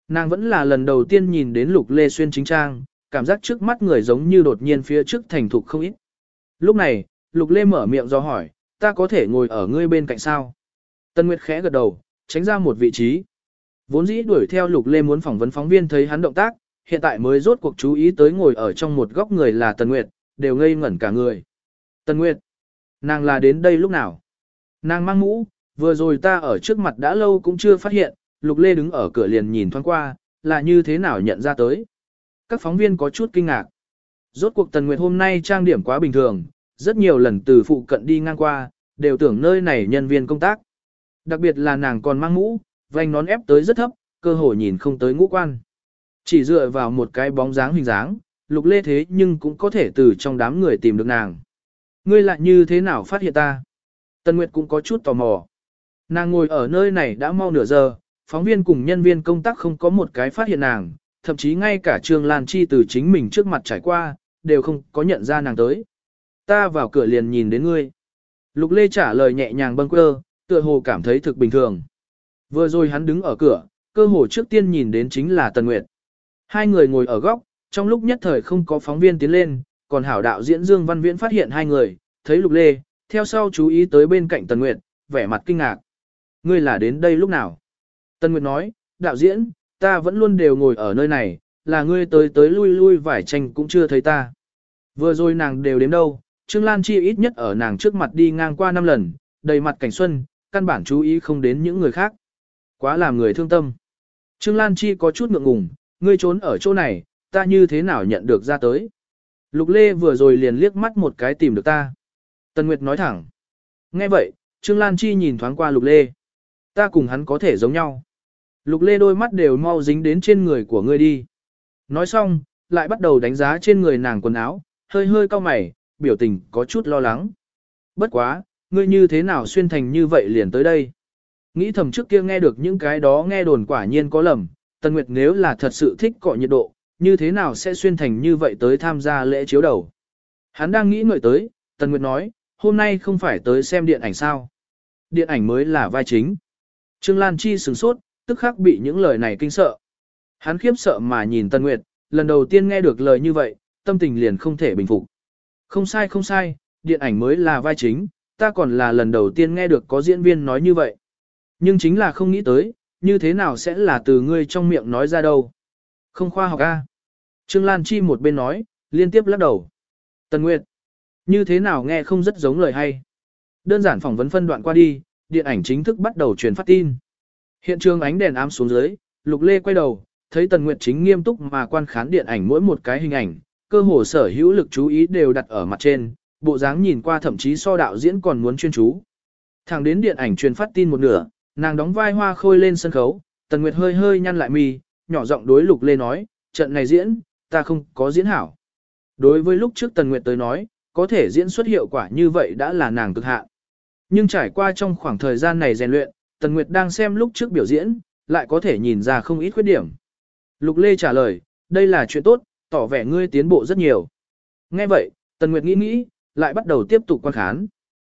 Nàng vẫn là lần đầu tiên nhìn đến Lục Lê xuyên chính trang, cảm giác trước mắt người giống như đột nhiên phía trước thành thục không ít. Lúc này, Lục Lê mở miệng do hỏi, ta có thể ngồi ở ngươi bên cạnh sao? Tân Nguyệt khẽ gật đầu, tránh ra một vị trí. Vốn dĩ đuổi theo Lục Lê muốn phỏng vấn phóng viên thấy hắn động tác, hiện tại mới rốt cuộc chú ý tới ngồi ở trong một góc người là Tần Nguyệt, đều ngây ngẩn cả người. Tần Nguyệt, nàng là đến đây lúc nào? Nàng mang mũ, vừa rồi ta ở trước mặt đã lâu cũng chưa phát hiện, Lục Lê đứng ở cửa liền nhìn thoáng qua, là như thế nào nhận ra tới. Các phóng viên có chút kinh ngạc. Rốt cuộc Tần Nguyệt hôm nay trang điểm quá bình thường, rất nhiều lần từ phụ cận đi ngang qua, đều tưởng nơi này nhân viên công tác. Đặc biệt là nàng còn mang mũ, vành nón ép tới rất thấp, cơ hội nhìn không tới ngũ quan. Chỉ dựa vào một cái bóng dáng hình dáng, Lục Lê thế nhưng cũng có thể từ trong đám người tìm được nàng. Ngươi lại như thế nào phát hiện ta? Tần Nguyệt cũng có chút tò mò. Nàng ngồi ở nơi này đã mau nửa giờ, phóng viên cùng nhân viên công tác không có một cái phát hiện nàng, thậm chí ngay cả Trương Lan Chi từ chính mình trước mặt trải qua, đều không có nhận ra nàng tới. Ta vào cửa liền nhìn đến ngươi. Lục Lê trả lời nhẹ nhàng bâng quơ, tựa hồ cảm thấy thực bình thường. Vừa rồi hắn đứng ở cửa, cơ hồ trước tiên nhìn đến chính là Tần Nguyệt. Hai người ngồi ở góc, trong lúc nhất thời không có phóng viên tiến lên, còn hảo đạo diễn Dương Văn Viễn phát hiện hai người, thấy Lục Lê, theo sau chú ý tới bên cạnh Tần Nguyệt, vẻ mặt kinh ngạc. Ngươi là đến đây lúc nào? Tần Nguyệt nói, đạo diễn, ta vẫn luôn đều ngồi ở nơi này, là ngươi tới lui lui vải tranh cũng chưa thấy ta. Vừa rồi nàng đều đến đâu, Trương Lan Chi ít nhất ở nàng trước mặt đi ngang qua 5 lần, đầy mặt cảnh xuân, căn bản chú ý không đến những người khác. Quá làm người thương tâm. Trương Lan Chi có chút ngượng ngùng, ngươi trốn ở chỗ này, ta như thế nào nhận được ra tới. Lục Lê vừa rồi liền liếc mắt một cái tìm được ta. Tần Nguyệt nói thẳng. Nghe vậy, Trương Lan Chi nhìn thoáng qua Lục Lê. Ta cùng hắn có thể giống nhau. Lục Lê đôi mắt đều mau dính đến trên người của ngươi đi. Nói xong, lại bắt đầu đánh giá trên người nàng quần áo, hơi hơi cau mày, biểu tình có chút lo lắng. Bất quá, ngươi như thế nào xuyên thành như vậy liền tới đây. Nghĩ thầm trước kia nghe được những cái đó nghe đồn quả nhiên có lầm, Tần Nguyệt nếu là thật sự thích cọ nhiệt độ, như thế nào sẽ xuyên thành như vậy tới tham gia lễ chiếu đầu. Hắn đang nghĩ ngợi tới, Tần Nguyệt nói, hôm nay không phải tới xem điện ảnh sao. Điện ảnh mới là vai chính. Trương Lan Chi sửng sốt, tức khắc bị những lời này kinh sợ. Hắn khiếp sợ mà nhìn Tần Nguyệt, lần đầu tiên nghe được lời như vậy, tâm tình liền không thể bình phục. Không sai không sai, điện ảnh mới là vai chính, ta còn là lần đầu tiên nghe được có diễn viên nói như vậy. Nhưng chính là không nghĩ tới, như thế nào sẽ là từ ngươi trong miệng nói ra đâu. Không khoa học a. Trương Lan Chi một bên nói, liên tiếp lắc đầu. Tần Nguyệt, như thế nào nghe không rất giống lời hay. Đơn giản phỏng vấn phân đoạn qua đi, điện ảnh chính thức bắt đầu truyền phát tin. Hiện trường ánh đèn ám xuống dưới, Lục Lê quay đầu, thấy Tần Nguyệt chính nghiêm túc mà quan khán điện ảnh mỗi một cái hình ảnh, cơ hồ sở hữu lực chú ý đều đặt ở mặt trên, bộ dáng nhìn qua thậm chí so đạo diễn còn muốn chuyên chú. Thẳng đến điện ảnh truyền phát tin một nửa, nàng đóng vai Hoa Khôi lên sân khấu, Tần Nguyệt hơi hơi nhăn lại mi, nhỏ giọng đối Lục Lê nói, trận này diễn, ta không có diễn hảo. Đối với lúc trước Tần Nguyệt tới nói, có thể diễn xuất hiệu quả như vậy đã là nàng cực hạn. Nhưng trải qua trong khoảng thời gian này rèn luyện, Tần Nguyệt đang xem lúc trước biểu diễn, lại có thể nhìn ra không ít khuyết điểm. Lục Lê trả lời, đây là chuyện tốt, tỏ vẻ ngươi tiến bộ rất nhiều. Nghe vậy, Tần Nguyệt nghĩ nghĩ, lại bắt đầu tiếp tục quan khán.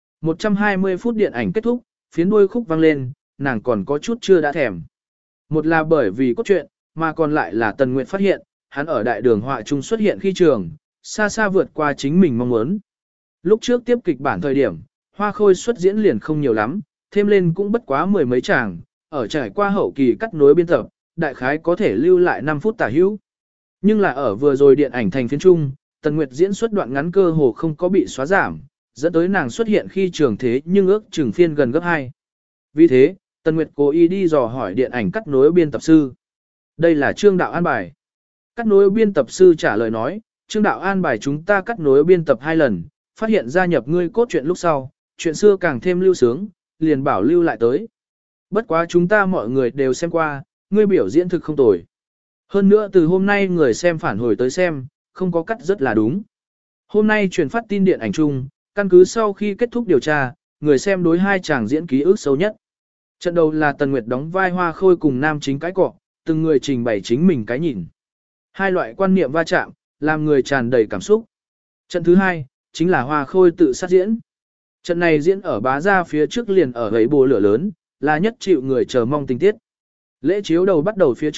120 phút điện ảnh kết thúc, phiến đuôi khúc vang lên, nàng còn có chút chưa đã thèm. Một là bởi vì cốt truyện, mà còn lại là Tần Nguyệt phát hiện, hắn ở đại đường họa trung xuất hiện khi trường, xa xa vượt qua chính mình mong muốn. Lúc trước tiếp kịch bản thời điểm, Hoa Khôi xuất diễn liền không nhiều lắm, thêm lên cũng bất quá mười mấy chàng, ở trải qua hậu kỳ cắt nối biên tập, đại khái có thể lưu lại 5 phút tả hữu. Nhưng là ở vừa rồi điện ảnh thành phiến trung, Tần Nguyệt diễn xuất đoạn ngắn cơ hồ không có bị xóa giảm, dẫn tới nàng xuất hiện khi trường thế nhưng ước chừng phiên gần gấp 2. Vì thế, Tần Nguyệt cố ý đi dò hỏi điện ảnh cắt nối biên tập sư. Đây là Trương Đạo an bài. Cắt nối biên tập sư trả lời nói, Trương Đạo an bài chúng ta cắt nối biên tập 2 lần, phát hiện gia nhập ngươi cốt truyện lúc sau, chuyện xưa càng thêm lưu sướng, liền bảo lưu lại tới. Bất quá chúng ta mọi người đều xem qua, ngươi biểu diễn thực không tồi. Hơn nữa từ hôm nay người xem phản hồi tới xem, không có cắt rất là đúng. Hôm nay truyền phát tin điện ảnh chung, căn cứ sau khi kết thúc điều tra, người xem đối 2 chàng diễn ký ức sâu nhất. Trận đầu là Tần Nguyệt đóng vai Hoa Khôi cùng nam chính cái cọ, từng người trình bày chính mình cái nhìn. 2 loại quan niệm va chạm, làm người tràn đầy cảm xúc. Trận thứ 2, chính là Hoa Khôi tự sát diễn. Trận này diễn ở Bá Gia phía trước liền ở gấy bồ lửa lớn, là nhất chịu người chờ mong tình tiết. Lễ chiếu đầu bắt đầu phía trước,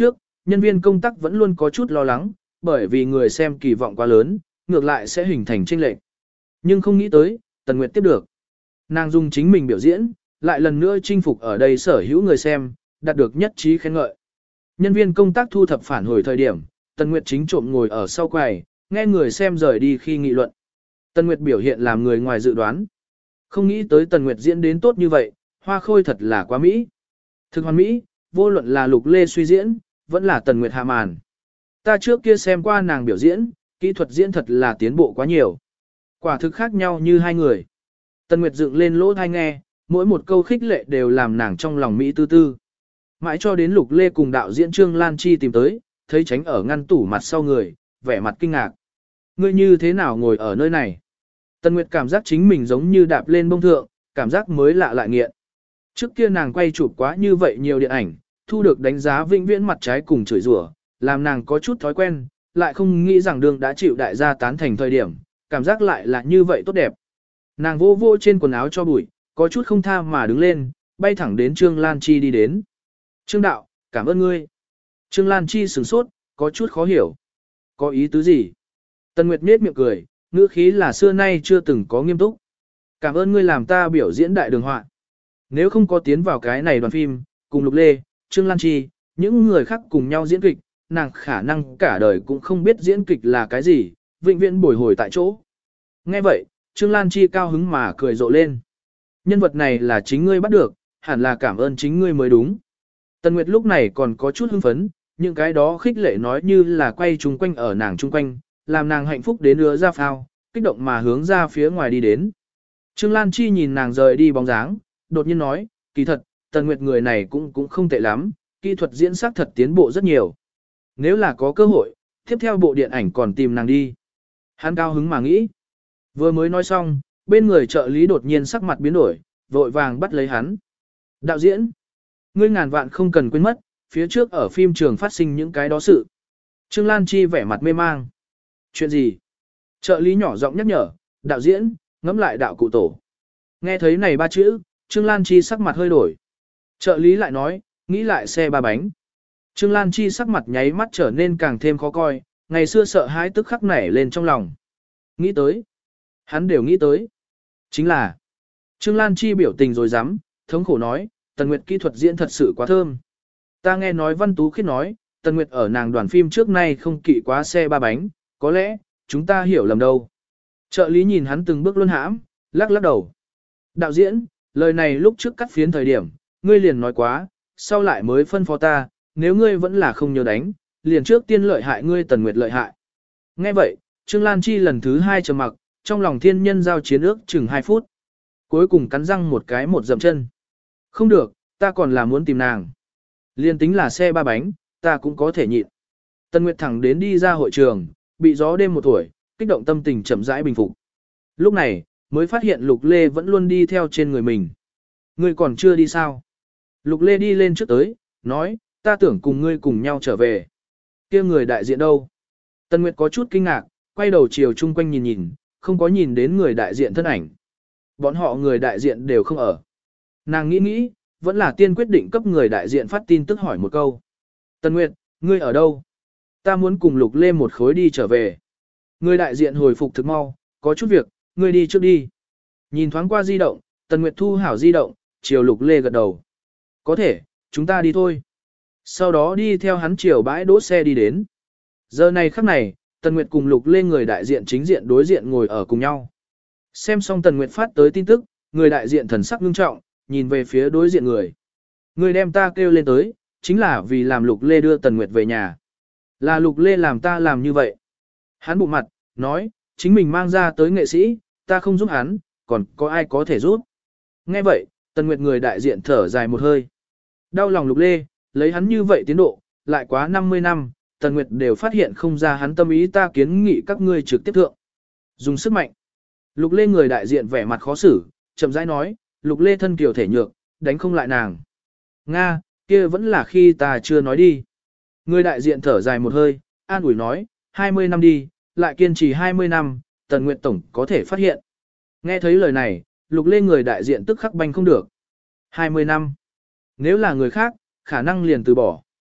Nhân viên công tác vẫn luôn có chút lo lắng, bởi vì người xem kỳ vọng quá lớn, ngược lại sẽ hình thành chênh lệch. Nhưng không nghĩ tới, Tần Nguyệt tiếp được. Nàng dùng chính mình biểu diễn, lại lần nữa chinh phục ở đây sở hữu người xem, đạt được nhất trí khen ngợi. Nhân viên công tác thu thập phản hồi thời điểm, Tần Nguyệt chính trộm ngồi ở sau quầy, nghe người xem rời đi khi nghị luận. Tần Nguyệt biểu hiện làm người ngoài dự đoán. Không nghĩ tới Tần Nguyệt diễn đến tốt như vậy, hoa khôi thật là quá mỹ. Thực hoàn mỹ, vô luận là Lục Lê suy diễn, vẫn là Tần Nguyệt hạ màn. Ta trước kia xem qua nàng biểu diễn, kỹ thuật diễn thật là tiến bộ quá nhiều. Quả thực khác nhau như hai người. Tần Nguyệt dựng lên lỗ tai nghe, mỗi một câu khích lệ đều làm nàng trong lòng mỹ tư tư. Mãi cho đến Lục Lê cùng đạo diễn Trương Lan Chi tìm tới, thấy tránh ở ngăn tủ mặt sau người, vẻ mặt kinh ngạc. Ngươi như thế nào ngồi ở nơi này? Tần Nguyệt cảm giác chính mình giống như đạp lên bông thượng, cảm giác mới lạ lại nghiện. Trước kia nàng quay chụp quá như vậy nhiều điện ảnh, thu được đánh giá vĩnh viễn mặt trái cùng chửi rủa, làm nàng có chút thói quen, lại không nghĩ rằng đường đã chịu đại gia tán thành thời điểm, cảm giác lại là như vậy tốt đẹp. Nàng vô vô trên quần áo cho bụi, có chút không tha mà đứng lên, bay thẳng đến Trương Lan Chi đi đến. Trương đạo, cảm ơn ngươi. Trương Lan Chi sửng sốt, có chút khó hiểu. Có ý tứ gì? Tần Nguyệt nhếch miệng cười, ngữ khí là xưa nay chưa từng có nghiêm túc. Cảm ơn ngươi làm ta biểu diễn đại đường họa. Nếu không có tiến vào cái này đoàn phim, cùng Lục Lê, Trương Lan Chi, những người khác cùng nhau diễn kịch, nàng khả năng cả đời cũng không biết diễn kịch là cái gì, vĩnh viễn bồi hồi tại chỗ. Nghe vậy, Trương Lan Chi cao hứng mà cười rộ lên. Nhân vật này là chính ngươi bắt được, hẳn là cảm ơn chính ngươi mới đúng. Tần Nguyệt lúc này còn có chút hưng phấn, những cái đó khích lệ nói như là quay chung quanh ở nàng chung quanh, làm nàng hạnh phúc đến ứa ra phao, kích động mà hướng ra phía ngoài đi đến. Trương Lan Chi nhìn nàng rời đi bóng dáng, đột nhiên nói, kỳ thật, Tần Nguyệt người này cũng không tệ lắm, kỹ thuật diễn sắc thật tiến bộ rất nhiều. Nếu là có cơ hội, tiếp theo bộ điện ảnh còn tìm nàng đi. Hắn cao hứng mà nghĩ. Vừa mới nói xong, bên người trợ lý đột nhiên sắc mặt biến đổi, vội vàng bắt lấy hắn. Đạo diễn, ngươi ngàn vạn không cần quên mất, phía trước ở phim trường phát sinh những cái đó sự. Trương Lan Chi vẻ mặt mê mang. Chuyện gì? Trợ lý nhỏ giọng nhắc nhở, đạo diễn, ngẫm lại đạo cụ tổ. Nghe thấy này ba chữ, Trương Lan Chi sắc mặt hơi đổi. Trợ lý lại nói, nghĩ lại xe ba bánh. Trương Lan Chi sắc mặt nháy mắt trở nên càng thêm khó coi, ngày xưa sợ hãi tức khắc nảy lên trong lòng. Nghĩ tới. Hắn đều nghĩ tới. Chính là. Trương Lan Chi biểu tình rồi dám, thống khổ nói, Tần Nguyệt kỹ thuật diễn thật sự quá thơm. Ta nghe nói Văn Tú Khiết nói, Tần Nguyệt ở nàng đoàn phim trước nay không kỵ quá xe ba bánh, có lẽ, chúng ta hiểu lầm đâu. Trợ lý nhìn hắn từng bước luân hãm, lắc lắc đầu. Đạo diễn, lời này lúc trước cắt phiến thời điểm, ngươi liền nói quá, sau lại mới phân phó ta, nếu ngươi vẫn là không nhớ đánh, liền trước tiên lợi hại ngươi Tần Nguyệt lợi hại. Nghe vậy, Trương Lan Chi lần thứ hai trầm mặc, trong lòng thiên nhân giao chiến ước chừng 2 phút. Cuối cùng cắn răng một cái một dậm chân. Không được, ta còn là muốn tìm nàng. Liên tính là xe ba bánh, ta cũng có thể nhịn. Tần Nguyệt thẳng đến đi ra hội trường, bị gió đêm một tuổi, kích động tâm tình chậm rãi bình phục. Lúc này, mới phát hiện Lục Lê vẫn luôn đi theo trên người mình. Ngươi còn chưa đi sao? Lục Lê đi lên trước tới, nói, ta tưởng cùng ngươi cùng nhau trở về. Kia người đại diện đâu? Tần Nguyệt có chút kinh ngạc, quay đầu chiều chung quanh nhìn nhìn, không có nhìn đến người đại diện thân ảnh. Bọn họ người đại diện đều không ở. Nàng nghĩ nghĩ, vẫn là tiên quyết định cấp người đại diện phát tin tức hỏi một câu. Tần Nguyệt, ngươi ở đâu? Ta muốn cùng Lục Lê một khối đi trở về. Người đại diện hồi phục thực mau, có chút việc, ngươi đi trước đi. Nhìn thoáng qua di động, Tần Nguyệt thu hảo di động, chiều Lục Lê gật đầu. Có thể, chúng ta đi thôi. Sau đó đi theo hắn chiều bãi đỗ xe đi đến. Giờ này khắc này, Tần Nguyệt cùng Lục Lê người đại diện chính diện đối diện ngồi ở cùng nhau. Xem xong Tần Nguyệt phát tới tin tức, người đại diện thần sắc ngưng trọng, nhìn về phía đối diện người. Người đem ta kêu lên tới, chính là vì làm Lục Lê đưa Tần Nguyệt về nhà. Là Lục Lê làm ta làm như vậy. Hắn bụng mặt, nói, chính mình mang ra tới nghệ sĩ, ta không giúp hắn, còn có ai có thể giúp. Nghe vậy, Tần Nguyệt người đại diện thở dài một hơi. Đau lòng Lục Lê, lấy hắn như vậy tiến độ, lại quá 50 năm, Tần Nguyệt đều phát hiện không ra hắn tâm ý, ta kiến nghị các ngươi trực tiếp thượng. Dùng sức mạnh. Lục Lê người đại diện vẻ mặt khó xử, chậm rãi nói, Lục Lê thân kiều thể nhược, đánh không lại nàng. Nga, kia vẫn là khi ta chưa nói đi. Người đại diện thở dài một hơi, an ủi nói, 20 năm đi, lại kiên trì 20 năm, Tần Nguyệt tổng có thể phát hiện. Nghe thấy lời này, Lục Lê người đại diện tức khắc banh không được. 20 năm. Nếu là người khác, khả năng liền từ bỏ.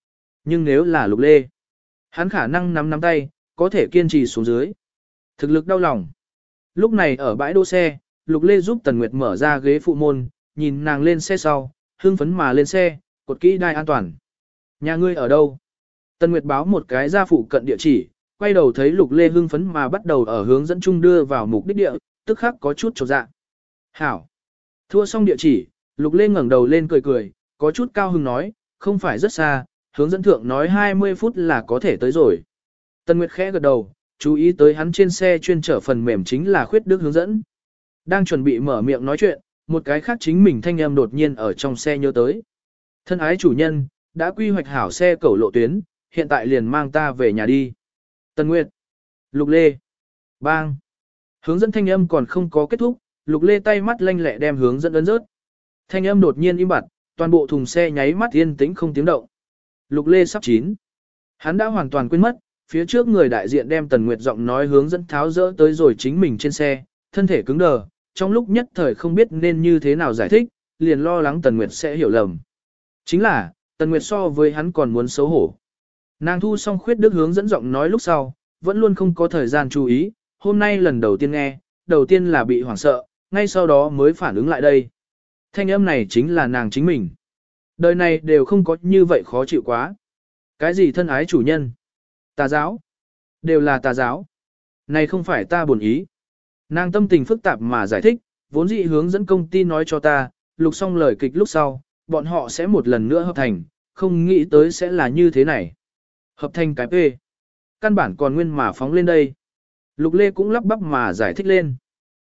Nhưng nếu là Lục Lê, hắn khả năng nắm tay, có thể kiên trì xuống dưới. Thực lực đau lòng. Lúc này ở bãi đỗ xe, Lục Lê giúp Tần Nguyệt mở ra ghế phụ môn, nhìn nàng lên xe sau, hưng phấn mà lên xe, cột kỹ đai an toàn. Nhà ngươi ở đâu? Tần Nguyệt báo một cái ra phụ cận địa chỉ, quay đầu thấy Lục Lê hưng phấn mà bắt đầu ở hướng dẫn chung đưa vào mục đích địa, tức khắc có chút chột dạ. Hảo. Thua xong địa chỉ, Lục Lê ngẩng đầu lên cười cười, có chút cao hứng nói, không phải rất xa, hướng dẫn thượng nói 20 phút là có thể tới rồi. Tần Nguyệt khẽ gật đầu, chú ý tới hắn trên xe chuyên chở phần mềm chính là khuyết đức hướng dẫn. Đang chuẩn bị mở miệng nói chuyện, một cái khác chính mình thanh âm đột nhiên ở trong xe nhớ tới. Thân ái chủ nhân, đã quy hoạch hảo xe cẩu lộ tuyến, hiện tại liền mang ta về nhà đi. Tần Nguyệt, Lục Lê, bang. Hướng dẫn thanh âm còn không có kết thúc, Lục Lê tay mắt lanh lẹ đem hướng dẫn ấn rớt. Thanh âm đột nhiên im bặt, toàn bộ thùng xe nháy mắt yên tĩnh không tiếng động. Lục Lê sắp chín. Hắn đã hoàn toàn quên mất, phía trước người đại diện đem Tần Nguyệt giọng nói hướng dẫn tháo rỡ tới rồi chính mình trên xe, thân thể cứng đờ, trong lúc nhất thời không biết nên như thế nào giải thích, liền lo lắng Tần Nguyệt sẽ hiểu lầm. Chính là, Tần Nguyệt so với hắn còn muốn xấu hổ. Nàng thu xong khuyết đức hướng dẫn giọng nói lúc sau, vẫn luôn không có thời gian chú ý, hôm nay lần đầu tiên nghe, đầu tiên là bị hoảng sợ, ngay sau đó mới phản ứng lại đây. Thanh âm này chính là nàng chính mình. Đời này đều không có như vậy khó chịu quá. Cái gì thân ái chủ nhân? Tà giáo? Đều là tà giáo. Này không phải ta buồn ý. Nàng tâm tình phức tạp mà giải thích, vốn dĩ hướng dẫn công ty nói cho ta, lục xong lời kịch lúc sau, bọn họ sẽ một lần nữa hợp thành, không nghĩ tới sẽ là như thế này. Hợp thành cái P. Căn bản còn nguyên mà phóng lên đây. Lục Lê cũng lắp bắp mà giải thích lên.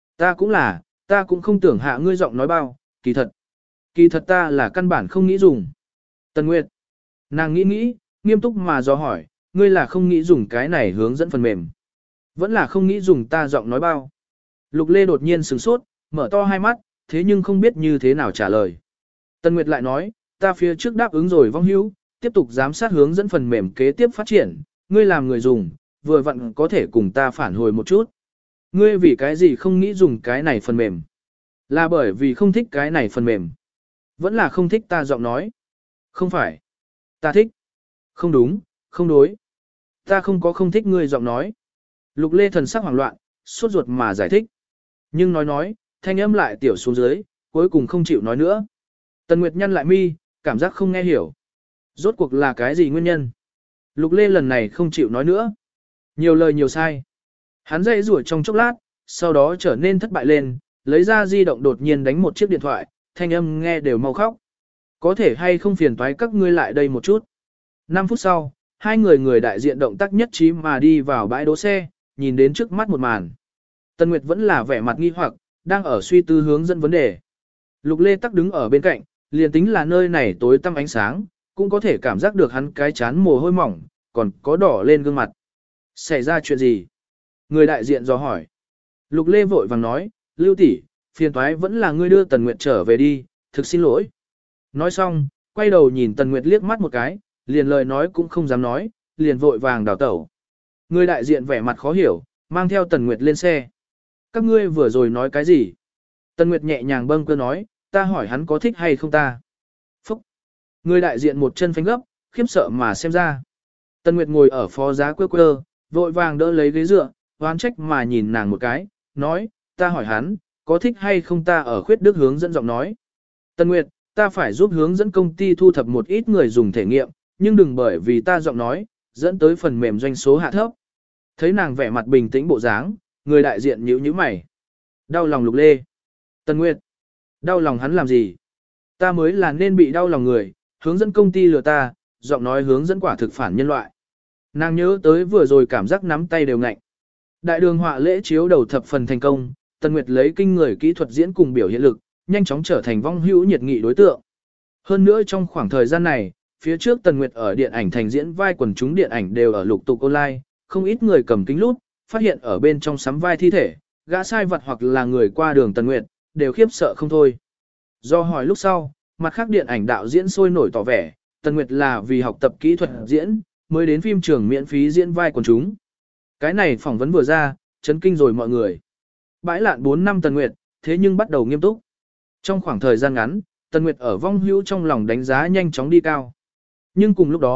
Ta cũng không tưởng hạ ngươi giọng nói bao, kỳ thật ta là căn bản không nghĩ dùng. Tần Nguyệt. Nàng nghĩ, nghiêm túc mà do hỏi, ngươi là không nghĩ dùng cái này hướng dẫn phần mềm. Vẫn là không nghĩ dùng ta giọng nói bao. Lục Lê đột nhiên sửng sốt, mở to hai mắt, thế nhưng không biết như thế nào trả lời. Tần Nguyệt lại nói, ta phía trước đáp ứng rồi vong hữu, tiếp tục giám sát hướng dẫn phần mềm kế tiếp phát triển, ngươi làm người dùng, vừa vặn có thể cùng ta phản hồi một chút. Ngươi vì cái gì không nghĩ dùng cái này phần mềm? Là bởi vì không thích cái này phần mềm. Vẫn là không thích ta giọng nói. Không phải. Ta thích. Không đúng, không đối. Ta không có không thích ngươi giọng nói. Lục Lê thần sắc hoảng loạn, sốt ruột mà giải thích. Nhưng nói, thanh âm lại tiểu xuống dưới, cuối cùng không chịu nói nữa. Tần Nguyệt nhăn lại mi, cảm giác không nghe hiểu. Rốt cuộc là cái gì nguyên nhân? Lục Lê lần này không chịu nói nữa. Nhiều lời nhiều sai. Hắn dậy rủa trong chốc lát, sau đó trở nên thất bại lên, lấy ra di động đột nhiên đánh một chiếc điện thoại, thanh âm nghe đều mau khóc. Có thể hay không phiền toái các ngươi lại đây một chút. 5 phút sau, hai người đại diện động tác nhất trí mà đi vào bãi đỗ xe, nhìn đến trước mắt một màn. Tần Nguyệt vẫn là vẻ mặt nghi hoặc, đang ở suy tư hướng dẫn vấn đề. Lục Lê tắc đứng ở bên cạnh, liền tính là nơi này tối tăm ánh sáng, cũng có thể cảm giác được hắn cái chán mồ hôi mỏng, còn có đỏ lên gương mặt. Xảy ra chuyện gì? Người đại diện dò hỏi. Lục Lê vội vàng nói, Lưu tỷ, phiền toái vẫn là ngươi đưa Tần Nguyệt trở về đi, thực xin lỗi. Nói xong, quay đầu nhìn Tần Nguyệt liếc mắt một cái, liền lời nói cũng không dám nói, liền vội vàng đào tẩu. Người đại diện vẻ mặt khó hiểu, mang theo Tần Nguyệt lên xe. Các ngươi vừa rồi nói cái gì? Tần Nguyệt nhẹ nhàng bâng cơ nói, ta hỏi hắn có thích hay không ta. Phúc! Người đại diện một chân phanh gấp, khiếp sợ mà xem ra. Tần Nguyệt ngồi ở phó giá quơ, vội vàng đỡ lấy ghế dựa, oán trách mà nhìn nàng một cái, nói, ta hỏi hắn, có thích hay không ta ở khuyết đức hướng dẫn giọng nói. Tần Nguyệt, ta phải giúp hướng dẫn công ty thu thập một ít người dùng thể nghiệm, nhưng đừng bởi vì ta giọng nói, dẫn tới phần mềm doanh số hạ thấp. Thấy nàng vẻ mặt bình tĩnh bộ dáng, người đại diện nhíu mày. Đau lòng Lục Lê. Tần Nguyệt, đau lòng hắn làm gì? Ta mới là nên bị đau lòng người, hướng dẫn công ty lừa ta, giọng nói hướng dẫn quả thực phản nhân loại. Nàng nhớ tới vừa rồi cảm giác nắm tay đều ngạnh. Đại đường họa lễ chiếu đầu thập phần thành công, Tần Nguyệt lấy kinh người kỹ thuật diễn cùng biểu hiện lực, nhanh chóng trở thành vong hữu nhiệt nghị đối tượng. Hơn nữa trong khoảng thời gian này, phía trước Tần Nguyệt ở điện ảnh thành diễn vai quần chúng điện ảnh đều ở lục tục online, không ít người cầm kính lút, phát hiện ở bên trong sắm vai thi thể, gã sai vật hoặc là người qua đường Tần Nguyệt, đều khiếp sợ không thôi. Do hỏi lúc sau, mặt khác điện ảnh đạo diễn sôi nổi tỏ vẻ, Tần Nguyệt là vì học tập kỹ thuật diễn, mới đến phim trường miễn phí diễn vai quần chúng. Cái này phỏng vấn vừa ra, chấn kinh rồi mọi người. Bãi lạn 4 năm Tần Nguyệt, thế nhưng bắt đầu nghiêm túc. Trong khoảng thời gian ngắn, Tần Nguyệt ở vong hữu trong lòng đánh giá nhanh chóng đi cao. Nhưng cùng lúc đó,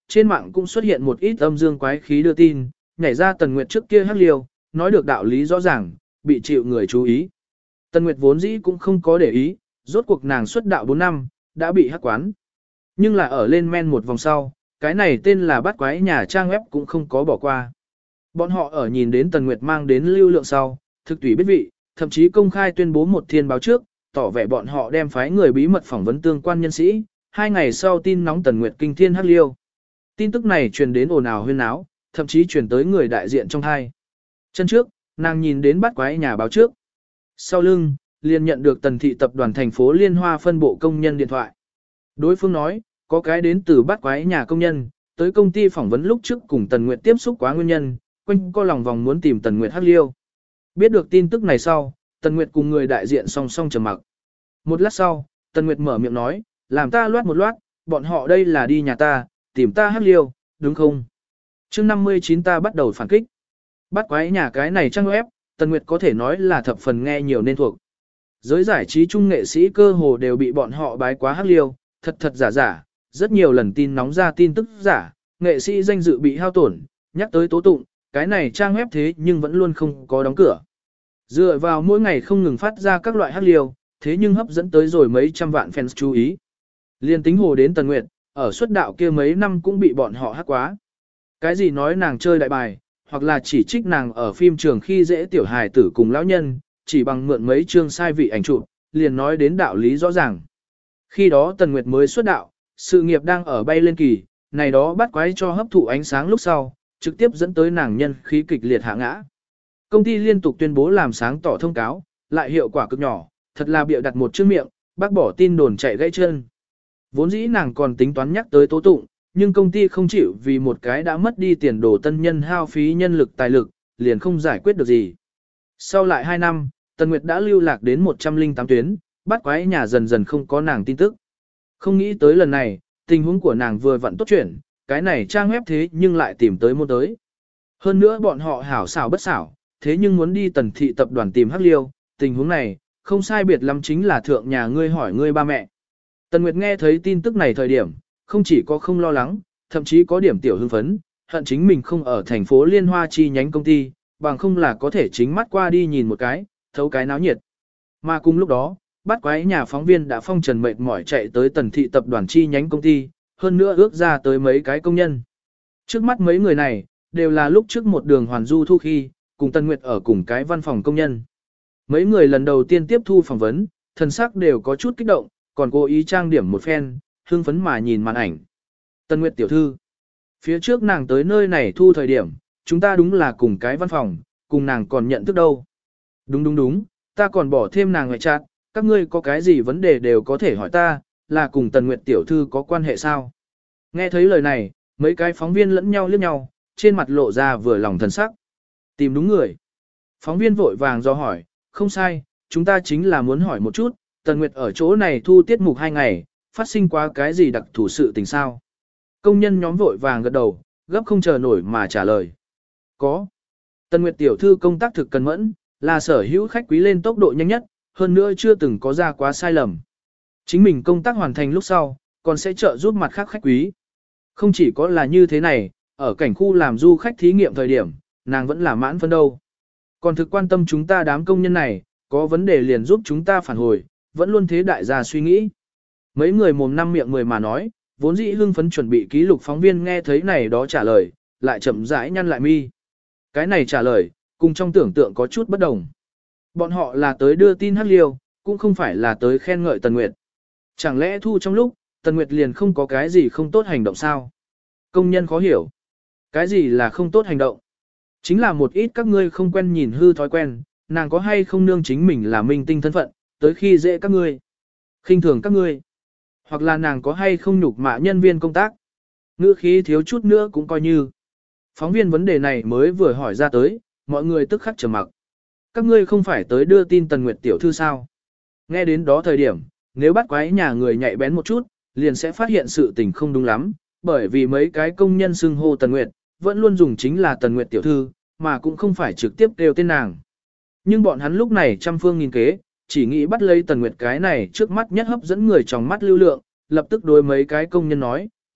trên mạng cũng xuất hiện một ít âm dương quái khí đưa tin, nhảy ra Tần Nguyệt trước kia hắc liêu, nói được đạo lý rõ ràng, bị chịu người chú ý. Tần Nguyệt vốn dĩ cũng không có để ý, rốt cuộc nàng xuất đạo 4 năm, đã bị hắc quán. Nhưng là ở lên men một vòng sau, cái này tên là bắt quái nhà trang web cũng không có bỏ qua. Bọn họ ở nhìn đến Tần Nguyệt mang đến lưu lượng sau, thực tùy biết vị, thậm chí công khai tuyên bố một thiên báo trước, tỏ vẻ bọn họ đem phái người bí mật phỏng vấn tương quan nhân sĩ, 2 ngày sau tin nóng Tần Nguyệt kinh thiên hắc liêu. Tin tức này truyền đến ồn ào huyên náo, thậm chí truyền tới người đại diện trong hai. Chân trước, nàng nhìn đến bắt quái nhà báo trước. Sau lưng, liền nhận được Tần thị tập đoàn thành phố Liên Hoa phân bộ công nhân điện thoại. Đối phương nói, có cái đến từ bắt quái nhà công nhân, tới công ty phỏng vấn lúc trước cùng Tần Nguyệt tiếp xúc quá nguyên nhân, quanh co lòng vòng muốn tìm Tần Nguyệt hắc liêu. Biết được tin tức này sau, Tần Nguyệt cùng người đại diện song song trầm mặc. Một lát sau, Tần Nguyệt mở miệng nói, làm ta loát một loát, bọn họ đây là đi nhà ta, tìm ta hắc liêu, đúng không? Chương 59 ta bắt đầu phản kích. Bắt quái nhà cái này trang web, Tần Nguyệt có thể nói là thập phần nghe nhiều nên thuộc. Giới giải trí trung nghệ sĩ cơ hồ đều bị bọn họ bái quá hắc liêu, thật thật giả giả, rất nhiều lần tin nóng ra tin tức giả, nghệ sĩ danh dự bị hao tổn, nhắc tới tố tụng, cái này trang web thế nhưng vẫn luôn không có đóng cửa. Dựa vào mỗi ngày không ngừng phát ra các loại hắc liêu, thế nhưng hấp dẫn tới rồi mấy trăm vạn fans chú ý. Liên tính hồ đến Tần Nguyệt, ở xuất đạo kia mấy năm cũng bị bọn họ hắc quá. Cái gì nói nàng chơi đại bài, hoặc là chỉ trích nàng ở phim trường khi dễ tiểu hài tử cùng lão nhân, chỉ bằng mượn mấy chương sai vị ảnh chụp, liền nói đến đạo lý rõ ràng. Khi đó Tần Nguyệt mới xuất đạo, sự nghiệp đang ở bay lên kỳ, này đó bắt quái cho hấp thụ ánh sáng lúc sau, trực tiếp dẫn tới nàng nhân khí kịch liệt hạ ngã. Công ty liên tục tuyên bố làm sáng tỏ thông cáo, lại hiệu quả cực nhỏ, thật là bịa đặt một chữ miệng, bác bỏ tin đồn chạy gãy chân. Vốn dĩ nàng còn tính toán nhắc tới tố tụng, nhưng công ty không chịu vì một cái đã mất đi tiền đồ tân nhân hao phí nhân lực tài lực, liền không giải quyết được gì. Sau lại 2 năm, Tần Nguyệt đã lưu lạc đến 108 tuyến, bắt quái nhà dần dần không có nàng tin tức. Không nghĩ tới lần này, tình huống của nàng vừa vặn tốt chuyển, cái này trang web thế nhưng lại tìm tới môn tới. Hơn nữa bọn họ hảo xảo bất xảo, thế nhưng muốn đi Tần thị tập đoàn tìm hắc liêu, tình huống này, không sai biệt lắm chính là thượng nhà ngươi hỏi ngươi ba mẹ. Tần Nguyệt nghe thấy tin tức này thời điểm, không chỉ có không lo lắng, thậm chí có điểm tiểu hưng phấn, hận chính mình không ở thành phố Liên Hoa chi nhánh công ty, bằng không là có thể chính mắt qua đi nhìn một cái, thấu cái náo nhiệt. Mà cùng lúc đó, bắt quái nhà phóng viên đã phong trần mệt mỏi chạy tới Tần thị tập đoàn chi nhánh công ty, hơn nữa ước ra tới mấy cái công nhân. Trước mắt mấy người này, đều là lúc trước một đường hoàn du thu khi, cùng Tần Nguyệt ở cùng cái văn phòng công nhân. Mấy người lần đầu tiên tiếp thu phỏng vấn, thần sắc đều có chút kích động, còn cố ý trang điểm một phen, hưng phấn mà nhìn màn ảnh. Tần Nguyệt tiểu thư, phía trước nàng tới nơi này thu thời điểm, chúng ta đúng là cùng cái văn phòng, cùng nàng còn nhận thức đâu. Đúng, ta còn bỏ thêm nàng ngoại trạng, các ngươi có cái gì vấn đề đều có thể hỏi ta, là cùng Tần Nguyệt tiểu thư có quan hệ sao? Nghe thấy lời này, mấy cái phóng viên lẫn nhau liếc nhau, trên mặt lộ ra vừa lòng thần sắc. Tìm đúng người. Phóng viên vội vàng do hỏi, không sai, chúng ta chính là muốn hỏi một chút, Tần Nguyệt ở chỗ này thu tiết mục 2 ngày, phát sinh qua cái gì đặc thù sự tình sao? Công nhân nhóm vội vàng gật đầu, gấp không chờ nổi mà trả lời. Có. Tần Nguyệt tiểu thư công tác thực cần mẫn, là sở hữu khách quý lên tốc độ nhanh nhất, hơn nữa chưa từng có ra quá sai lầm. Chính mình công tác hoàn thành lúc sau, còn sẽ trợ giúp mặt khác khách quý. Không chỉ có là như thế này, ở cảnh khu làm du khách thí nghiệm thời điểm, nàng vẫn là mãn phân đâu. Còn thực quan tâm chúng ta đám công nhân này, có vấn đề liền giúp chúng ta phản hồi, vẫn luôn thế đại gia suy nghĩ. Mấy người mồm năm miệng mười mà nói, vốn dĩ hưng phấn chuẩn bị ký lục phóng viên nghe thấy này đó trả lời, lại chậm rãi nhăn lại mi. Cái này trả lời, cùng trong tưởng tượng có chút bất đồng. Bọn họ là tới đưa tin hắc liêu, cũng không phải là tới khen ngợi Tần Nguyệt. Chẳng lẽ thu trong lúc, Tần Nguyệt liền không có cái gì không tốt hành động sao? Công nhân khó hiểu. Cái gì là không tốt hành động? Chính là một ít các ngươi không quen nhìn hư thói quen, nàng có hay không nương chính mình là minh tinh thân phận, tới khi dễ các ngươi, khinh thường các ngươi. Hoặc là nàng có hay không nhục mạ nhân viên công tác. Ngữ khí thiếu chút nữa cũng coi như. Phóng viên vấn đề này mới vừa hỏi ra tới, mọi người tức khắc trầm mặc. Các ngươi không phải tới đưa tin Tần Nguyệt tiểu thư sao? Nghe đến đó thời điểm, nếu bắt quái nhà người nhạy bén một chút, liền sẽ phát hiện sự tình không đúng lắm, bởi vì mấy cái công nhân xưng hô Tần Nguyệt, vẫn luôn dùng chính là Tần Nguyệt tiểu thư, mà cũng không phải trực tiếp kêu tên nàng. Nhưng bọn hắn lúc này trăm phương nghìn kế, chỉ nghĩ bắt lấy Tần Nguyệt cái này trước mắt nhất hấp dẫn người trong mắt lưu lượng, lập tức đối mấy cái công nhân nói,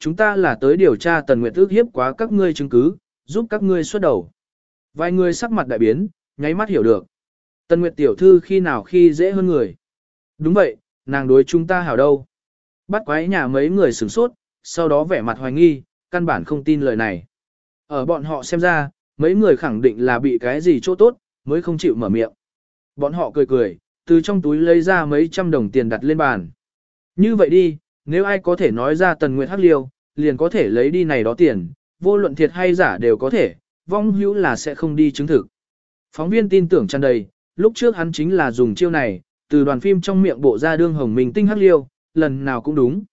chúng ta là tới điều tra Tần Nguyệt ước hiếp quá các ngươi chứng cứ, giúp các ngươi xuất đầu. Vài người sắc mặt đại biến, nháy mắt hiểu được. Tần Nguyệt tiểu thư khi nào khi dễ hơn người. Đúng vậy, nàng đối chúng ta hảo đâu. Bắt quái nhà mấy người sửng sốt, sau đó vẻ mặt hoài nghi, căn bản không tin lời này. Ở bọn họ xem ra, mấy người khẳng định là bị cái gì chỗ tốt, mới không chịu mở miệng. Bọn họ cười cười, từ trong túi lấy ra mấy trăm đồng tiền đặt lên bàn. Như vậy đi, nếu ai có thể nói ra Tần Nguyệt hắc liêu, liền có thể lấy đi này đó tiền, vô luận thiệt hay giả đều có thể, vong hữu là sẽ không đi chứng thực. Phóng viên tin tưởng tràn đầy, lúc trước hắn chính là dùng chiêu này, từ đoàn phim trong miệng bộ ra đương hồng minh tinh hắc liêu, lần nào cũng đúng.